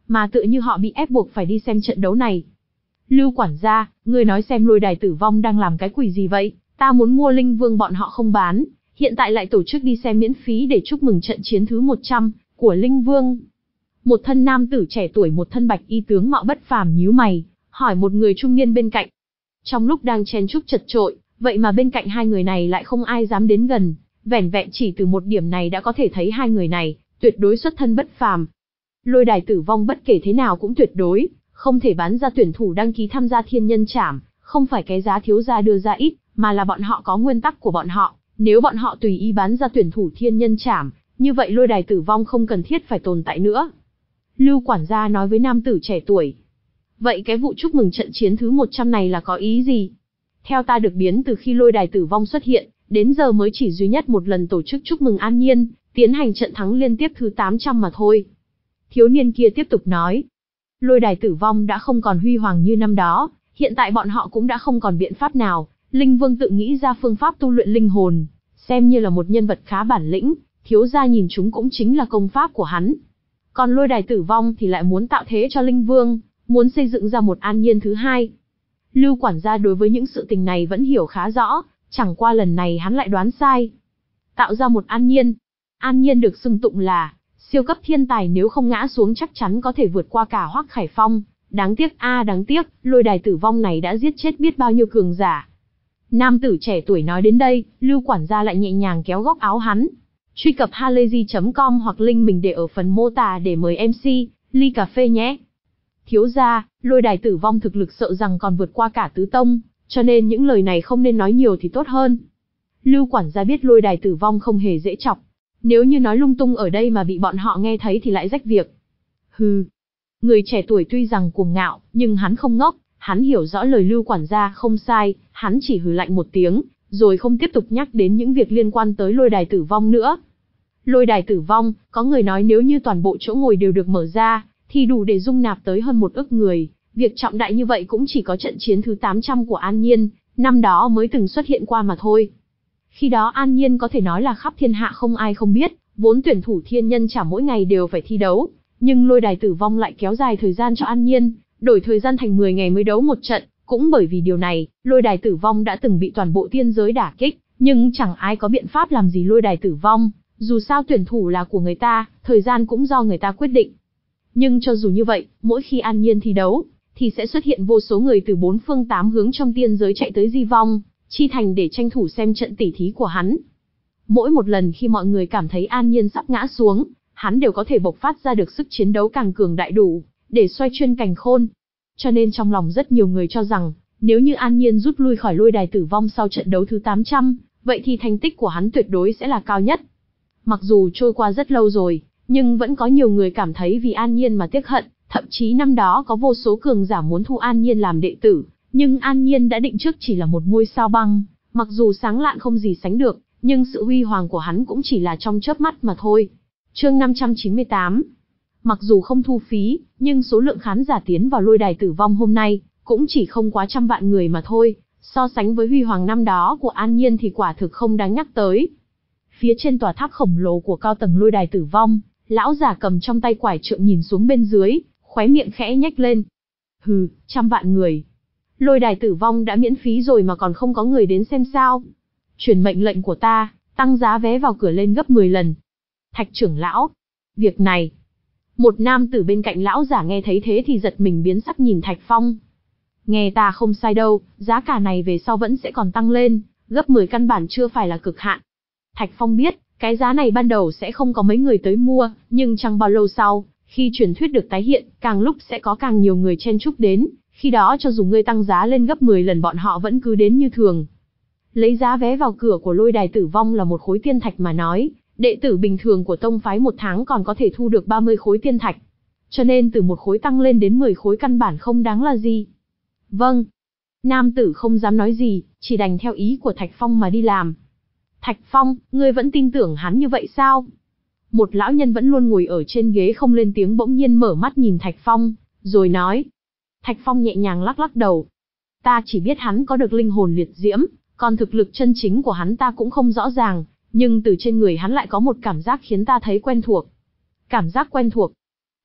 mà tựa như họ bị ép buộc phải đi xem trận đấu này. Lưu quản gia, ngươi nói xem Lôi Đài Tử Vong đang làm cái quỷ gì vậy? Ta muốn mua Linh Vương bọn họ không bán, hiện tại lại tổ chức đi xem miễn phí để chúc mừng trận chiến thứ một trăm của Linh Vương. Một thân nam tử trẻ tuổi một thân bạch y tướng mạo bất phàm nhíu mày, hỏi một người trung niên bên cạnh. Trong lúc đang chen chúc chật chội, vậy mà bên cạnh hai người này lại không ai dám đến gần, vẻn vẹn chỉ từ một điểm này đã có thể thấy hai người này tuyệt đối xuất thân bất phàm. Lôi Đài Tử Vong bất kể thế nào cũng tuyệt đối không thể bán ra tuyển thủ đăng ký tham gia thiên nhân trảm, không phải cái giá thiếu gia đưa ra ít, mà là bọn họ có nguyên tắc của bọn họ, nếu bọn họ tùy ý bán ra tuyển thủ thiên nhân trảm, như vậy Lôi Đài Tử Vong không cần thiết phải tồn tại nữa. Lưu quản gia nói với nam tử trẻ tuổi. Vậy cái vụ chúc mừng trận chiến thứ một trăm này là có ý gì? Theo ta được biến từ khi Lôi Đài Tử Vong xuất hiện, đến giờ mới chỉ duy nhất một lần tổ chức chúc mừng An Nhiên, tiến hành trận thắng liên tiếp thứ tám trăm mà thôi. Thiếu niên kia tiếp tục nói. Lôi Đài Tử Vong đã không còn huy hoàng như năm đó, hiện tại bọn họ cũng đã không còn biện pháp nào, Linh Vương tự nghĩ ra phương pháp tu luyện linh hồn, xem như là một nhân vật khá bản lĩnh, thiếu gia nhìn chúng cũng chính là công pháp của hắn. Còn Lôi Đài Tử Vong thì lại muốn tạo thế cho Linh Vương, muốn xây dựng ra một An Nhiên thứ hai. Lưu quản gia đối với những sự tình này vẫn hiểu khá rõ, chẳng qua lần này hắn lại đoán sai. Tạo ra một An Nhiên. An Nhiên được xưng tụng là siêu cấp thiên tài, nếu không ngã xuống chắc chắn có thể vượt qua cả Hoắc Khải Phong. Đáng tiếc a à, đáng tiếc, Lôi Đài Tử Vong này đã giết chết biết bao nhiêu cường giả. Nam tử trẻ tuổi nói đến đây, Lưu quản gia lại nhẹ nhàng kéo góc áo hắn. Truy cập halayzi chấm com hoặc link mình để ở phần mô tả để mời em xê, ly cà phê nhé. Thiếu gia, Lôi Đài Tử Vong thực lực sợ rằng còn vượt qua cả tứ tông, cho nên những lời này không nên nói nhiều thì tốt hơn. Lưu quản gia biết Lôi Đài Tử Vong không hề dễ chọc. Nếu như nói lung tung ở đây mà bị bọn họ nghe thấy thì lại rách việc. Hừ. Người trẻ tuổi tuy rằng cuồng ngạo, nhưng hắn không ngốc, hắn hiểu rõ lời Lưu quản gia không sai, hắn chỉ hừ lạnh một tiếng, rồi không tiếp tục nhắc đến những việc liên quan tới Lôi Đài Tử Vong nữa. Lôi Đài Tử Vong, có người nói nếu như toàn bộ chỗ ngồi đều được mở ra, thì đủ để dung nạp tới hơn một ức người, việc trọng đại như vậy cũng chỉ có trận chiến thứ tám trăm của An Nhiên, năm đó mới từng xuất hiện qua mà thôi. Khi đó An Nhiên có thể nói là khắp thiên hạ không ai không biết, vốn tuyển thủ thiên nhân chả mỗi ngày đều phải thi đấu, nhưng Lôi Đài Tử Vong lại kéo dài thời gian cho An Nhiên, đổi thời gian thành mười ngày mới đấu một trận, cũng bởi vì điều này, Lôi Đài Tử Vong đã từng bị toàn bộ tiên giới đả kích, nhưng chẳng ai có biện pháp làm gì Lôi Đài Tử Vong, dù sao tuyển thủ là của người ta, thời gian cũng do người ta quyết định. Nhưng cho dù như vậy, mỗi khi An Nhiên thi đấu, thì sẽ xuất hiện vô số người từ bốn phương tám hướng trong tiên giới chạy tới Di Vong, Chi Thành để tranh thủ xem trận tỉ thí của hắn. Mỗi một lần khi mọi người cảm thấy An Nhiên sắp ngã xuống, hắn đều có thể bộc phát ra được sức chiến đấu càng cường đại đủ, để xoay chuyên cành khôn. Cho nên trong lòng rất nhiều người cho rằng, nếu như An Nhiên rút lui khỏi Lôi Đài Tử Vong sau trận đấu thứ tám trăm, vậy thì thành tích của hắn tuyệt đối sẽ là cao nhất. Mặc dù trôi qua rất lâu rồi, nhưng vẫn có nhiều người cảm thấy vì An Nhiên mà tiếc hận, thậm chí năm đó có vô số cường giả muốn thu An Nhiên làm đệ tử, nhưng An Nhiên đã định trước chỉ là một ngôi sao băng, mặc dù sáng lạn không gì sánh được, nhưng sự huy hoàng của hắn cũng chỉ là trong chớp mắt mà thôi. Chương năm trăm chín mươi tám. Mặc dù không thu phí, nhưng số lượng khán giả tiến vào Lôi Đài Tử Vong hôm nay cũng chỉ không quá trăm vạn người mà thôi, so sánh với huy hoàng năm đó của An Nhiên thì quả thực không đáng nhắc tới. Phía trên tòa tháp khổng lồ của cao tầng Lôi Đài Tử Vong, lão giả cầm trong tay quải trượng nhìn xuống bên dưới, khóe miệng khẽ nhếch lên. Hừ, trăm vạn người. Lôi Đài Tử Vong đã miễn phí rồi mà còn không có người đến xem sao? Truyền mệnh lệnh của ta, tăng giá vé vào cửa lên gấp mười lần. Thạch trưởng lão, việc này. Một nam tử bên cạnh lão giả nghe thấy thế thì giật mình biến sắc nhìn Thạch Phong. Nghe ta không sai đâu, giá cả này về sau vẫn sẽ còn tăng lên, gấp mười căn bản chưa phải là cực hạn. Thạch Phong biết, cái giá này ban đầu sẽ không có mấy người tới mua, nhưng chẳng bao lâu sau, khi truyền thuyết được tái hiện, càng lúc sẽ có càng nhiều người chen chúc đến, khi đó cho dù ngươi tăng giá lên gấp mười lần bọn họ vẫn cứ đến như thường. Lấy giá vé vào cửa của Lôi Đài Tử Vong là một khối tiên thạch mà nói, đệ tử bình thường của tông phái một tháng còn có thể thu được ba mươi khối tiên thạch. Cho nên từ một khối tăng lên đến mười khối căn bản không đáng là gì. Vâng. Nam tử không dám nói gì, chỉ đành theo ý của Thạch Phong mà đi làm. Thạch Phong, ngươi vẫn tin tưởng hắn như vậy sao? Một lão nhân vẫn luôn ngồi ở trên ghế không lên tiếng bỗng nhiên mở mắt nhìn Thạch Phong, rồi nói. Thạch Phong nhẹ nhàng lắc lắc đầu. Ta chỉ biết hắn có được linh hồn liệt diễm, còn thực lực chân chính của hắn ta cũng không rõ ràng, nhưng từ trên người hắn lại có một cảm giác khiến ta thấy quen thuộc. Cảm giác quen thuộc.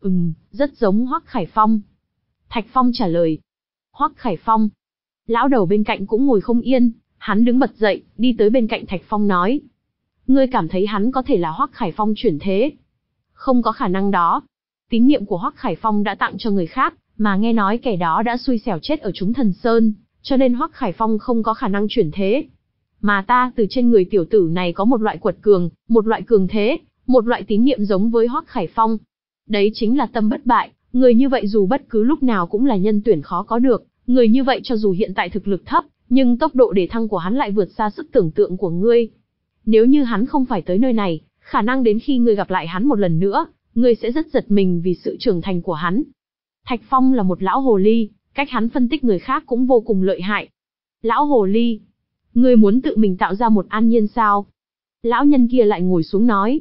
Ừm, rất giống Hoắc Khải Phong. Thạch Phong trả lời. Hoắc Khải Phong. Lão đầu bên cạnh cũng ngồi không yên, hắn đứng bật dậy, đi tới bên cạnh Thạch Phong nói. Ngươi cảm thấy hắn có thể là Hoắc Khải Phong chuyển thế? Không có khả năng đó. Tín niệm của Hoắc Khải Phong đã tặng cho người khác, mà nghe nói kẻ đó đã xui xẻo chết ở chúng thần sơn, cho nên Hoắc Khải Phong không có khả năng chuyển thế. Mà ta từ trên người tiểu tử này có một loại quật cường, một loại cường thế, một loại tín niệm giống với Hoắc Khải Phong. Đấy chính là tâm bất bại, người như vậy dù bất cứ lúc nào cũng là nhân tuyển khó có được, người như vậy cho dù hiện tại thực lực thấp, nhưng tốc độ đề thăng của hắn lại vượt xa sức tưởng tượng của ngươi. Nếu như hắn không phải tới nơi này, khả năng đến khi ngươi gặp lại hắn một lần nữa, ngươi sẽ rất giật mình vì sự trưởng thành của hắn. Thạch Phong là một lão hồ ly, cách hắn phân tích người khác cũng vô cùng lợi hại. Lão hồ ly, ngươi muốn tự mình tạo ra một An Nhiên sao? Lão nhân kia lại ngồi xuống nói.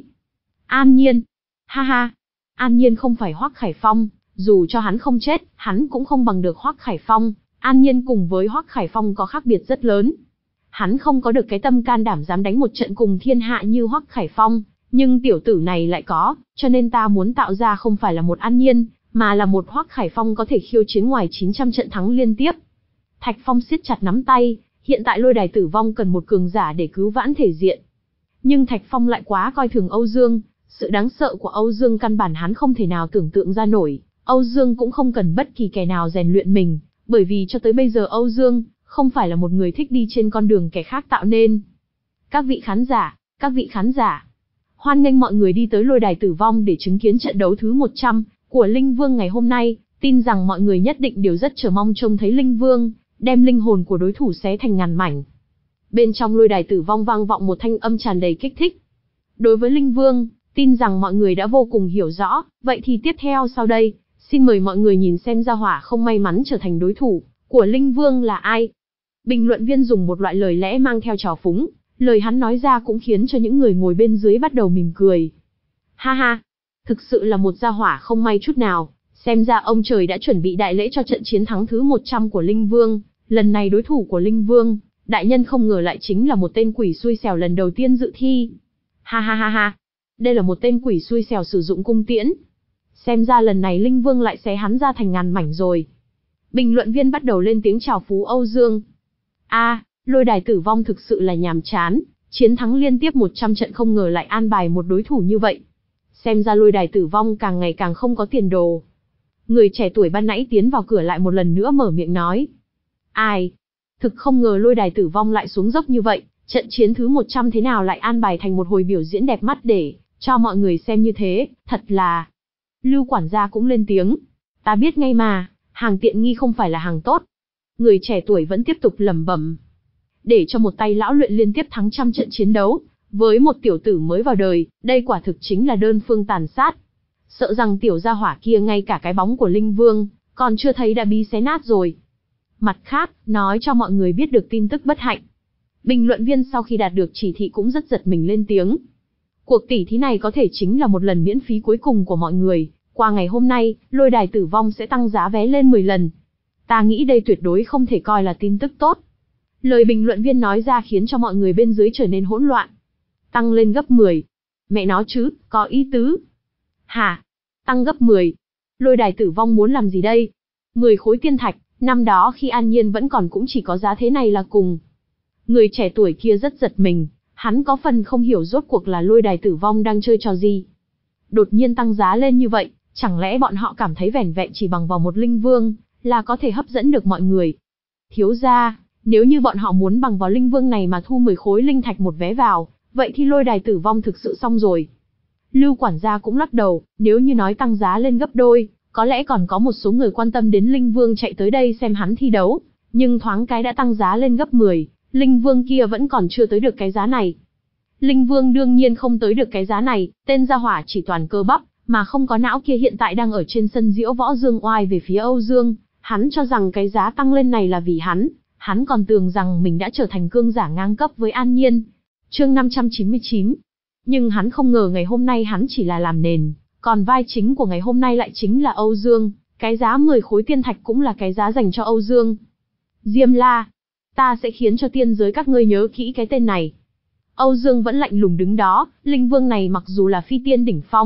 An Nhiên? Ha ha, An Nhiên không phải Hoắc Khải Phong, dù cho hắn không chết, hắn cũng không bằng được Hoắc Khải Phong. An Nhiên cùng với Hoắc Khải Phong có khác biệt rất lớn. Hắn không có được cái tâm can đảm dám đánh một trận cùng thiên hạ như Hoắc Khải Phong, nhưng tiểu tử này lại có, cho nên ta muốn tạo ra không phải là một An Nhiên, mà là một Hoắc Khải Phong có thể khiêu chiến ngoài chín trăm trận thắng liên tiếp. Thạch Phong siết chặt nắm tay, hiện tại lôi đài tử vong cần một cường giả để cứu vãn thể diện. Nhưng Thạch Phong lại quá coi thường Âu Dương, sự đáng sợ của Âu Dương căn bản hắn không thể nào tưởng tượng ra nổi. Âu Dương cũng không cần bất kỳ kẻ nào rèn luyện mình, bởi vì cho tới bây giờ Âu Dương không phải là một người thích đi trên con đường kẻ khác tạo nên. Các vị khán giả, các vị khán giả, hoan nghênh mọi người đi tới lôi đài tử vong để chứng kiến trận đấu thứ một trăm của Linh Vương ngày hôm nay, tin rằng mọi người nhất định đều rất chờ mong trông thấy Linh Vương đem linh hồn của đối thủ xé thành ngàn mảnh. Bên trong lôi đài tử vong vang vọng một thanh âm tràn đầy kích thích. Đối với Linh Vương, tin rằng mọi người đã vô cùng hiểu rõ, vậy thì tiếp theo sau đây, xin mời mọi người nhìn xem gia hỏa không may mắn trở thành đối thủ của Linh Vương là ai. Bình luận viên dùng một loại lời lẽ mang theo trào phúng, lời hắn nói ra cũng khiến cho những người ngồi bên dưới bắt đầu mỉm cười. Ha ha, thực sự là một gia hỏa không may chút nào, xem ra ông trời đã chuẩn bị đại lễ cho trận chiến thắng thứ một trăm của Linh Vương, lần này đối thủ của Linh Vương, đại nhân không ngờ lại chính là một tên quỷ xui xẻo lần đầu tiên dự thi. Ha ha ha ha, đây là một tên quỷ xui xẻo sử dụng cung tiễn. Xem ra lần này Linh Vương lại xé hắn ra thành ngàn mảnh rồi. Bình luận viên bắt đầu lên tiếng chào phú Âu Dương. A, à, lôi đài tử vong thực sự là nhàm chán, chiến thắng liên tiếp một trăm trận không ngờ lại an bài một đối thủ như vậy. Xem ra lôi đài tử vong càng ngày càng không có tiền đồ. Người trẻ tuổi ban nãy tiến vào cửa lại một lần nữa mở miệng nói. Ai? Thực không ngờ lôi đài tử vong lại xuống dốc như vậy, trận chiến thứ một trăm thế nào lại an bài thành một hồi biểu diễn đẹp mắt để cho mọi người xem như thế, thật là... Lưu quản gia cũng lên tiếng. Ta biết ngay mà, hàng tiện nghi không phải là hàng tốt. Người trẻ tuổi vẫn tiếp tục lẩm bẩm. Để cho một tay lão luyện liên tiếp thắng trăm trận chiến đấu, với một tiểu tử mới vào đời, đây quả thực chính là đơn phương tàn sát. Sợ rằng tiểu gia hỏa kia ngay cả cái bóng của Linh Vương, còn chưa thấy đã bị xé nát rồi. Mặt khác, nói cho mọi người biết được tin tức bất hạnh. Bình luận viên sau khi đạt được chỉ thị cũng rất giật mình lên tiếng. Cuộc tỉ thí này có thể chính là một lần miễn phí cuối cùng của mọi người. Qua ngày hôm nay, lôi đài tử vong sẽ tăng giá vé lên mười lần. Ta nghĩ đây tuyệt đối không thể coi là tin tức tốt. Lời bình luận viên nói ra khiến cho mọi người bên dưới trở nên hỗn loạn. Tăng lên gấp mười. Mẹ nó chứ, có ý tứ. Hả? Tăng gấp mười. Lôi đài tử vong muốn làm gì đây? mười khối tiên thạch, năm đó khi An Nhiên vẫn còn cũng chỉ có giá thế này là cùng. Người trẻ tuổi kia rất giật mình, hắn có phần không hiểu rốt cuộc là lôi đài tử vong đang chơi trò gì. Đột nhiên tăng giá lên như vậy, chẳng lẽ bọn họ cảm thấy vẻn vẹn chỉ bằng vào một Linh Vương là có thể hấp dẫn được mọi người? Thiếu gia, nếu như bọn họ muốn bằng vào Linh Vương này mà thu mười khối linh thạch một vé vào, vậy thì lôi đài tử vong thực sự xong rồi. Lưu quản gia cũng lắc đầu, nếu như nói tăng giá lên gấp đôi, có lẽ còn có một số người quan tâm đến Linh Vương chạy tới đây xem hắn thi đấu, nhưng thoáng cái đã tăng giá lên gấp mười, Linh Vương kia vẫn còn chưa tới được cái giá này. Linh Vương đương nhiên không tới được cái giá này, tên gia hỏa chỉ toàn cơ bắp, mà không có não kia hiện tại đang ở trên sân diễu võ dương oai về phía Âu Dương, hắn cho rằng cái giá tăng lên này là vì hắn, hắn còn tưởng rằng mình đã trở thành cương giả ngang cấp với An Nhiên. Chương năm trăm chín mươi chín. Nhưng hắn không ngờ ngày hôm nay hắn chỉ là làm nền, còn vai chính của ngày hôm nay lại chính là Âu Dương, cái giá mười khối tiên thạch cũng là cái giá dành cho Âu Dương. Diêm La, ta sẽ khiến cho tiên giới các ngươi nhớ kỹ cái tên này. Âu Dương vẫn lạnh lùng đứng đó, Linh Vương này mặc dù là phi tiên đỉnh phong,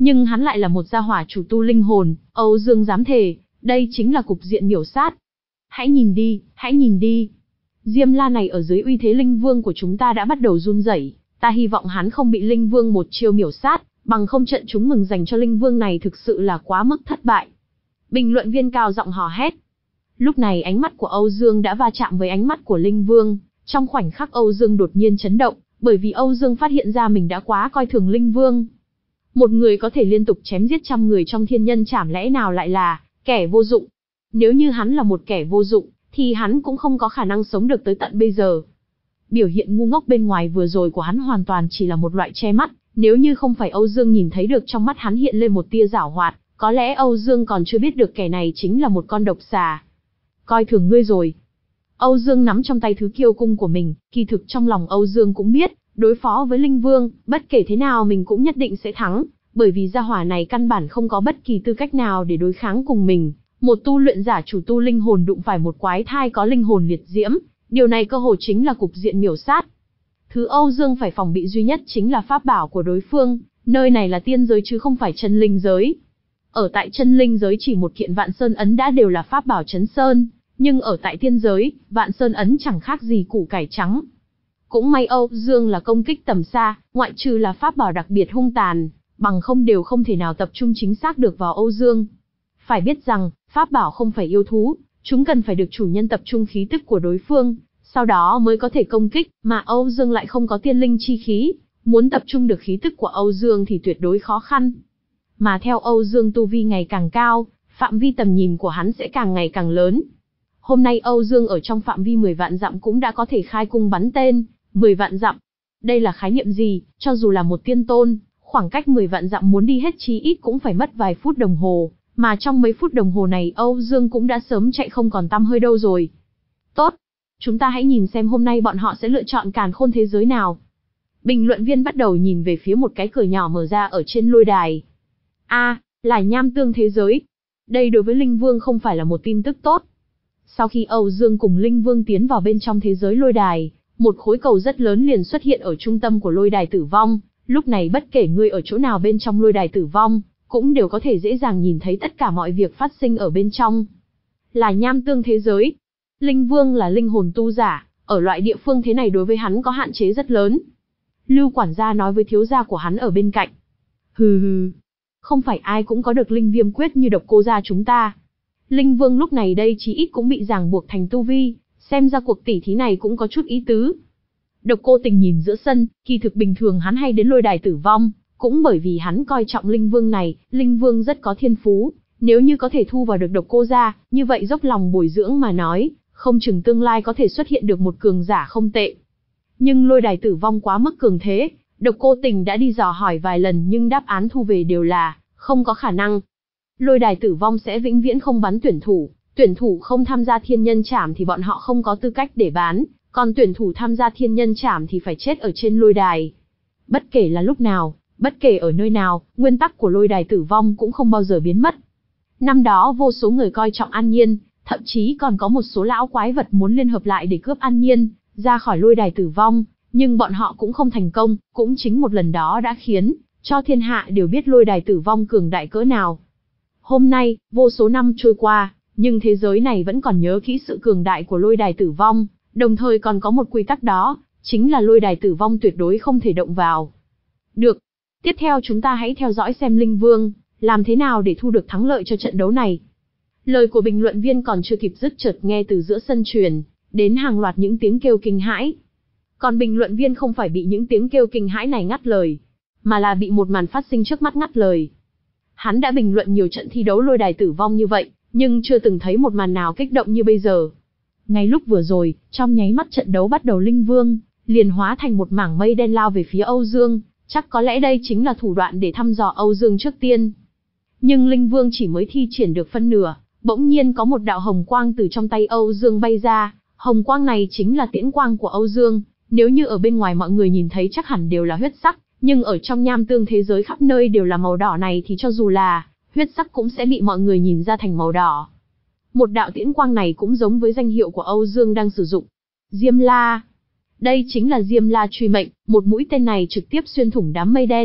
Nhưng hắn lại là một gia hỏa chủ tu linh hồn, Âu Dương dám thề, đây chính là cục diện miểu sát. Hãy nhìn đi, hãy nhìn đi. Diêm La này ở dưới uy thế linh vương của chúng ta đã bắt đầu run rẩy, ta hy vọng hắn không bị linh vương một chiêu miểu sát, bằng không trận chúng mừng dành cho linh vương này thực sự là quá mức thất bại. Bình luận viên cao giọng hò hét. Lúc này ánh mắt của Âu Dương đã va chạm với ánh mắt của linh vương, trong khoảnh khắc Âu Dương đột nhiên chấn động, bởi vì Âu Dương phát hiện ra mình đã quá coi thường linh vương. Một người có thể liên tục chém giết trăm người trong thiên nhân chảm lẽ nào lại là kẻ vô dụng. Nếu như hắn là một kẻ vô dụng, thì hắn cũng không có khả năng sống được tới tận bây giờ. Biểu hiện ngu ngốc bên ngoài vừa rồi của hắn hoàn toàn chỉ là một loại che mắt, nếu như không phải Âu Dương nhìn thấy được trong mắt hắn hiện lên một tia giảo hoạt, có lẽ Âu Dương còn chưa biết được kẻ này chính là một con độc xà. Coi thường ngươi rồi. Âu Dương nắm trong tay thứ kiêu cung của mình, kỳ thực trong lòng Âu Dương cũng biết, đối phó với linh vương, bất kể thế nào mình cũng nhất định sẽ thắng, bởi vì gia hỏa này căn bản không có bất kỳ tư cách nào để đối kháng cùng mình. Một tu luyện giả chủ tu linh hồn đụng phải một quái thai có linh hồn liệt diễm, điều này cơ hồ chính là cục diện miểu sát. Thứ Âu Dương phải phòng bị duy nhất chính là pháp bảo của đối phương, nơi này là tiên giới chứ không phải chân linh giới. Ở tại chân linh giới chỉ một kiện Vạn Sơn ấn đã đều là pháp bảo chấn sơn, nhưng ở tại tiên giới, Vạn Sơn ấn chẳng khác gì củ cải trắng. Cũng may Âu Dương là công kích tầm xa, ngoại trừ là pháp bảo đặc biệt hung tàn, bằng không đều không thể nào tập trung chính xác được vào Âu Dương. Phải biết rằng, pháp bảo không phải yêu thú, chúng cần phải được chủ nhân tập trung khí tức của đối phương, sau đó mới có thể công kích, mà Âu Dương lại không có tiên linh chi khí, muốn tập trung được khí tức của Âu Dương thì tuyệt đối khó khăn. Mà theo Âu Dương tu vi ngày càng cao, phạm vi tầm nhìn của hắn sẽ càng ngày càng lớn. Hôm nay Âu Dương ở trong phạm vi mười vạn dặm cũng đã có thể khai cung bắn tên, mười vạn dặm. Đây là khái niệm gì, cho dù là một tiên tôn, khoảng cách mười vạn dặm muốn đi hết chí ít cũng phải mất vài phút đồng hồ, mà trong mấy phút đồng hồ này Âu Dương cũng đã sớm chạy không còn tăm hơi đâu rồi. Tốt, chúng ta hãy nhìn xem hôm nay bọn họ sẽ lựa chọn càn khôn thế giới nào. Bình luận viên bắt đầu nhìn về phía một cái cửa nhỏ mở ra ở trên lôi đài. A, à, là nham tương thế giới. Đây đối với Linh Vương không phải là một tin tức tốt. Sau khi Âu Dương cùng Linh Vương tiến vào bên trong thế giới lôi đài, một khối cầu rất lớn liền xuất hiện ở trung tâm của lôi đài tử vong. Lúc này bất kể ngươi ở chỗ nào bên trong lôi đài tử vong, cũng đều có thể dễ dàng nhìn thấy tất cả mọi việc phát sinh ở bên trong. Là nham tương thế giới. Linh Vương là linh hồn tu giả, ở loại địa phương thế này đối với hắn có hạn chế rất lớn. Lưu quản gia nói với thiếu gia của hắn ở bên cạnh. Hừ hừ, không phải ai cũng có được linh viêm quyết như Độc Cô gia chúng ta. Linh Vương lúc này đây chí ít cũng bị ràng buộc thành tu vi, xem ra cuộc tỉ thí này cũng có chút ý tứ. Độc Cô Tình nhìn giữa sân, kỳ thực bình thường hắn hay đến lôi đài tử vong, cũng bởi vì hắn coi trọng Linh Vương này, Linh Vương rất có thiên phú, nếu như có thể thu vào được Độc Cô gia, như vậy dốc lòng bồi dưỡng mà nói, không chừng tương lai có thể xuất hiện được một cường giả không tệ. Nhưng lôi đài tử vong quá mức cường thế, Độc Cô Tình đã đi dò hỏi vài lần nhưng đáp án thu về đều là không có khả năng. Lôi đài tử vong sẽ vĩnh viễn không bắn tuyển thủ, tuyển thủ không tham gia thiên nhân trảm thì bọn họ không có tư cách để bán, còn tuyển thủ tham gia thiên nhân trảm thì phải chết ở trên lôi đài. Bất kể là lúc nào, bất kể ở nơi nào, nguyên tắc của lôi đài tử vong cũng không bao giờ biến mất. Năm đó vô số người coi trọng An Nhiên, thậm chí còn có một số lão quái vật muốn liên hợp lại để cướp An Nhiên ra khỏi lôi đài tử vong, nhưng bọn họ cũng không thành công, cũng chính một lần đó đã khiến cho thiên hạ đều biết lôi đài tử vong cường đại cỡ nào. Hôm nay, vô số năm trôi qua, nhưng thế giới này vẫn còn nhớ kỹ sự cường đại của lôi đài tử vong, đồng thời còn có một quy tắc đó, chính là lôi đài tử vong tuyệt đối không thể động vào. Được, tiếp theo chúng ta hãy theo dõi xem Linh Vương làm thế nào để thu được thắng lợi cho trận đấu này. Lời của bình luận viên còn chưa kịp dứt chợt nghe từ giữa sân truyền đến hàng loạt những tiếng kêu kinh hãi. Còn bình luận viên không phải bị những tiếng kêu kinh hãi này ngắt lời, mà là bị một màn phát sinh trước mắt ngắt lời. Hắn đã bình luận nhiều trận thi đấu lôi đài tử vong như vậy, nhưng chưa từng thấy một màn nào kích động như bây giờ. Ngay lúc vừa rồi, trong nháy mắt trận đấu bắt đầu Linh Vương liền hóa thành một mảng mây đen lao về phía Âu Dương, chắc có lẽ đây chính là thủ đoạn để thăm dò Âu Dương trước tiên. Nhưng Linh Vương chỉ mới thi triển được phân nửa, bỗng nhiên có một đạo hồng quang từ trong tay Âu Dương bay ra, hồng quang này chính là tiễn quang của Âu Dương, nếu như ở bên ngoài mọi người nhìn thấy chắc hẳn đều là huyết sắc, nhưng ở trong nham tương thế giới khắp nơi đều là màu đỏ này thì cho dù là huyết sắc cũng sẽ bị mọi người nhìn ra thành màu đỏ. Một đạo tiễn quang này cũng giống với danh hiệu của Âu Dương đang sử dụng. Diêm La. Đây chính là Diêm La truy mệnh, một mũi tên này trực tiếp xuyên thủng đám mây đen,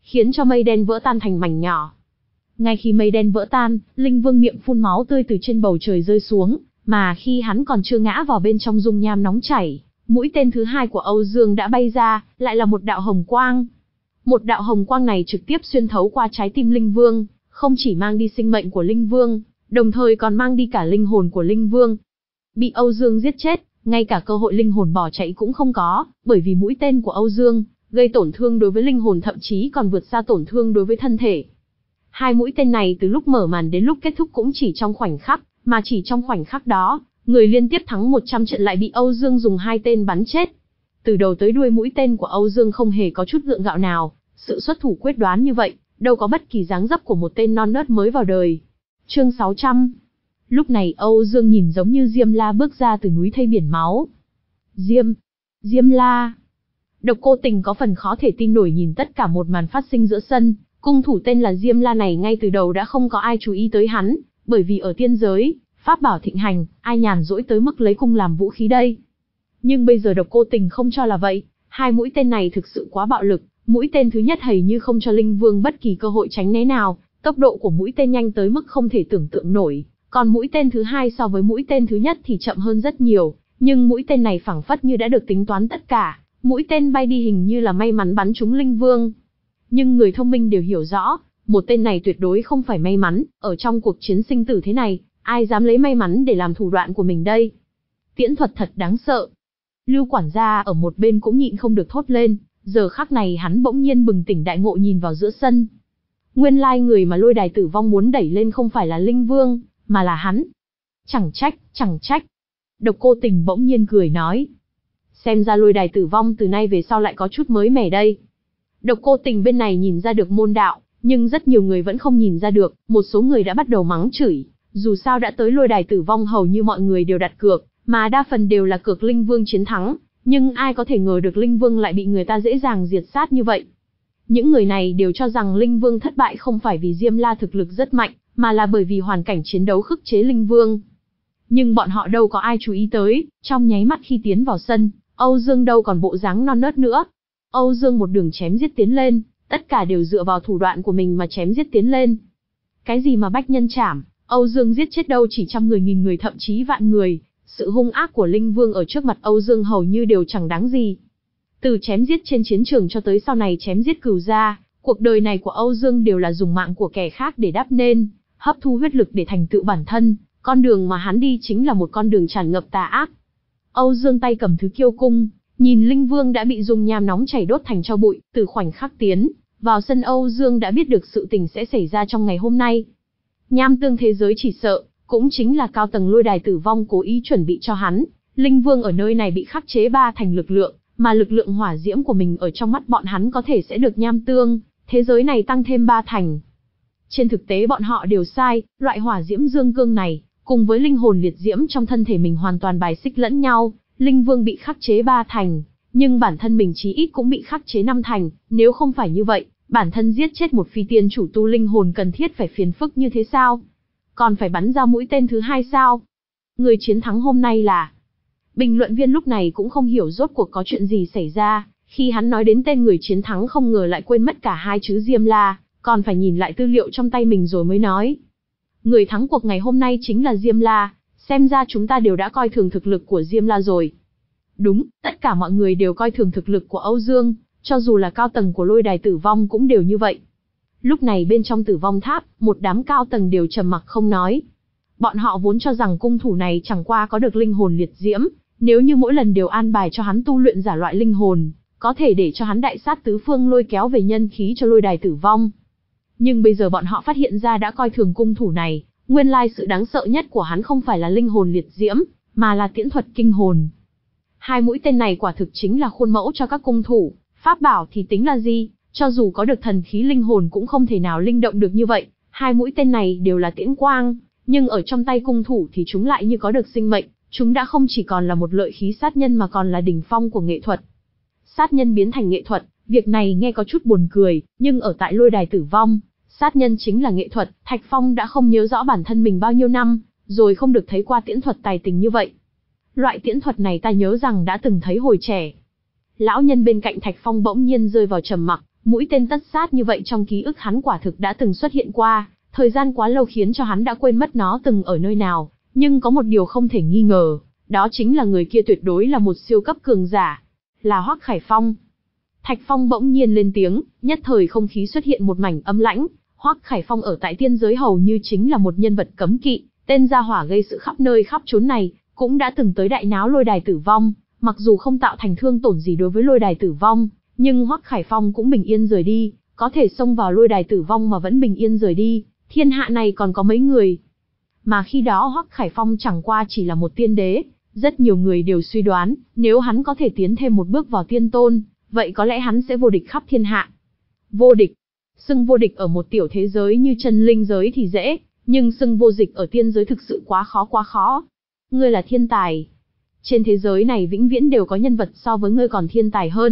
khiến cho mây đen vỡ tan thành mảnh nhỏ. Ngay khi mây đen vỡ tan, Linh Vương miệng phun máu tươi từ trên bầu trời rơi xuống, mà khi hắn còn chưa ngã vào bên trong dung nham nóng chảy, mũi tên thứ hai của Âu Dương đã bay ra, lại là một đạo hồng quang. Một đạo hồng quang này trực tiếp xuyên thấu qua trái tim Linh Vương, không chỉ mang đi sinh mệnh của Linh Vương, đồng thời còn mang đi cả linh hồn của Linh Vương. Bị Âu Dương giết chết, ngay cả cơ hội linh hồn bỏ chạy cũng không có, bởi vì mũi tên của Âu Dương gây tổn thương đối với linh hồn thậm chí còn vượt xa tổn thương đối với thân thể. Hai mũi tên này từ lúc mở màn đến lúc kết thúc cũng chỉ trong khoảnh khắc, mà chỉ trong khoảnh khắc đó, người liên tiếp thắng một trăm trận lại bị Âu Dương dùng hai tên bắn chết. Từ đầu tới đuôi mũi tên của Âu Dương không hề có chút gượng gạo nào, sự xuất thủ quyết đoán như vậy, đâu có bất kỳ dáng dấp của một tên non nớt mới vào đời. Chương sáu trăm. Lúc này Âu Dương nhìn giống như Diêm La bước ra từ núi thây biển máu. Diêm, Diêm La. Độc Cô Tình có phần khó thể tin nổi nhìn tất cả một màn phát sinh giữa sân, cung thủ tên là Diêm La này ngay từ đầu đã không có ai chú ý tới hắn, bởi vì ở tiên giới, pháp bảo thịnh hành, ai nhàn rỗi tới mức lấy cung làm vũ khí đây. Nhưng bây giờ Độc Cô Tình không cho là vậy, hai mũi tên này thực sự quá bạo lực, mũi tên thứ nhất hầu như không cho Linh Vương bất kỳ cơ hội tránh né nào, tốc độ của mũi tên nhanh tới mức không thể tưởng tượng nổi, còn mũi tên thứ hai so với mũi tên thứ nhất thì chậm hơn rất nhiều, nhưng mũi tên này phảng phất như đã được tính toán tất cả, mũi tên bay đi hình như là may mắn bắn trúng Linh Vương. Nhưng người thông minh đều hiểu rõ, một tên này tuyệt đối không phải may mắn, ở trong cuộc chiến sinh tử thế này, ai dám lấy may mắn để làm thủ đoạn của mình đây? Tiễn thuật thật đáng sợ. Lưu quản gia ở một bên cũng nhịn không được thốt lên, giờ khắc này hắn bỗng nhiên bừng tỉnh đại ngộ nhìn vào giữa sân. Nguyên lai người mà Lôi Đài Tử Vong muốn đẩy lên không phải là Linh Vương, mà là hắn. Chẳng trách, chẳng trách. Độc Cô Tình bỗng nhiên cười nói. Xem ra Lôi Đài Tử Vong từ nay về sau lại có chút mới mẻ đây. Độc Cô Tình bên này nhìn ra được môn đạo, nhưng rất nhiều người vẫn không nhìn ra được, một số người đã bắt đầu mắng chửi. Dù sao đã tới Lôi Đài Tử Vong hầu như mọi người đều đặt cược, mà đa phần đều là cược Linh Vương chiến thắng, nhưng ai có thể ngờ được Linh Vương lại bị người ta dễ dàng diệt sát như vậy. Những người này đều cho rằng Linh Vương thất bại không phải vì Diêm La thực lực rất mạnh, mà là bởi vì hoàn cảnh chiến đấu khức chế Linh Vương. Nhưng bọn họ đâu có ai chú ý tới, trong nháy mắt khi tiến vào sân, Âu Dương đâu còn bộ dáng non nớt nữa. Âu Dương một đường chém giết tiến lên, tất cả đều dựa vào thủ đoạn của mình mà chém giết tiến lên. Cái gì mà bách nhân chảm, Âu Dương giết chết đâu chỉ trăm người nghìn người thậm chí vạn người, sự hung ác của Linh Vương ở trước mặt Âu Dương hầu như đều chẳng đáng gì. Từ chém giết trên chiến trường cho tới sau này chém giết cừu gia, cuộc đời này của Âu Dương đều là dùng mạng của kẻ khác để đắp nên, hấp thu huyết lực để thành tựu bản thân, con đường mà hắn đi chính là một con đường tràn ngập tà ác. Âu Dương tay cầm thứ kiêu cung, nhìn Linh Vương đã bị dung nham nóng chảy đốt thành tro bụi, từ khoảnh khắc tiến vào sân Âu Dương đã biết được sự tình sẽ xảy ra trong ngày hôm nay. Nham tương thế giới chỉ sợ, cũng chính là cao tầng Lôi Đài Tử Vong cố ý chuẩn bị cho hắn, Linh Vương ở nơi này bị khắc chế ba thành lực lượng, mà lực lượng hỏa diễm của mình ở trong mắt bọn hắn có thể sẽ được nham tương thế giới này tăng thêm ba thành. Trên thực tế bọn họ đều sai, loại hỏa diễm dương cương này, cùng với linh hồn liệt diễm trong thân thể mình hoàn toàn bài xích lẫn nhau, Linh Vương bị khắc chế ba thành, nhưng bản thân mình chí ít cũng bị khắc chế năm thành, nếu không phải như vậy, bản thân giết chết một phi tiên chủ tu linh hồn cần thiết phải phiền phức như thế sao? Còn phải bắn ra mũi tên thứ hai sao? Người chiến thắng hôm nay là... Bình luận viên lúc này cũng không hiểu rốt cuộc có chuyện gì xảy ra, khi hắn nói đến tên người chiến thắng không ngờ lại quên mất cả hai chữ Diêm La, còn phải nhìn lại tư liệu trong tay mình rồi mới nói. Người thắng cuộc ngày hôm nay chính là Diêm La, xem ra chúng ta đều đã coi thường thực lực của Diêm La rồi. Đúng, tất cả mọi người đều coi thường thực lực của Âu Dương, cho dù là cao tầng của Lôi Đài Tử Vong cũng đều như vậy. Lúc này bên trong Tử Vong Tháp, một đám cao tầng đều trầm mặc không nói. Bọn họ vốn cho rằng cung thủ này chẳng qua có được linh hồn liệt diễm, nếu như mỗi lần đều an bài cho hắn tu luyện giả loại linh hồn, có thể để cho hắn đại sát tứ phương lôi kéo về nhân khí cho Lôi Đài Tử Vong. Nhưng bây giờ bọn họ phát hiện ra đã coi thường cung thủ này, nguyên lai sự đáng sợ nhất của hắn không phải là linh hồn liệt diễm, mà là tiễn thuật kinh hồn. Hai mũi tên này quả thực chính là khuôn mẫu cho các cung thủ, pháp bảo thì tính là gì, cho dù có được thần khí linh hồn cũng không thể nào linh động được như vậy, hai mũi tên này đều là tiễn quang, nhưng ở trong tay cung thủ thì chúng lại như có được sinh mệnh, chúng đã không chỉ còn là một lợi khí sát nhân mà còn là đỉnh phong của nghệ thuật. Sát nhân biến thành nghệ thuật, việc này nghe có chút buồn cười, nhưng ở tại Lôi Đài Tử Vong, sát nhân chính là nghệ thuật, Thạch Phong đã không nhớ rõ bản thân mình bao nhiêu năm, rồi không được thấy qua tiễn thuật tài tình như vậy. Loại tiễn thuật này ta nhớ rằng đã từng thấy hồi trẻ. Lão nhân bên cạnh Thạch Phong bỗng nhiên rơi vào trầm mặc, Mũi tên tất sát như vậy trong ký ức hắn quả thực đã từng xuất hiện qua, thời gian quá lâu khiến cho hắn đã quên mất nó từng ở nơi nào, nhưng có một điều không thể nghi ngờ, đó chính là người kia tuyệt đối là một siêu cấp cường giả, là Hoắc Khải Phong. Thạch Phong bỗng nhiên lên tiếng, nhất thời không khí xuất hiện một mảnh âm lãnh, Hoắc Khải Phong ở tại tiên giới hầu như chính là một nhân vật cấm kỵ, tên gia hỏa gây sự khắp nơi khắp chốn này, cũng đã từng tới đại náo lôi đài tử vong, mặc dù không tạo thành thương tổn gì đối với lôi đài tử vong, nhưng Hoắc Khải Phong cũng bình yên rời đi, có thể xông vào lôi đài tử vong mà vẫn bình yên rời đi, thiên hạ này còn có mấy người. Mà khi đó Hoắc Khải Phong chẳng qua chỉ là một tiên đế, rất nhiều người đều suy đoán, nếu hắn có thể tiến thêm một bước vào tiên tôn, vậy có lẽ hắn sẽ vô địch khắp thiên hạ. Vô địch, xưng vô địch ở một tiểu thế giới như chân linh giới thì dễ, nhưng xưng vô địch ở tiên giới thực sự quá khó quá khó. Ngươi là thiên tài. Trên thế giới này vĩnh viễn đều có nhân vật so với ngươi còn thiên tài hơn.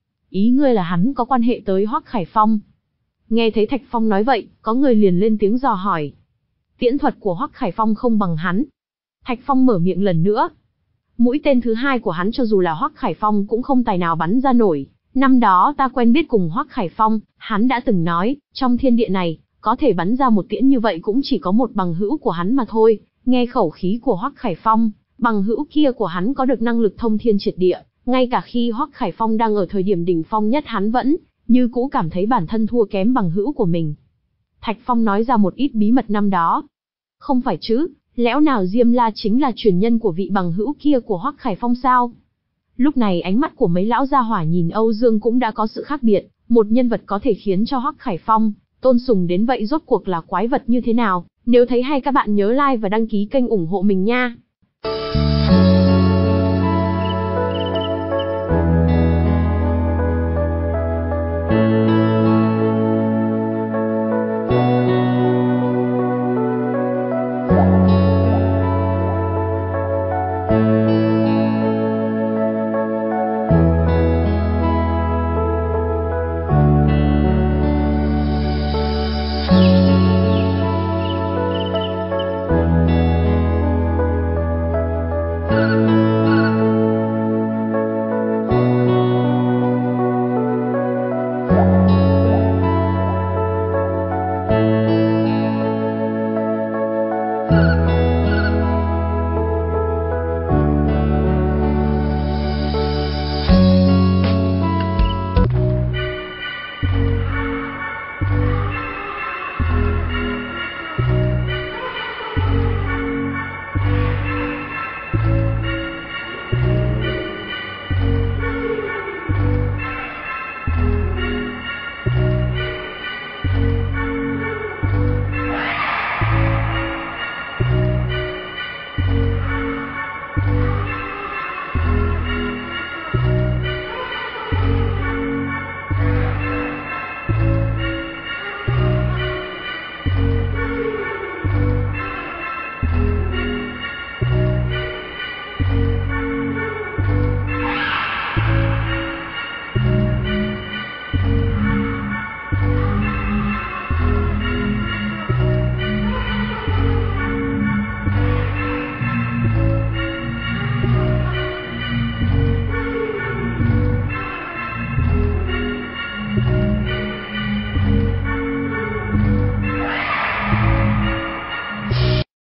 Ý ngươi là hắn có quan hệ tới Hoắc Khải Phong. Nghe thấy Thạch Phong nói vậy, có người liền lên tiếng dò hỏi. Tiễn thuật của Hoắc Khải Phong không bằng hắn. Thạch Phong mở miệng lần nữa. Mũi tên thứ hai của hắn cho dù là Hoắc Khải Phong cũng không tài nào bắn ra nổi. Năm đó ta quen biết cùng Hoắc Khải Phong, hắn đã từng nói, trong thiên địa này, có thể bắn ra một tiễn như vậy cũng chỉ có một bằng hữu của hắn mà thôi. Nghe khẩu khí của Hoắc Khải Phong, bằng hữu kia của hắn có được năng lực thông thiên triệt địa, ngay cả khi Hoắc Khải Phong đang ở thời điểm đỉnh phong nhất hắn vẫn như cũ cảm thấy bản thân thua kém bằng hữu của mình. Thạch Phong nói ra một ít bí mật năm đó. Không phải chứ, lẽ nào Diêm La chính là truyền nhân của vị bằng hữu kia của Hoắc Khải Phong sao? Lúc này ánh mắt của mấy lão gia hỏa nhìn Âu Dương cũng đã có sự khác biệt, một nhân vật có thể khiến cho Hoắc Khải Phong tôn sùng đến vậy rốt cuộc là quái vật như thế nào? Nếu thấy hay các bạn nhớ like và đăng ký kênh ủng hộ mình nha. Thank you.